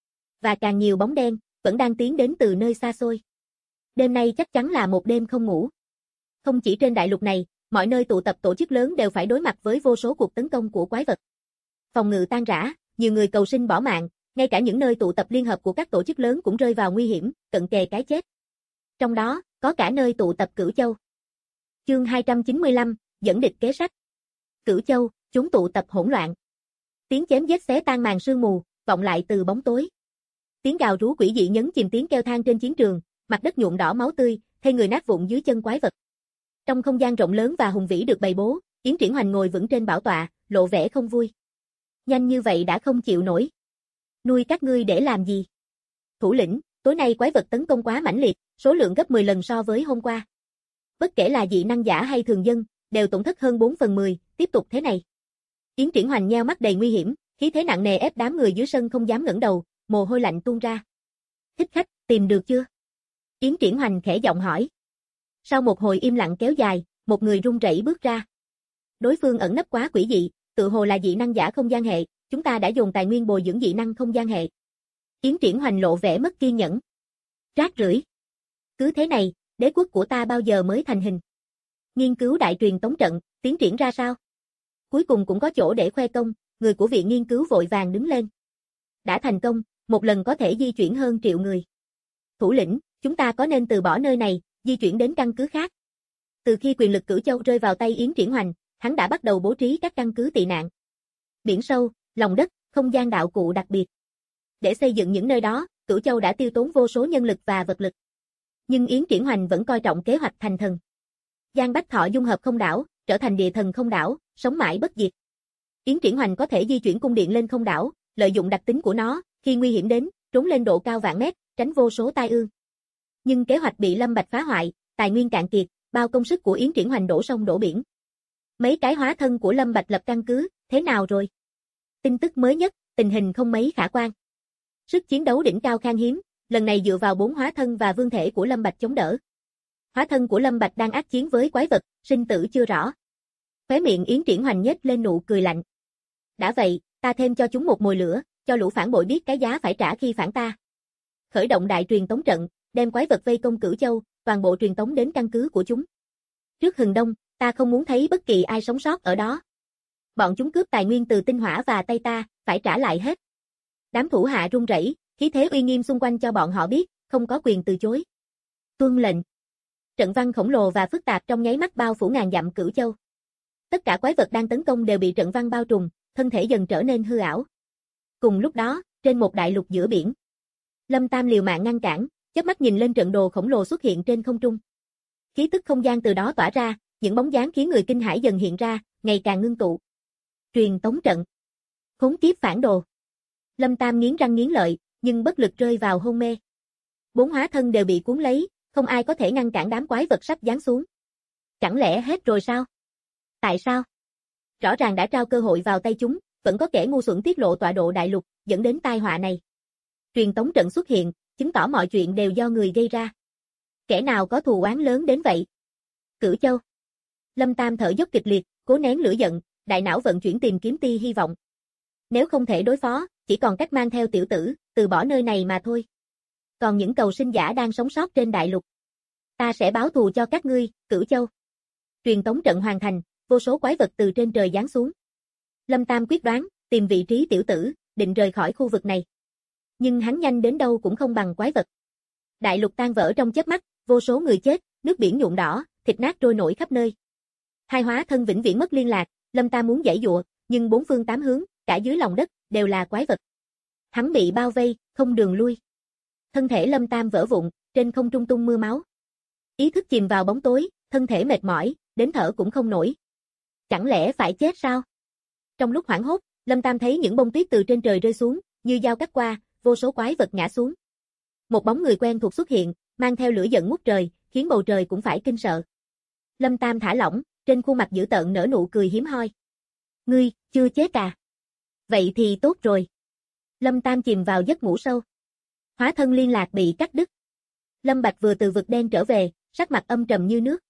Và càng nhiều bóng đen, vẫn đang tiến đến từ nơi xa xôi. Đêm nay chắc chắn là một đêm không ngủ. Không chỉ trên đại lục này, mọi nơi tụ tập tổ chức lớn đều phải đối mặt với vô số cuộc tấn công của quái vật. Phòng ngự tan rã, nhiều người cầu sinh bỏ mạng, ngay cả những nơi tụ tập liên hợp của các tổ chức lớn cũng rơi vào nguy hiểm, cận kề cái chết. Trong đó, có cả nơi tụ tập Cửu Châu. Chương 295, dẫn địch kế sách. Cửu Châu, chúng tụ tập hỗn loạn. Tiếng chém giết xé tan màn sương mù, vọng lại từ bóng tối. Tiếng gào rú quỷ dị nhấn chìm tiếng kêu than trên chiến trường, mặt đất nhuộm đỏ máu tươi, thây người nát vụn dưới chân quái vật. Trong không gian rộng lớn và hùng vĩ được bày bố, Yến Triển Hoành ngồi vững trên bảo tọa, lộ vẻ không vui. Nhanh như vậy đã không chịu nổi. Nuôi các ngươi để làm gì? Thủ lĩnh, tối nay quái vật tấn công quá mãnh liệt, số lượng gấp 10 lần so với hôm qua. Bất kể là dị năng giả hay thường dân, đều tổn thất hơn 4/10, tiếp tục thế này. Yến Triển Hoành nheo mắt đầy nguy hiểm, khí thế nặng nề ép đám người dưới sân không dám ngẩng đầu, mồ hôi lạnh tuôn ra. Thích khách, tìm được chưa? Yến Triển Hoành khẽ giọng hỏi. Sau một hồi im lặng kéo dài, một người run rẩy bước ra. Đối phương ẩn nấp quá quỷ dị, tự hồ là dị năng giả không gian hệ, chúng ta đã dồn tài nguyên bồi dưỡng dị năng không gian hệ. Yến Triển Hoành lộ vẻ mất kiên nhẫn. Rác rưởi. Cứ thế này, đế quốc của ta bao giờ mới thành hình? Nghiên cứu đại truyền tống trận, tiến triển ra sao? Cuối cùng cũng có chỗ để khoe công, người của viện nghiên cứu vội vàng đứng lên. Đã thành công, một lần có thể di chuyển hơn 1 triệu người. Thủ lĩnh, chúng ta có nên từ bỏ nơi này, di chuyển đến căn cứ khác? Từ khi quyền lực Cửu Châu rơi vào tay Yến Triển Hoành, hắn đã bắt đầu bố trí các căn cứ tị nạn. Biển sâu, lòng đất, không gian đạo cụ đặc biệt. Để xây dựng những nơi đó, Cửu Châu đã tiêu tốn vô số nhân lực và vật lực. Nhưng Yến Triển Hoành vẫn coi trọng kế hoạch thành thần. Giang Bách Thọ dung hợp không đảo, trở thành địa thần không đảo, sống mãi bất diệt. Yến Triển Hoành có thể di chuyển cung điện lên không đảo, lợi dụng đặc tính của nó, khi nguy hiểm đến, trốn lên độ cao vạn mét, tránh vô số tai ương. Nhưng kế hoạch bị Lâm Bạch phá hoại, tài nguyên cạn kiệt, bao công sức của Yến Triển Hoành đổ sông đổ biển. Mấy cái hóa thân của Lâm Bạch lập căn cứ, thế nào rồi? Tin tức mới nhất, tình hình không mấy khả quan. Sức chiến đấu đỉnh cao khan hiếm, lần này dựa vào 4 hóa thân và vương thể của Lâm Bạch chống đỡ. Hóa thân của Lâm Bạch đang ác chiến với quái vật, sinh tử chưa rõ. Khóe miệng Yến Triển Hoành nhếch lên nụ cười lạnh. Đã vậy, ta thêm cho chúng một mồi lửa, cho lũ phản bội biết cái giá phải trả khi phản ta. Khởi động đại truyền tống trận, đem quái vật vây công Cửu Châu, toàn bộ truyền tống đến căn cứ của chúng. Trước hừng đông, ta không muốn thấy bất kỳ ai sống sót ở đó. Bọn chúng cướp tài nguyên từ tinh hỏa và tay ta, phải trả lại hết. Đám thủ hạ run rẩy, khí thế uy nghiêm xung quanh cho bọn họ biết, không có quyền từ chối. Tuân lệnh. Trận văn khổng lồ và phức tạp trong nháy mắt bao phủ ngàn dặm Cửu Châu. Tất cả quái vật đang tấn công đều bị trận văn bao trùm, thân thể dần trở nên hư ảo. Cùng lúc đó, trên một đại lục giữa biển, Lâm Tam liều mạng ngăn cản, chớp mắt nhìn lên trận đồ khổng lồ xuất hiện trên không trung. Khí tức không gian từ đó tỏa ra, những bóng dáng khiến người kinh hãi dần hiện ra, ngày càng ngưng tụ. Truyền tống trận. Khốn kiếp phản đồ. Lâm Tam nghiến răng nghiến lợi, nhưng bất lực rơi vào hôn mê. 4 hóa thân đều bị cuốn lấy, không ai có thể ngăn cản đám quái vật sắp giáng xuống. Chẳng lẽ hết rồi sao? Tại sao? Rõ ràng đã trao cơ hội vào tay chúng, vẫn có kẻ ngu xuẩn tiết lộ tọa độ đại lục, dẫn đến tai họa này. Truyền tống trận xuất hiện, chứng tỏ mọi chuyện đều do người gây ra. Kẻ nào có thù oán lớn đến vậy? Cửu Châu. Lâm Tam thở dốc kịch liệt, cố nén lửa giận, đại não vận chuyển tìm kiếm tia hy vọng. Nếu không thể đối phó, chỉ còn cách mang theo tiểu tử, từ bỏ nơi này mà thôi. Còn những cầu sinh giả đang sống sót trên đại lục, ta sẽ báo thù cho các ngươi, Cửu Châu. Truyền tống trận hoàn thành, vô số quái vật từ trên trời giáng xuống. Lâm Tam quyết đoán, tìm vị trí tiểu tử, định rời khỏi khu vực này. Nhưng hắn nhanh đến đâu cũng không bằng quái vật. Đại lục tan vỡ trong chớp mắt, vô số người chết, nước biển nhuộm đỏ, thịt nát trôi nổi khắp nơi. Hai hóa thân vĩnh viễn mất liên lạc, Lâm Tam muốn giãy giụa, nhưng bốn phương tám hướng, cả dưới lòng đất, đều là quái vật. Hắn bị bao vây, không đường lui. Thân thể Lâm Tam vỡ vụn, trên không trung tung mưa máu. Ý thức chìm vào bóng tối, thân thể mệt mỏi, đến thở cũng không nổi. Chẳng lẽ phải chết sao? Trong lúc hoảng hốt, Lâm Tam thấy những bông tuyết từ trên trời rơi xuống, như dao cắt qua, vô số quái vật ngã xuống. Một bóng người quen thuộc xuất hiện, mang theo lửa giận ngút trời, khiến bầu trời cũng phải kinh sợ. Lâm Tam thả lỏng, trên khuôn mặt dữ tợn nở nụ cười hiếm hoi. Ngươi, chưa chết à? Vậy thì tốt rồi. Lâm Tam chìm vào giấc ngủ sâu. Hóa thân liên lạc bị cắt đứt. Lâm Bạch vừa từ vực đen trở về, sắc mặt âm trầm như nước.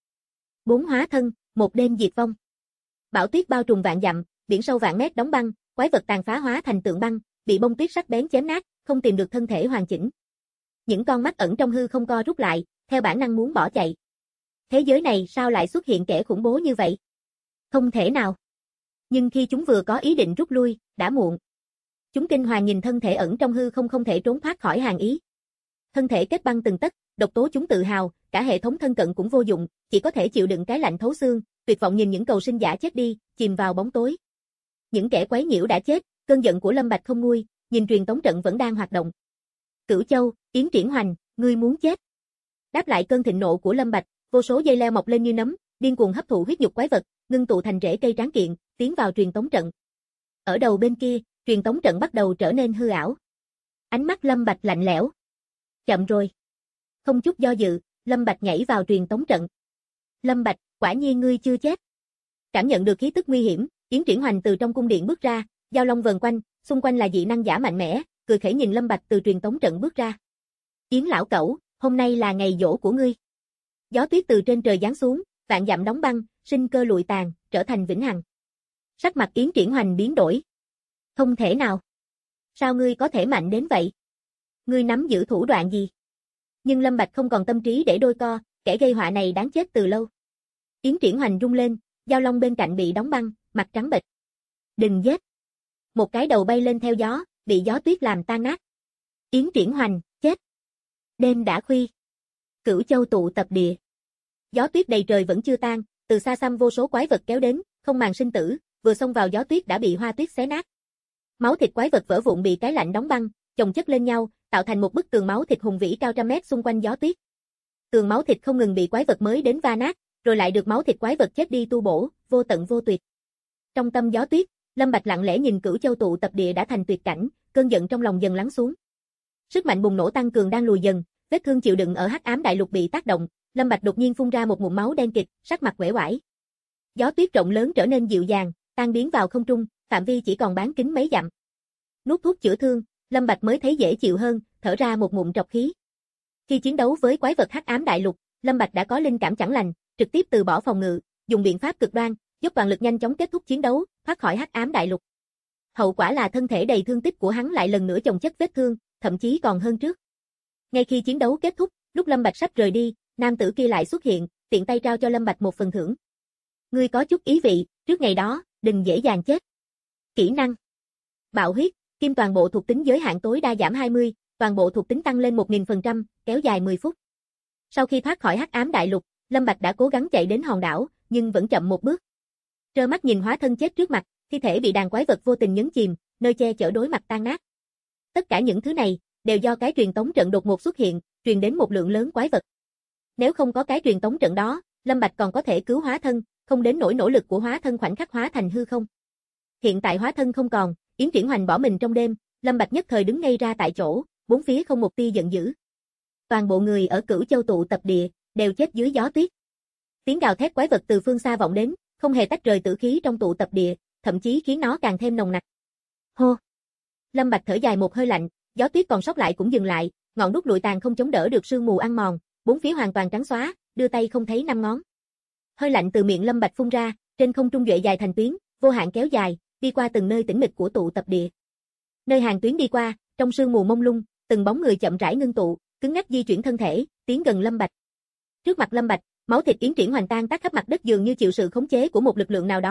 4 hóa thân, một đêm diệt vong. Bão tuyết bao trùm vạn dặm, biển sâu vạn mét đóng băng, quái vật tàn phá hóa thành tượng băng, bị bông tuyết sắc bén chém nát, không tìm được thân thể hoàn chỉnh. Những con mắt ẩn trong hư không co rút lại, theo bản năng muốn bỏ chạy. Thế giới này sao lại xuất hiện kẻ khủng bố như vậy? Không thể nào. Nhưng khi chúng vừa có ý định rút lui, đã muộn. Chúng kinh hoàng nhìn thân thể ẩn trong hư không thể trốn thoát khỏi hàng ý. Thân thể kết băng từng tấc, độc tố chúng tự hào, cả hệ thống thân cận cũng vô dụng, chỉ có thể chịu đựng cái lạnh thấu xương, tuyệt vọng nhìn những cầu sinh giả chết đi, chìm vào bóng tối. Những kẻ quấy nhiễu đã chết, cơn giận của Lâm Bạch không nguôi, nhìn truyền tống trận vẫn đang hoạt động. Cửu Châu, Yến Triển Hoành, ngươi muốn chết. Đáp lại cơn thịnh nộ của Lâm Bạch, vô số dây leo mọc lên như nấm, điên cuồng hấp thụ huyết nhục quái vật, ngưng tụ thành rễ cây tráng kiện, tiến vào truyền tống trận. Ở đầu bên kia, truyền tống trận bắt đầu trở nên hư ảo. Ánh mắt Lâm Bạch lạnh lẽo. Chậm rồi. Không chút do dự, Lâm Bạch nhảy vào truyền tống trận. Lâm Bạch, quả nhiên ngươi chưa chết. Cảm nhận được khí tức nguy hiểm, Yến Triển Hoành từ trong cung điện bước ra, giao long vờn quanh, xung quanh là dị năng giả mạnh mẽ, cười khẩy nhìn Lâm Bạch từ truyền tống trận bước ra. Yến lão cẩu, hôm nay là ngày giỗ của ngươi. Gió tuyết từ trên trời giáng xuống, vạn dặm đóng băng, sinh cơ lụi tàn, trở thành vĩnh hằng. Sắc mặt Yến Triển Hoành biến đổi. Không thể nào. Sao ngươi có thể mạnh đến vậy? Ngươi nắm giữ thủ đoạn gì? Nhưng Lâm Bạch không còn tâm trí để đôi co, kẻ gây họa này đáng chết từ lâu. Yến Triển Hoành rung lên, giao long bên cạnh bị đóng băng, mặt trắng bệch. Đừng giết. Một cái đầu bay lên theo gió, bị gió tuyết làm tan nát. Yến Triển Hoành, chết. Đêm đã khuya. Cửu Châu tụ tập địa. Gió tuyết đầy trời vẫn chưa tan, từ xa xăm vô số quái vật kéo đến, không màng sinh tử, vừa xông vào gió tuyết đã bị hoa tuyết xé nát. Máu thịt quái vật vỡ vụn bị cái lạnh đóng băng, chồng chất lên nhau, tạo thành một bức tường máu thịt hùng vĩ cao trăm mét xung quanh gió tuyết. Tường máu thịt không ngừng bị quái vật mới đến va nát, rồi lại được máu thịt quái vật chết đi tu bổ, vô tận vô tuyệt. Trong tâm gió tuyết, Lâm Bạch lặng lẽ nhìn Cửu Châu tụ tập địa đã thành tuyệt cảnh, cơn giận trong lòng dần lắng xuống. Sức mạnh bùng nổ tăng cường đang lùi dần, vết thương chịu đựng ở Hắc Ám Đại Lục bị tác động, Lâm Bạch đột nhiên phun ra một ngụm máu đen kịt, sắc mặt uể oải. Gió tuyết rộng lớn trở nên dịu dàng, tan biến vào không trung, phạm vi chỉ còn bán kính mấy dặm. Nuốt thuốc chữa thương, Lâm Bạch mới thấy dễ chịu hơn, thở ra một ngụm trọc khí. Khi chiến đấu với quái vật Hắc Ám Đại Lục, Lâm Bạch đã có linh cảm chẳng lành, trực tiếp từ bỏ phòng ngự, dùng biện pháp cực đoan, dốc toàn lực nhanh chóng kết thúc chiến đấu, thoát khỏi Hắc Ám Đại Lục. Hậu quả là thân thể đầy thương tích của hắn lại lần nữa chồng chất vết thương, thậm chí còn hơn trước. Ngay khi chiến đấu kết thúc, lúc Lâm Bạch sắp rời đi, nam tử kia lại xuất hiện, tiện tay trao cho Lâm Bạch một phần thưởng. Ngươi có chút ý vị, trước ngày đó, đừng dễ dàng chết. Kỹ năng Bạo huyết, kim toàn bộ thuộc tính giới hạn tối đa giảm 20, toàn bộ thuộc tính tăng lên 1000%, kéo dài 10 phút. Sau khi thoát khỏi Hắc Ám Đại Lục, Lâm Bạch đã cố gắng chạy đến hòn đảo, nhưng vẫn chậm một bước. Trơ mắt nhìn hóa thân chết trước mặt, thi thể bị đàn quái vật vô tình nhấn chìm, nơi che chở đối mặt tan nát. Tất cả những thứ này đều do cái truyền tống trận đột ngột xuất hiện, truyền đến một lượng lớn quái vật. Nếu không có cái truyền tống trận đó, Lâm Bạch còn có thể cứu hóa thân, không đến nỗi nỗ lực của hóa thân khoảnh khắc hóa thành hư không. Hiện tại hóa thân không còn, Yến Triển Hoành bỏ mình trong đêm, Lâm Bạch nhất thời đứng ngây ra tại chỗ, bốn phía không một tia giận dữ. Toàn bộ người ở Cửu Châu tụ tập địa đều chết dưới gió tuyết. Tiếng gào thét quái vật từ phương xa vọng đến, không hề tách rời tử khí trong tụ tập địa, thậm chí khiến nó càng thêm nồng nặc. Hô. Lâm Bạch thở dài một hơi lạnh, gió tuyết còn sót lại cũng dừng lại, ngọn đuốc lụi tàn không chống đỡ được sương mù ăn mòn, bốn phía hoàn toàn trắng xóa, đưa tay không thấy năm ngón. Hơi lạnh từ miệng Lâm Bạch phun ra, trên không trung duệ dài thành tuyến, vô hạn kéo dài, đi qua từng nơi tĩnh mịch của tụ tập địa. Nơi hàng tuyến đi qua, trong sương mù mông lung, từng bóng người chậm rãi ngưng tụ, cứng ngắc di chuyển thân thể, tiến gần Lâm Bạch. Trước mặt Lâm Bạch, máu thịt Yến Triển Hoành tan tác khắp mặt đất dường như chịu sự khống chế của một lực lượng nào đó,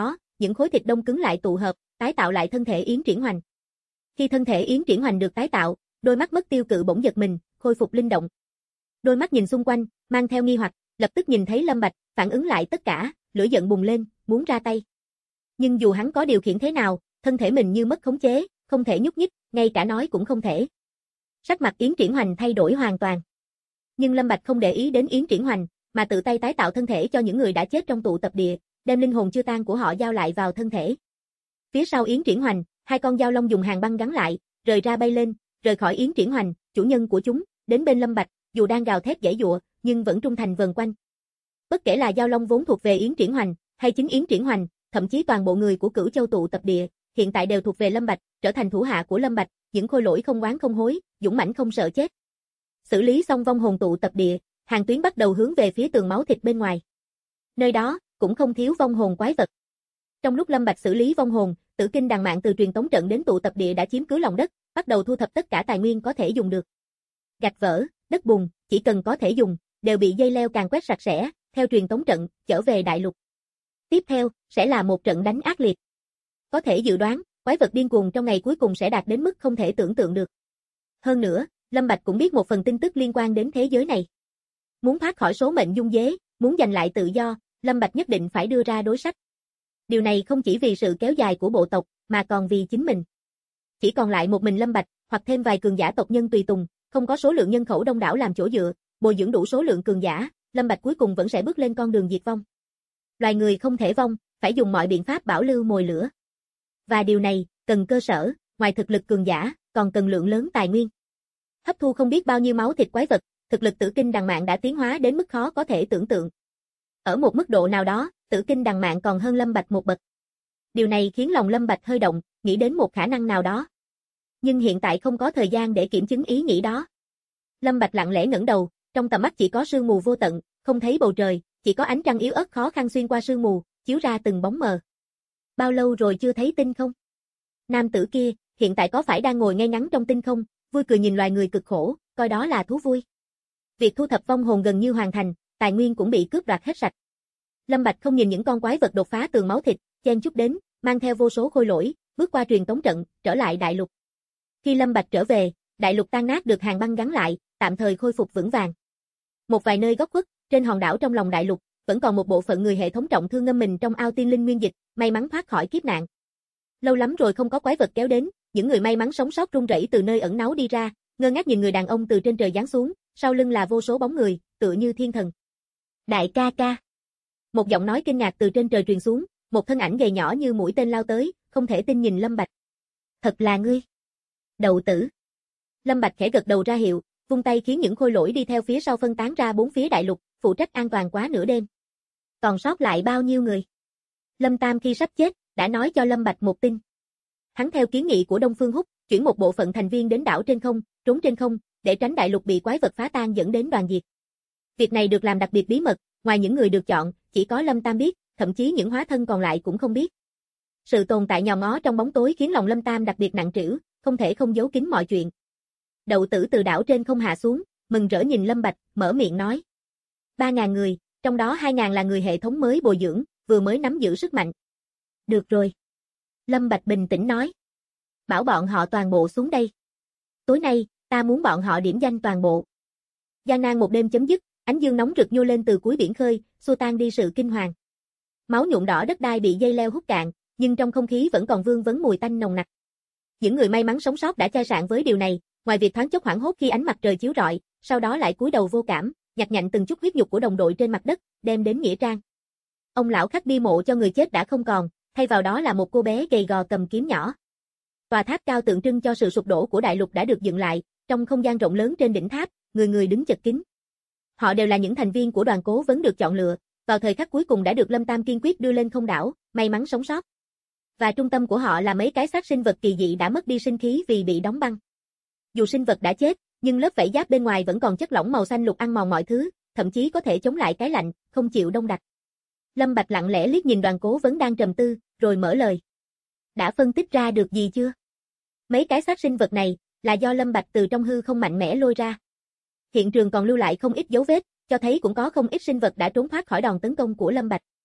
những khối thịt đông cứng lại tụ hợp, tái tạo lại thân thể Yến Triển Hoành. Khi thân thể Yến Triển Hoành được tái tạo, đôi mắt mất tiêu cự bỗng giật mình, khôi phục linh động. Đôi mắt nhìn xung quanh, mang theo nghi hoặc, lập tức nhìn thấy Lâm Bạch, phản ứng lại tất cả, lửa giận bùng lên, muốn ra tay. Nhưng dù hắn có điều khiển thế nào, thân thể mình như mất khống chế, không thể nhúc nhích, ngay cả nói cũng không thể. Sắc mặt Yến Triển Hoành thay đổi hoàn toàn. Nhưng Lâm Bạch không để ý đến Yến Triển Hoành, mà tự tay tái tạo thân thể cho những người đã chết trong tụ tập địa, đem linh hồn chưa tan của họ giao lại vào thân thể. Phía sau Yến Triển Hoành, hai con dao long dùng hàng băng gắn lại, rời ra bay lên, rời khỏi Yến Triển Hoành, chủ nhân của chúng, đến bên Lâm Bạch, dù đang gào thét giãy giụa, nhưng vẫn trung thành vần quanh. Bất kể là dao long vốn thuộc về Yến Triển Hoành, hay chính Yến Triển Hoành, thậm chí toàn bộ người của Cửu Châu tụ tập địa, hiện tại đều thuộc về Lâm Bạch, trở thành thủ hạ của Lâm Bạch, những khôi lỗi không oán không hối, dũng mãnh không sợ chết. Xử lý xong vong hồn tụ tập địa, Hàng Tuyến bắt đầu hướng về phía tường máu thịt bên ngoài. Nơi đó cũng không thiếu vong hồn quái vật. Trong lúc Lâm Bạch xử lý vong hồn, Tử Kinh Đằng Mạn từ truyền tống trận đến tụ tập địa đã chiếm cứ lòng đất, bắt đầu thu thập tất cả tài nguyên có thể dùng được. Gạch vỡ, đất bùn, chỉ cần có thể dùng, đều bị dây leo càn quét sạch sẽ, theo truyền tống trận, trở về đại lục. Tiếp theo, sẽ là một trận đánh ác liệt. Có thể dự đoán, quái vật điên cuồng trong ngày cuối cùng sẽ đạt đến mức không thể tưởng tượng được. Hơn nữa, Lâm Bạch cũng biết một phần tin tức liên quan đến thế giới này. Muốn thoát khỏi số mệnh dung dế, muốn giành lại tự do, Lâm Bạch nhất định phải đưa ra đối sách. Điều này không chỉ vì sự kéo dài của bộ tộc, mà còn vì chính mình. Chỉ còn lại một mình Lâm Bạch, hoặc thêm vài cường giả tộc nhân tùy tùng, không có số lượng nhân khẩu đông đảo làm chỗ dựa, bồi dưỡng đủ số lượng cường giả, Lâm Bạch cuối cùng vẫn sẽ bước lên con đường diệt vong. Loài người không thể vong, phải dùng mọi biện pháp bảo lưu mồi lửa. Và điều này, cần cơ sở, ngoài thực lực cường giả, còn cần lượng lớn tài nguyên. Hấp thu không biết bao nhiêu máu thịt quái vật, thực lực Tử Kinh Đằng Mạn đã tiến hóa đến mức khó có thể tưởng tượng. Ở một mức độ nào đó, Tử Kinh Đằng Mạn còn hơn Lâm Bạch một bậc. Điều này khiến lòng Lâm Bạch hơi động, nghĩ đến một khả năng nào đó. Nhưng hiện tại không có thời gian để kiểm chứng ý nghĩ đó. Lâm Bạch lặng lẽ ngẩng đầu, trong tầm mắt chỉ có sương mù vô tận, không thấy bầu trời, chỉ có ánh trăng yếu ớt khó khăn xuyên qua sương mù, chiếu ra từng bóng mờ. Bao lâu rồi chưa thấy tinh không? Nam tử kia, hiện tại có phải đang ngồi ngay ngắn trong tinh không, vui cười nhìn loài người cực khổ, coi đó là thú vui. Việc thu thập vong hồn gần như hoàn thành, tài nguyên cũng bị cướp đoạt hết sạch. Lâm Bạch không nhìn những con quái vật đột phá tường máu thịt, chen chúc đến, mang theo vô số khôi lỗi, bước qua truyền tống trận, trở lại đại lục. Khi Lâm Bạch trở về, đại lục tan nát được hàng băng gắn lại, tạm thời khôi phục vững vàng. Một vài nơi góc khuất, trên hòn đảo trong lòng đại lục, vẫn còn một bộ phận người hệ thống trọng thương ngâm mình trong ao tiên linh nguyên dịch, may mắn thoát khỏi kiếp nạn. Lâu lắm rồi không có quái vật kéo đến, những người may mắn sống sót run rẩy từ nơi ẩn náu đi ra, ngơ ngác nhìn người đàn ông từ trên trời giáng xuống, sau lưng là vô số bóng người, tựa như thiên thần. Đại ca ca. Một giọng nói kinh ngạc từ trên trời truyền xuống, một thân ảnh gầy nhỏ như mũi tên lao tới, không thể tin nhìn Lâm Bạch. Thật là ngươi. Đậu tử. Lâm Bạch khẽ gật đầu ra hiệu, vung tay khiến những khôi lỗi đi theo phía sau phân tán ra bốn phía đại lục, phụ trách an toàn quá nửa đêm. Còn sót lại bao nhiêu người? Lâm Tam khi sắp chết, đã nói cho Lâm Bạch một tin. Hắn theo kiến nghị của Đông Phương Húc, chuyển một bộ phận thành viên đến đảo trên không, trốn trên không, để tránh đại lục bị quái vật phá tan dẫn đến đoàn diệt. Việc này được làm đặc biệt bí mật, ngoài những người được chọn, chỉ có Lâm Tam biết, thậm chí những hóa thân còn lại cũng không biết. Sự tồn tại nhòm ngó trong bóng tối khiến lòng Lâm Tam đặc biệt nặng trĩu, không thể không giấu kín mọi chuyện. Đậu tử từ đảo trên không hạ xuống, mừng rỡ nhìn Lâm Bạch, mở miệng nói. 3.000 người, trong đó 2.000 là người hệ thống mới bồi dưỡng, vừa mới nắm giữ sức mạnh. Được rồi. Lâm Bạch bình tĩnh nói. Bảo bọn họ toàn bộ xuống đây. Tối nay, ta muốn bọn họ điểm danh toàn bộ. Gian nan một đêm chấm dứt, ánh dương nóng rực nhô lên từ cuối biển khơi, xua tan đi sự kinh hoàng. Máu nhuộm đỏ đất đai bị dây leo hút cạn, nhưng trong không khí vẫn còn vương vấn mùi tanh nồng nặc. Những người may mắn sống sót đã chai sạn với điều này, ngoài việc thoáng chốc hoảng hốt khi ánh mặt trời chiếu rọi, sau đó lại cúi đầu vô cảm, nhặt nhạnh từng chút huyết nhục của đồng đội trên mặt đất, đem đến nghĩa trang. Ông lão khắc bia mộ cho người chết đã không còn, thay vào đó là một cô bé gầy gò cầm kiếm nhỏ. Tòa tháp cao tượng trưng cho sự sụp đổ của đại lục đã được dựng lại, trong không gian rộng lớn trên đỉnh tháp, người người đứng chật kín. Họ đều là những thành viên của đoàn cố vấn được chọn lựa, vào thời khắc cuối cùng đã được Lâm Tam kiên quyết đưa lên không đảo, may mắn sống sót. Và trung tâm của họ là mấy cái xác sinh vật kỳ dị đã mất đi sinh khí vì bị đóng băng. Dù sinh vật đã chết, nhưng lớp vảy giáp bên ngoài vẫn còn chất lỏng màu xanh lục ăn mòn mọi thứ, thậm chí có thể chống lại cái lạnh, không chịu đông đặc. Lâm Bạch lặng lẽ liếc nhìn đoàn cố vấn đang trầm tư, rồi mở lời. Đã phân tích ra được gì chưa? Mấy cái xác sinh vật này, là do Lâm Bạch từ trong hư không mạnh mẽ lôi ra. Hiện trường còn lưu lại không ít dấu vết, cho thấy cũng có không ít sinh vật đã trốn thoát khỏi đòn tấn công của Lâm Bạch.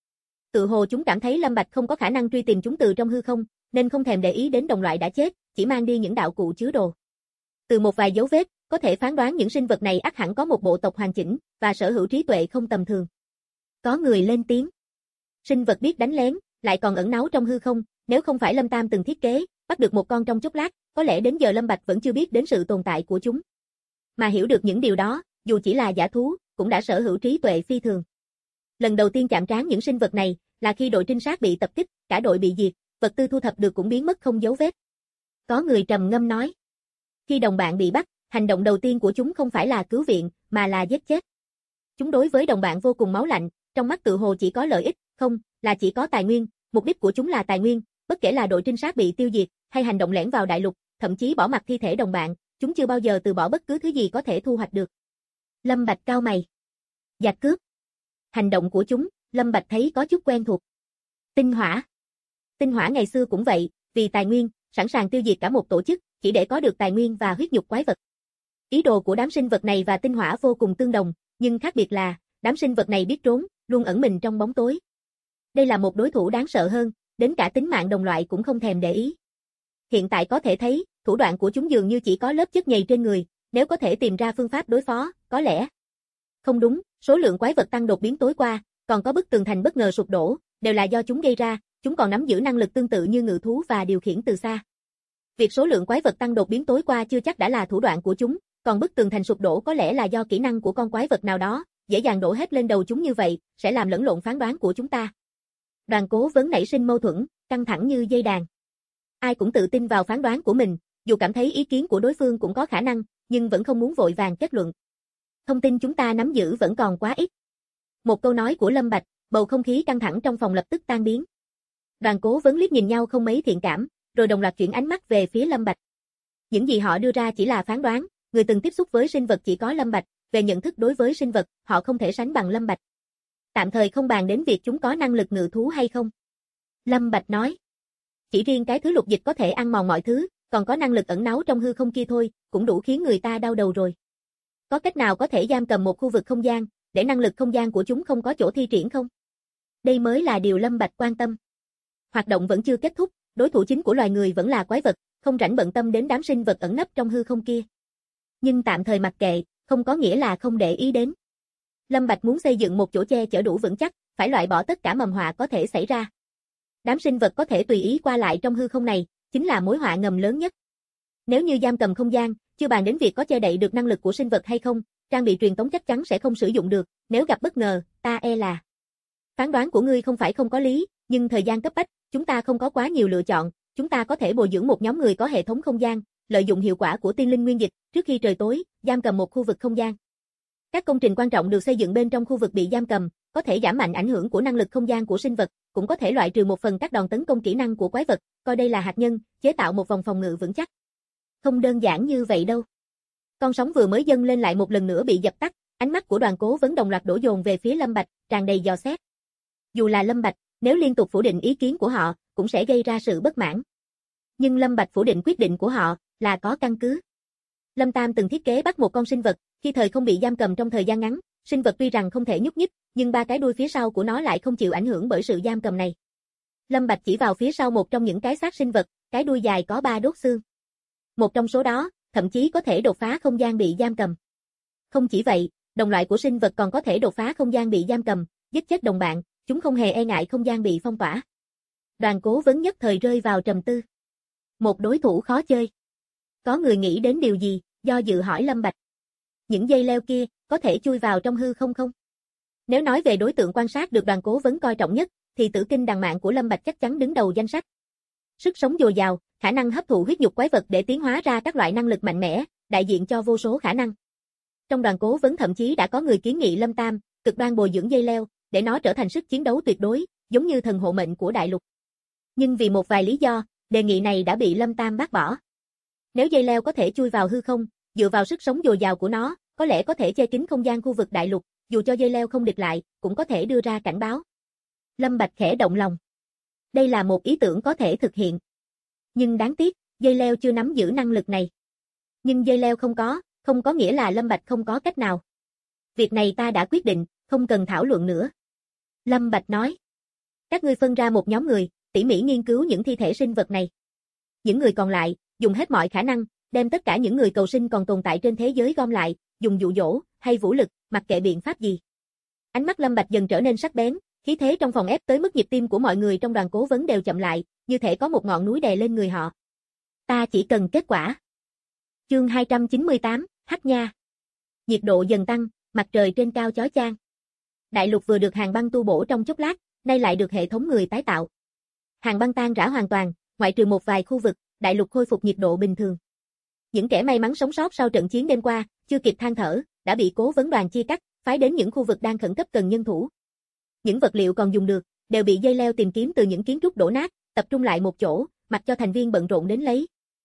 Tự hồ chúng cảm thấy Lâm Bạch không có khả năng truy tìm chúng từ trong hư không, nên không thèm để ý đến đồng loại đã chết, chỉ mang đi những đạo cụ chứa đồ. Từ một vài dấu vết, có thể phán đoán những sinh vật này ắt hẳn có một bộ tộc hoàn chỉnh, và sở hữu trí tuệ không tầm thường. Có người lên tiếng. Sinh vật biết đánh lén, lại còn ẩn náu trong hư không, nếu không phải Lâm Tam từng thiết kế, bắt được một con trong chốc lát, có lẽ đến giờ Lâm Bạch vẫn chưa biết đến sự tồn tại của chúng. Mà hiểu được những điều đó, dù chỉ là giả thú, cũng đã sở hữu trí tuệ phi thường. Lần đầu tiên chạm trán những sinh vật này, là khi đội trinh sát bị tập kích, cả đội bị diệt, vật tư thu thập được cũng biến mất không dấu vết. Có người trầm ngâm nói. Khi đồng bạn bị bắt, hành động đầu tiên của chúng không phải là cứu viện, mà là giết chết. Chúng đối với đồng bạn vô cùng máu lạnh, trong mắt tự hồ chỉ có lợi ích, không, là chỉ có tài nguyên, mục đích của chúng là tài nguyên, bất kể là đội trinh sát bị tiêu diệt, hay hành động lẻn vào đại lục, thậm chí bỏ mặc thi thể đồng bạn, chúng chưa bao giờ từ bỏ bất cứ thứ gì có thể thu hoạch được. Lâm Bạch cau mày. Giặc cướp. Hành động của chúng, Lâm Bạch thấy có chút quen thuộc. Tinh hỏa. Tinh hỏa ngày xưa cũng vậy, vì tài nguyên, sẵn sàng tiêu diệt cả một tổ chức, chỉ để có được tài nguyên và huyết nhục quái vật. Ý đồ của đám sinh vật này và tinh hỏa vô cùng tương đồng, nhưng khác biệt là, đám sinh vật này biết trốn, luôn ẩn mình trong bóng tối. Đây là một đối thủ đáng sợ hơn, đến cả tính mạng đồng loại cũng không thèm để ý. Hiện tại có thể thấy, thủ đoạn của chúng dường như chỉ có lớp chất nhầy trên người, nếu có thể tìm ra phương pháp đối phó, có lẽ. Không đúng, số lượng quái vật tăng đột biến tối qua, còn có bức tường thành bất ngờ sụp đổ, đều là do chúng gây ra, chúng còn nắm giữ năng lực tương tự như ngự thú và điều khiển từ xa. Việc số lượng quái vật tăng đột biến tối qua chưa chắc đã là thủ đoạn của chúng, còn bức tường thành sụp đổ có lẽ là do kỹ năng của con quái vật nào đó, dễ dàng đổ hết lên đầu chúng như vậy, sẽ làm lẫn lộn phán đoán của chúng ta. Đoàn Cố Vấn nảy sinh mâu thuẫn, căng thẳng như dây đàn. Ai cũng tự tin vào phán đoán của mình, dù cảm thấy ý kiến của đối phương cũng có khả năng, nhưng vẫn không muốn vội vàng kết luận. Thông tin chúng ta nắm giữ vẫn còn quá ít. Một câu nói của Lâm Bạch, bầu không khí căng thẳng trong phòng lập tức tan biến. Đoàn Cố Vấn liếc nhìn nhau không mấy thiện cảm, rồi đồng loạt chuyển ánh mắt về phía Lâm Bạch. Những gì họ đưa ra chỉ là phán đoán, người từng tiếp xúc với sinh vật chỉ có Lâm Bạch, về nhận thức đối với sinh vật, họ không thể sánh bằng Lâm Bạch. Tạm thời không bàn đến việc chúng có năng lực ngự thú hay không. Lâm Bạch nói. Chỉ riêng cái thứ lục dịch có thể ăn mòn mọi thứ, còn có năng lực ẩn náu trong hư không kia thôi, cũng đủ khiến người ta đau đầu rồi. Có cách nào có thể giam cầm một khu vực không gian, để năng lực không gian của chúng không có chỗ thi triển không? Đây mới là điều Lâm Bạch quan tâm. Hoạt động vẫn chưa kết thúc, đối thủ chính của loài người vẫn là quái vật, không rảnh bận tâm đến đám sinh vật ẩn nấp trong hư không kia. Nhưng tạm thời mặc kệ, không có nghĩa là không để ý đến. Lâm Bạch muốn xây dựng một chỗ che chở đủ vững chắc, phải loại bỏ tất cả mầm họa có thể xảy ra. Đám sinh vật có thể tùy ý qua lại trong hư không này, chính là mối họa ngầm lớn nhất. Nếu như giam cầm không gian, chưa bàn đến việc có che đậy được năng lực của sinh vật hay không, trang bị truyền tống chắc chắn sẽ không sử dụng được, nếu gặp bất ngờ, ta e là. Phán đoán của ngươi không phải không có lý, nhưng thời gian cấp bách, chúng ta không có quá nhiều lựa chọn, chúng ta có thể bồi dưỡng một nhóm người có hệ thống không gian, lợi dụng hiệu quả của tiên linh nguyên dịch, trước khi trời tối, giam cầm một khu vực không gian. Các công trình quan trọng được xây dựng bên trong khu vực bị giam cầm, có thể giảm mạnh ảnh hưởng của năng lực không gian của sinh vật, cũng có thể loại trừ một phần các đòn tấn công kỹ năng của quái vật, coi đây là hạt nhân, chế tạo một vòng phòng ngự vững chắc. Không đơn giản như vậy đâu. Con sóng vừa mới dâng lên lại một lần nữa bị dập tắt, ánh mắt của Đoàn Cố Vấn đồng loạt đổ dồn về phía Lâm Bạch, tràn đầy dò xét. Dù là Lâm Bạch, nếu liên tục phủ định ý kiến của họ, cũng sẽ gây ra sự bất mãn. Nhưng Lâm Bạch phủ định quyết định của họ, là có căn cứ. Lâm Tam từng thiết kế bắt một con sinh vật, khi thời không bị giam cầm trong thời gian ngắn, sinh vật tuy rằng không thể nhúc nhích, nhưng ba cái đuôi phía sau của nó lại không chịu ảnh hưởng bởi sự giam cầm này. Lâm Bạch chỉ vào phía sau một trong những cái xác sinh vật, cái đuôi dài có 3 đốt xương. Một trong số đó, thậm chí có thể đột phá không gian bị giam cầm. Không chỉ vậy, đồng loại của sinh vật còn có thể đột phá không gian bị giam cầm, giết chết đồng bạn, chúng không hề e ngại không gian bị phong tỏa. Đoàn Cố Vấn nhất thời rơi vào trầm tư. Một đối thủ khó chơi. Có người nghĩ đến điều gì, do dự hỏi Lâm Bạch. Những dây leo kia, có thể chui vào trong hư không không? Nếu nói về đối tượng quan sát được Đoàn Cố Vấn coi trọng nhất, thì tử kinh đằng mạn của Lâm Bạch chắc chắn đứng đầu danh sách. Sức sống dồi dào, khả năng hấp thụ huyết nhục quái vật để tiến hóa ra các loại năng lực mạnh mẽ, đại diện cho vô số khả năng. Trong Đoàn Cố Vấn thậm chí đã có người kiến nghị Lâm Tam, cực đoan bồi dưỡng dây leo, để nó trở thành sức chiến đấu tuyệt đối, giống như thần hộ mệnh của đại lục. Nhưng vì một vài lý do, đề nghị này đã bị Lâm Tam bác bỏ. Nếu dây leo có thể chui vào hư không, dựa vào sức sống dồi dào của nó, có lẽ có thể che kín không gian khu vực đại lục, dù cho dây leo không địch lại, cũng có thể đưa ra cảnh báo. Lâm Bạch khẽ động lòng. Đây là một ý tưởng có thể thực hiện. Nhưng đáng tiếc, dây leo chưa nắm giữ năng lực này. Nhưng dây leo không có nghĩa là Lâm Bạch không có cách nào. Việc này ta đã quyết định, không cần thảo luận nữa. Lâm Bạch nói. Các ngươi phân ra một nhóm người, tỉ mỉ nghiên cứu những thi thể sinh vật này. Những người còn lại, dùng hết mọi khả năng, đem tất cả những người cầu sinh còn tồn tại trên thế giới gom lại, dùng dụ dỗ, hay vũ lực, mặc kệ biện pháp gì. Ánh mắt Lâm Bạch dần trở nên sắc bén, khí thế trong phòng ép tới mức nhịp tim của mọi người trong đoàn cố vấn đều chậm lại, như thể có một ngọn núi đè lên người họ. Ta chỉ cần kết quả. Chương 298, Hắc Nha. Nhiệt độ dần tăng, mặt trời trên cao chói chang. Đại lục vừa được hàng băng tu bổ trong chốc lát, nay lại được hệ thống người tái tạo. Hàng băng tan rã hoàn toàn, ngoại trừ một vài khu vực, đại lục khôi phục nhiệt độ bình thường. Những kẻ may mắn sống sót sau trận chiến đêm qua, chưa kịp than thở, đã bị cố vấn đoàn chia cắt, phái đến những khu vực đang khẩn cấp cần nhân thủ. Những vật liệu còn dùng được, đều bị dây leo tìm kiếm từ những kiến trúc đổ nát, tập trung lại một chỗ, mặc cho thành viên bận rộn đến lấy.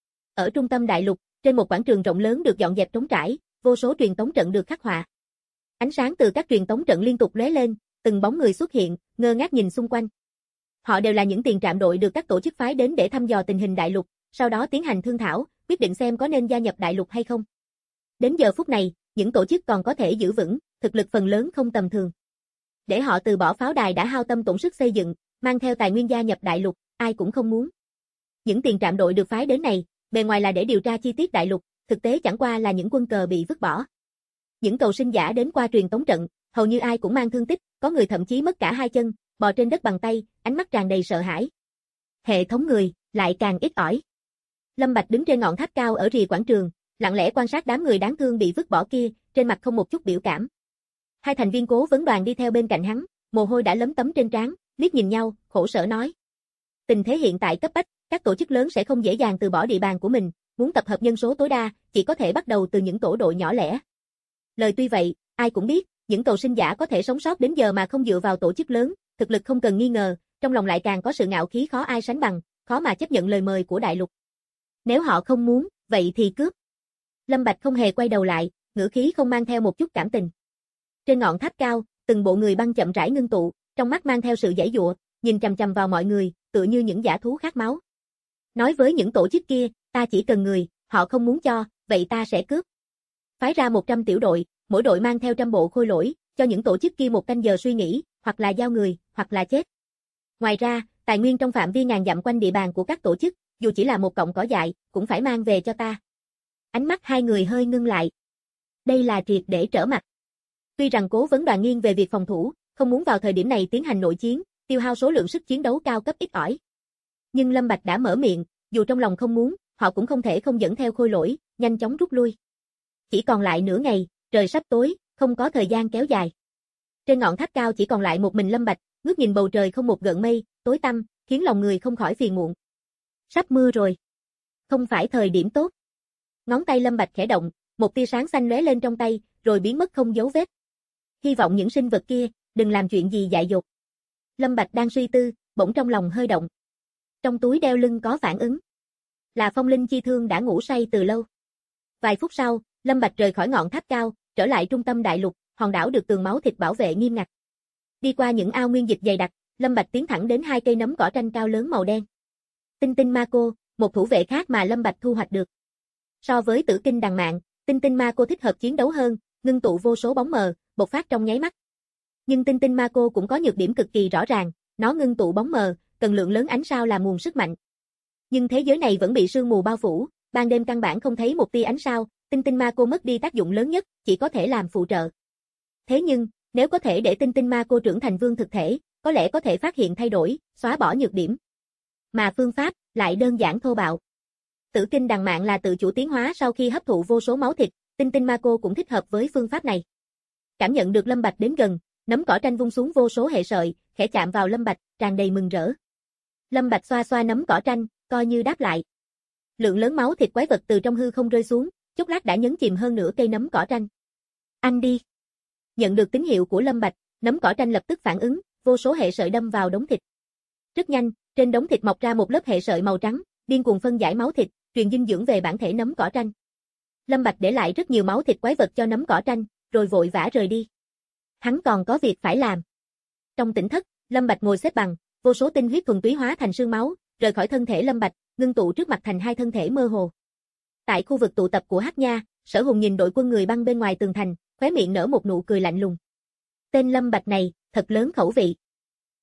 Ở trung tâm đại lục, trên một quảng trường rộng lớn được dọn dẹp trống trải, vô số truyền tống trận được khắc họa. Ánh sáng từ các truyền tống trận liên tục lóe lên, từng bóng người xuất hiện, ngơ ngác nhìn xung quanh. Họ đều là những tiền trạm đội được các tổ chức phái đến để thăm dò tình hình đại lục, sau đó tiến hành thương thảo, quyết định xem có nên gia nhập đại lục hay không. Đến giờ phút này, những tổ chức còn có thể giữ vững, thực lực phần lớn không tầm thường. Để họ từ bỏ pháo đài đã hao tâm tổn sức xây dựng, mang theo tài nguyên gia nhập đại lục, ai cũng không muốn. Những tiền trạm đội được phái đến này, bề ngoài là để điều tra chi tiết đại lục, thực tế chẳng qua là những quân cờ bị vứt bỏ. Những cầu sinh giả đến qua truyền tống trận, hầu như ai cũng mang thương tích, có người thậm chí mất cả hai chân, bò trên đất bằng tay, ánh mắt tràn đầy sợ hãi. Hệ thống người lại càng ít ỏi. Lâm Bạch đứng trên ngọn tháp cao ở rìa quảng trường, lặng lẽ quan sát đám người đáng thương bị vứt bỏ kia, trên mặt không một chút biểu cảm. Hai thành viên cố vấn đoàn đi theo bên cạnh hắn, mồ hôi đã lấm tấm trên trán, liếc nhìn nhau, khổ sở nói: tình thế hiện tại cấp bách, các tổ chức lớn sẽ không dễ dàng từ bỏ địa bàn của mình, muốn tập hợp nhân số tối đa, chỉ có thể bắt đầu từ những tổ đội nhỏ lẻ. Lời tuy vậy, ai cũng biết, những cầu sinh giả có thể sống sót đến giờ mà không dựa vào tổ chức lớn, thực lực không cần nghi ngờ, trong lòng lại càng có sự ngạo khí khó ai sánh bằng, khó mà chấp nhận lời mời của đại lục. Nếu họ không muốn, vậy thì cướp. Lâm Bạch không hề quay đầu lại, ngữ khí không mang theo một chút cảm tình. Trên ngọn tháp cao, từng bộ người băng chậm rãi ngưng tụ, trong mắt mang theo sự giãy giụa, nhìn chằm chằm vào mọi người, tựa như những dã thú khát máu. Nói với những tổ chức kia, ta chỉ cần người, họ không muốn cho, vậy ta sẽ cướp. Phái ra 100 tiểu đội, mỗi đội mang theo 100 bộ khôi lỗi, cho những tổ chức kia một canh giờ suy nghĩ, hoặc là giao người, hoặc là chết. Ngoài ra, tài nguyên trong phạm vi ngàn dặm quanh địa bàn của các tổ chức, dù chỉ là một cọng cỏ dại, cũng phải mang về cho ta. Ánh mắt hai người hơi ngưng lại. Đây là triệt để trở mặt. Tuy rằng cố vấn đoàn nghiêng về việc phòng thủ, không muốn vào thời điểm này tiến hành nội chiến, tiêu hao số lượng sức chiến đấu cao cấp ít ỏi. Nhưng Lâm Bạch đã mở miệng, dù trong lòng không muốn, họ cũng không thể không dẫn theo khôi lỗi, nhanh chóng rút lui. Chỉ còn lại nửa ngày, trời sắp tối, không có thời gian kéo dài. Trên ngọn tháp cao chỉ còn lại một mình Lâm Bạch, ngước nhìn bầu trời không một gợn mây, tối tăm, khiến lòng người không khỏi phiền muộn. Sắp mưa rồi. Không phải thời điểm tốt. Ngón tay Lâm Bạch khẽ động, một tia sáng xanh lóe lên trong tay, rồi biến mất không dấu vết. Hy vọng những sinh vật kia, đừng làm chuyện gì dại dột. Lâm Bạch đang suy tư, bỗng trong lòng hơi động. Trong túi đeo lưng có phản ứng. Là phong linh chi thương đã ngủ say từ lâu. Vài phút sau, Lâm Bạch rời khỏi ngọn tháp cao, trở lại trung tâm đại lục, hòn đảo được tường máu thịt bảo vệ nghiêm ngặt. Đi qua những ao nguyên dịch dày đặc, Lâm Bạch tiến thẳng đến hai cây nấm cỏ tranh cao lớn màu đen. Tinh Tinh Ma Cô, một thủ vệ khác mà Lâm Bạch thu hoạch được. So với Tử Kinh Đằng Mạn, Tinh Tinh Ma Cô thích hợp chiến đấu hơn, ngưng tụ vô số bóng mờ, bộc phát trong nháy mắt. Nhưng Tinh Tinh Ma Cô cũng có nhược điểm cực kỳ rõ ràng, nó ngưng tụ bóng mờ, cần lượng lớn ánh sao làm nguồn sức mạnh. Nhưng thế giới này vẫn bị sương mù bao phủ, ban đêm căn bản không thấy một tia ánh sao, Tinh Tinh Ma Cô mất đi tác dụng lớn nhất, chỉ có thể làm phụ trợ. Thế nhưng, nếu có thể để Tinh Tinh Ma Cô trưởng thành vương thực thể, có lẽ có thể phát hiện thay đổi, xóa bỏ nhược điểm. Mà phương pháp lại đơn giản thô bạo. Tử Kinh Đằng Mạn là tự chủ tiến hóa sau khi hấp thụ vô số máu thịt, Tinh Tinh Ma Cô cũng thích hợp với phương pháp này. Cảm nhận được Lâm Bạch đến gần, nấm cỏ tranh vung xuống vô số hệ sợi, khẽ chạm vào Lâm Bạch, tràn đầy mừng rỡ. Lâm Bạch xoa xoa nấm cỏ tranh, coi như đáp lại. Lượng lớn máu thịt quái vật từ trong hư không rơi xuống, chốc lát đã nhấn chìm hơn nửa cây nấm cỏ tranh. Anh đi. Nhận được tín hiệu của Lâm Bạch, nấm cỏ tranh lập tức phản ứng, vô số hệ sợi đâm vào đống thịt. Rất nhanh, trên đống thịt mọc ra một lớp hệ sợi màu trắng, điên cuồng phân giải máu thịt, truyền dinh dưỡng về bản thể nấm cỏ tranh. Lâm Bạch để lại rất nhiều máu thịt quái vật cho nấm cỏ tranh, rồi vội vã rời đi. Hắn còn có việc phải làm. Trong tỉnh thất, Lâm Bạch ngồi xếp bằng, vô số tinh huyết thuần túy hóa thành sương máu, rời khỏi thân thể Lâm Bạch, ngưng tụ trước mặt thành hai thân thể mơ hồ. Tại khu vực tụ tập của Hắc Nha, Sở Hùng nhìn đội quân người băng bên ngoài tường thành, khóe miệng nở một nụ cười lạnh lùng. Tên Lâm Bạch này, thật lớn khẩu vị.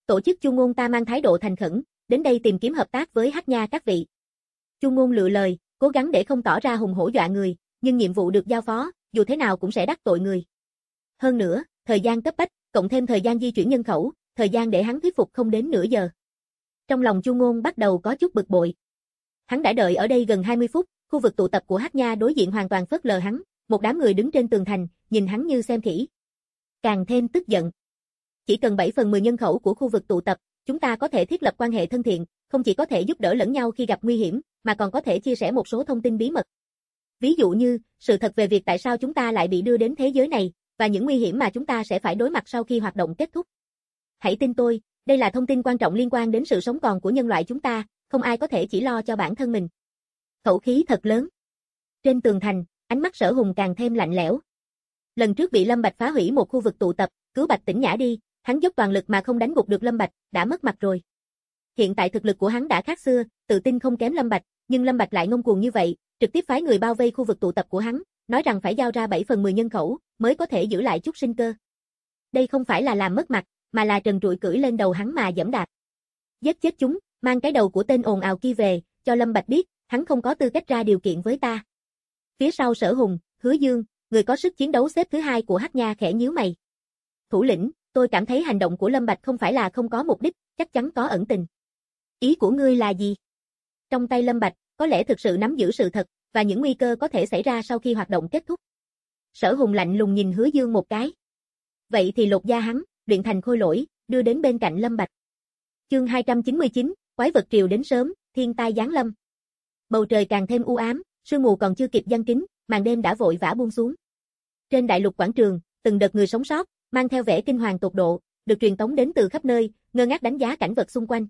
Tổ chức Chu Ngôn ta mang thái độ thành khẩn, đến đây tìm kiếm hợp tác với Hắc Nha các vị. Chu Ngôn lựa lời, cố gắng để không tỏ ra hùng hổ dọa người, nhưng nhiệm vụ được giao phó, dù thế nào cũng sẽ đắc tội người. Hơn nữa, thời gian cấp bách, cộng thêm thời gian di chuyển nhân khẩu, thời gian để hắn thuyết phục không đến nửa giờ. Trong lòng Chu Ngôn bắt đầu có chút bực bội. Hắn đã đợi ở đây gần 20 phút, khu vực tụ tập của Hắc Nha đối diện hoàn toàn phớt lờ hắn, một đám người đứng trên tường thành, nhìn hắn như xem khỉ. Càng thêm tức giận. Chỉ cần 7/10 nhân khẩu của khu vực tụ tập, chúng ta có thể thiết lập quan hệ thân thiện, không chỉ có thể giúp đỡ lẫn nhau khi gặp nguy hiểm, mà còn có thể chia sẻ một số thông tin bí mật. Ví dụ như, sự thật về việc tại sao chúng ta lại bị đưa đến thế giới này, và những nguy hiểm mà chúng ta sẽ phải đối mặt sau khi hoạt động kết thúc. Hãy tin tôi, đây là thông tin quan trọng liên quan đến sự sống còn của nhân loại chúng ta, không ai có thể chỉ lo cho bản thân mình. Khẩu khí thật lớn. Trên tường thành, ánh mắt Sở Hùng càng thêm lạnh lẽo. Lần trước bị Lâm Bạch phá hủy một khu vực tụ tập, cứu Bạch Tĩnh Nhã đi, hắn dốc toàn lực mà không đánh gục được Lâm Bạch, đã mất mặt rồi. Hiện tại thực lực của hắn đã khác xưa, tự tin không kém Lâm Bạch, nhưng Lâm Bạch lại ngông cuồng như vậy, trực tiếp phái người bao vây khu vực tụ tập của hắn, nói rằng phải giao ra 7/10 nhân khẩu, mới có thể giữ lại chút sinh cơ. Đây không phải là làm mất mặt, mà là trần trụi cưỡi lên đầu hắn mà giẫm đạp. Giết chết chúng, mang cái đầu của tên ồn ào kia về, cho Lâm Bạch biết, hắn không có tư cách ra điều kiện với ta. Phía sau Sở Hùng, Hứa Dương, người có sức chiến đấu xếp thứ 2 của Hắc Nha khẽ nhíu mày. Thủ lĩnh, tôi cảm thấy hành động của Lâm Bạch không phải là không có mục đích, chắc chắn có ẩn tình. Ý của ngươi là gì? Trong tay Lâm Bạch, có lẽ thực sự nắm giữ sự thật, và những nguy cơ có thể xảy ra sau khi hoạt động kết thúc. Sở Hùng lạnh lùng nhìn Hứa Dương một cái. Vậy thì lột da hắn, luyện thành khôi lỗi, đưa đến bên cạnh Lâm Bạch. Chương 299, quái vật triều đến sớm, thiên tai giáng lâm. Bầu trời càng thêm u ám, sương mù còn chưa kịp giăng kín, màn đêm đã vội vã buông xuống. Trên đại lục quảng trường, từng đợt người sống sót, mang theo vẻ kinh hoàng tột độ, được truyền tống đến từ khắp nơi, ngơ ngác đánh giá cảnh vật xung quanh.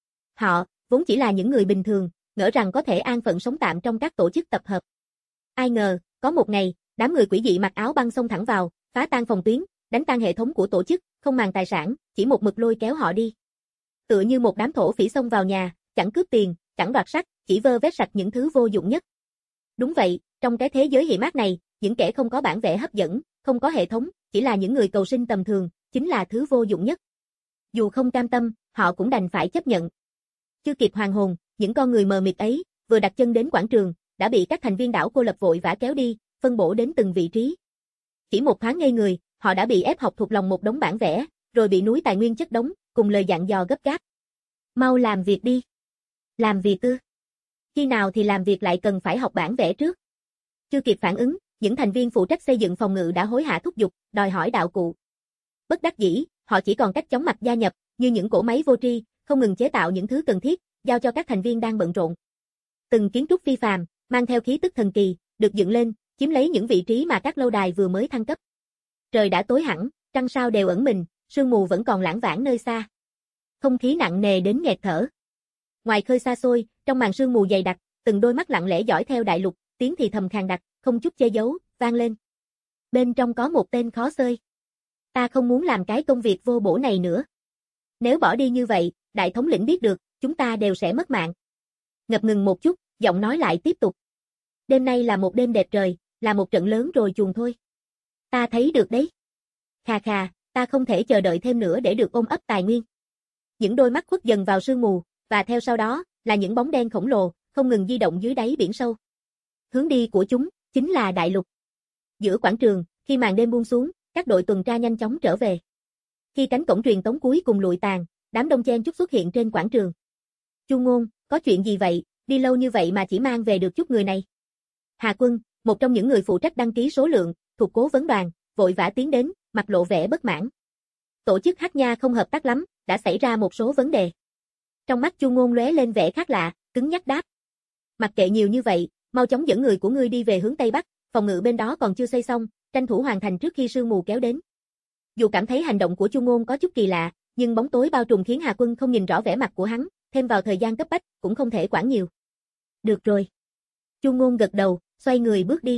Họ, vốn chỉ là những người bình thường, ngỡ rằng có thể an phận sống tạm trong các tổ chức tập hợp. Ai ngờ, có một ngày, đám người quỷ dị mặc áo băng xông thẳng vào, phá tan phòng tuyến, đánh tan hệ thống của tổ chức, không màng tài sản, chỉ một mực lôi kéo họ đi. Tựa như một đám thổ phỉ xông vào nhà, chẳng cướp tiền, chẳng đoạt sắt, chỉ vơ vét sạch những thứ vô dụng nhất. Đúng vậy, trong cái thế giới hiểm ác này, những kẻ không có bản vẽ hấp dẫn, không có hệ thống, chỉ là những người cầu sinh tầm thường, chính là thứ vô dụng nhất. Dù không cam tâm, họ cũng đành phải chấp nhận. Chưa kịp hoàn hồn, những con người mờ mịt ấy, vừa đặt chân đến quảng trường, đã bị các thành viên đảo cô lập vội vã kéo đi, phân bổ đến từng vị trí. Chỉ một thoáng ngây người, họ đã bị ép học thuộc lòng một đống bản vẽ, rồi bị núi tài nguyên chất đống, cùng lời dặn dò gấp gáp. Mau làm việc đi. Làm việc ư? Khi nào thì làm việc lại cần phải học bản vẽ trước? Chưa kịp phản ứng, những thành viên phụ trách xây dựng phòng ngự đã hối hả thúc giục, đòi hỏi đạo cụ. Bất đắc dĩ, họ chỉ còn cách chóng mặt gia nhập, như những cỗ máy vô tri, không ngừng chế tạo những thứ cần thiết, giao cho các thành viên đang bận rộn. Từng kiến trúc phi phàm, mang theo khí tức thần kỳ, được dựng lên, chiếm lấy những vị trí mà các lâu đài vừa mới thăng cấp. Trời đã tối hẳn, trăng sao đều ẩn mình, sương mù vẫn còn lãng vãng nơi xa. Không khí nặng nề đến nghẹt thở. Ngoài khơi xa xôi, trong màn sương mù dày đặc, từng đôi mắt lặng lẽ dõi theo đại lục, tiếng thì thầm khàn đặc, không chút che giấu, vang lên. Bên trong có một tên khó xơi. Ta không muốn làm cái công việc vô bổ này nữa. Nếu bỏ đi như vậy, đại thống lĩnh biết được, chúng ta đều sẽ mất mạng. Ngập ngừng một chút, giọng nói lại tiếp tục. Đêm nay là một đêm đẹp trời, là một trận lớn rồi chuồn thôi. Ta thấy được đấy. Khà khà, ta không thể chờ đợi thêm nữa để được ôm ấp tài nguyên. Những đôi mắt khuất dần vào sương mù, và theo sau đó, là những bóng đen khổng lồ, không ngừng di động dưới đáy biển sâu. Hướng đi của chúng, chính là đại lục. Giữa quảng trường, khi màn đêm buông xuống, các đội tuần tra nhanh chóng trở về. Khi cánh cổng truyền tống cuối cùng lụi tàn, đám đông chen chúc xuất hiện trên quảng trường. Chu Ngôn, có chuyện gì vậy, đi lâu như vậy mà chỉ mang về được chút người này. Hà Quân, một trong những người phụ trách đăng ký số lượng, thuộc cố vấn đoàn, vội vã tiến đến, mặt lộ vẻ bất mãn. Tổ chức Hắc Nha không hợp tác lắm, đã xảy ra một số vấn đề. Trong mắt Chu Ngôn lóe lên vẻ khác lạ, cứng nhắc đáp. Mặc kệ nhiều như vậy, mau chóng dẫn người của ngươi đi về hướng Tây Bắc, phòng ngự bên đó còn chưa xây xong, tranh thủ hoàn thành trước khi sương mù kéo đến. Dù cảm thấy hành động của Chu Ngôn có chút kỳ lạ, nhưng bóng tối bao trùm khiến Hà Quân không nhìn rõ vẻ mặt của hắn, thêm vào thời gian cấp bách, cũng không thể quản nhiều. Được rồi. Chu Ngôn gật đầu, xoay người bước đi.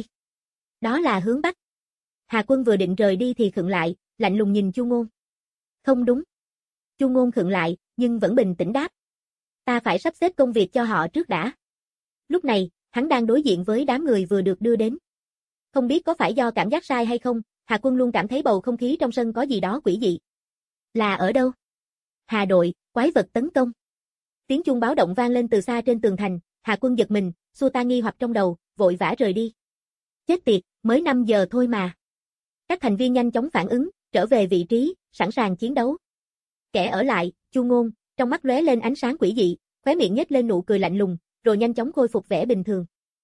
Đó là hướng Bắc. Hà Quân vừa định rời đi thì khựng lại, lạnh lùng nhìn Chu Ngôn. Không đúng. Chu Ngôn khựng lại, nhưng vẫn bình tĩnh đáp. Ta phải sắp xếp công việc cho họ trước đã. Lúc này, hắn đang đối diện với đám người vừa được đưa đến. Không biết có phải do cảm giác sai hay không, Hà Quân luôn cảm thấy bầu không khí trong sân có gì đó quỷ dị. Là ở đâu? Hà đội, quái vật tấn công. Tiếng chuông báo động vang lên từ xa trên tường thành, Hà quân giật mình, xua tan nghi hoặc trong đầu, vội vã rời đi. Chết tiệt, mới 5 giờ thôi mà. Các thành viên nhanh chóng phản ứng, trở về vị trí, sẵn sàng chiến đấu. Kẻ ở lại, Chu Ngôn, trong mắt lóe lên ánh sáng quỷ dị, khóe miệng nhếch lên nụ cười lạnh lùng, rồi nhanh chóng khôi phục vẻ bình thường.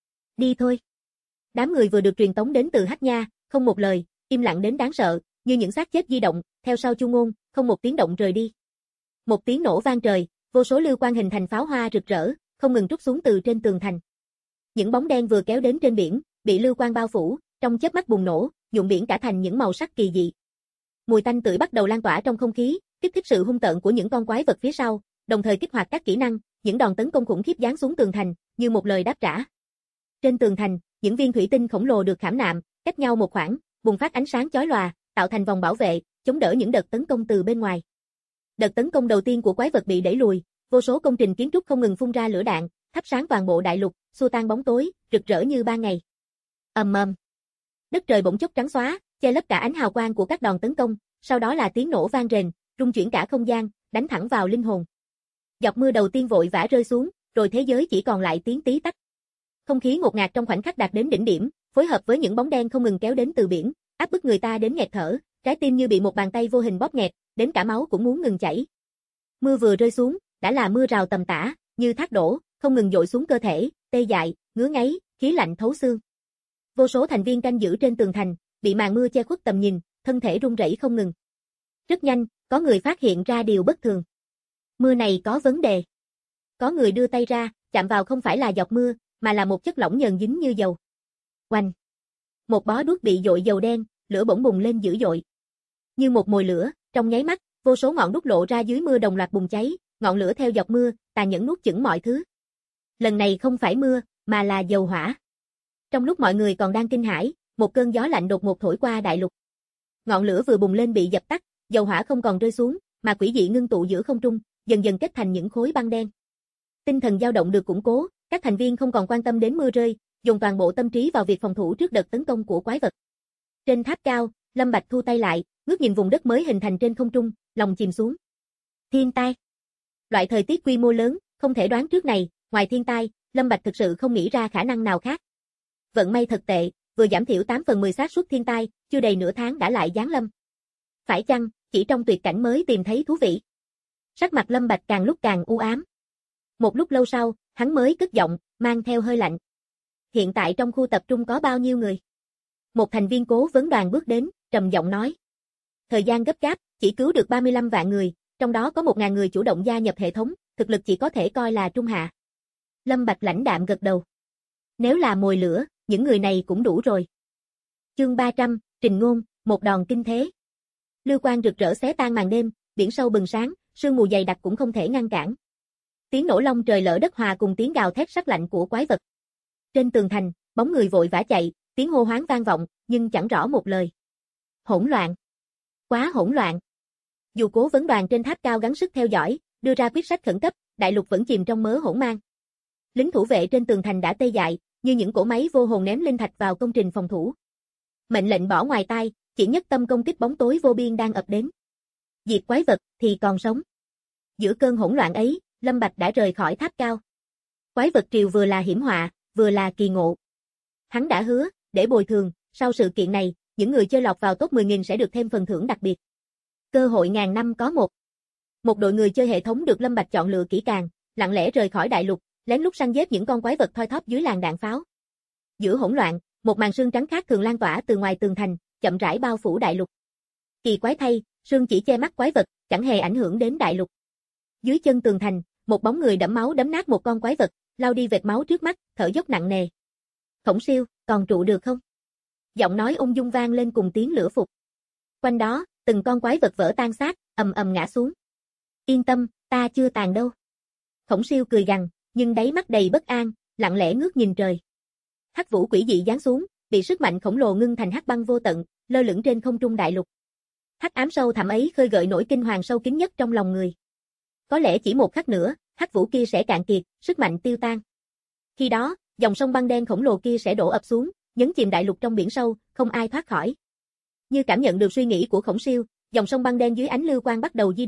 Đi thôi. Đám người vừa được truyền tống đến từ Hắc Nha, không một lời, im lặng đến đáng sợ, như những xác chết di động, theo sau Chu Ngôn, không một tiếng động rời đi. Một tiếng nổ vang trời, vô số lưu quang hình thành pháo hoa rực rỡ, không ngừng trút xuống từ trên tường thành. Những bóng đen vừa kéo đến trên biển, bị lưu quang bao phủ, trong chớp mắt bùng nổ, nhuộm biển cả thành những màu sắc kỳ dị. Mùi tanh tưởi bắt đầu lan tỏa trong không khí, kích thích sự hung tợn của những con quái vật phía sau, đồng thời kích hoạt các kỹ năng, những đòn tấn công khủng khiếp giáng xuống tường thành, như một lời đáp trả. Trên tường thành, những viên thủy tinh khổng lồ được khảm nạm, cách nhau một khoảng, bùng phát ánh sáng chói lòa, tạo thành vòng bảo vệ, chống đỡ những đợt tấn công từ bên ngoài. Đợt tấn công đầu tiên của quái vật bị đẩy lùi, vô số công trình kiến trúc không ngừng phun ra lửa đạn, thắp sáng toàn bộ đại lục, xua tan bóng tối, rực rỡ như ban ngày. Ầm ầm. Đất trời bỗng chốc trắng xóa, che lấp cả ánh hào quang của các đòn tấn công, sau đó là tiếng nổ vang rền, rung chuyển cả không gian, đánh thẳng vào linh hồn. Giọt mưa đầu tiên vội vã rơi xuống, rồi thế giới chỉ còn lại tiếng tí tách. Không khí ngột ngạt trong khoảnh khắc đạt đến đỉnh điểm, phối hợp với những bóng đen không ngừng kéo đến từ biển, áp bức người ta đến nghẹt thở, trái tim như bị một bàn tay vô hình bóp nghẹt, đến cả máu cũng muốn ngừng chảy. Mưa vừa rơi xuống, đã là mưa rào tầm tã, như thác đổ, không ngừng dội xuống cơ thể, tê dại, ngứa ngáy, khí lạnh thấu xương. Vô số thành viên canh giữ trên tường thành, bị màn mưa che khuất tầm nhìn, thân thể run rẩy không ngừng. Rất nhanh, có người phát hiện ra điều bất thường. Mưa này có vấn đề. Có người đưa tay ra, chạm vào không phải là giọt mưa, mà là một chất lỏng nhờn dính như dầu. Oanh! Một bó đuốc bị dội dầu đen, lửa bỗng bùng lên dữ dội. Như một mồi lửa, trong nháy mắt, vô số ngọn đuốc lộ ra dưới mưa đồng loạt bùng cháy, ngọn lửa theo giọt mưa, tàn nhẫn nuốt chửng mọi thứ. Lần này không phải mưa, mà là dầu hỏa. Trong lúc mọi người còn đang kinh hãi, một cơn gió lạnh đột ngột thổi qua đại lục. Ngọn lửa vừa bùng lên bị dập tắt, dầu hỏa không còn rơi xuống, mà quỷ dị ngưng tụ giữa không trung, dần dần kết thành những khối băng đen. Tinh thần dao động được củng cố, các thành viên không còn quan tâm đến mưa rơi, dùng toàn bộ tâm trí vào việc phòng thủ trước đợt tấn công của quái vật. Trên tháp cao, Lâm Bạch thu tay lại, ngước nhìn vùng đất mới hình thành trên không trung, lòng chìm xuống. Thiên tai. Loại thời tiết quy mô lớn, không thể đoán trước này, ngoài thiên tai, Lâm Bạch thực sự không nghĩ ra khả năng nào khác. Vận may thật tệ, vừa giảm thiểu 8 phần 10 xác suất thiên tai, chưa đầy nửa tháng đã lại giáng lâm. Phải chăng, chỉ trong tuyệt cảnh mới tìm thấy thú vị? Sắc mặt Lâm Bạch càng lúc càng u ám. Một lúc lâu sau, hắn mới cất giọng, mang theo hơi lạnh. Hiện tại trong khu tập trung có bao nhiêu người? Một thành viên cố vấn đoàn bước đến, trầm giọng nói. Thời gian gấp gáp, chỉ cứu được 35 vạn người, trong đó có 1.000 người chủ động gia nhập hệ thống, thực lực chỉ có thể coi là trung hạ. Lâm Bạch lãnh đạm gật đầu. Nếu là mồi lửa, những người này cũng đủ rồi. Chương 300, Trình Ngôn, một đòn kinh thế. Lưu quang rực rỡ xé tan màn đêm, biển sâu bừng sáng, sương mù dày đặc cũng không thể ngăn cản. Tiếng nổ long trời lở đất hòa cùng tiếng gào thét sắc lạnh của quái vật. Trên tường thành, bóng người vội vã chạy, tiếng hô hoáng vang vọng, nhưng chẳng rõ một lời. Hỗn loạn. Quá hỗn loạn. Dù cố vấn đoàn trên tháp cao gắng sức theo dõi, đưa ra quyết sách khẩn cấp, đại lục vẫn chìm trong mớ hỗn mang. Lính thủ vệ trên tường thành đã tê dại, như những cỗ máy vô hồn ném linh thạch vào công trình phòng thủ. Mệnh lệnh bỏ ngoài tai, chỉ nhất tâm công kích bóng tối vô biên đang ập đến. Diệt quái vật thì còn sống. Giữa cơn hỗn loạn ấy, Lâm Bạch đã rời khỏi tháp cao. Quái vật triều vừa là hiểm họa, vừa là kỳ ngộ. Hắn đã hứa, để bồi thường, sau sự kiện này, những người chơi lọt vào top 10.000 sẽ được thêm phần thưởng đặc biệt. Cơ hội ngàn năm có một. Một đội người chơi hệ thống được Lâm Bạch chọn lựa kỹ càng, lặng lẽ rời khỏi đại lục, lén lút săn giết những con quái vật thoi thóp dưới làn đạn pháo. Giữa hỗn loạn, một màn sương trắng khác thường lan tỏa từ ngoài tường thành, chậm rãi bao phủ đại lục. Kỳ quái thay, sương chỉ che mắt quái vật, chẳng hề ảnh hưởng đến đại lục. Dưới chân tường thành, một bóng người đẫm máu đấm nát một con quái vật, lau đi vệt máu trước mắt, thở dốc nặng nề. Khổng Siêu, còn trụ được không? Giọng nói ung dung vang lên cùng tiếng lửa phục. Quanh đó, từng con quái vật vỡ tan xác, ầm ầm ngã xuống. Yên tâm, ta chưa tàn đâu. Khổng Siêu cười gằn, nhưng đáy mắt đầy bất an, lặng lẽ ngước nhìn trời. Hắc vũ quỷ dị giáng xuống, bị sức mạnh khổng lồ ngưng thành hắc băng vô tận, lơ lửng trên không trung đại lục. Hắc ám sâu thẳm ấy khơi gợi nỗi kinh hoàng sâu kín nhất trong lòng người. Có lẽ chỉ một khắc nữa, hắc vũ kia sẽ cạn kiệt, sức mạnh tiêu tan. Khi đó, dòng sông băng đen khổng lồ kia sẽ đổ ập xuống, nhấn chìm đại lục trong biển sâu, không ai thoát khỏi. Như cảm nhận được suy nghĩ của Khổng Siêu, dòng sông băng đen dưới ánh lưu quang bắt đầu di động,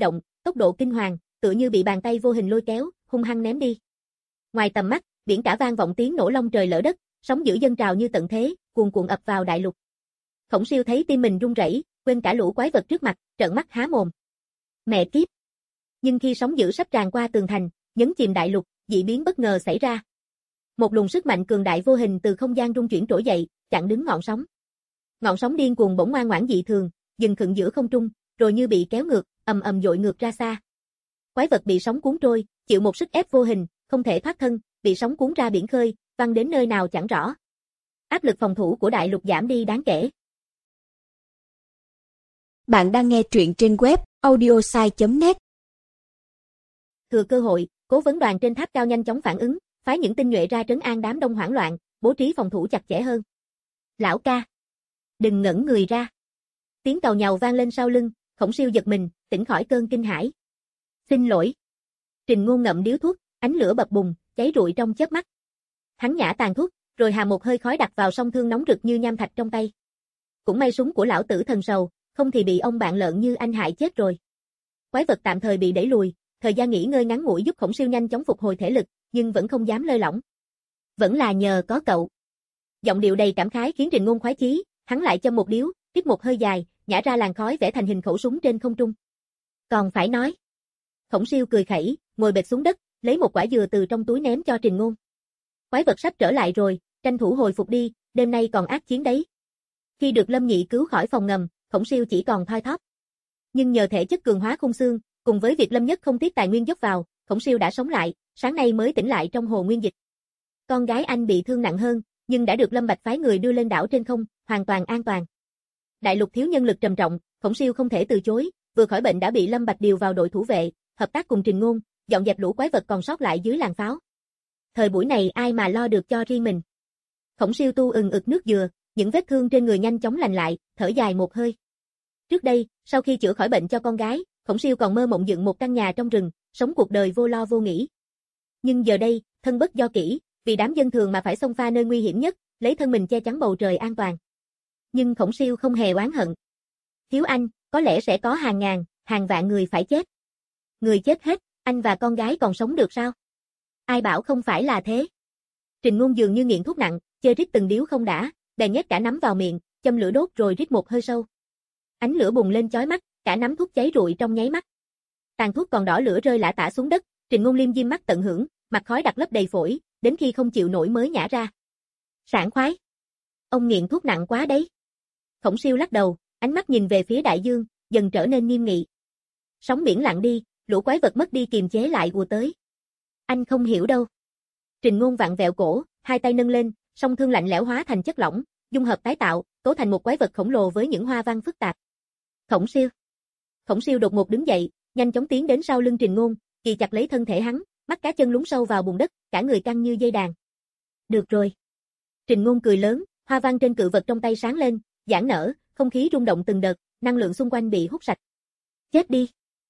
tốc độ kinh hoàng, tựa như bị bàn tay vô hình lôi kéo, hung hăng ném đi. Ngoài tầm mắt, biển cả vang vọng tiếng nổ long trời lở đất, sóng dữ dâng trào như tận thế, cuồn cuộn ập vào đại lục. Khổng Siêu thấy tim mình run rẩy, quên cả lũ quái vật trước mặt, trợn mắt há mồm. Mẹ kiếp! Nhưng khi sóng dữ sắp tràn qua tường thành, nhấn chìm đại lục, dị biến bất ngờ xảy ra. Một luồng sức mạnh cường đại vô hình từ không gian rung chuyển trỗi dậy, chặn đứng ngọn sóng. Ngọn sóng điên cuồng bỗng ngoan ngoãn dị thường, dừng khựng giữa không trung, rồi như bị kéo ngược, ầm ầm dội ngược ra xa. Quái vật bị sóng cuốn trôi, chịu một sức ép vô hình, không thể thoát thân, bị sóng cuốn ra biển khơi, văng đến nơi nào chẳng rõ. Áp lực phòng thủ của đại lục giảm đi đáng kể. Bạn đang nghe truyện trên web audiosai.net. Thừa cơ hội, cố vấn đoàn trên tháp cao nhanh chóng phản ứng, phái những tinh nhuệ ra trấn an đám đông hoảng loạn, bố trí phòng thủ chặt chẽ hơn. Lão ca, đừng ngẩn người ra. Tiếng càu nhàu vang lên sau lưng, Khổng Siêu giật mình, tỉnh khỏi cơn kinh hãi. Xin lỗi. Trình Ngôn ngậm điếu thuốc, ánh lửa bập bùng, cháy rụi trong chớp mắt. Hắn nhả tàn thuốc, rồi hà một hơi khói đặt vào song thương nóng rực như nham thạch trong tay. Cũng may súng của lão tử thần sầu, không thì bị ông bạn lợn như anh hại chết rồi. Quái vật tạm thời bị đẩy lùi, thời gian nghỉ ngơi ngắn ngủi giúp Khổng Siêu nhanh chóng phục hồi thể lực, nhưng vẫn không dám lơi lỏng. Vẫn là nhờ có cậu. Giọng điệu đầy cảm khái khiến Trình Ngôn khoái chí, hắn lại châm một điếu, rít một hơi dài, nhả ra làn khói vẽ thành hình khẩu súng trên không trung. Còn phải nói. Khổng Siêu cười khẩy, ngồi bệt xuống đất, lấy một quả dừa từ trong túi ném cho Trình Ngôn. Quái vật sắp trở lại rồi, tranh thủ hồi phục đi, đêm nay còn ác chiến đấy. Khi được Lâm Nhị cứu khỏi phòng ngầm, Khổng Siêu chỉ còn thoi thóp. Nhưng nhờ thể chất cường hóa khung xương, cùng với việc Lâm Nhất không tiếc tài nguyên dốc vào, Khổng Siêu đã sống lại, sáng nay mới tỉnh lại trong hồ nguyên dịch. Con gái anh bị thương nặng hơn, nhưng đã được Lâm Bạch phái người đưa lên đảo trên không, hoàn toàn an toàn. Đại lục thiếu nhân lực trầm trọng, Khổng Siêu không thể từ chối, vừa khỏi bệnh đã bị Lâm Bạch điều vào đội thủ vệ, hợp tác cùng Trình Ngôn, dọn dẹp lũ quái vật còn sót lại dưới làn pháo. Thời buổi này ai mà lo được cho riêng mình. Khổng Siêu tu ực nước dừa, những vết thương trên người nhanh chóng lành lại, thở dài một hơi. Trước đây, sau khi chữa khỏi bệnh cho con gái, Khổng Siêu còn mơ mộng dựng một căn nhà trong rừng, sống cuộc đời vô lo vô nghĩ. Nhưng giờ đây, thân bất do kỹ, vì đám dân thường mà phải xông pha nơi nguy hiểm nhất, lấy thân mình che chắn bầu trời an toàn. Nhưng Khổng Siêu không hề oán hận. Thiếu anh, có lẽ sẽ có hàng ngàn, hàng vạn người phải chết. Người chết hết, anh và con gái còn sống được sao? Ai bảo không phải là thế? Trình Ngôn dường như nghiện thuốc nặng, chơi rít từng điếu không đã, bèn nhét cả nắm vào miệng, châm lửa đốt rồi rít một hơi sâu. Ánh lửa bùng lên chói mắt, cả nắm thuốc cháy rụi trong nháy mắt. Tàn thuốc còn đỏ lửa rơi lả tả xuống đất, Trình Ngôn liêm diêm mắt tận hưởng, mặt khói đặc lấp đầy phổi, đến khi không chịu nổi mới nhả ra. Sảng khoái. Ông nghiện thuốc nặng quá đấy. Khổng Siêu lắc đầu, ánh mắt nhìn về phía đại dương, dần trở nên nghiêm nghị. Sóng biển lặng đi, lũ quái vật mất đi kiềm chế lại ùa tới. Anh không hiểu đâu. Trình Ngôn vặn vẹo cổ, hai tay nâng lên, song thương lạnh lẽo hóa thành chất lỏng, dung hợp tái tạo, cấu thành một quái vật khổng lồ với những hoa văn phức tạp. Khổng Siêu. Khổng Siêu đột ngột đứng dậy, nhanh chóng tiến đến sau lưng Trình Ngôn, kì chặt lấy thân thể hắn, mắt cá chân lún sâu vào bùn đất, cả người căng như dây đàn. Được rồi. Trình Ngôn cười lớn, hoa văn trên cự vật trong tay sáng lên, giãn nở, không khí rung động từng đợt, năng lượng xung quanh bị hút sạch. Chết đi.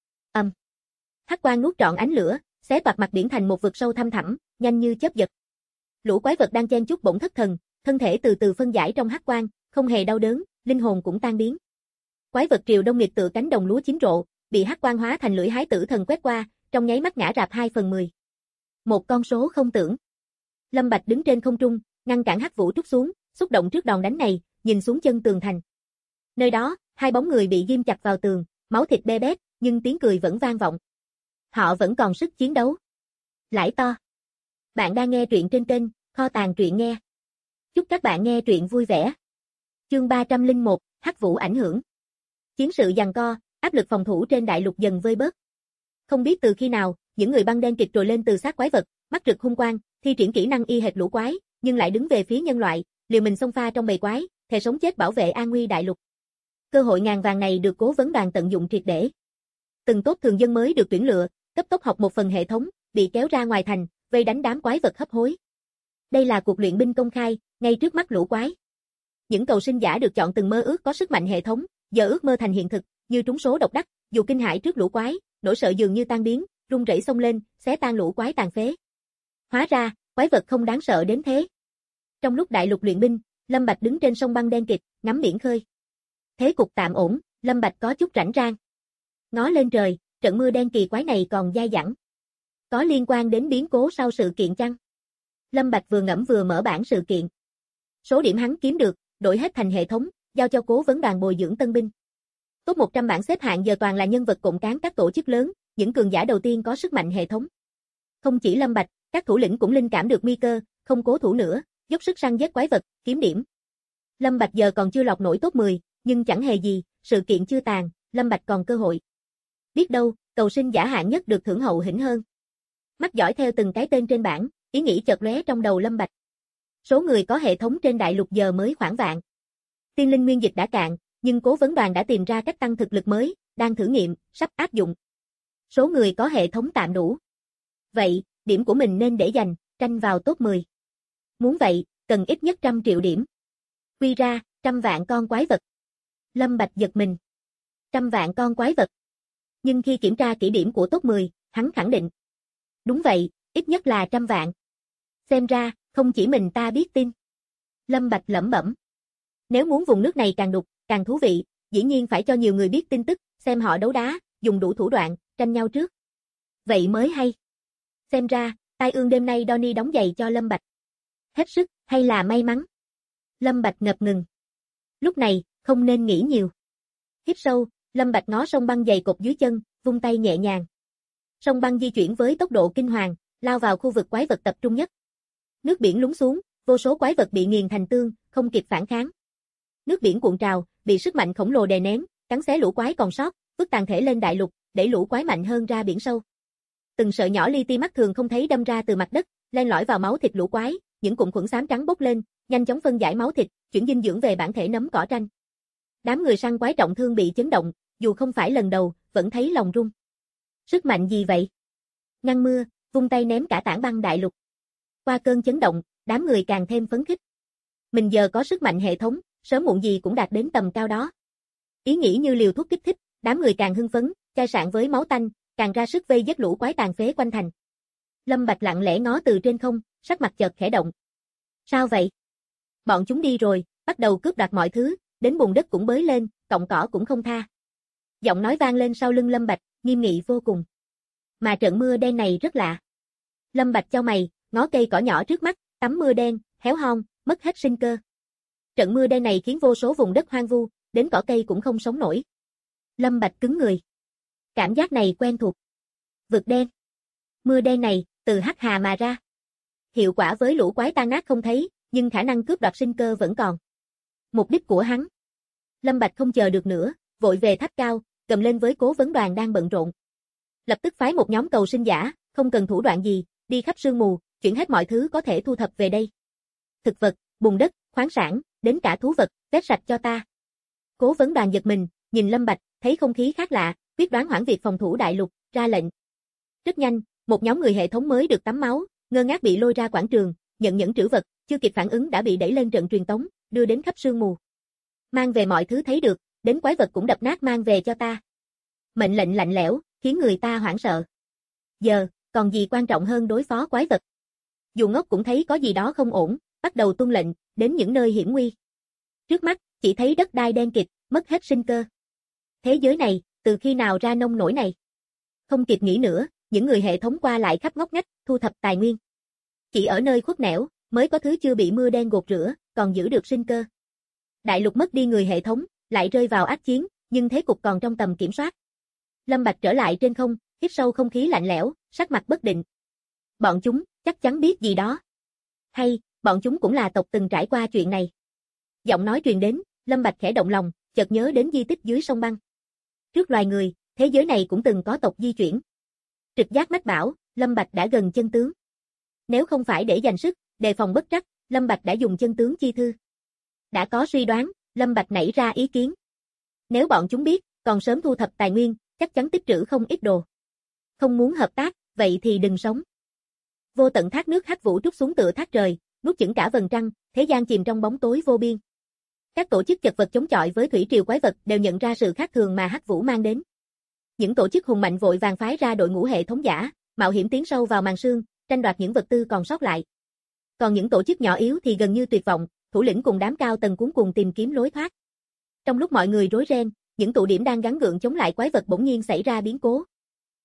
Hắc quang nuốt trọn ánh lửa, xé toạc mặt biển thành một vực sâu thăm thẳm, nhanh như chớp giật. Lũ quái vật đang chen chúc bỗng thất thần, thân thể từ từ phân giải trong hắc quang, không hề đau đớn, linh hồn cũng tan biến. Quái vật triều đông nghịch tựa cánh đồng lúa chín rộ, bị hắc quang hóa thành lưỡi hái tử thần quét qua, trong nháy mắt ngã rạp 2/10. Một con số không tưởng. Lâm Bạch đứng trên không trung, ngăn cản hắc vũ trút xuống, xúc động trước đòn đánh này, nhìn xuống chân tường thành. Nơi đó, hai bóng người bị ghim chặt vào tường, máu thịt be bét, nhưng tiếng cười vẫn vang vọng. Họ vẫn còn sức chiến đấu. Lãi to. Bạn đang nghe truyện trên kênh Kho Tàng Truyện Nghe. Chúc các bạn nghe truyện vui vẻ. Chương 301, Hắc Vũ ảnh hưởng. Chiến sự giằng co, áp lực phòng thủ trên đại lục dần vơi bớt. Không biết từ khi nào, những người băng đen kịt trồi lên từ xác quái vật, mắt rực hung quang, thi triển kỹ năng y hệt lũ quái, nhưng lại đứng về phía nhân loại, liều mình xông pha trong bầy quái, thề sống chết bảo vệ an nguy đại lục. Cơ hội ngàn vàng này được cố vấn đoàn tận dụng triệt để. Từng tốt thường dân mới được tuyển lựa, cấp tốc học một phần hệ thống, bị kéo ra ngoài thành, vây đánh đám quái vật hấp hối. Đây là cuộc luyện binh công khai, ngay trước mắt lũ quái. Những cầu sinh giả được chọn từng mơ ước có sức mạnh hệ thống, giờ ước mơ thành hiện thực, như trúng số độc đắc, dù kinh hãi trước lũ quái, nỗi sợ dường như tan biến, run rẩy xông lên, xé tan lũ quái tàn phế. Hóa ra, quái vật không đáng sợ đến thế. Trong lúc đại lục luyện binh, Lâm Bạch đứng trên sông băng đen kịt, ngắm biển khơi. Thế cục tạm ổn, Lâm Bạch có chút rảnh rang. Ngó lên trời, trận mưa đen kỳ quái này còn dai dẳng. Có liên quan đến biến cố sau sự kiện chăng? Lâm Bạch vừa ngẫm vừa mở bảng sự kiện. Số điểm hắn kiếm được, đổi hết thành hệ thống, giao cho cố vấn đoàn bồi dưỡng tân binh. Top 100 bảng xếp hạng giờ toàn là nhân vật cộng cán các tổ chức lớn, những cường giả đầu tiên có sức mạnh hệ thống. Không chỉ Lâm Bạch, các thủ lĩnh cũng linh cảm được nguy cơ, không cố thủ nữa, dốc sức săn giết quái vật, kiếm điểm. Lâm Bạch giờ còn chưa lọt nổi top 10, nhưng chẳng hề gì, sự kiện chưa tàn, Lâm Bạch còn cơ hội. Biết đâu, cầu sinh giả hạng nhất được thưởng hậu hĩnh hơn. Mắt dõi theo từng cái tên trên bảng, ý nghĩ chợt lóe trong đầu Lâm Bạch. Số người có hệ thống trên đại lục giờ mới khoảng vạn. Tiên linh nguyên dịch đã cạn, nhưng cố vấn đoàn đã tìm ra cách tăng thực lực mới, đang thử nghiệm, sắp áp dụng. Số người có hệ thống tạm đủ. Vậy, điểm của mình nên để dành, tranh vào top 10. Muốn vậy, cần ít nhất 100 triệu điểm. Quy ra, 100 vạn con quái vật. Lâm Bạch giật mình. 100 vạn con quái vật. Nhưng khi kiểm tra kỹ điểm của top 10, hắn khẳng định. Đúng vậy, ít nhất là 100 vạn. Xem ra, không chỉ mình ta biết tin. Lâm Bạch lẩm bẩm. Nếu muốn vùng nước này càng đục, càng thú vị, dĩ nhiên phải cho nhiều người biết tin tức, xem họ đấu đá, dùng đủ thủ đoạn, tranh nhau trước. Vậy mới hay. Xem ra, tai ương đêm nay Donnie đóng giày cho Lâm Bạch. Hết sức, hay là may mắn? Lâm Bạch ngập ngừng. Lúc này, không nên nghĩ nhiều. Hít sâu, Lâm Bạch ngó sông băng dày cột dưới chân, vung tay nhẹ nhàng. Sông băng di chuyển với tốc độ kinh hoàng, lao vào khu vực quái vật tập trung nhất. Nước biển lún xuống, vô số quái vật bị nghiền thành tương, không kịp phản kháng. Nước biển cuộn trào, bị sức mạnh khổng lồ đè nén, cắn xé lũ quái còn sót, vứt tàn thể lên đại lục, đẩy lũ quái mạnh hơn ra biển sâu. Từng sợi nhỏ li ti mắt thường không thấy đâm ra từ mặt đất, len lỏi vào máu thịt lũ quái, những cụm khuẩn xám trắng bốc lên, nhanh chóng phân giải máu thịt, chuyển dinh dưỡng về bản thể nấm cỏ tranh. Đám người săn quái trọng thương bị chấn động, dù không phải lần đầu, vẫn thấy lòng run. Sức mạnh gì vậy? Ngăn mưa, vung tay ném cả tảng băng đại lục. Qua cơn chấn động, đám người càng thêm phấn khích. Mình giờ có sức mạnh hệ thống, sớm muộn gì cũng đạt đến tầm cao đó. Ý nghĩ như liều thuốc kích thích, đám người càng hưng phấn, chai sạn với máu tanh, càng ra sức vây giết lũ quái tàn phế quanh thành. Lâm Bạch lặng lẽ ngó từ trên không, sắc mặt chợt khẽ động. Sao vậy? Bọn chúng đi rồi, bắt đầu cướp đoạt mọi thứ, đến bùn đất cũng bới lên, cọng cỏ cũng không tha. Giọng nói vang lên sau lưng Lâm Bạch, nghiêm nghị vô cùng. Mà trận mưa đen này rất lạ. Lâm Bạch chau mày, ngó cây cỏ nhỏ trước mắt, tắm mưa đen, héo hon, mất hết sinh cơ. Trận mưa đen này khiến vô số vùng đất hoang vu, đến cỏ cây cũng không sống nổi. Lâm Bạch cứng người. Cảm giác này quen thuộc. Vực đen. Mưa đen này, từ hắc hà mà ra. Hiệu quả với lũ quái tan nát không thấy, nhưng khả năng cướp đoạt sinh cơ vẫn còn. Mục đích của hắn. Lâm Bạch không chờ được nữa, vội về tháp cao, gầm lên với cố vấn đoàn đang bận rộn. Lập tức phái một nhóm cầu sinh giả, không cần thủ đoạn gì, đi khắp sương mù, chuyển hết mọi thứ có thể thu thập về đây. Thực vật, bùn đất, khoáng sản, đến cả thú vật, vét sạch cho ta. Cố vấn đoàn giật mình, nhìn Lâm Bạch, thấy không khí khác lạ, quyết đoán hoãn việc phòng thủ đại lục, ra lệnh. Rất nhanh, một nhóm người hệ thống mới được tắm máu, ngơ ngác bị lôi ra quảng trường, nhận những trữ vật, chưa kịp phản ứng đã bị đẩy lên trận truyền tống, đưa đến khắp sương mù. Mang về mọi thứ thấy được, đến quái vật cũng đập nát mang về cho ta. Mệnh lệnh lạnh lẽo, khiến người ta hoảng sợ. Giờ, còn gì quan trọng hơn đối phó quái vật? Dù ngốc cũng thấy có gì đó không ổn, bắt đầu tuân lệnh, đến những nơi hiểm nguy. Trước mắt, chỉ thấy đất đai đen kịt, mất hết sinh cơ. Thế giới này, từ khi nào ra nông nổi này? Không kịp nghĩ nữa, những người hệ thống qua lại khắp ngóc ngách, thu thập tài nguyên. Chỉ ở nơi khuất nẻo, mới có thứ chưa bị mưa đen gột rửa, còn giữ được sinh cơ. Đại lục mất đi người hệ thống, lại rơi vào ác chiến, nhưng thế cục còn trong tầm kiểm soát. Lâm Bạch trở lại trên không, hít sâu không khí lạnh lẽo, sắc mặt bất định. Bọn chúng, chắc chắn biết gì đó. Hay, bọn chúng cũng là tộc từng trải qua chuyện này. Giọng nói truyền đến, Lâm Bạch khẽ động lòng, chợt nhớ đến di tích dưới sông băng. Trước loài người, thế giới này cũng từng có tộc di chuyển. Trực giác mách bảo, Lâm Bạch đã gần chân tướng. Nếu không phải để dành sức, đề phòng bất trắc, Lâm Bạch đã dùng chân tướng chi thư. Đã có suy đoán, Lâm Bạch nảy ra ý kiến. Nếu bọn chúng biết, còn sớm thu thập tài nguyên, chắc chắn tích trữ không ít đồ. Không muốn hợp tác, vậy thì đừng sống. Vô tận thác nước hắc vũ trút xuống tựa thác trời, nuốt chửng cả vầng trăng, thế gian chìm trong bóng tối vô biên. Các tổ chức chật vật chống chọi với thủy triều quái vật đều nhận ra sự khác thường mà hắc vũ mang đến. Những tổ chức hùng mạnh vội vàng phái ra đội ngũ hệ thống giả, mạo hiểm tiến sâu vào màn sương, tranh đoạt những vật tư còn sót lại. Còn những tổ chức nhỏ yếu thì gần như tuyệt vọng, thủ lĩnh cùng đám cao tầng cuống cuồng tìm kiếm lối thoát. Trong lúc mọi người rối ren, những tụ điểm đang gắng gượng chống lại quái vật bỗng nhiên xảy ra biến cố.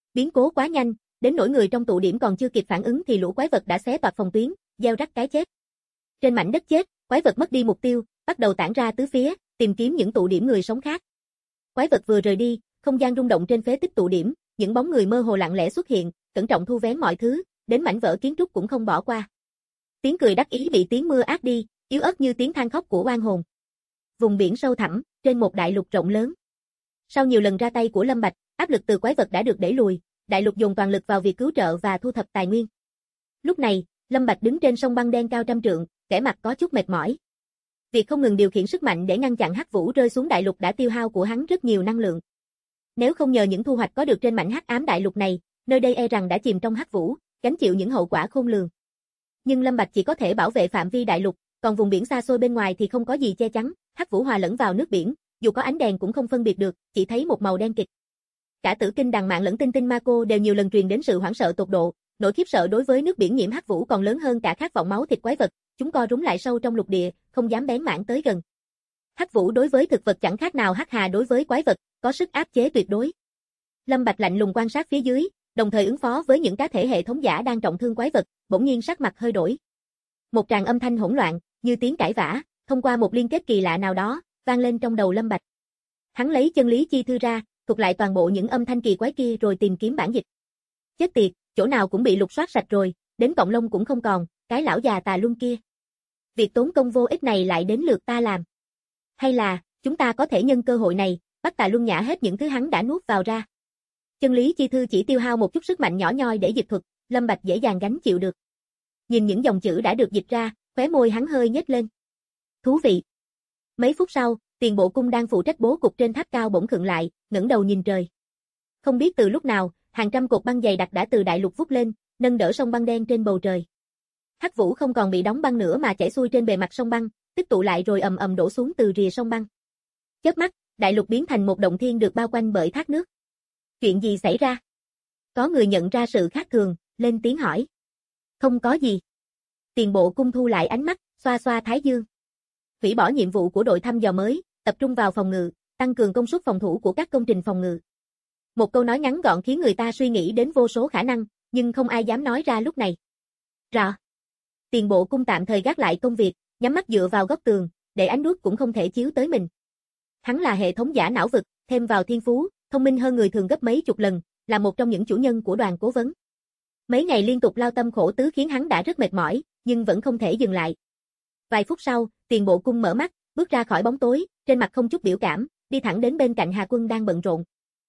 Biến cố quá nhanh, đến nỗi người trong tụ điểm còn chưa kịp phản ứng thì lũ quái vật đã xé toạc phòng tuyến, gieo rắc cái chết. Trên mảnh đất chết, quái vật mất đi mục tiêu, bắt đầu tản ra tứ phía, tìm kiếm những tụ điểm người sống khác. Quái vật vừa rời đi, không gian rung động trên phế tích tụ điểm, những bóng người mơ hồ lặng lẽ xuất hiện, cẩn trọng thu vén mọi thứ, đến mảnh vỡ kiến trúc cũng không bỏ qua. Tiếng cười đắc ý bị tiếng mưa át đi, yếu ớt như tiếng than khóc của oan hồn. Vùng biển sâu thẳm, trên một đại lục rộng lớn. Sau nhiều lần ra tay của Lâm Bạch, áp lực từ quái vật đã được đẩy lùi, đại lục dồn toàn lực vào việc cứu trợ và thu thập tài nguyên. Lúc này, Lâm Bạch đứng trên sông băng đen cao trăm trượng, vẻ mặt có chút mệt mỏi. Việc không ngừng điều khiển sức mạnh để ngăn chặn hắc vũ rơi xuống đại lục đã tiêu hao của hắn rất nhiều năng lượng. Nếu không nhờ những thu hoạch có được trên mảnh hắc ám đại lục này, nơi đây e rằng đã chìm trong hắc vũ, gánh chịu những hậu quả khôn lường. Nhưng Lâm Bạch chỉ có thể bảo vệ phạm vi đại lục, còn vùng biển xa xôi bên ngoài thì không có gì che chắn, hắc vũ hòa lẫn vào nước biển, dù có ánh đèn cũng không phân biệt được, chỉ thấy một màu đen kịt. Cả Tử Kinh Đằng Mạn lẫn Tinh Tinh Ma Cô đều nhiều lần truyền đến sự hoảng sợ tột độ, nỗi khiếp sợ đối với nước biển nhiễm hắc vũ còn lớn hơn cả khát vọng máu thịt quái vật, chúng co rúm lại sâu trong lục địa, không dám bén mảng tới gần. Hắc vũ đối với thực vật chẳng khác nào hắc hà đối với quái vật, có sức áp chế tuyệt đối. Lâm Bạch lạnh lùng quan sát phía dưới, đồng thời ứng phó với những cá thể hệ thống giả đang trọng thương quái vật, bỗng nhiên sắc mặt hơi đổi. Một tràng âm thanh hỗn loạn, như tiếng cãi vã, thông qua một liên kết kỳ lạ nào đó, vang lên trong đầu Lâm Bạch. Hắn lấy chân lý chi thư ra, thuật lại toàn bộ những âm thanh kỳ quái kia rồi tìm kiếm bản dịch. Chết tiệt, chỗ nào cũng bị lục soát sạch rồi, đến cọng lông cũng không còn, cái lão già tà luân kia. Việc tốn công vô ích này lại đến lượt ta làm. Hay là, chúng ta có thể nhân cơ hội này, bắt tà luân nhả hết những thứ hắn đã nuốt vào ra. Chân lý chi thư chỉ tiêu hao một chút sức mạnh nhỏ nhoi để dịch thuật, Lâm Bạch dễ dàng gánh chịu được. Nhìn những dòng chữ đã được dịch ra, khóe môi hắn hơi nhếch lên. Thú vị. Mấy phút sau, Tiền Bộ Cung đang phụ trách bố cục trên tháp cao bỗng khựng lại, ngẩng đầu nhìn trời. Không biết từ lúc nào, hàng trăm cột băng dày đặc đã từ đại lục vút lên, nâng đỡ sông băng đen trên bầu trời. Hắc vũ không còn bị đóng băng nữa mà chảy xuôi trên bề mặt sông băng, tích tụ lại rồi ầm ầm đổ xuống từ rìa sông băng. Chớp mắt, đại lục biến thành một động thiên được bao quanh bởi thác nước. Chuyện gì xảy ra? Có người nhận ra sự khác thường, lên tiếng hỏi. Không có gì. Tiền Bộ Cung thu lại ánh mắt, xoa xoa thái dương. Hủy bỏ nhiệm vụ của đội thăm dò mới, tập trung vào phòng ngự, tăng cường công suất phòng thủ của các công trình phòng ngự. Một câu nói ngắn gọn khiến người ta suy nghĩ đến vô số khả năng, nhưng không ai dám nói ra lúc này. Rõ. Tiền Bộ Cung tạm thời gác lại công việc, nhắm mắt dựa vào góc tường, để ánh đuốc cũng không thể chiếu tới mình. Hắn là hệ thống giả não vực, thêm vào thiên phú, thông minh hơn người thường gấp mấy chục lần, là một trong những chủ nhân của đoàn cố vấn. Mấy ngày liên tục lao tâm khổ tứ khiến hắn đã rất mệt mỏi, nhưng vẫn không thể dừng lại. Vài phút sau, Tiền Bộ Cung mở mắt, bước ra khỏi bóng tối, trên mặt không chút biểu cảm, đi thẳng đến bên cạnh Hà Quân đang bận rộn.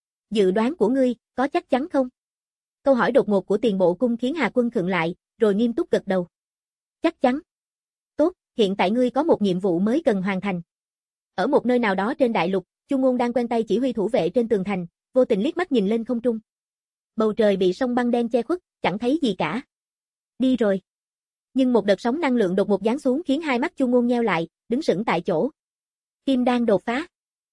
Dự đoán của ngươi, có chắc chắn không? Câu hỏi đột ngột của Tiền Bộ Cung khiến Hà Quân khựng lại, rồi nghiêm túc gật đầu. Chắc chắn. Tốt, hiện tại ngươi có một nhiệm vụ mới cần hoàn thành. Ở một nơi nào đó trên đại lục, Chu Ngôn đang quen tay chỉ huy thủ vệ trên tường thành, vô tình liếc mắt nhìn lên không trung. Bầu trời bị sông băng đen che khuất, chẳng thấy gì cả. Đi rồi. Nhưng một đợt sóng năng lượng đột ngột giáng xuống khiến hai mắt Chu Ngôn nheo lại, đứng sững tại chỗ. Kim đan đột phá.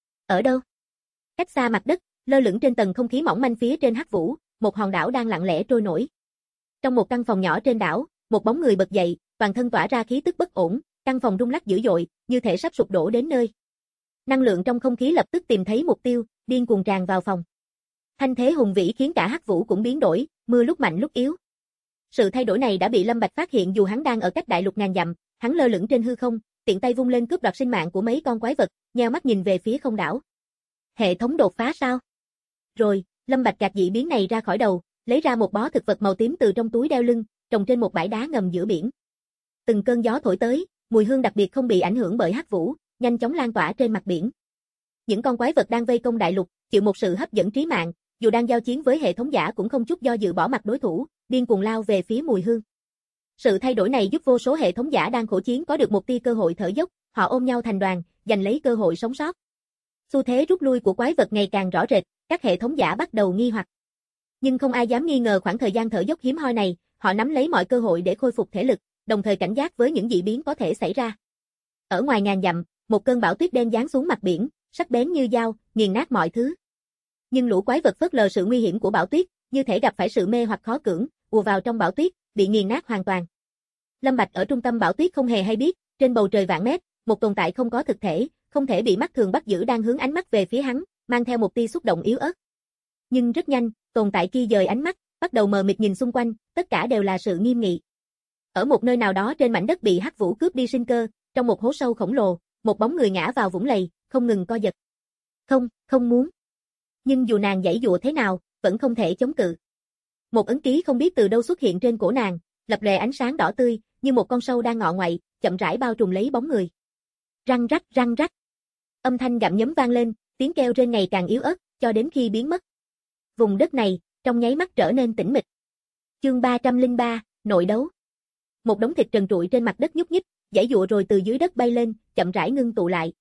Ở đâu? Cách xa mặt đất, lơ lửng trên tầng không khí mỏng manh phía trên hắc vũ, một hòn đảo đang lặng lẽ trôi nổi. Trong một căn phòng nhỏ trên đảo, một bóng người bật dậy, toàn thân tỏa ra khí tức bất ổn, căn phòng rung lắc dữ dội, như thể sắp sụp đổ đến nơi. Năng lượng trong không khí lập tức tìm thấy mục tiêu, điên cuồng tràn vào phòng. Thanh thế hùng vĩ khiến cả hắc vũ cũng biến đổi, mưa lúc mạnh lúc yếu. Sự thay đổi này đã bị Lâm Bạch phát hiện dù hắn đang ở cách đại lục ngàn dặm, hắn lơ lửng trên hư không, tiện tay vung lên cướp đoạt sinh mạng của mấy con quái vật, nheo mắt nhìn về phía không đảo. Hệ thống đột phá sao? Rồi, Lâm Bạch gạt dị biến này ra khỏi đầu, lấy ra một bó thực vật màu tím từ trong túi đeo lưng, trồng trên một bãi đá ngầm giữa biển. Từng cơn gió thổi tới, mùi hương đặc biệt không bị ảnh hưởng bởi hắc vũ, nhanh chóng lan tỏa trên mặt biển. Những con quái vật đang vây công đại lục, chịu một sự hấp dẫn trí mạng, dù đang giao chiến với hệ thống giả cũng không chút do dự bỏ mặt đối thủ, điên cuồng lao về phía mùi hương. Sự thay đổi này giúp vô số hệ thống giả đang khổ chiến có được một tia cơ hội thở dốc, họ ôm nhau thành đoàn, giành lấy cơ hội sống sót. Xu thế rút lui của quái vật ngày càng rõ rệt, các hệ thống giả bắt đầu nghi hoặc. Nhưng không ai dám nghi ngờ khoảng thời gian thở dốc hiếm hoi này, họ nắm lấy mọi cơ hội để khôi phục thể lực, đồng thời cảnh giác với những dị biến có thể xảy ra. Ở ngoài ngàn dặm, một cơn bão tuyết đen giáng xuống mặt biển, sắc bén như dao, nghiền nát mọi thứ. Nhưng lũ quái vật phớt lờ sự nguy hiểm của bão tuyết, như thể gặp phải sự mê hoặc khó cưỡng, ùa vào trong bão tuyết, bị nghiền nát hoàn toàn. Lâm Bạch ở trung tâm bão tuyết không hề hay biết, trên bầu trời vạn mét, một tồn tại không có thực thể, không thể bị mắt thường bắt giữ đang hướng ánh mắt về phía hắn, mang theo một tia xúc động yếu ớt. Nhưng rất nhanh, tồn tại kia dời ánh mắt, bắt đầu mờ mịt nhìn xung quanh, tất cả đều là sự nghiêm nghị. Ở một nơi nào đó trên mảnh đất bị hắc vũ cướp đi sinh cơ, trong một hố sâu khổng lồ, một bóng người ngã vào vũng lầy, không ngừng co giật. Không muốn. Nhưng dù nàng giãy dụa thế nào, vẫn không thể chống cự. Một ấn ký không biết từ đâu xuất hiện trên cổ nàng, lập lòe ánh sáng đỏ tươi, như một con sâu đang ngọ ngoại, chậm rãi bao trùm lấy bóng người. Răng rắc. Âm thanh gặm nhấm vang lên, tiếng kêu trên ngày càng yếu ớt, cho đến khi biến mất. Vùng đất này, trong nháy mắt trở nên tĩnh mịch. Chương 303, nội đấu. Một đống thịt trần trụi trên mặt đất nhúc nhích, giãy giụa rồi từ dưới đất bay lên, chậm rãi ngưng tụ lại.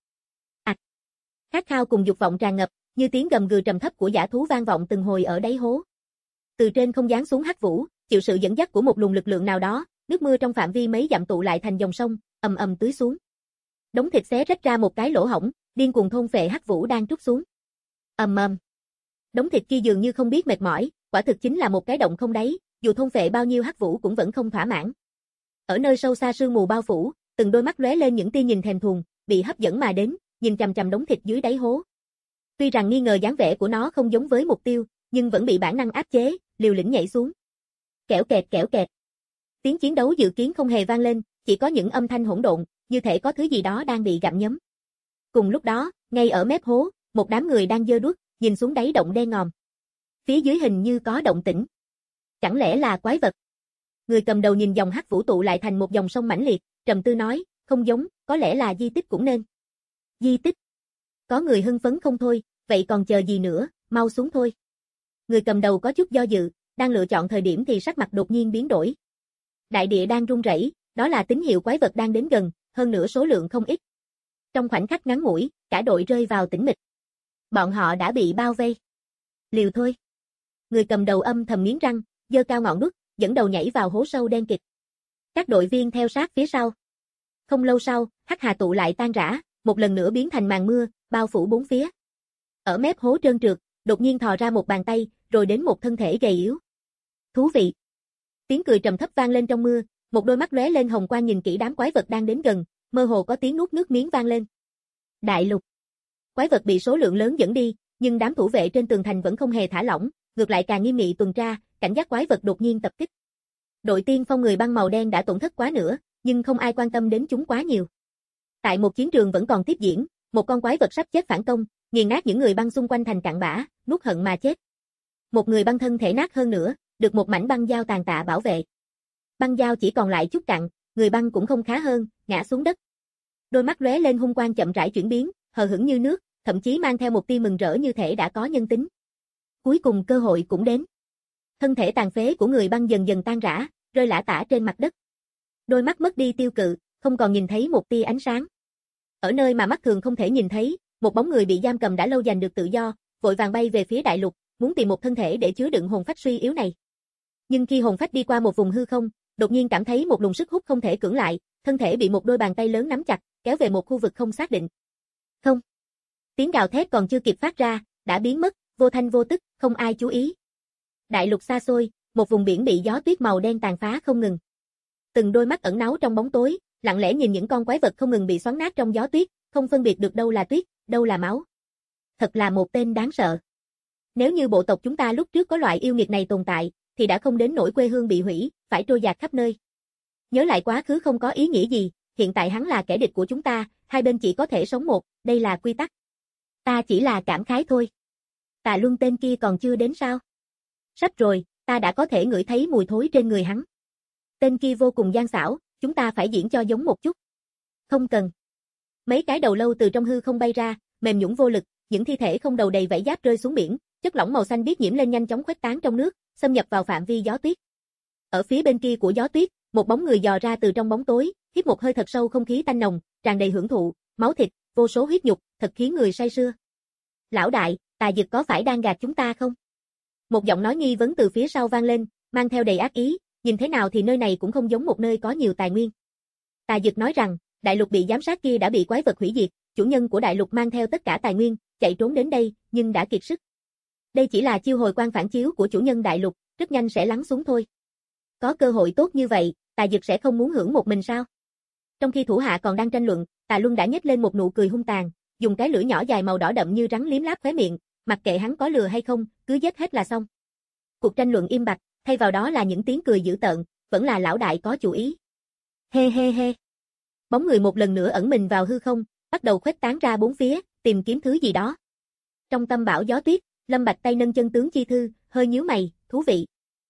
Khát khao cùng dục vọng tràn ngập, như tiếng gầm gừ trầm thấp của dã thú vang vọng từng hồi ở đáy hố. Từ trên không giáng xuống hắc vũ, chịu sự dẫn dắt của một luồng lực lượng nào đó, nước mưa trong phạm vi mấy dặm tụ lại thành dòng sông, ầm ầm tưới xuống. Đống thịt xé rách ra một cái lỗ hổng, điên cuồng thôn phệ hắc vũ đang trút xuống. Ầm ầm. Đống thịt kia dường như không biết mệt mỏi, quả thực chính là một cái động không đáy, dù thôn phệ bao nhiêu hắc vũ cũng vẫn không thỏa mãn. Ở nơi sâu xa sương mù bao phủ, từng đôi mắt lóe lên những tia nhìn thèm thuồng, bị hấp dẫn mà đến, nhìn chằm chằm đống thịt dưới đáy hố. Tuy rằng nghi ngờ dáng vẻ của nó không giống với mục tiêu, nhưng vẫn bị bản năng áp chế, liều lĩnh nhảy xuống. Kẽo kẹt. Tiếng chiến đấu dự kiến không hề vang lên, chỉ có những âm thanh hỗn độn, như thể có thứ gì đó đang bị gặm nhấm. Cùng lúc đó, ngay ở mép hố, một đám người đang giơ đuốc, nhìn xuống đáy động đen ngòm. Phía dưới hình như có động tĩnh. Chẳng lẽ là quái vật? Người cầm đầu nhìn dòng hắc vũ tụ lại thành một dòng sông mãnh liệt, trầm tư nói, không giống, có lẽ là di tích cũng nên. Di tích. Có người hưng phấn không thôi, vậy còn chờ gì nữa, mau xuống thôi. Người cầm đầu có chút do dự, đang lựa chọn thời điểm thì sắc mặt đột nhiên biến đổi. Đại địa đang rung rẩy, đó là tín hiệu quái vật đang đến gần, hơn nữa số lượng không ít. Trong khoảnh khắc ngắn ngủi, cả đội rơi vào tĩnh mịch. Bọn họ đã bị bao vây. Liều thôi. Người cầm đầu âm thầm nghiến răng, giơ cao ngọn đuốc, dẫn đầu nhảy vào hố sâu đen kịt. Các đội viên theo sát phía sau. Không lâu sau, hắc hà tụ lại tan rã, một lần nữa biến thành màn mưa, bao phủ bốn phía. Ở mép hố trơn trượt, đột nhiên thò ra một bàn tay, rồi đến một thân thể gầy yếu. Thú vị. Tiếng cười trầm thấp vang lên trong mưa, một đôi mắt lóe lên hồng quang nhìn kỹ đám quái vật đang đến gần, mơ hồ có tiếng nuốt nước miếng vang lên. Đại lục. Quái vật bị số lượng lớn dẫn đi, nhưng đám thủ vệ trên tường thành vẫn không hề thả lỏng, ngược lại càng nghiêm nghị tuần tra, cảnh giác quái vật đột nhiên tập kích. Đội tiên phong người băng màu đen đã tổn thất quá nữa, nhưng không ai quan tâm đến chúng quá nhiều. Tại một chiến trường vẫn còn tiếp diễn, một con quái vật sắp chết phản công, nghiền nát những người băng xung quanh thành cặn bã, nuốt hận mà chết. Một người băng thân thể nát hơn nữa, được một mảnh băng dao tàn tạ bảo vệ. Băng dao chỉ còn lại chút cặn, người băng cũng không khá hơn, ngã xuống đất. Đôi mắt lóe lên hung quang chậm rãi chuyển biến, hờ hững như nước, thậm chí mang theo một tia mừng rỡ như thể đã có nhân tính. Cuối cùng cơ hội cũng đến. Thân thể tàn phế của người băng dần dần tan rã, rơi lả tả trên mặt đất. Đôi mắt mất đi tiêu cự, không còn nhìn thấy một tia ánh sáng. Ở nơi mà mắt thường không thể nhìn thấy, một bóng người bị giam cầm đã lâu giành được tự do, vội vàng bay về phía đại lục, muốn tìm một thân thể để chứa đựng hồn phách suy yếu này. Nhưng khi hồn phách đi qua một vùng hư không, đột nhiên cảm thấy một luồng sức hút không thể cưỡng lại, thân thể bị một đôi bàn tay lớn nắm chặt, kéo về một khu vực không xác định. Không. Tiếng gào thét còn chưa kịp phát ra, đã biến mất, vô thanh vô tức, không ai chú ý. Đại lục xa xôi, một vùng biển bị gió tuyết màu đen tàn phá không ngừng. Từng đôi mắt ẩn náu trong bóng tối, lặng lẽ nhìn những con quái vật không ngừng bị xoắn nát trong gió tuyết, không phân biệt được đâu là tuyết, đâu là máu. Thật là một tên đáng sợ. Nếu như bộ tộc chúng ta lúc trước có loại yêu nghiệt này tồn tại, thì đã không đến nỗi quê hương bị hủy, phải trôi dạt khắp nơi. Nhớ lại quá khứ không có ý nghĩa gì, hiện tại hắn là kẻ địch của chúng ta, hai bên chỉ có thể sống một, đây là quy tắc. Ta chỉ là cảm khái thôi. Tà Luân tên kia còn chưa đến sao? Sắp rồi, ta đã có thể ngửi thấy mùi thối trên người hắn. Tên kia vô cùng gian xảo, chúng ta phải diễn cho giống một chút. Không cần. Mấy cái đầu lâu từ trong hư không bay ra, mềm nhũn vô lực, những thi thể không đầu đầy vảy giáp rơi xuống biển, chất lỏng màu xanh biếc nhiễm lên nhanh chóng khuếch tán trong nước, xâm nhập vào phạm vi gió tuyết. Ở phía bên kia của gió tuyết, một bóng người dò ra từ trong bóng tối, hít một hơi thật sâu không khí tanh nồng, tràn đầy hưởng thụ, máu thịt, vô số huyết nhục, thật khiến người say sưa. Lão đại, Tà Dực có phải đang gạt chúng ta không? Một giọng nói nghi vấn từ phía sau vang lên, mang theo đầy ác ý, nhìn thế nào thì nơi này cũng không giống một nơi có nhiều tài nguyên. Tà Dực nói rằng, đại lục bị giám sát kia đã bị quái vật hủy diệt, chủ nhân của đại lục mang theo tất cả tài nguyên, chạy trốn đến đây, nhưng đã kiệt sức. Đây chỉ là chiêu hồi quan phản chiếu của chủ nhân đại lục, rất nhanh sẽ lắng xuống thôi. Có cơ hội tốt như vậy, Tà Dực sẽ không muốn hưởng một mình sao? Trong khi thủ hạ còn đang tranh luận, Tà Luân đã nhếch lên một nụ cười hung tàn, dùng cái lưỡi nhỏ dài màu đỏ đậm như rắn liếm láp khóe miệng, mặc kệ hắn có lừa hay không, cứ giết hết là xong. cuộc tranh luận im bặt, thay vào đó là những tiếng cười dữ tợn, vẫn là lão đại có chủ ý. He he he. Bóng người một lần nữa ẩn mình vào hư không, bắt đầu khuếch tán ra bốn phía, tìm kiếm thứ gì đó. Trong tâm bão gió tuyết, Lâm Bạch tay nâng chân tướng chi thư, hơi nhíu mày, thú vị.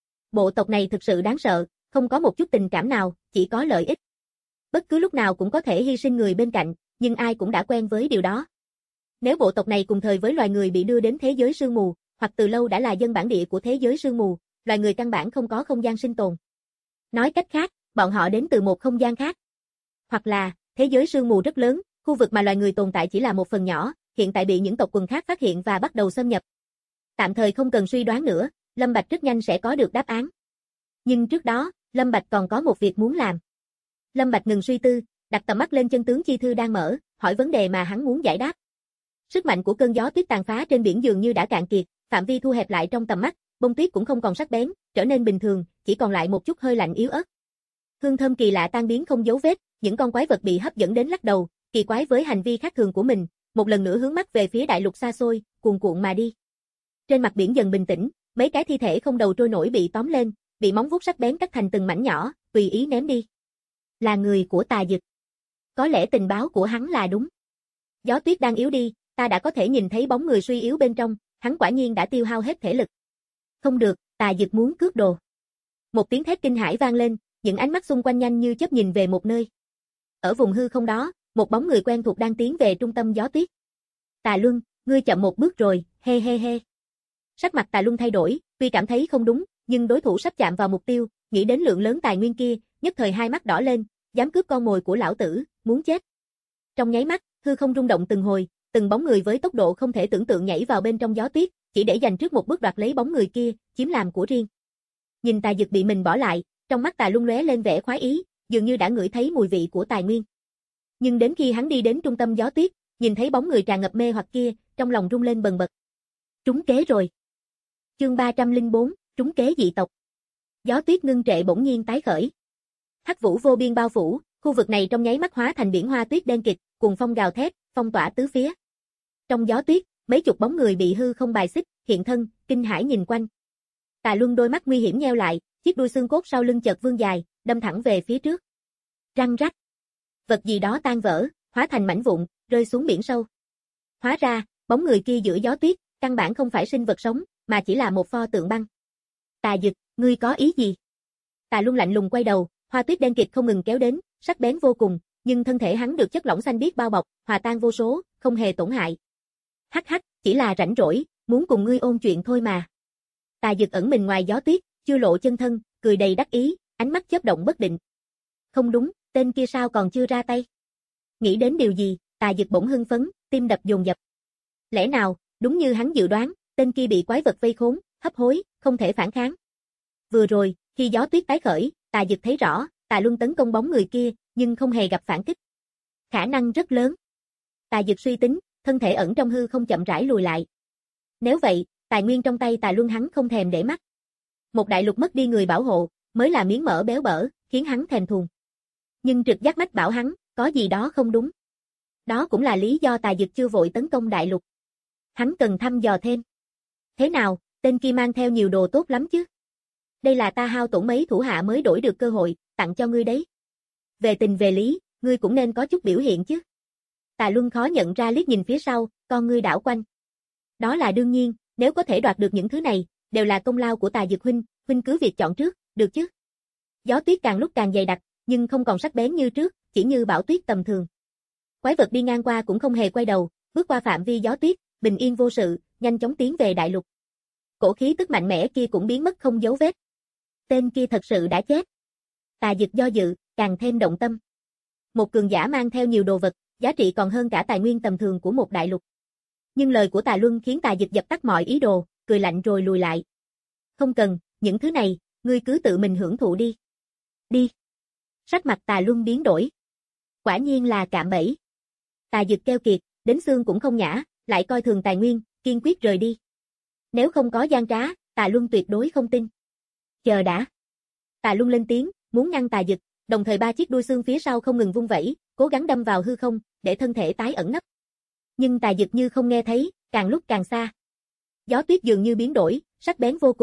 Bộ tộc này thực sự đáng sợ, không có một chút tình cảm nào, chỉ có lợi ích. Bất cứ lúc nào cũng có thể hy sinh người bên cạnh, nhưng ai cũng đã quen với điều đó. Nếu bộ tộc này cùng thời với loài người bị đưa đến thế giới sương mù, hoặc từ lâu đã là dân bản địa của thế giới sương mù, loài người căn bản không có không gian sinh tồn. Nói cách khác, bọn họ đến từ một không gian khác. Hoặc là, thế giới sương mù rất lớn, khu vực mà loài người tồn tại chỉ là một phần nhỏ, hiện tại bị những tộc quần khác phát hiện và bắt đầu xâm nhập. Tạm thời không cần suy đoán nữa, Lâm Bạch rất nhanh sẽ có được đáp án. Nhưng trước đó, Lâm Bạch còn có một việc muốn làm. Lâm Bạch ngừng suy tư, đặt tầm mắt lên chân tướng chi thư đang mở, hỏi vấn đề mà hắn muốn giải đáp. Sức mạnh của cơn gió tuyết tàn phá trên biển dường như đã cạn kiệt, phạm vi thu hẹp lại trong tầm mắt, bông tuyết cũng không còn sắc bén, trở nên bình thường, chỉ còn lại một chút hơi lạnh yếu ớt. Hương thơm kỳ lạ tan biến không dấu vết, những con quái vật bị hấp dẫn đến lắc đầu, kỳ quái với hành vi khác thường của mình, một lần nữa hướng mắt về phía đại lục xa xôi, cuồn cuộn mà đi. Trên mặt biển dần bình tĩnh, mấy cái thi thể không đầu trôi nổi bị tóm lên, bị móng vuốt sắc bén cắt thành từng mảnh nhỏ, tùy ý ném đi. Là người của Tà Dực. Có lẽ tình báo của hắn là đúng. Gió tuyết đang yếu đi, ta đã có thể nhìn thấy bóng người suy yếu bên trong, hắn quả nhiên đã tiêu hao hết thể lực. Không được, Tà Dực muốn cướp đồ. Một tiếng thét kinh hãi vang lên, những ánh mắt xung quanh nhanh như chớp nhìn về một nơi. Ở vùng hư không đó, một bóng người quen thuộc đang tiến về trung tâm gió tuyết. Tà Luân, ngươi chậm một bước rồi, he he he. Sắc mặt Tà Luân thay đổi, tuy cảm thấy không đúng, nhưng đối thủ sắp chạm vào mục tiêu, nghĩ đến lượng lớn tài nguyên kia, nhất thời hai mắt đỏ lên, dám cướp con mồi của lão tử, muốn chết. Trong nháy mắt, hư không rung động từng hồi, từng bóng người với tốc độ không thể tưởng tượng nhảy vào bên trong gió tuyết, chỉ để giành trước một bước đoạt lấy bóng người kia, chiếm làm của riêng. Nhìn Tà Dực bị mình bỏ lại, trong mắt Tà Luân lóe lên vẻ khoái ý, dường như đã ngửi thấy mùi vị của tài nguyên. Nhưng đến khi hắn đi đến trung tâm gió tuyết, nhìn thấy bóng người tràn ngập mê hoặc kia, trong lòng rung lên bần bật. Trúng kế rồi. Chương 304, trúng kế dị tộc. Gió tuyết ngưng trệ bỗng nhiên tái khởi. Hắc vũ vô biên bao phủ, khu vực này trong nháy mắt hóa thành biển hoa tuyết đen kịt, cùng phong gào thét, phong tỏa tứ phía. Trong gió tuyết, mấy chục bóng người bị hư không bài xích, hiện thân, kinh hãi nhìn quanh. Tà Luân đôi mắt nguy hiểm nheo lại, chiếc đuôi xương cốt sau lưng chợt vươn dài, đâm thẳng về phía trước. Răng rắc. Vật gì đó tan vỡ, hóa thành mảnh vụn, rơi xuống biển sâu. Hóa ra, bóng người kia giữa gió tuyết, căn bản không phải sinh vật sống, mà chỉ là một pho tượng băng. Tà Dực, ngươi có ý gì? Tà Luân lạnh lùng quay đầu, hoa tuyết đen kịt không ngừng kéo đến, sắc bén vô cùng, nhưng thân thể hắn được chất lỏng xanh biếc bao bọc, hòa tan vô số, không hề tổn hại. Hắc hắc, chỉ là rảnh rỗi, muốn cùng ngươi ôn chuyện thôi mà. Tà Dực ẩn mình ngoài gió tuyết, chưa lộ chân thân, cười đầy đắc ý, ánh mắt chớp động bất định. Không đúng, tên kia sao còn chưa ra tay? Nghĩ đến điều gì, Tà Dực bỗng hưng phấn, tim đập dồn dập. Lẽ nào, đúng như hắn dự đoán, tên kia bị quái vật vây khốn, hấp hối, không thể phản kháng. Vừa rồi, khi gió tuyết tái khởi, Tà Dực thấy rõ, Tà Luân tấn công bóng người kia, nhưng không hề gặp phản kích. Khả năng rất lớn. Tà Dực suy tính, thân thể ẩn trong hư không chậm rãi lùi lại. Nếu vậy, tài nguyên trong tay Tà Luân hắn không thèm để mắt. Một đại lục mất đi người bảo hộ, mới là miếng mỡ béo bở, khiến hắn thèm thuồng. Nhưng trực giác mách bảo hắn, có gì đó không đúng. Đó cũng là lý do Tà Dực chưa vội tấn công đại lục. Hắn cần thăm dò thêm. Thế nào, tên kia mang theo nhiều đồ tốt lắm chứ? Đây là ta hao tổn mấy thủ hạ mới đổi được cơ hội, tặng cho ngươi đấy. Về tình về lý, ngươi cũng nên có chút biểu hiện chứ. Tà Luân khó nhận ra liếc nhìn phía sau, con ngươi đảo quanh. Đó là đương nhiên, nếu có thể đoạt được những thứ này, đều là công lao của Tà Dực huynh, huynh cứ việc chọn trước, được chứ? Gió tuyết càng lúc càng dày đặc, nhưng không còn sắc bén như trước, chỉ như bão tuyết tầm thường. Quái vật đi ngang qua cũng không hề quay đầu, bước qua phạm vi gió tuyết, bình yên vô sự, nhanh chóng tiến về đại lục. Cổ khí tức mạnh mẽ kia cũng biến mất không dấu vết. Tên kia thật sự đã chết. Tà Dực do dự, càng thêm động tâm. Một cường giả mang theo nhiều đồ vật, giá trị còn hơn cả tài nguyên tầm thường của một đại lục. Nhưng lời của Tà Luân khiến Tà Dực dập tắt mọi ý đồ, cười lạnh rồi lùi lại. Không cần, những thứ này, ngươi cứ tự mình hưởng thụ đi. Đi. Sắc mặt Tà Luân biến đổi. Quả nhiên là cạm bẫy. Tà Dực keo kiệt, đến xương cũng không nhã, lại coi thường tài nguyên, kiên quyết rời đi. Nếu không có gian trá, Tà Luân tuyệt đối không tin. Chờ đã. Tà Luân lên tiếng, muốn ngăn Tà Dực, đồng thời ba chiếc đuôi xương phía sau không ngừng vung vẩy, cố gắng đâm vào hư không, để thân thể tái ẩn nấp. Nhưng Tà Dực như không nghe thấy, càng lúc càng xa. Gió tuyết dường như biến đổi, sắc bén vô cùng,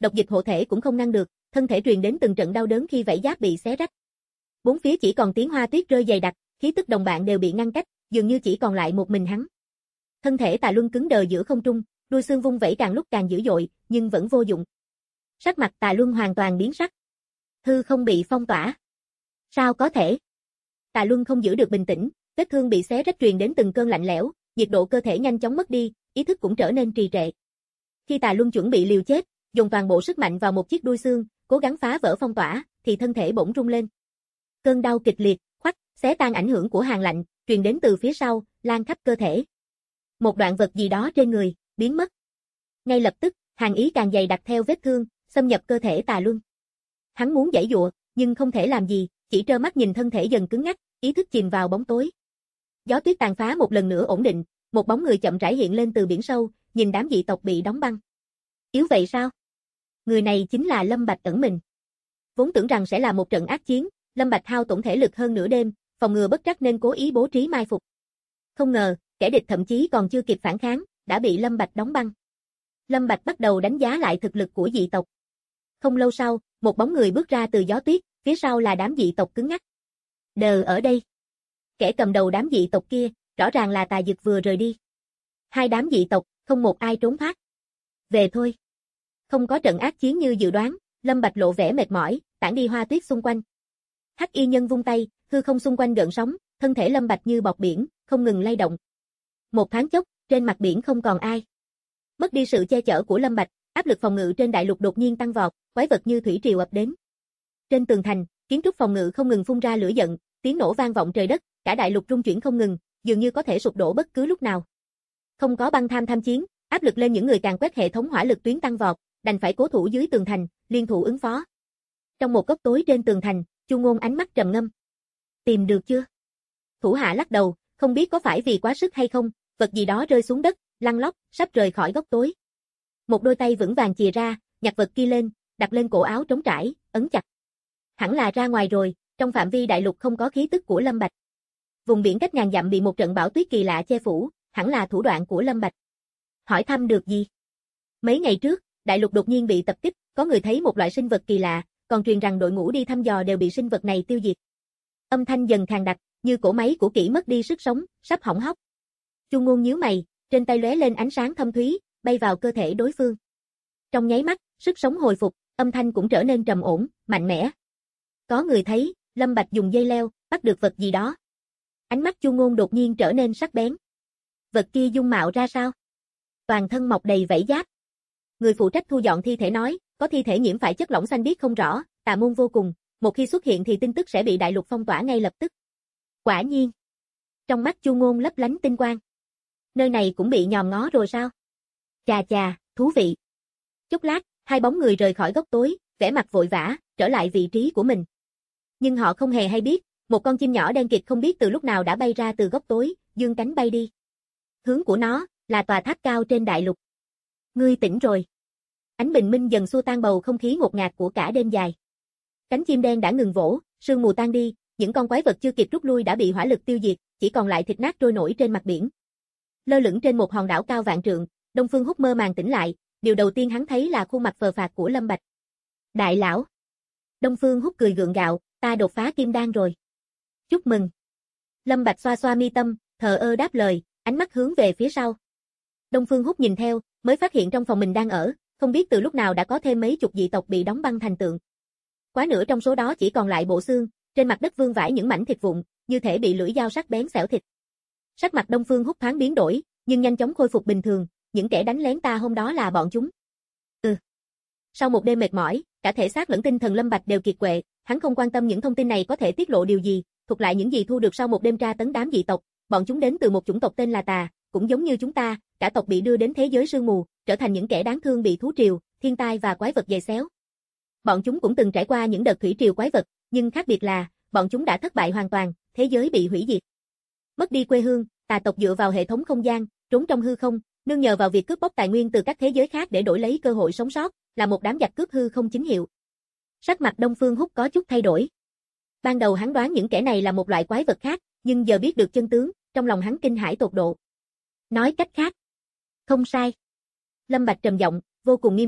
độc dịch hộ thể cũng không ngăn được, thân thể truyền đến từng trận đau đớn khi vảy giáp bị xé rách. Bốn phía chỉ còn tiếng hoa tuyết rơi dày đặc, khí tức đồng bạn đều bị ngăn cách, dường như chỉ còn lại một mình hắn. Thân thể Tà Luân cứng đờ giữa không trung, đuôi xương vung vẩy càng lúc càng dữ dội, nhưng vẫn vô dụng. Sắc mặt Tà Luân hoàn toàn biến sắc. Hư không bị phong tỏa. Sao có thể? Tà Luân không giữ được bình tĩnh, vết thương bị xé rách truyền đến từng cơn lạnh lẽo, nhiệt độ cơ thể nhanh chóng mất đi, ý thức cũng trở nên trì trệ. Khi Tà Luân chuẩn bị liều chết, dùng toàn bộ sức mạnh vào một chiếc đuôi xương, cố gắng phá vỡ phong tỏa, thì thân thể bỗng rung lên. Cơn đau kịch liệt, khoách, xé tan ảnh hưởng của hàn lạnh, truyền đến từ phía sau, lan khắp cơ thể. Một đoạn vật gì đó trên người, biến mất. Ngay lập tức, hàn ý càng dày đặc theo vết thương, xâm nhập cơ thể Tà Luân. Hắn muốn giãy giụa, nhưng không thể làm gì, chỉ trơ mắt nhìn thân thể dần cứng ngắc, ý thức chìm vào bóng tối. Gió tuyết tàn phá một lần nữa ổn định, một bóng người chậm rãi hiện lên từ biển sâu, nhìn đám dị tộc bị đóng băng. Yếu vậy sao? Người này chính là Lâm Bạch ẩn mình. Vốn tưởng rằng sẽ là một trận ác chiến, Lâm Bạch hao tổn thể lực hơn nửa đêm, phòng ngừa bất trắc nên cố ý bố trí mai phục. Không ngờ, kẻ địch thậm chí còn chưa kịp phản kháng, đã bị Lâm Bạch đóng băng. Lâm Bạch bắt đầu đánh giá lại thực lực của dị tộc. Không lâu sau, một bóng người bước ra từ gió tuyết, phía sau là đám dị tộc cứng ngắc. Đờ ở đây. Kẻ cầm đầu đám dị tộc kia, rõ ràng là Tà Dực vừa rời đi. Hai đám dị tộc, không một ai trốn thoát. Về thôi. Không có trận ác chiến như dự đoán, Lâm Bạch lộ vẻ mệt mỏi, tản đi hoa tuyết xung quanh. Hắc Y Nhân vung tay, hư không xung quanh gợn sóng, thân thể Lâm Bạch như bọt biển, không ngừng lay động. Một thoáng chốc, trên mặt biển không còn ai. Mất đi sự che chở của Lâm Bạch, áp lực phòng ngự trên đại lục đột nhiên tăng vọt, quái vật như thủy triều ập đến. Trên tường thành, kiến trúc phòng ngự không ngừng phun ra lửa giận, tiếng nổ vang vọng trời đất, cả đại lục rung chuyển không ngừng, dường như có thể sụp đổ bất cứ lúc nào. Không có băng tham chiến, áp lực lên những người càng quét hệ thống hỏa lực tuyến tăng vọt, đành phải cố thủ dưới tường thành, liên thủ ứng phó. Trong một góc tối trên tường thành, Chu Ngôn ánh mắt trầm ngâm. Tìm được chưa? Thủ hạ lắc đầu, không biết có phải vì quá sức hay không, vật gì đó rơi xuống đất, lăn lóc, sắp rời khỏi góc tối. Một đôi tay vững vàng chìa ra, nhặt vật kia lên, đặt lên cổ áo trống trải, ấn chặt. Hẳn là ra ngoài rồi, trong phạm vi đại lục không có khí tức của Lâm Bạch. Vùng biển cách ngàn dặm bị một trận bão tuyết kỳ lạ che phủ, hẳn là thủ đoạn của Lâm Bạch. Hỏi thăm được gì? Mấy ngày trước, đại lục đột nhiên bị tập kích, có người thấy một loại sinh vật kỳ lạ, còn truyền rằng đội ngũ đi thăm dò đều bị sinh vật này tiêu diệt. Âm thanh dần khàn đặc, như cỗ máy của kỹ mất đi sức sống, sắp hỏng hóc. Chu Ngôn nhíu mày, trên tay lóe lên ánh sáng thâm thúy, bay vào cơ thể đối phương. Trong nháy mắt, sức sống hồi phục, âm thanh cũng trở nên trầm ổn, mạnh mẽ. Có người thấy, Lâm Bạch dùng dây leo, bắt được vật gì đó. Ánh mắt Chu Ngôn đột nhiên trở nên sắc bén. Vật kia dung mạo ra sao? Toàn thân mọc đầy vảy giáp. Người phụ trách thu dọn thi thể nói, có thi thể nhiễm phải chất lỏng xanh biếc không rõ, tà môn vô cùng, một khi xuất hiện thì tin tức sẽ bị đại lục phong tỏa ngay lập tức. Quả nhiên. Trong mắt Chu Ngôn lấp lánh tinh quang. Nơi này cũng bị nhòm ngó rồi sao? Chà chà, thú vị. Chốc lát, hai bóng người rời khỏi góc tối, vẻ mặt vội vã, trở lại vị trí của mình. Nhưng họ không hề hay biết, một con chim nhỏ đen kịt không biết từ lúc nào đã bay ra từ góc tối, dương cánh bay đi. Hướng của nó là tòa tháp cao trên đại lục. Ngươi tỉnh rồi. Ánh bình minh dần xua tan bầu không khí ngột ngạt của cả đêm dài. Cánh chim đen đã ngừng vỗ, sương mù tan đi, những con quái vật chưa kịp rút lui đã bị hỏa lực tiêu diệt, chỉ còn lại thịt nát trôi nổi trên mặt biển. Lơ lửng trên một hòn đảo cao vạn trượng, Đông Phương Húc mơ màng tỉnh lại, điều đầu tiên hắn thấy là khuôn mặt phờ phạc của Lâm Bạch. Đại lão. Đông Phương Húc cười gượng gạo, ta đột phá kim đan rồi. Chúc mừng. Lâm Bạch xoa xoa mi tâm, thờ ơ đáp lời, ánh mắt hướng về phía sau. Đông Phương Húc nhìn theo, mới phát hiện trong phòng mình đang ở, không biết từ lúc nào đã có thêm mấy chục dị tộc bị đóng băng thành tượng. Quá nửa trong số đó chỉ còn lại bộ xương, trên mặt đất vương vãi những mảnh thịt vụn, như thể bị lưỡi dao sắc bén xẻo thịt. Sắc mặt Đông Phương Húc thoáng biến đổi, nhưng nhanh chóng khôi phục bình thường, những kẻ đánh lén ta hôm đó là bọn chúng. Sau một đêm mệt mỏi, cả thể xác lẫn tinh thần Lâm Bạch đều kiệt quệ, hắn không quan tâm những thông tin này có thể tiết lộ điều gì, thuộc lại những gì thu được sau một đêm tra tấn đám dị tộc, bọn chúng đến từ một chủng tộc tên là Tà, cũng giống như chúng ta, cả tộc bị đưa đến thế giới sương mù, trở thành những kẻ đáng thương bị thú triều, thiên tai và quái vật giày xéo. Bọn chúng cũng từng trải qua những đợt thủy triều quái vật, nhưng khác biệt là, bọn chúng đã thất bại hoàn toàn, thế giới bị hủy diệt. Mất đi quê hương, Tà tộc dựa vào hệ thống không gian, trốn trong hư không, nương nhờ vào việc cướp bóc tài nguyên từ các thế giới khác để đổi lấy cơ hội sống sót, là một đám giặc cướp hư không chính hiệu. Sắc mặt Đông Phương Húc có chút thay đổi. Ban đầu hắn đoán những kẻ này là một loại quái vật khác, nhưng giờ biết được chân tướng, trong lòng hắn kinh hãi tột độ. Nói cách khác, không sai. Lâm Bạch trầm giọng, vô cùng nghiêm túc,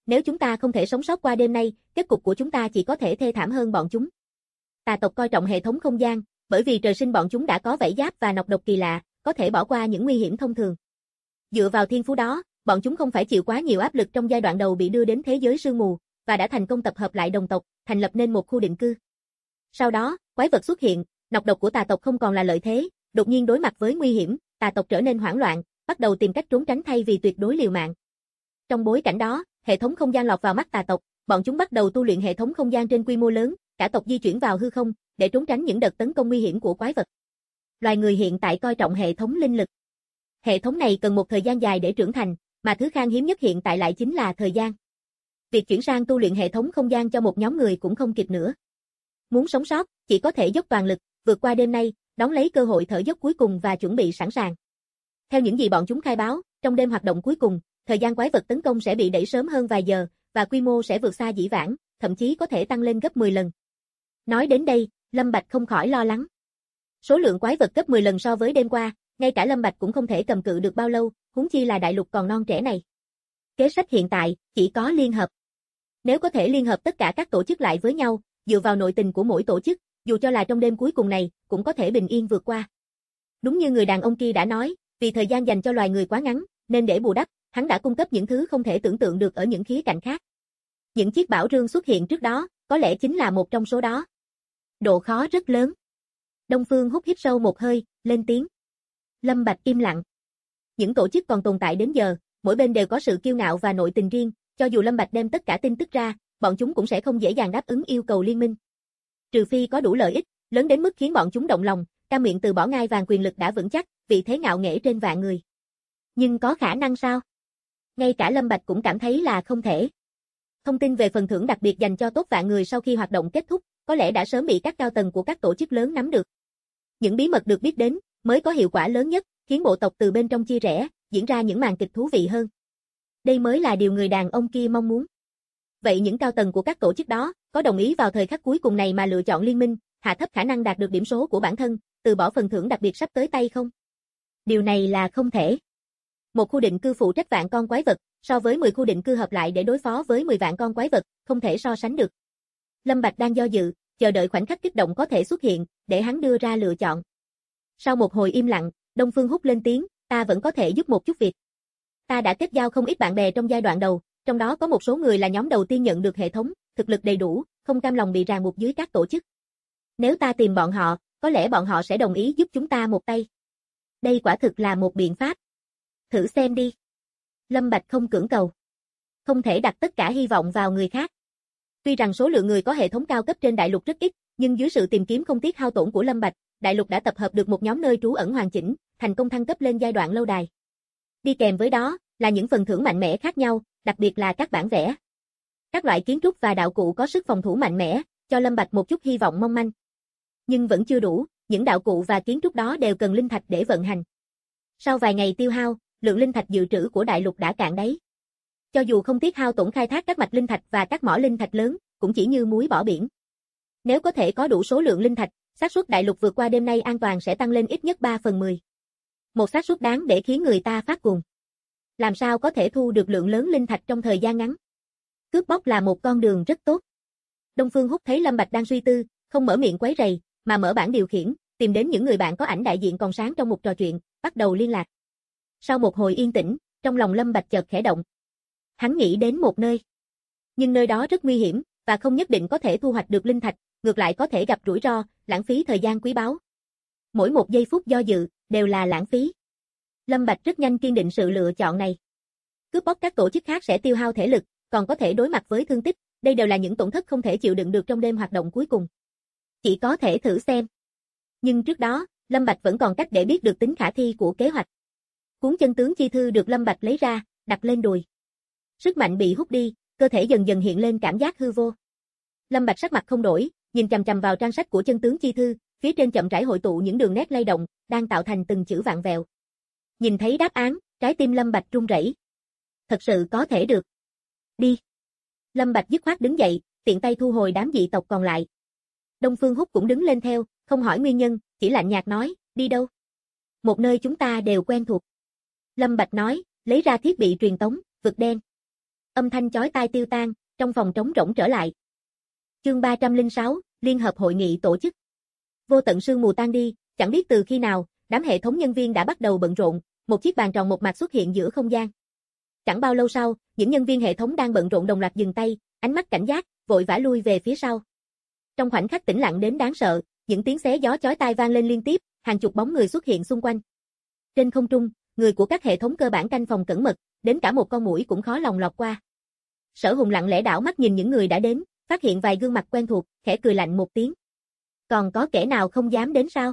nếu chúng ta không thể sống sót qua đêm nay, kết cục của chúng ta chỉ có thể thê thảm hơn bọn chúng. Tà tộc coi trọng hệ thống không gian, bởi vì trời sinh bọn chúng đã có vảy giáp và nọc độc kỳ lạ, có thể bỏ qua những nguy hiểm thông thường. Dựa vào thiên phú đó, bọn chúng không phải chịu quá nhiều áp lực trong giai đoạn đầu bị đưa đến thế giới sương mù, và đã thành công tập hợp lại đồng tộc, thành lập nên một khu định cư. Sau đó, quái vật xuất hiện, nọc độc của tà tộc không còn là lợi thế, đột nhiên đối mặt với nguy hiểm, tà tộc trở nên hoảng loạn, bắt đầu tìm cách trốn tránh thay vì tuyệt đối liều mạng. Trong bối cảnh đó, hệ thống không gian lọt vào mắt tà tộc, bọn chúng bắt đầu tu luyện hệ thống không gian trên quy mô lớn, cả tộc di chuyển vào hư không để trốn tránh những đợt tấn công nguy hiểm của quái vật. Loài người hiện tại coi trọng hệ thống linh lực. Hệ thống này cần một thời gian dài để trưởng thành, mà thứ khan hiếm nhất hiện tại lại chính là thời gian. Việc chuyển sang tu luyện hệ thống không gian cho một nhóm người cũng không kịp nữa. Muốn sống sót, chỉ có thể dốc toàn lực, vượt qua đêm nay, đón lấy cơ hội thở dốc cuối cùng và chuẩn bị sẵn sàng. Theo những gì bọn chúng khai báo, trong đêm hoạt động cuối cùng, thời gian quái vật tấn công sẽ bị đẩy sớm hơn vài giờ, và quy mô sẽ vượt xa dĩ vãng, thậm chí có thể tăng lên gấp 10 lần. Nói đến đây, Lâm Bạch không khỏi lo lắng. Số lượng quái vật gấp 10 lần so với đêm qua, ngay cả Lâm Bạch cũng không thể cầm cự được bao lâu, huống chi là đại lục còn non trẻ này. Kế sách hiện tại, chỉ có liên hợp. Nếu có thể liên hợp tất cả các tổ chức lại với nhau, dựa vào nội tình của mỗi tổ chức, dù cho là trong đêm cuối cùng này, cũng có thể bình yên vượt qua. Đúng như người đàn ông kia đã nói, vì thời gian dành cho loài người quá ngắn, nên để bù đắp, hắn đã cung cấp những thứ không thể tưởng tượng được ở những khía cạnh khác. Những chiếc bảo rương xuất hiện trước đó, có lẽ chính là một trong số đó. Độ khó rất lớn. Đông Phương hút hít sâu một hơi, lên tiếng. Lâm Bạch im lặng. Những tổ chức còn tồn tại đến giờ, mỗi bên đều có sự kiêu ngạo và nội tình riêng, cho dù Lâm Bạch đem tất cả tin tức ra, bọn chúng cũng sẽ không dễ dàng đáp ứng yêu cầu liên minh. Trừ phi có đủ lợi ích, lớn đến mức khiến bọn chúng động lòng, cam miệng từ bỏ ngai vàng quyền lực đã vững chắc, vị thế ngạo nghễ trên vạn người. Nhưng có khả năng sao? Ngay cả Lâm Bạch cũng cảm thấy là không thể. Thông tin về phần thưởng đặc biệt dành cho tốt vạn người sau khi hoạt động kết thúc, có lẽ đã sớm bị các cao tầng của các tổ chức lớn nắm được. Những bí mật được biết đến, mới có hiệu quả lớn nhất, khiến bộ tộc từ bên trong chia rẽ, diễn ra những màn kịch thú vị hơn. Đây mới là điều người đàn ông kia mong muốn. Vậy những cao tầng của các tổ chức đó, có đồng ý vào thời khắc cuối cùng này mà lựa chọn liên minh, hạ thấp khả năng đạt được điểm số của bản thân, từ bỏ phần thưởng đặc biệt sắp tới tay không? Điều này là không thể. Một khu định cư phụ trách vạn con quái vật, so với 10 khu định cư hợp lại để đối phó với 10 vạn con quái vật, không thể so sánh được. Lâm Bạch đang do dự, chờ đợi khoảnh khắc kích động có thể xuất hiện, để hắn đưa ra lựa chọn. Sau một hồi im lặng, Đông Phương hút lên tiếng, ta vẫn có thể giúp một chút việc. Ta đã kết giao không ít bạn bè trong giai đoạn đầu, trong đó có một số người là nhóm đầu tiên nhận được hệ thống, thực lực đầy đủ, không cam lòng bị ràng buộc dưới các tổ chức. Nếu ta tìm bọn họ, có lẽ bọn họ sẽ đồng ý giúp chúng ta một tay. Đây quả thực là một biện pháp. Thử xem đi. Lâm Bạch không cưỡng cầu. Không thể đặt tất cả hy vọng vào người khác. Tuy rằng số lượng người có hệ thống cao cấp trên đại lục rất ít, nhưng dưới sự tìm kiếm không tiếc hao tổn của Lâm Bạch, đại lục đã tập hợp được một nhóm nơi trú ẩn hoàn chỉnh, thành công thăng cấp lên giai đoạn lâu đài. Đi kèm với đó là những phần thưởng mạnh mẽ khác nhau, đặc biệt là các bản vẽ. Các loại kiến trúc và đạo cụ có sức phòng thủ mạnh mẽ, cho Lâm Bạch một chút hy vọng mong manh. Nhưng vẫn chưa đủ, những đạo cụ và kiến trúc đó đều cần linh thạch để vận hành. Sau vài ngày tiêu hao, lượng linh thạch dự trữ của đại lục đã cạn đáy. Cho dù không tiếc hao tổn khai thác các mạch linh thạch và các mỏ linh thạch lớn, cũng chỉ như muối bỏ biển. Nếu có thể có đủ số lượng linh thạch, xác suất đại lục vượt qua đêm nay an toàn sẽ tăng lên ít nhất 3/10. Một xác suất đáng để khiến người ta phát cuồng. Làm sao có thể thu được lượng lớn linh thạch trong thời gian ngắn? Cướp bóc là một con đường rất tốt. Đông Phương Hút thấy Lâm Bạch đang suy tư, không mở miệng quấy rầy, mà mở bảng điều khiển, tìm đến những người bạn có ảnh đại diện còn sáng trong một trò chuyện, bắt đầu liên lạc. Sau một hồi yên tĩnh, trong lòng Lâm Bạch chợt khẽ động. Hắn nghĩ đến một nơi. Nhưng nơi đó rất nguy hiểm, và không nhất định có thể thu hoạch được linh thạch, ngược lại có thể gặp rủi ro, lãng phí thời gian quý báu. Mỗi một giây phút do dự, đều là lãng phí. Lâm Bạch rất nhanh kiên định sự lựa chọn này. Cướp bóc các tổ chức khác sẽ tiêu hao thể lực, còn có thể đối mặt với thương tích, đây đều là những tổn thất không thể chịu đựng được trong đêm hoạt động cuối cùng. Chỉ có thể thử xem. Nhưng trước đó, Lâm Bạch vẫn còn cách để biết được tính khả thi của kế hoạch. Cuốn chân tướng chi thư được Lâm Bạch lấy ra, đặt lên đùi. Sức mạnh bị hút đi, cơ thể dần dần hiện lên cảm giác hư vô. Lâm Bạch sắc mặt không đổi, nhìn chằm chằm vào trang sách của chân tướng chi thư, phía trên chậm rãi hội tụ những đường nét lay động, đang tạo thành từng chữ vặn vẹo. Nhìn thấy đáp án, trái tim Lâm Bạch run rẩy. Thật sự có thể được. Đi. Lâm Bạch dứt khoát đứng dậy, tiện tay thu hồi đám dị tộc còn lại. Đông Phương Hút cũng đứng lên theo, không hỏi nguyên nhân, chỉ lạnh nhạt nói, đi đâu? Một nơi chúng ta đều quen thuộc. Lâm Bạch nói, lấy ra thiết bị truyền tống, vực đen. Âm thanh chói tai tiêu tan, trong phòng trống rỗng trở lại. Chương 306, Liên hợp hội nghị tổ chức. Vô tận sương mù tan đi, chẳng biết từ khi nào, đám hệ thống nhân viên đã bắt đầu bận rộn, một chiếc bàn tròn một mặt xuất hiện giữa không gian. Chẳng bao lâu sau, những nhân viên hệ thống đang bận rộn đồng loạt dừng tay, ánh mắt cảnh giác, vội vã lui về phía sau. Trong khoảnh khắc tĩnh lặng đến đáng sợ, những tiếng xé gió chói tai vang lên liên tiếp, hàng chục bóng người xuất hiện xung quanh. Trên không trung, người của các hệ thống cơ bản canh phòng cẩn mật, đến cả một con muỗi cũng khó lòng lọt qua. Sở Hùng lặng lẽ đảo mắt nhìn những người đã đến, phát hiện vài gương mặt quen thuộc, khẽ cười lạnh một tiếng. Còn có kẻ nào không dám đến sao?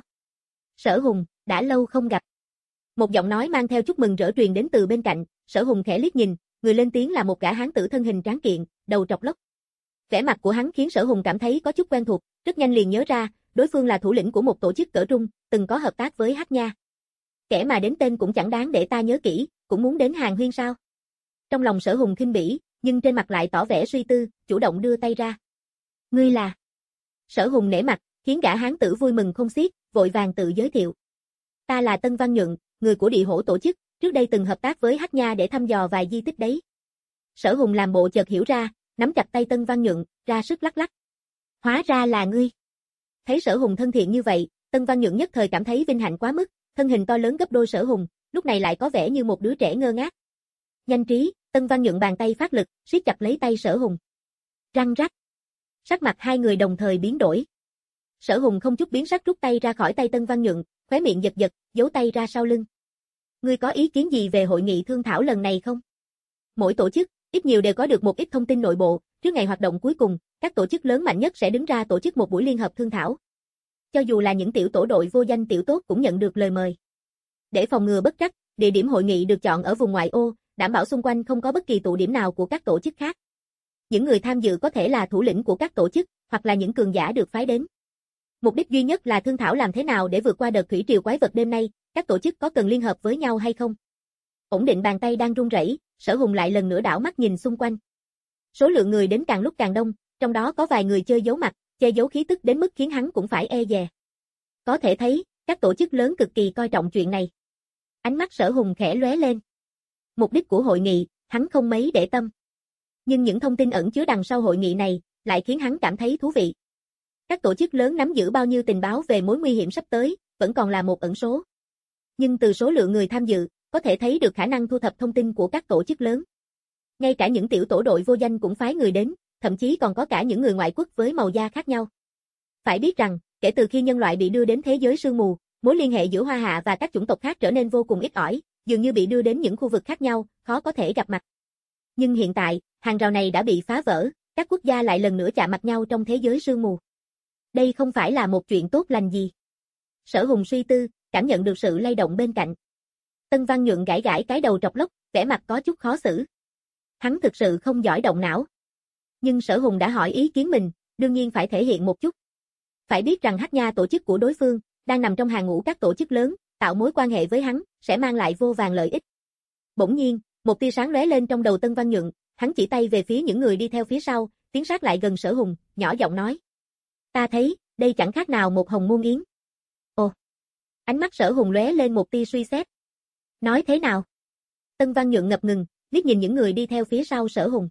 Sở Hùng, đã lâu không gặp. Một giọng nói mang theo chút mừng rỡ truyền đến từ bên cạnh, Sở Hùng khẽ liếc nhìn, người lên tiếng là một gã hán tử thân hình tráng kiện, đầu trọc lốc. Vẻ mặt của hắn khiến Sở Hùng cảm thấy có chút quen thuộc, rất nhanh liền nhớ ra, đối phương là thủ lĩnh của một tổ chức cỡ trung, từng có hợp tác với Hắc Nha. Kẻ mà đến tên cũng chẳng đáng để ta nhớ kỹ, cũng muốn đến hàng huyên sao? Trong lòng Sở Hùng khinh bỉ, nhưng trên mặt lại tỏ vẻ suy tư, chủ động đưa tay ra. Ngươi là? Sở Hùng nể mặt, khiến gã hán tử vui mừng không xiết, vội vàng tự giới thiệu. Ta là Tân Văn Nhuận, người của Địa Hổ tổ chức, trước đây từng hợp tác với Hắc Nha để thăm dò vài di tích đấy. Sở Hùng làm bộ chợt hiểu ra, nắm chặt tay Tân Văn Nhuận, ra sức lắc lắc. Hóa ra là ngươi. Thấy Sở Hùng thân thiện như vậy, Tân Văn Nhuận nhất thời cảm thấy vinh hạnh quá mức, thân hình to lớn gấp đôi Sở Hùng, lúc này lại có vẻ như một đứa trẻ ngơ ngác. Nhanh trí, Tân Văn Nhuận bàn tay phát lực, siết chặt lấy tay Sở Hùng. Răng rắc. Sắc mặt hai người đồng thời biến đổi. Sở Hùng không chút biến sắc rút tay ra khỏi tay Tân Văn Nhuận, khóe miệng giật giật, giấu tay ra sau lưng. Ngươi có ý kiến gì về hội nghị thương thảo lần này không? Mỗi tổ chức, ít nhiều đều có được một ít thông tin nội bộ, trước ngày hoạt động cuối cùng, các tổ chức lớn mạnh nhất sẽ đứng ra tổ chức một buổi liên hợp thương thảo. Cho dù là những tiểu tổ đội vô danh tiểu tốt cũng nhận được lời mời. Để phòng ngừa bất trắc, địa điểm hội nghị được chọn ở vùng ngoại ô, đảm bảo xung quanh không có bất kỳ tụ điểm nào của các tổ chức khác. Những người tham dự có thể là thủ lĩnh của các tổ chức, hoặc là những cường giả được phái đến. Mục đích duy nhất là thương thảo làm thế nào để vượt qua đợt thủy triều quái vật đêm nay, các tổ chức có cần liên hợp với nhau hay không. Ổn định bàn tay đang run rẩy, Sở Hùng lại lần nữa đảo mắt nhìn xung quanh. Số lượng người đến càng lúc càng đông, trong đó có vài người chơi giấu mặt, che giấu khí tức đến mức khiến hắn cũng phải e dè. Có thể thấy, các tổ chức lớn cực kỳ coi trọng chuyện này. Ánh mắt Sở Hùng khẽ lóe lên. Mục đích của hội nghị, hắn không mấy để tâm. Nhưng những thông tin ẩn chứa đằng sau hội nghị này, lại khiến hắn cảm thấy thú vị. Các tổ chức lớn nắm giữ bao nhiêu tình báo về mối nguy hiểm sắp tới, vẫn còn là một ẩn số. Nhưng từ số lượng người tham dự, có thể thấy được khả năng thu thập thông tin của các tổ chức lớn. Ngay cả những tiểu tổ đội vô danh cũng phái người đến, thậm chí còn có cả những người ngoại quốc với màu da khác nhau. Phải biết rằng, kể từ khi nhân loại bị đưa đến thế giới sương mù, mối liên hệ giữa Hoa Hạ và các chủng tộc khác trở nên vô cùng ít ỏi, dường như bị đưa đến những khu vực khác nhau, khó có thể gặp mặt. Nhưng hiện tại, hàng rào này đã bị phá vỡ, các quốc gia lại lần nữa chạm mặt nhau trong thế giới sương mù. Đây không phải là một chuyện tốt lành gì. Sở Hùng suy tư, cảm nhận được sự lay động bên cạnh. Tân Văn Nhuận gãi gãi cái đầu trọc lốc, vẻ mặt có chút khó xử. Hắn thực sự không giỏi động não. Nhưng Sở Hùng đã hỏi ý kiến mình, đương nhiên phải thể hiện một chút. Phải biết rằng Hắc Nha tổ chức của đối phương, đang nằm trong hàng ngũ các tổ chức lớn, tạo mối quan hệ với hắn, sẽ mang lại vô vàn lợi ích. Bỗng nhiên, một tia sáng lóe lên trong đầu Tân Văn Nhuận, hắn chỉ tay về phía những người đi theo phía sau, tiến sát lại gần Sở Hùng, nhỏ giọng nói. Ta thấy, đây chẳng khác nào một hồng môn yến. Ồ! Ánh mắt Sở Hùng lóe lên một tia suy xét. Nói thế nào? Tân Văn Nhuận ngập ngừng, liếc nhìn những người đi theo phía sau Sở Hùng.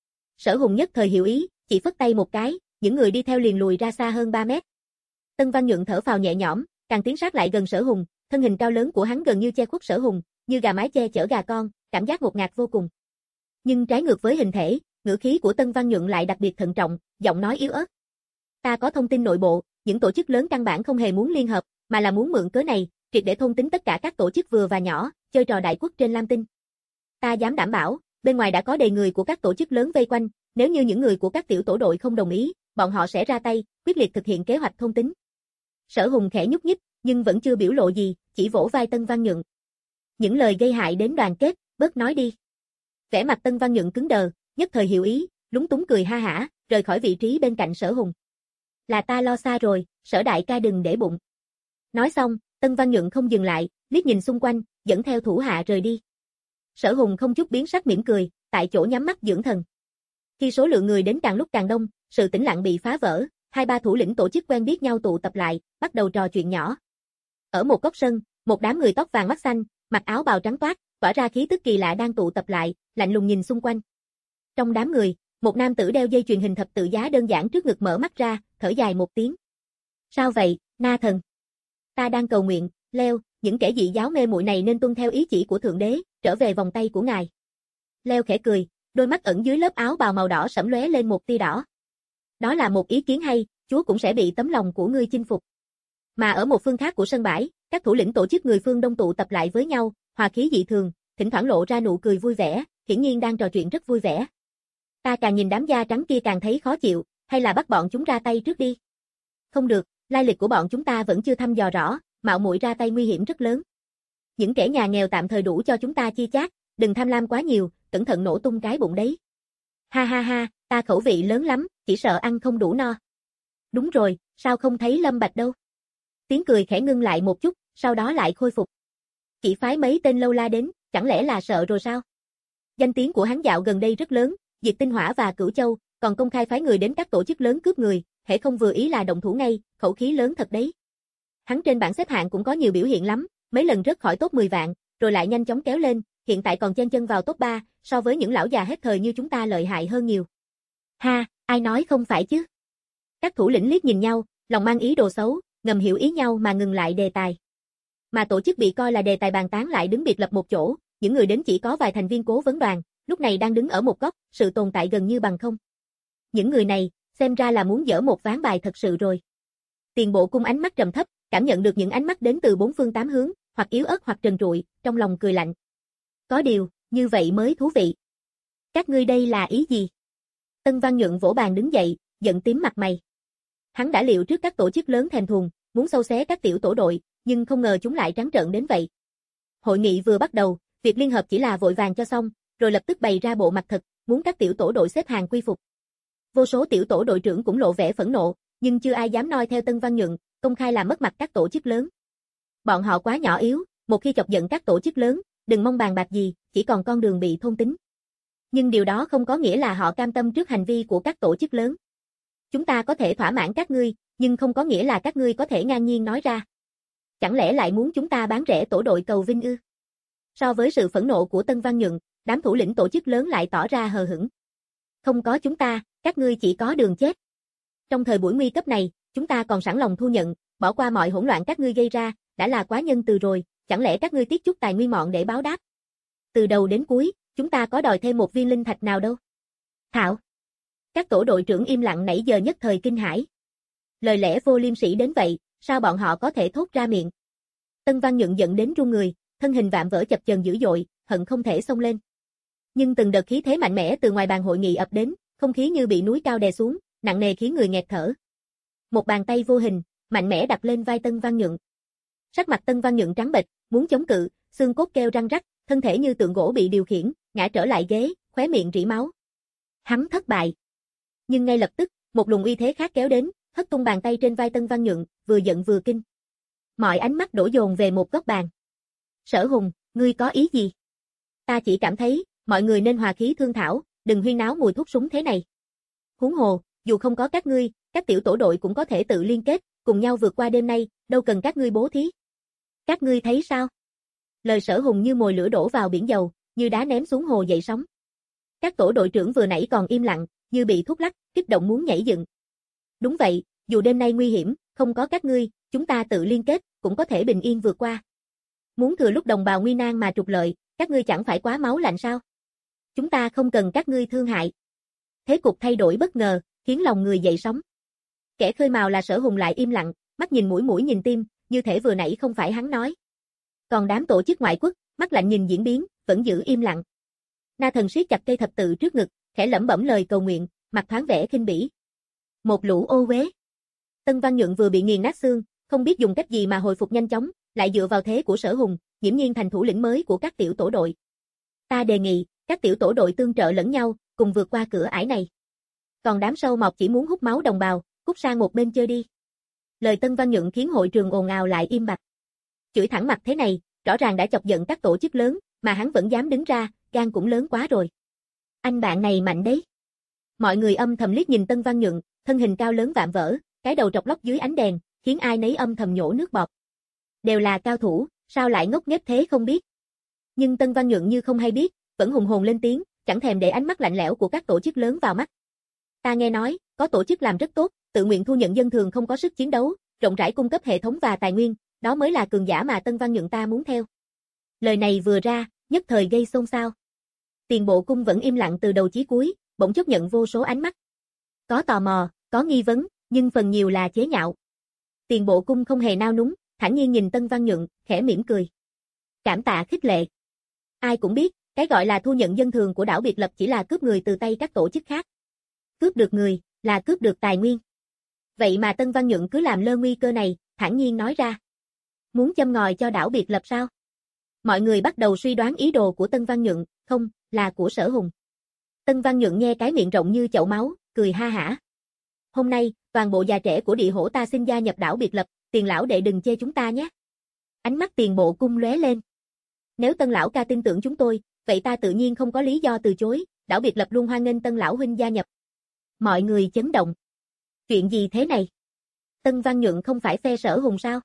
Sở Hùng nhất thời hiểu ý, chỉ phất tay một cái, những người đi theo liền lùi ra xa hơn 3 mét. Tân Văn Nhuận thở phào nhẹ nhõm, càng tiến sát lại gần Sở Hùng, thân hình cao lớn của hắn gần như che khuất Sở Hùng, như gà mái che chở gà con, cảm giác ngột ngạt vô cùng. Nhưng trái ngược với hình thể, ngữ khí của Tân Văn Nhuận lại đặc biệt thận trọng, giọng nói yếu ớt. Ta có thông tin nội bộ, những tổ chức lớn căn bản không hề muốn liên hợp, mà là muốn mượn cớ này, triệt để thôn tính tất cả các tổ chức vừa và nhỏ, chơi trò đại quốc trên Lam Tinh. Ta dám đảm bảo, bên ngoài đã có đầy người của các tổ chức lớn vây quanh, nếu như những người của các tiểu tổ đội không đồng ý, bọn họ sẽ ra tay, quyết liệt thực hiện kế hoạch thôn tính. Sở Hùng khẽ nhúc nhích, nhưng vẫn chưa biểu lộ gì, chỉ vỗ vai Tân Văn Nhuận. Những lời gây hại đến đoàn kết, bớt nói đi. Vẻ mặt Tân Văn Nhuận cứng đờ, nhất thời hiểu ý, lúng túng cười ha hả, rời khỏi vị trí bên cạnh Sở Hùng. Là ta lo xa rồi, Sở đại ca đừng để bụng. Nói xong, Tân Văn Nhuận không dừng lại, liếc nhìn xung quanh, dẫn theo thủ hạ rời đi. Sở Hùng không chút biến sắc mỉm cười, tại chỗ nhắm mắt dưỡng thần. Khi số lượng người đến càng lúc càng đông, sự tĩnh lặng bị phá vỡ, 2-3 thủ lĩnh tổ chức quen biết nhau tụ tập lại, bắt đầu trò chuyện nhỏ. Ở một góc sân, một đám người tóc vàng mắt xanh, mặc áo bào trắng toát, tỏa ra khí tức kỳ lạ đang tụ tập lại, lạnh lùng nhìn xung quanh. Trong đám người, một nam tử đeo dây chuyền hình thập tự giá đơn giản trước ngực mở mắt ra, thở dài một tiếng. Sao vậy, Na thần? Ta đang cầu nguyện, Leo, những kẻ dị giáo mê muội này nên tuân theo ý chỉ của Thượng Đế, trở về vòng tay của ngài. Leo khẽ cười, đôi mắt ẩn dưới lớp áo bào màu đỏ sẫm lóe lên một tia đỏ. Đó là một ý kiến hay, Chúa cũng sẽ bị tấm lòng của ngươi chinh phục. Mà ở một phương khác của sân bãi, các thủ lĩnh tổ chức người phương Đông tụ tập lại với nhau, hòa khí dị thường, thỉnh thoảng lộ ra nụ cười vui vẻ, hiển nhiên đang trò chuyện rất vui vẻ. Ta càng nhìn đám da trắng kia càng thấy khó chịu, hay là bắt bọn chúng ra tay trước đi. Không được, lai lịch của bọn chúng ta vẫn chưa thăm dò rõ, mạo muội ra tay nguy hiểm rất lớn. Những kẻ nhà nghèo tạm thời đủ cho chúng ta chi chác, đừng tham lam quá nhiều, cẩn thận nổ tung cái bụng đấy. Ha ha ha, ta khẩu vị lớn lắm, chỉ sợ ăn không đủ no. Đúng rồi, sao không thấy Lâm Bạch đâu? Tiếng cười khẽ ngưng lại một chút, sau đó lại khôi phục. Chỉ phái mấy tên lâu la đến, chẳng lẽ là sợ rồi sao? Danh tiếng của hắn dạo gần đây rất lớn, diệt Tinh Hỏa và Cửu Châu, còn công khai phái người đến các tổ chức lớn cướp người, hễ không vừa ý là động thủ ngay, khẩu khí lớn thật đấy. Hắn trên bảng xếp hạng cũng có nhiều biểu hiện lắm, mấy lần rớt khỏi top 10 vạn, rồi lại nhanh chóng kéo lên, hiện tại còn chen chân vào top 3, so với những lão già hết thời như chúng ta lợi hại hơn nhiều. Ha, ai nói không phải chứ? Các thủ lĩnh liếc nhìn nhau, lòng mang ý đồ xấu, ngầm hiểu ý nhau mà ngừng lại đề tài. Mà tổ chức bị coi là đề tài bàn tán lại đứng biệt lập một chỗ, những người đến chỉ có vài thành viên cố vấn đoàn, lúc này đang đứng ở một góc, sự tồn tại gần như bằng không. Những người này, xem ra là muốn dở một ván bài thật sự rồi. Tiền bộ cung ánh mắt trầm thấp, cảm nhận được những ánh mắt đến từ bốn phương tám hướng, hoặc yếu ớt hoặc trần trụi, trong lòng cười lạnh. Có điều, như vậy mới thú vị. Các ngươi đây là ý gì? Tân Văn Nhượng vỗ bàn đứng dậy, giận tím mặt mày. Hắn đã liệu trước các tổ chức lớn thèm thuồng, muốn xâu xé các tiểu tổ đội, nhưng không ngờ chúng lại trắng trợn đến vậy. Hội nghị vừa bắt đầu, việc liên hợp chỉ là vội vàng cho xong, rồi lập tức bày ra bộ mặt thật, muốn các tiểu tổ đội xếp hàng quy phục. Vô số tiểu tổ đội trưởng cũng lộ vẻ phẫn nộ, nhưng chưa ai dám noi theo Tân Văn Nhượng, công khai làm mất mặt các tổ chức lớn. Bọn họ quá nhỏ yếu, một khi chọc giận các tổ chức lớn, đừng mong bàn bạc gì, chỉ còn con đường bị thôn tính. Nhưng điều đó không có nghĩa là họ cam tâm trước hành vi của các tổ chức lớn. Chúng ta có thể thỏa mãn các ngươi, nhưng không có nghĩa là các ngươi có thể ngang nhiên nói ra. Chẳng lẽ lại muốn chúng ta bán rẻ tổ đội cầu vinh ư? So với sự phẫn nộ của Tân Văn Nhượng, đám thủ lĩnh tổ chức lớn lại tỏ ra hờ hững. Không có chúng ta, các ngươi chỉ có đường chết. Trong thời buổi nguy cấp này, chúng ta còn sẵn lòng thu nhận, bỏ qua mọi hỗn loạn các ngươi gây ra, đã là quá nhân từ rồi, chẳng lẽ các ngươi tiếc chút tài nguyên mọn để báo đáp? Từ đầu đến cuối, chúng ta có đòi thêm một viên linh thạch nào đâu. Thảo. Các tổ đội trưởng im lặng nãy giờ nhất thời kinh hãi. Lời lẽ vô liêm sỉ đến vậy, sao bọn họ có thể thốt ra miệng? Tân Văn Nhượng giận đến run người, thân hình vạm vỡ chập chờn dữ dội, hận không thể xông lên. Nhưng từng đợt khí thế mạnh mẽ từ ngoài bàn hội nghị ập đến, không khí như bị núi cao đè xuống, nặng nề khiến người nghẹt thở. Một bàn tay vô hình, mạnh mẽ đặt lên vai Tân Văn Nhượng. Sắc mặt Tân Văn Nhượng trắng bệch, muốn chống cự, xương cốt kêu răng rắc, thân thể như tượng gỗ bị điều khiển, ngã trở lại ghế, khóe miệng rỉ máu. Hắn thất bại. Nhưng ngay lập tức, một luồng uy thế khác kéo đến, hất tung bàn tay trên vai Tân Văn Nhượng, vừa giận vừa kinh. Mọi ánh mắt đổ dồn về một góc bàn. Sở Hùng, ngươi có ý gì? Ta chỉ cảm thấy, mọi người nên hòa khí thương thảo, đừng huyên náo mùi thuốc súng thế này. Huống hồ, dù không có các ngươi, các tiểu tổ đội cũng có thể tự liên kết, cùng nhau vượt qua đêm nay, đâu cần các ngươi bố thí. Các ngươi thấy sao? Lời Sở Hùng như mồi lửa đổ vào biển dầu, như đá ném xuống hồ dậy sóng. Các tổ đội trưởng vừa nãy còn im lặng, như bị thuốc lắc, kích động muốn nhảy dựng. Đúng vậy, dù đêm nay nguy hiểm, không có các ngươi, chúng ta tự liên kết, cũng có thể bình yên vượt qua. Muốn thừa lúc đồng bào nguy nan mà trục lợi, các ngươi chẳng phải quá máu lạnh sao? Chúng ta không cần các ngươi thương hại. Thế cục thay đổi bất ngờ, khiến lòng người dậy sóng. Kẻ khơi mào là Sở Hùng lại im lặng, mắt nhìn mũi nhìn tim, như thể vừa nãy không phải hắn nói. Còn đám tổ chức ngoại quốc, mắt lạnh nhìn diễn biến, vẫn giữ im lặng. Na Thần siết chặt cây thập tự trước ngực, khẽ lẩm bẩm lời cầu nguyện, mặt thoáng vẻ khinh bỉ. Một lũ ô uế. Tân Văn Nhượng vừa bị nghiền nát xương, không biết dùng cách gì mà hồi phục nhanh chóng, lại dựa vào thế của Sở Hùng, nghiễm nhiên thành thủ lĩnh mới của các tiểu tổ đội. Ta đề nghị, các tiểu tổ đội tương trợ lẫn nhau, cùng vượt qua cửa ải này. Còn đám sâu mọt chỉ muốn hút máu đồng bào, cút sang một bên chơi đi. Lời Tân Văn Nhượng khiến hội trường ồn ào lại im bặt. Chửi thẳng mặt thế này, rõ ràng đã chọc giận các tổ chức lớn, mà hắn vẫn dám đứng ra, gan cũng lớn quá rồi. Anh bạn này mạnh đấy. Mọi người âm thầm liếc nhìn Tân Văn Nhượng, thân hình cao lớn vạm vỡ, cái đầu trọc lóc dưới ánh đèn, khiến ai nấy âm thầm nhổ nước bọt. Đều là cao thủ, sao lại ngốc nghếch thế không biết. Nhưng Tân Văn Nhượng như không hay biết, vẫn hùng hồn lên tiếng, chẳng thèm để ánh mắt lạnh lẽo của các tổ chức lớn vào mắt. Ta nghe nói, có tổ chức làm rất tốt, tự nguyện thu nhận dân thường không có sức chiến đấu, rộng rãi cung cấp hệ thống và tài nguyên, đó mới là cường giả mà Tân Văn Nhượng ta muốn theo. Lời này vừa ra, nhất thời gây xôn xao. Tiền Bộ Cung vẫn im lặng từ đầu chí cuối, bỗng chốc nhận vô số ánh mắt. Có tò mò, có nghi vấn, nhưng phần nhiều là chế nhạo. Tiền Bộ Cung không hề nao núng, thản nhiên nhìn Tân Văn Nhượng, khẽ mỉm cười. Cảm tạ khích lệ. Ai cũng biết, cái gọi là thu nhận dân thường của đảo biệt lập chỉ là cướp người từ tay các tổ chức khác. Cướp được người, là cướp được tài nguyên. Vậy mà Tân Văn Nhượng cứ làm lơ nguy cơ này, thản nhiên nói ra. Muốn châm ngòi cho đảo biệt lập sao? Mọi người bắt đầu suy đoán ý đồ của Tân Văn Nhượng, không, là của Sở Hùng. Tân Văn Nhượng nghe cái miệng rộng như chậu máu, cười ha hả. Hôm nay, toàn bộ già trẻ của Địa Hổ ta xin gia nhập đảo biệt lập, Tiền lão đệ đừng chê chúng ta nhé. Ánh mắt Tiền Bộ Cung lóe lên. Nếu Tân lão ca tin tưởng chúng tôi, vậy ta tự nhiên không có lý do từ chối, đảo biệt lập luôn hoan nghênh Tân lão huynh gia nhập. Mọi người chấn động. Chuyện gì thế này? Tân Văn Nhượng không phải phe Sở Hùng sao?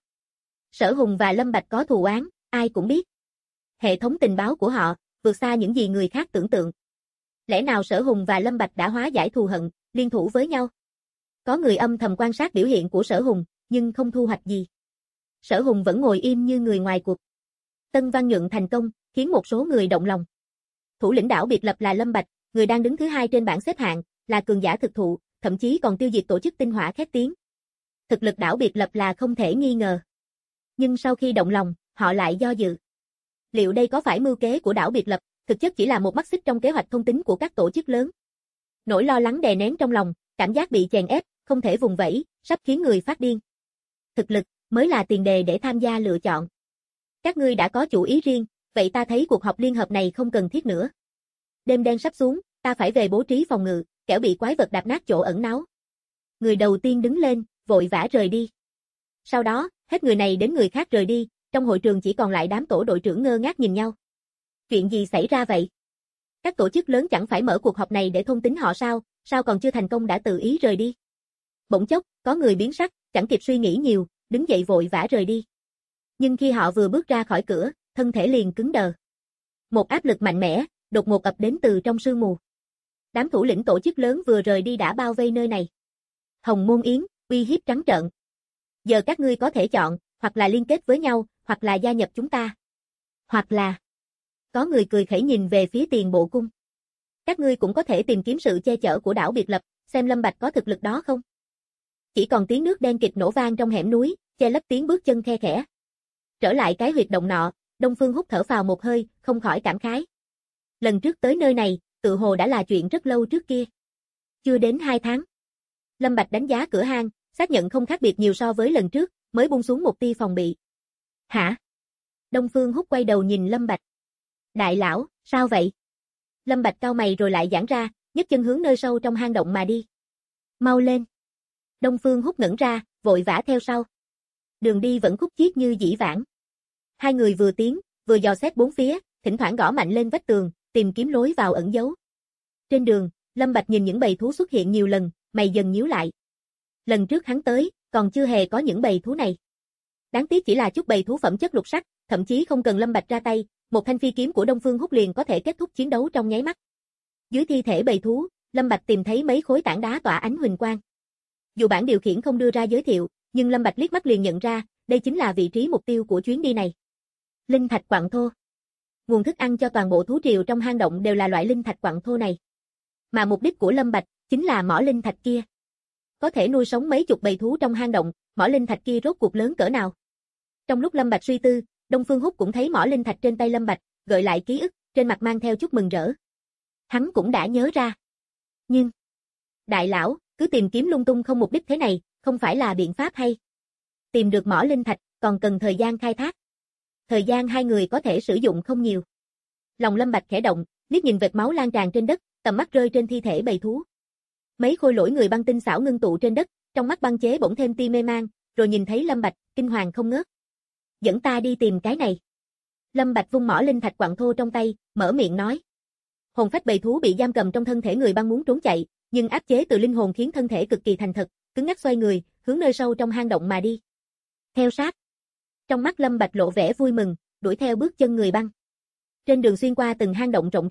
Sở Hùng và Lâm Bạch có thù oán, ai cũng biết. Hệ thống tình báo của họ, vượt xa những gì người khác tưởng tượng. Lẽ nào Sở Hùng và Lâm Bạch đã hóa giải thù hận, liên thủ với nhau? Có người âm thầm quan sát biểu hiện của Sở Hùng, nhưng không thu hoạch gì. Sở Hùng vẫn ngồi im như người ngoài cuộc. Tân Văn Nhượng thành công, khiến một số người động lòng. Thủ lĩnh đảo biệt lập là Lâm Bạch, người đang đứng thứ 2 trên bảng xếp hạng, là cường giả thực thụ, thậm chí còn tiêu diệt tổ chức tinh hỏa khét tiếng. Thực lực đảo biệt lập là không thể nghi ngờ. Nhưng sau khi động lòng, họ lại do dự. Liệu đây có phải mưu kế của đảo biệt lập, thực chất chỉ là một mắt xích trong kế hoạch thôn tính của các tổ chức lớn? Nỗi lo lắng đè nén trong lòng, cảm giác bị chèn ép, không thể vùng vẫy, sắp khiến người phát điên. Thực lực mới là tiền đề để tham gia lựa chọn. Các ngươi đã có chủ ý riêng, vậy ta thấy cuộc họp liên hợp này không cần thiết nữa. Đêm đen sắp xuống, ta phải về bố trí phòng ngự, kẻo bị quái vật đạp nát chỗ ẩn náu. Người đầu tiên đứng lên, vội vã rời đi. Sau đó, hết người này đến người khác rời đi, trong hội trường chỉ còn lại đám tổ đội trưởng ngơ ngác nhìn nhau. Chuyện gì xảy ra vậy? Các tổ chức lớn chẳng phải mở cuộc họp này để thôn tính họ sao, sao còn chưa thành công đã tự ý rời đi? Bỗng chốc, có người biến sắc, chẳng kịp suy nghĩ nhiều, đứng dậy vội vã rời đi. Nhưng khi họ vừa bước ra khỏi cửa, thân thể liền cứng đờ. Một áp lực mạnh mẽ, đột ngột ập đến từ trong sương mù. Đám thủ lĩnh tổ chức lớn vừa rời đi đã bao vây nơi này. Hồng Môn Yến, uy hiếp trắng trợn. Giờ các ngươi có thể chọn, hoặc là liên kết với nhau, hoặc là gia nhập chúng ta. Hoặc là... Có người cười khẩy nhìn về phía Tiền Bộ Cung. Các ngươi cũng có thể tìm kiếm sự che chở của đảo biệt lập, xem Lâm Bạch có thực lực đó không. Chỉ còn tiếng nước đen kịt nổ vang trong hẻm núi, che lấp tiếng bước chân khe khẽ. Trở lại cái huyệt động nọ, Đông Phương hút thở phào một hơi, không khỏi cảm khái. Lần trước tới nơi này, tự hồ đã là chuyện rất lâu trước kia. Chưa đến 2 tháng. Lâm Bạch đánh giá cửa hang, xác nhận không khác biệt nhiều so với lần trước, mới buông xuống một tia phòng bị. Hả? Đông Phương hút quay đầu nhìn Lâm Bạch. Đại lão, sao vậy? Lâm Bạch cau mày rồi lại giãn ra, nhấc chân hướng nơi sâu trong hang động mà đi. Mau lên. Đông Phương hút ngẩn ra, vội vã theo sau. Đường đi vẫn khúc chiết như dĩ vãng. Hai người vừa tiến, vừa dò xét bốn phía, thỉnh thoảng gõ mạnh lên vách tường, tìm kiếm lối vào ẩn giấu. Trên đường, Lâm Bạch nhìn những bầy thú xuất hiện nhiều lần, mày dần nhíu lại. Lần trước hắn tới, còn chưa hề có những bầy thú này. Đáng tiếc chỉ là chút bầy thú phẩm chất lục sắc, thậm chí không cần Lâm Bạch ra tay, một thanh phi kiếm của Đông Phương hút liền có thể kết thúc chiến đấu trong nháy mắt. Dưới thi thể bầy thú, Lâm Bạch tìm thấy mấy khối tảng đá tỏa ánh huỳnh quang. Dù bản điều khiển không đưa ra giới thiệu, nhưng Lâm Bạch liếc mắt liền nhận ra, đây chính là vị trí mục tiêu của chuyến đi này. Linh thạch quặng thô. Nguồn thức ăn cho toàn bộ thú triều trong hang động đều là loại linh thạch quặng thô này. Mà mục đích của Lâm Bạch chính là mỏ linh thạch kia. Có thể nuôi sống mấy chục bầy thú trong hang động, mỏ linh thạch kia rốt cuộc lớn cỡ nào? Trong lúc Lâm Bạch suy tư, Đông Phương Húc cũng thấy mỏ linh thạch trên tay Lâm Bạch, gợi lại ký ức, trên mặt mang theo chút mừng rỡ. Hắn cũng đã nhớ ra. Nhưng, đại lão, cứ tìm kiếm lung tung không mục đích thế này, không phải là biện pháp hay. Tìm được mỏ linh thạch, còn cần thời gian khai thác. Thời gian hai người có thể sử dụng không nhiều. Lòng Lâm Bạch khẽ động, liếc nhìn vệt máu lan tràn trên đất, tầm mắt rơi trên thi thể bầy thú. Mấy khôi lỗi người băng tinh xảo ngưng tụ trên đất, trong mắt băng chế bỗng thêm tia mê mang, rồi nhìn thấy Lâm Bạch, kinh hoàng không ngớt. Dẫn ta đi tìm cái này. Lâm Bạch vung mỏ linh thạch quặng thô trong tay, mở miệng nói. Hồn phách bầy thú bị giam cầm trong thân thể người băng muốn trốn chạy, nhưng áp chế từ linh hồn khiến thân thể cực kỳ thành thật, cứng ngắc xoay người, hướng nơi sâu trong hang động mà đi. Theo sát. Trong mắt Lâm Bạch lộ vẻ vui mừng, đuổi theo bước chân người băng. Trên đường xuyên qua từng hang động rộng rãi,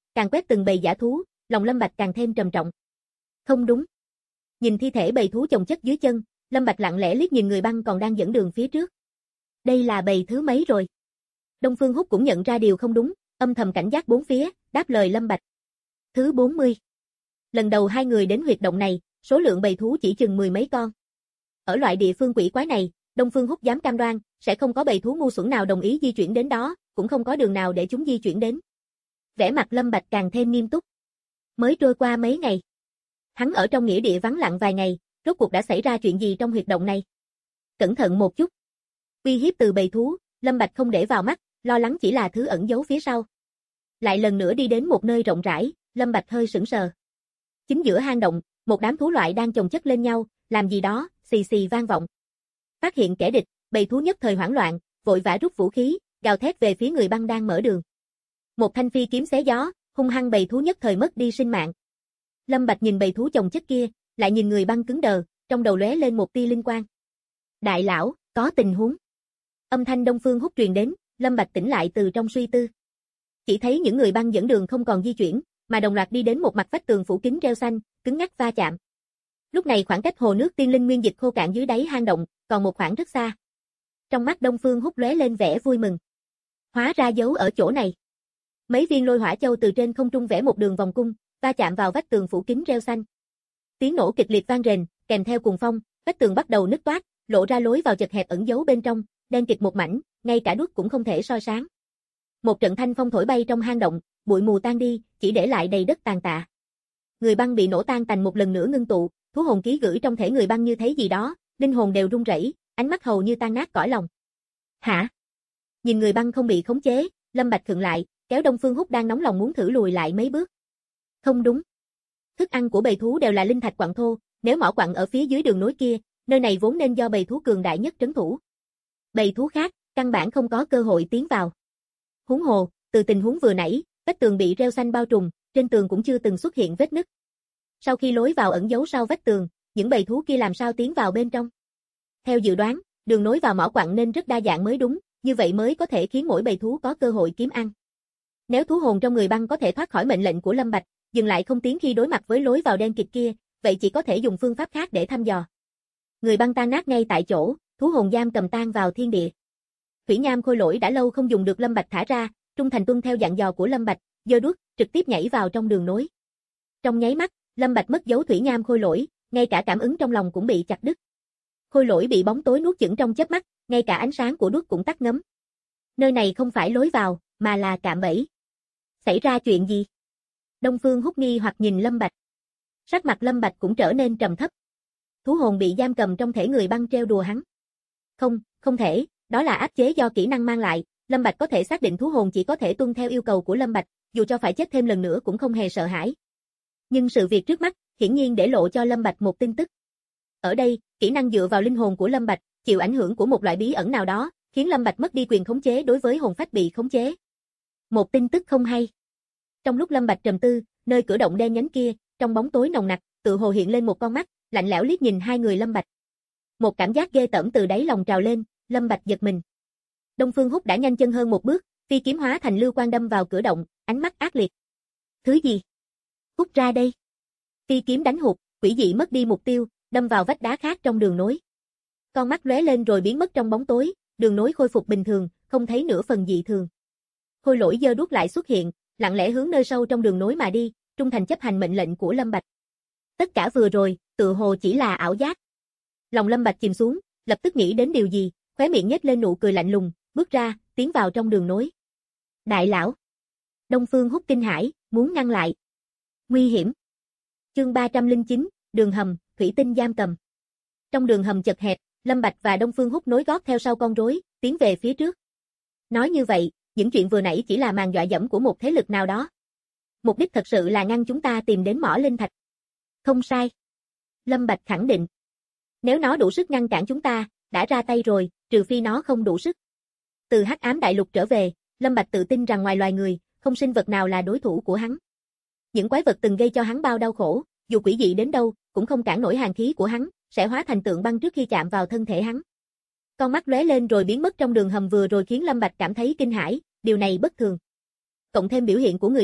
càng quét từng bầy dã thú, lòng Lâm Bạch càng thêm trầm trọng. Không đúng. Nhìn thi thể bầy thú chồng chất dưới chân, Lâm Bạch lặng lẽ liếc nhìn người băng còn đang dẫn đường phía trước. Đây là bầy thứ mấy rồi? Đông Phương Húc cũng nhận ra điều không đúng, âm thầm cảnh giác bốn phía, đáp lời Lâm Bạch. Thứ 40. Lần đầu hai người đến huyệt động này, số lượng bầy thú chỉ chừng mười mấy con. Ở loại địa phương quỷ quái này, Đông Phương Húc dám cam đoan, sẽ không có bầy thú ngu xuẩn nào đồng ý di chuyển đến đó, cũng không có đường nào để chúng di chuyển đến. Vẻ mặt Lâm Bạch càng thêm nghiêm túc. Mới trôi qua mấy ngày. Hắn ở trong nghĩa địa vắng lặng vài ngày, rốt cuộc đã xảy ra chuyện gì trong huyệt động này? Cẩn thận một chút. Uy hiếp từ bầy thú, Lâm Bạch không để vào mắt, lo lắng chỉ là thứ ẩn giấu phía sau. Lại lần nữa đi đến một nơi rộng rãi, Lâm Bạch hơi sững sờ. Chính giữa hang động, một đám thú loại đang chồng chất lên nhau, làm gì đó, xì xì vang vọng. Phát hiện kẻ địch, bầy thú nhất thời hoảng loạn, vội vã rút vũ khí, gào thét về phía người băng đang mở đường. Một thanh phi kiếm xé gió, hung hăng bầy thú nhất thời mất đi sinh mạng. Lâm Bạch nhìn bầy thú chồng chất kia, lại nhìn người băng cứng đờ, trong đầu lóe lên một tia linh quang. Đại lão, có tình huống. Âm thanh Đông Phương Húc truyền đến, Lâm Bạch tỉnh lại từ trong suy tư. Chỉ thấy những người băng dẫn đường không còn di chuyển, mà đồng loạt đi đến một mặt vách tường phủ kín rêu xanh, cứng ngắc va chạm. Lúc này khoảng cách hồ nước tiên linh nguyên dịch khô cạn dưới đáy hang động, còn một khoảng rất xa. Trong mắt Đông Phương Húc lóe lên vẻ vui mừng. Hóa ra giấu ở chỗ này. Mấy viên lôi hỏa châu từ trên không trung vẽ một đường vòng cung, va chạm vào vách tường phủ kín rêu xanh. Tiếng nổ kịch liệt vang rền, kèm theo cuồng phong, vách tường bắt đầu nứt toác, lộ ra lối vào chật hẹp ẩn giấu bên trong, đen kịt một mảnh, ngay cả đuốc cũng không thể soi sáng. Một trận thanh phong thổi bay trong hang động, bụi mù tan đi, chỉ để lại đầy đất tàn tạ. Người băng bị nổ tan tành một lần nữa ngưng tụ, thú hồn ký gửi trong thể người băng như thấy gì đó, linh hồn đều run rẩy, ánh mắt hầu như tan nát cõi lòng. Hả? Nhìn người băng không bị khống chế, Lâm Bạch khựng lại, kéo Đông Phương Húc đang nóng lòng muốn thử lùi lại mấy bước. Không đúng. Thức ăn của bầy thú đều là linh thạch quặng thô, nếu mỏ quặng ở phía dưới đường nối kia, nơi này vốn nên do bầy thú cường đại nhất trấn thủ. Bầy thú khác, căn bản không có cơ hội tiến vào. Huống hồ, từ tình huống vừa nãy, vách tường bị rêu xanh bao trùm, trên tường cũng chưa từng xuất hiện vết nứt. Sau khi lối vào ẩn giấu sau vách tường, những bầy thú kia làm sao tiến vào bên trong? Theo dự đoán, đường nối vào mỏ quặng nên rất đa dạng mới đúng, như vậy mới có thể khiến mỗi bầy thú có cơ hội kiếm ăn. Nếu thú hồn trong người băng có thể thoát khỏi mệnh lệnh của Lâm Bạch, dừng lại không tiến khi đối mặt với lối vào đen kịt kia, vậy chỉ có thể dùng phương pháp khác để thăm dò. Người băng tan nát ngay tại chỗ, thú hồn giam cầm tan vào thiên địa. Thủy nham khôi lỗi đã lâu không dùng được Lâm Bạch thả ra, trung thành tuân theo dặn dò của Lâm Bạch, giơ đuốc, trực tiếp nhảy vào trong đường nối. Trong nháy mắt, Lâm Bạch mất dấu thủy nham khôi lỗi, ngay cả cảm ứng trong lòng cũng bị chặt đứt. Khôi lỗi bị bóng tối nuốt chửng trong chớp mắt, ngay cả ánh sáng của đuốc cũng tắt ngấm. Nơi này không phải lối vào, mà là cạm bẫy. Xảy ra chuyện gì? Đông Phương Húc nghi hoặc nhìn Lâm Bạch. Sắc mặt Lâm Bạch cũng trở nên trầm thấp. Thú hồn bị giam cầm trong thể người băng trêu đùa hắn. Không thể, đó là áp chế do kỹ năng mang lại, Lâm Bạch có thể xác định thú hồn chỉ có thể tuân theo yêu cầu của Lâm Bạch, dù cho phải chết thêm lần nữa cũng không hề sợ hãi. Nhưng sự việc trước mắt, hiển nhiên để lộ cho Lâm Bạch một tin tức. Ở đây, kỹ năng dựa vào linh hồn của Lâm Bạch, chịu ảnh hưởng của một loại bí ẩn nào đó, khiến Lâm Bạch mất đi quyền khống chế đối với hồn phách bị khống chế. Một tin tức không hay. Trong lúc Lâm Bạch trầm tư, nơi cửa động đen nhánh kia, trong bóng tối nồng nặc, tự hồ hiện lên một con mắt, lạnh lẽo liếc nhìn hai người Lâm Bạch. Một cảm giác ghê tởm từ đáy lòng trào lên, Lâm Bạch giật mình. Đông Phương Húc đã nhanh chân hơn một bước, phi kiếm hóa thành lưu quang đâm vào cửa động, ánh mắt ác liệt. Thứ gì? Hút ra đây. Phi kiếm đánh hụt, quỷ dị mất đi mục tiêu, đâm vào vách đá khác trong đường nối. Con mắt lóe lên rồi biến mất trong bóng tối, đường nối khôi phục bình thường, không thấy nửa phần dị thường. Khôi lỗi giơ đuốc lại xuất hiện, lặng lẽ hướng nơi sâu trong đường nối mà đi, trung thành chấp hành mệnh lệnh của Lâm Bạch. Tất cả vừa rồi, tự hồ chỉ là ảo giác. Lòng Lâm Bạch chìm xuống, lập tức nghĩ đến điều gì, khóe miệng nhếch lên nụ cười lạnh lùng, bước ra, tiến vào trong đường nối. Đại lão. Đông Phương Húc kinh hãi, muốn ngăn lại. Nguy hiểm. Chương 309, đường hầm, thủy tinh giam cầm. Trong đường hầm chật hẹp, Lâm Bạch và Đông Phương Húc nối gót theo sau con rối, tiến về phía trước. Nói như vậy, những chuyện vừa nãy chỉ là màn dọa dẫm của một thế lực nào đó. Mục đích thật sự là ngăn chúng ta tìm đến mỏ linh thạch. Không sai. Lâm Bạch khẳng định. Nếu nó đủ sức ngăn cản chúng ta, đã ra tay rồi, trừ phi nó không đủ sức. Từ Hắc Ám Đại Lục trở về, Lâm Bạch tự tin rằng ngoài loài người, không sinh vật nào là đối thủ của hắn. Những quái vật từng gây cho hắn bao đau khổ, dù quỷ dị đến đâu, cũng không cản nổi hàn khí của hắn, sẽ hóa thành tượng băng trước khi chạm vào thân thể hắn. Con mắt lóe lên rồi biến mất trong đường hầm vừa rồi khiến Lâm Bạch cảm thấy kinh hãi, điều này bất thường. Cộng thêm biểu hiện của người băng,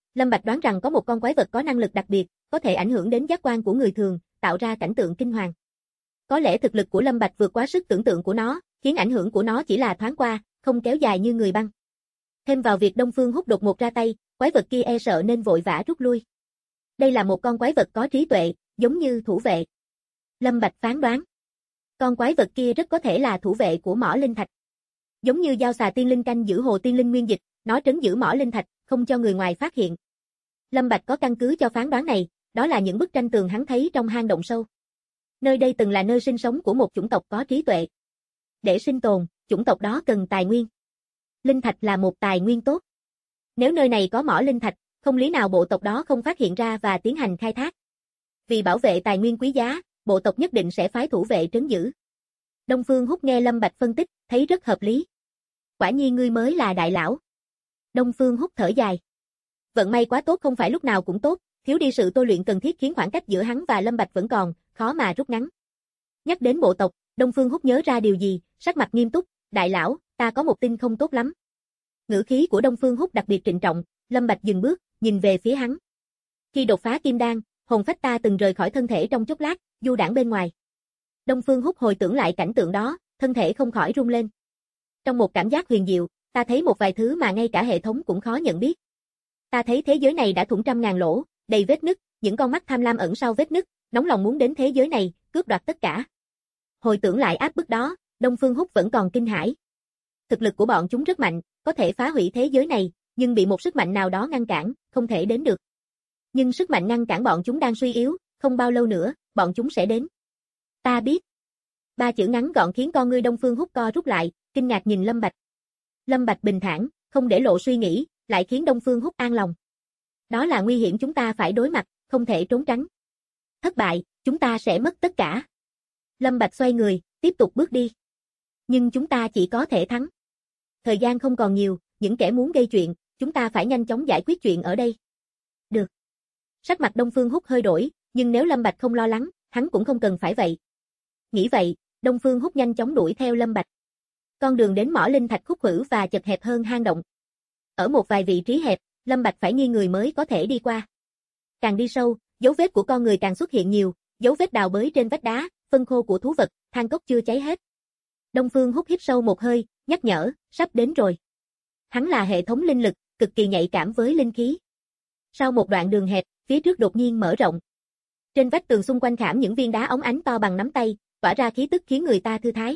Lâm Bạch đoán rằng có một con quái vật có năng lực đặc biệt, có thể ảnh hưởng đến giác quan của người thường, tạo ra cảnh tượng kinh hoàng. Có lẽ thực lực của Lâm Bạch vượt quá sức tưởng tượng của nó, khiến ảnh hưởng của nó chỉ là thoáng qua, không kéo dài như người băng. Thêm vào việc Đông Phương Húc đột ngột ra tay, quái vật kia e sợ nên vội vã rút lui. Đây là một con quái vật có trí tuệ, giống như thủ vệ. Lâm Bạch phán đoán. Con quái vật kia rất có thể là thủ vệ của mỏ linh thạch. Giống như dao xà tiên linh canh giữ hồ tiên linh nguyên dịch, nó trấn giữ mỏ linh thạch, không cho người ngoài phát hiện. Lâm Bạch có căn cứ cho phán đoán này, đó là những bức tranh tường hắn thấy trong hang động sâu. Nơi đây từng là nơi sinh sống của một chủng tộc có trí tuệ. Để sinh tồn, chủng tộc đó cần tài nguyên. Linh thạch là một tài nguyên tốt. Nếu nơi này có mỏ linh thạch, không lý nào bộ tộc đó không phát hiện ra và tiến hành khai thác. Vì bảo vệ tài nguyên quý giá, bộ tộc nhất định sẽ phái thủ vệ trấn giữ. Đông Phương Húc nghe Lâm Bạch phân tích, thấy rất hợp lý. Quả nhiên ngươi mới là đại lão. Đông Phương Húc thở dài. Vận may quá tốt không phải lúc nào cũng tốt, thiếu đi sự tôi luyện cần thiết khiến khoảng cách giữa hắn và Lâm Bạch vẫn còn, khó mà rút ngắn. Nhắc đến bộ tộc, Đông Phương Húc nhớ ra điều gì, sắc mặt nghiêm túc, đại lão, ta có một tin không tốt lắm. Ngữ khí của Đông Phương Húc đặc biệt trịnh trọng, Lâm Bạch dừng bước, nhìn về phía hắn. Khi đột phá kim đan, hồn phách ta từng rời khỏi thân thể trong chốc lát, du đãng bên ngoài. Đông Phương Húc hồi tưởng lại cảnh tượng đó, thân thể không khỏi rung lên. Trong một cảm giác huyền diệu, ta thấy một vài thứ mà ngay cả hệ thống cũng khó nhận biết. Ta thấy thế giới này đã thủng trăm ngàn lỗ, đầy vết nứt, những con mắt tham lam ẩn sau vết nứt, nóng lòng muốn đến thế giới này, cướp đoạt tất cả. Hồi tưởng lại áp bức đó, Đông Phương Húc vẫn còn kinh hãi. Thực lực của bọn chúng rất mạnh, có thể phá hủy thế giới này, nhưng bị một sức mạnh nào đó ngăn cản, không thể đến được. Nhưng sức mạnh ngăn cản bọn chúng đang suy yếu, không bao lâu nữa, bọn chúng sẽ đến. Ta biết. Ba chữ ngắn gọn khiến con ngươi Đông Phương Húc co rút lại, kinh ngạc nhìn Lâm Bạch. Lâm Bạch bình thản, không để lộ suy nghĩ, lại khiến Đông Phương Húc an lòng. Đó là nguy hiểm chúng ta phải đối mặt, không thể trốn tránh. Thất bại, chúng ta sẽ mất tất cả. Lâm Bạch xoay người, tiếp tục bước đi. Nhưng chúng ta chỉ có thể thắng. Thời gian không còn nhiều, những kẻ muốn gây chuyện, chúng ta phải nhanh chóng giải quyết chuyện ở đây. Được. Sắc mặt Đông Phương Húc hơi đổi, nhưng nếu Lâm Bạch không lo lắng, hắn cũng không cần phải vậy. Nghĩ vậy, Đông Phương Húc nhanh chóng đuổi theo Lâm Bạch. Con đường đến mỏ linh thạch khúc khuỷu và chật hẹp hơn hang động. Ở một vài vị trí hẹp, Lâm Bạch phải nghiêng người mới có thể đi qua. Càng đi sâu, dấu vết của con người càng xuất hiện nhiều, dấu vết đào bới trên vách đá, phân khô của thú vật, than cốc chưa cháy hết. Đông Phương Húc hít sâu một hơi, nhắc nhở, sắp đến rồi. Hắn là hệ thống linh lực, cực kỳ nhạy cảm với linh khí. Sau một đoạn đường hẹp, phía trước đột nhiên mở rộng. Trên vách tường xung quanh khảm những viên đá óng ánh to bằng nắm tay, tỏa ra khí tức khiến người ta thư thái.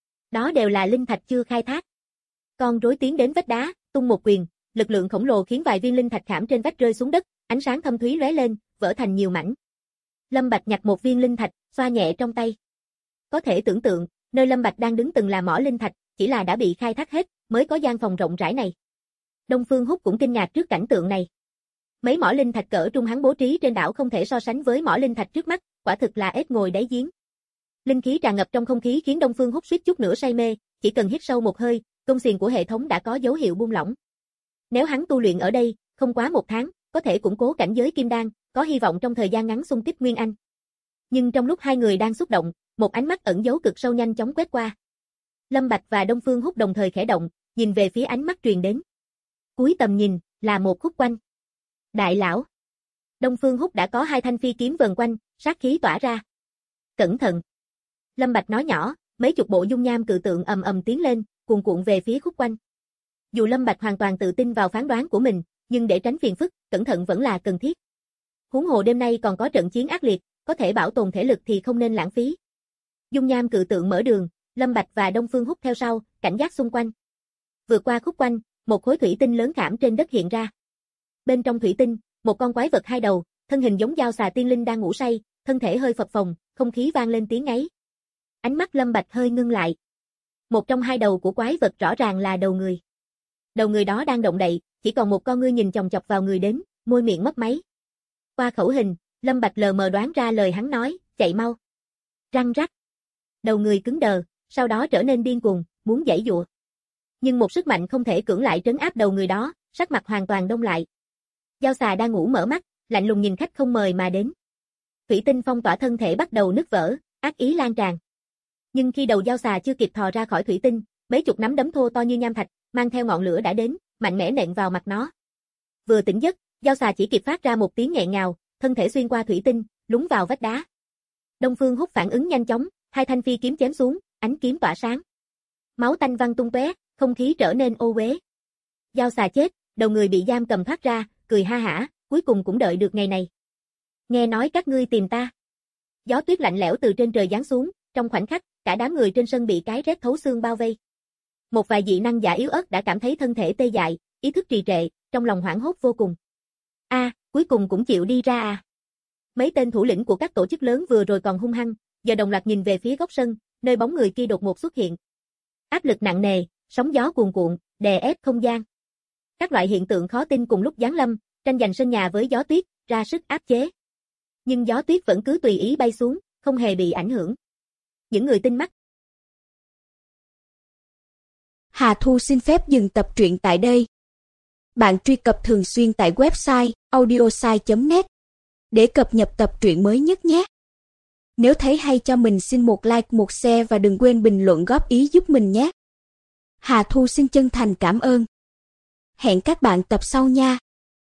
Đó đều là linh thạch chưa khai thác. Con rối tiến đến vách đá, tung một quyền, lực lượng khổng lồ khiến vài viên linh thạch khảm trên vách rơi xuống đất, ánh sáng thâm thúy lóe lên, vỡ thành nhiều mảnh. Lâm Bạch nhặt một viên linh thạch, xoa nhẹ trong tay. Có thể tưởng tượng, nơi Lâm Bạch đang đứng từng là mỏ linh thạch, chỉ là đã bị khai thác hết, mới có gian phòng rộng rãi này. Đông Phương Húc cũng kinh ngạc trước cảnh tượng này. Mấy mỏ linh thạch cỡ trung hắn bố trí trên đảo không thể so sánh với mỏ linh thạch trước mắt, quả thực là ếch ngồi đáy giếng. Linh khí tràn ngập trong không khí khiến Đông Phương Húc suýt chút nữa say mê, chỉ cần hít sâu một hơi, gông xiềng của hệ thống đã có dấu hiệu buông lỏng. Nếu hắn tu luyện ở đây, không quá 1 tháng, có thể củng cố cảnh giới kim đan, có hy vọng trong thời gian ngắn xung kích Nguyên Anh. Nhưng trong lúc hai người đang xúc động, một ánh mắt ẩn giấu cực sâu nhanh chóng quét qua. Lâm Bạch và Đông Phương Húc đồng thời khẽ động, nhìn về phía ánh mắt truyền đến. Cuối tầm nhìn, là một khúc quanh. Đại lão. Đông Phương Húc đã có 2 thanh phi kiếm vần quanh, sát khí tỏa ra. Cẩn thận. Lâm Bạch nói nhỏ, mấy chục bộ dung nham cự tượng ầm ầm tiến lên, cuồn cuộn về phía khúc quanh. Dù Lâm Bạch hoàn toàn tự tin vào phán đoán của mình, nhưng để tránh phiền phức, cẩn thận vẫn là cần thiết. Huống hồ đêm nay còn có trận chiến ác liệt, có thể bảo tồn thể lực thì không nên lãng phí. Dung nham cự tượng mở đường, Lâm Bạch và Đông Phương Húc theo sau, cảnh giác xung quanh. Vượt qua khúc quanh, một khối thủy tinh lớn khảm trên đất hiện ra. Bên trong thủy tinh, một con quái vật 2 đầu, thân hình giống dao xà tiên linh đang ngủ say, thân thể hơi phập phồng, không khí vang lên tiếng ngáy. Ánh mắt Lâm Bạch hơi ngưng lại. Một trong 2 đầu của quái vật rõ ràng là đầu người. Đầu người đó đang động đậy, chỉ còn một con ngươi nhìn chòng chọc vào người đến, môi miệng mấp máy. Qua khẩu hình, Lâm Bạch lờ mờ đoán ra lời hắn nói, chạy mau. Răng rắc. Đầu người cứng đờ, sau đó trở nên điên cuồng, muốn giãy giụa. Nhưng một sức mạnh không thể cưỡng lại trấn áp đầu người đó, sắc mặt hoàn toàn đông lại. Dao xà đang ngủ mở mắt, lạnh lùng nhìn khách không mời mà đến. Thủy tinh phong tỏa thân thể bắt đầu nứt vỡ, ác ý lan tràn. Nhưng khi đầu dao xà chưa kịp thò ra khỏi thủy tinh, mấy chục nắm đấm thô to như nham thạch, mang theo ngọn lửa đã đến, mạnh mẽ nện vào mặt nó. Vừa tỉnh giấc, Dao xà chỉ kịp phát ra một tiếng nghẹn ngào, thân thể xuyên qua thủy tinh, lún vào vách đá. Đông Phương Húc phản ứng nhanh chóng, hai thanh phi kiếm chém xuống, ánh kiếm tỏa sáng. Máu tanh văng tung tóe, không khí trở nên ô uế. Dao xà chết, đầu người bị giam cầm thoát ra, cười ha hả, cuối cùng cũng đợi được ngày này. Nghe nói các ngươi tìm ta. Gió tuyết lạnh lẽo từ trên trời giáng xuống, trong khoảnh khắc, cả đám người trên sân bị cái rét thấu xương bao vây. Một vài dị năng giả yếu ớt đã cảm thấy thân thể tê dại, ý thức trì trệ, trong lòng hoảng hốt vô cùng. Cuối cùng cũng chịu đi ra à. Mấy tên thủ lĩnh của các tổ chức lớn vừa rồi còn hung hăng, giờ đồng loạt nhìn về phía góc sân, nơi bóng người kia đột ngột xuất hiện. Áp lực nặng nề, sóng gió cuồn cuộn, đè ép không gian. Các loại hiện tượng khó tin cùng lúc giáng lâm, tranh giành sân nhà với gió tuyết, ra sức áp chế. Nhưng gió tuyết vẫn cứ tùy ý bay xuống, không hề bị ảnh hưởng. Những người tinh mắt. Hà Thu xin phép dừng tập truyện tại đây. Bạn truy cập thường xuyên tại website audiosai.net để cập nhật tập truyện mới nhất nhé. Nếu thấy hay cho mình xin một like, một share và đừng quên bình luận góp ý giúp mình nhé. Hà Thu xin chân thành cảm ơn. Hẹn các bạn tập sau nha.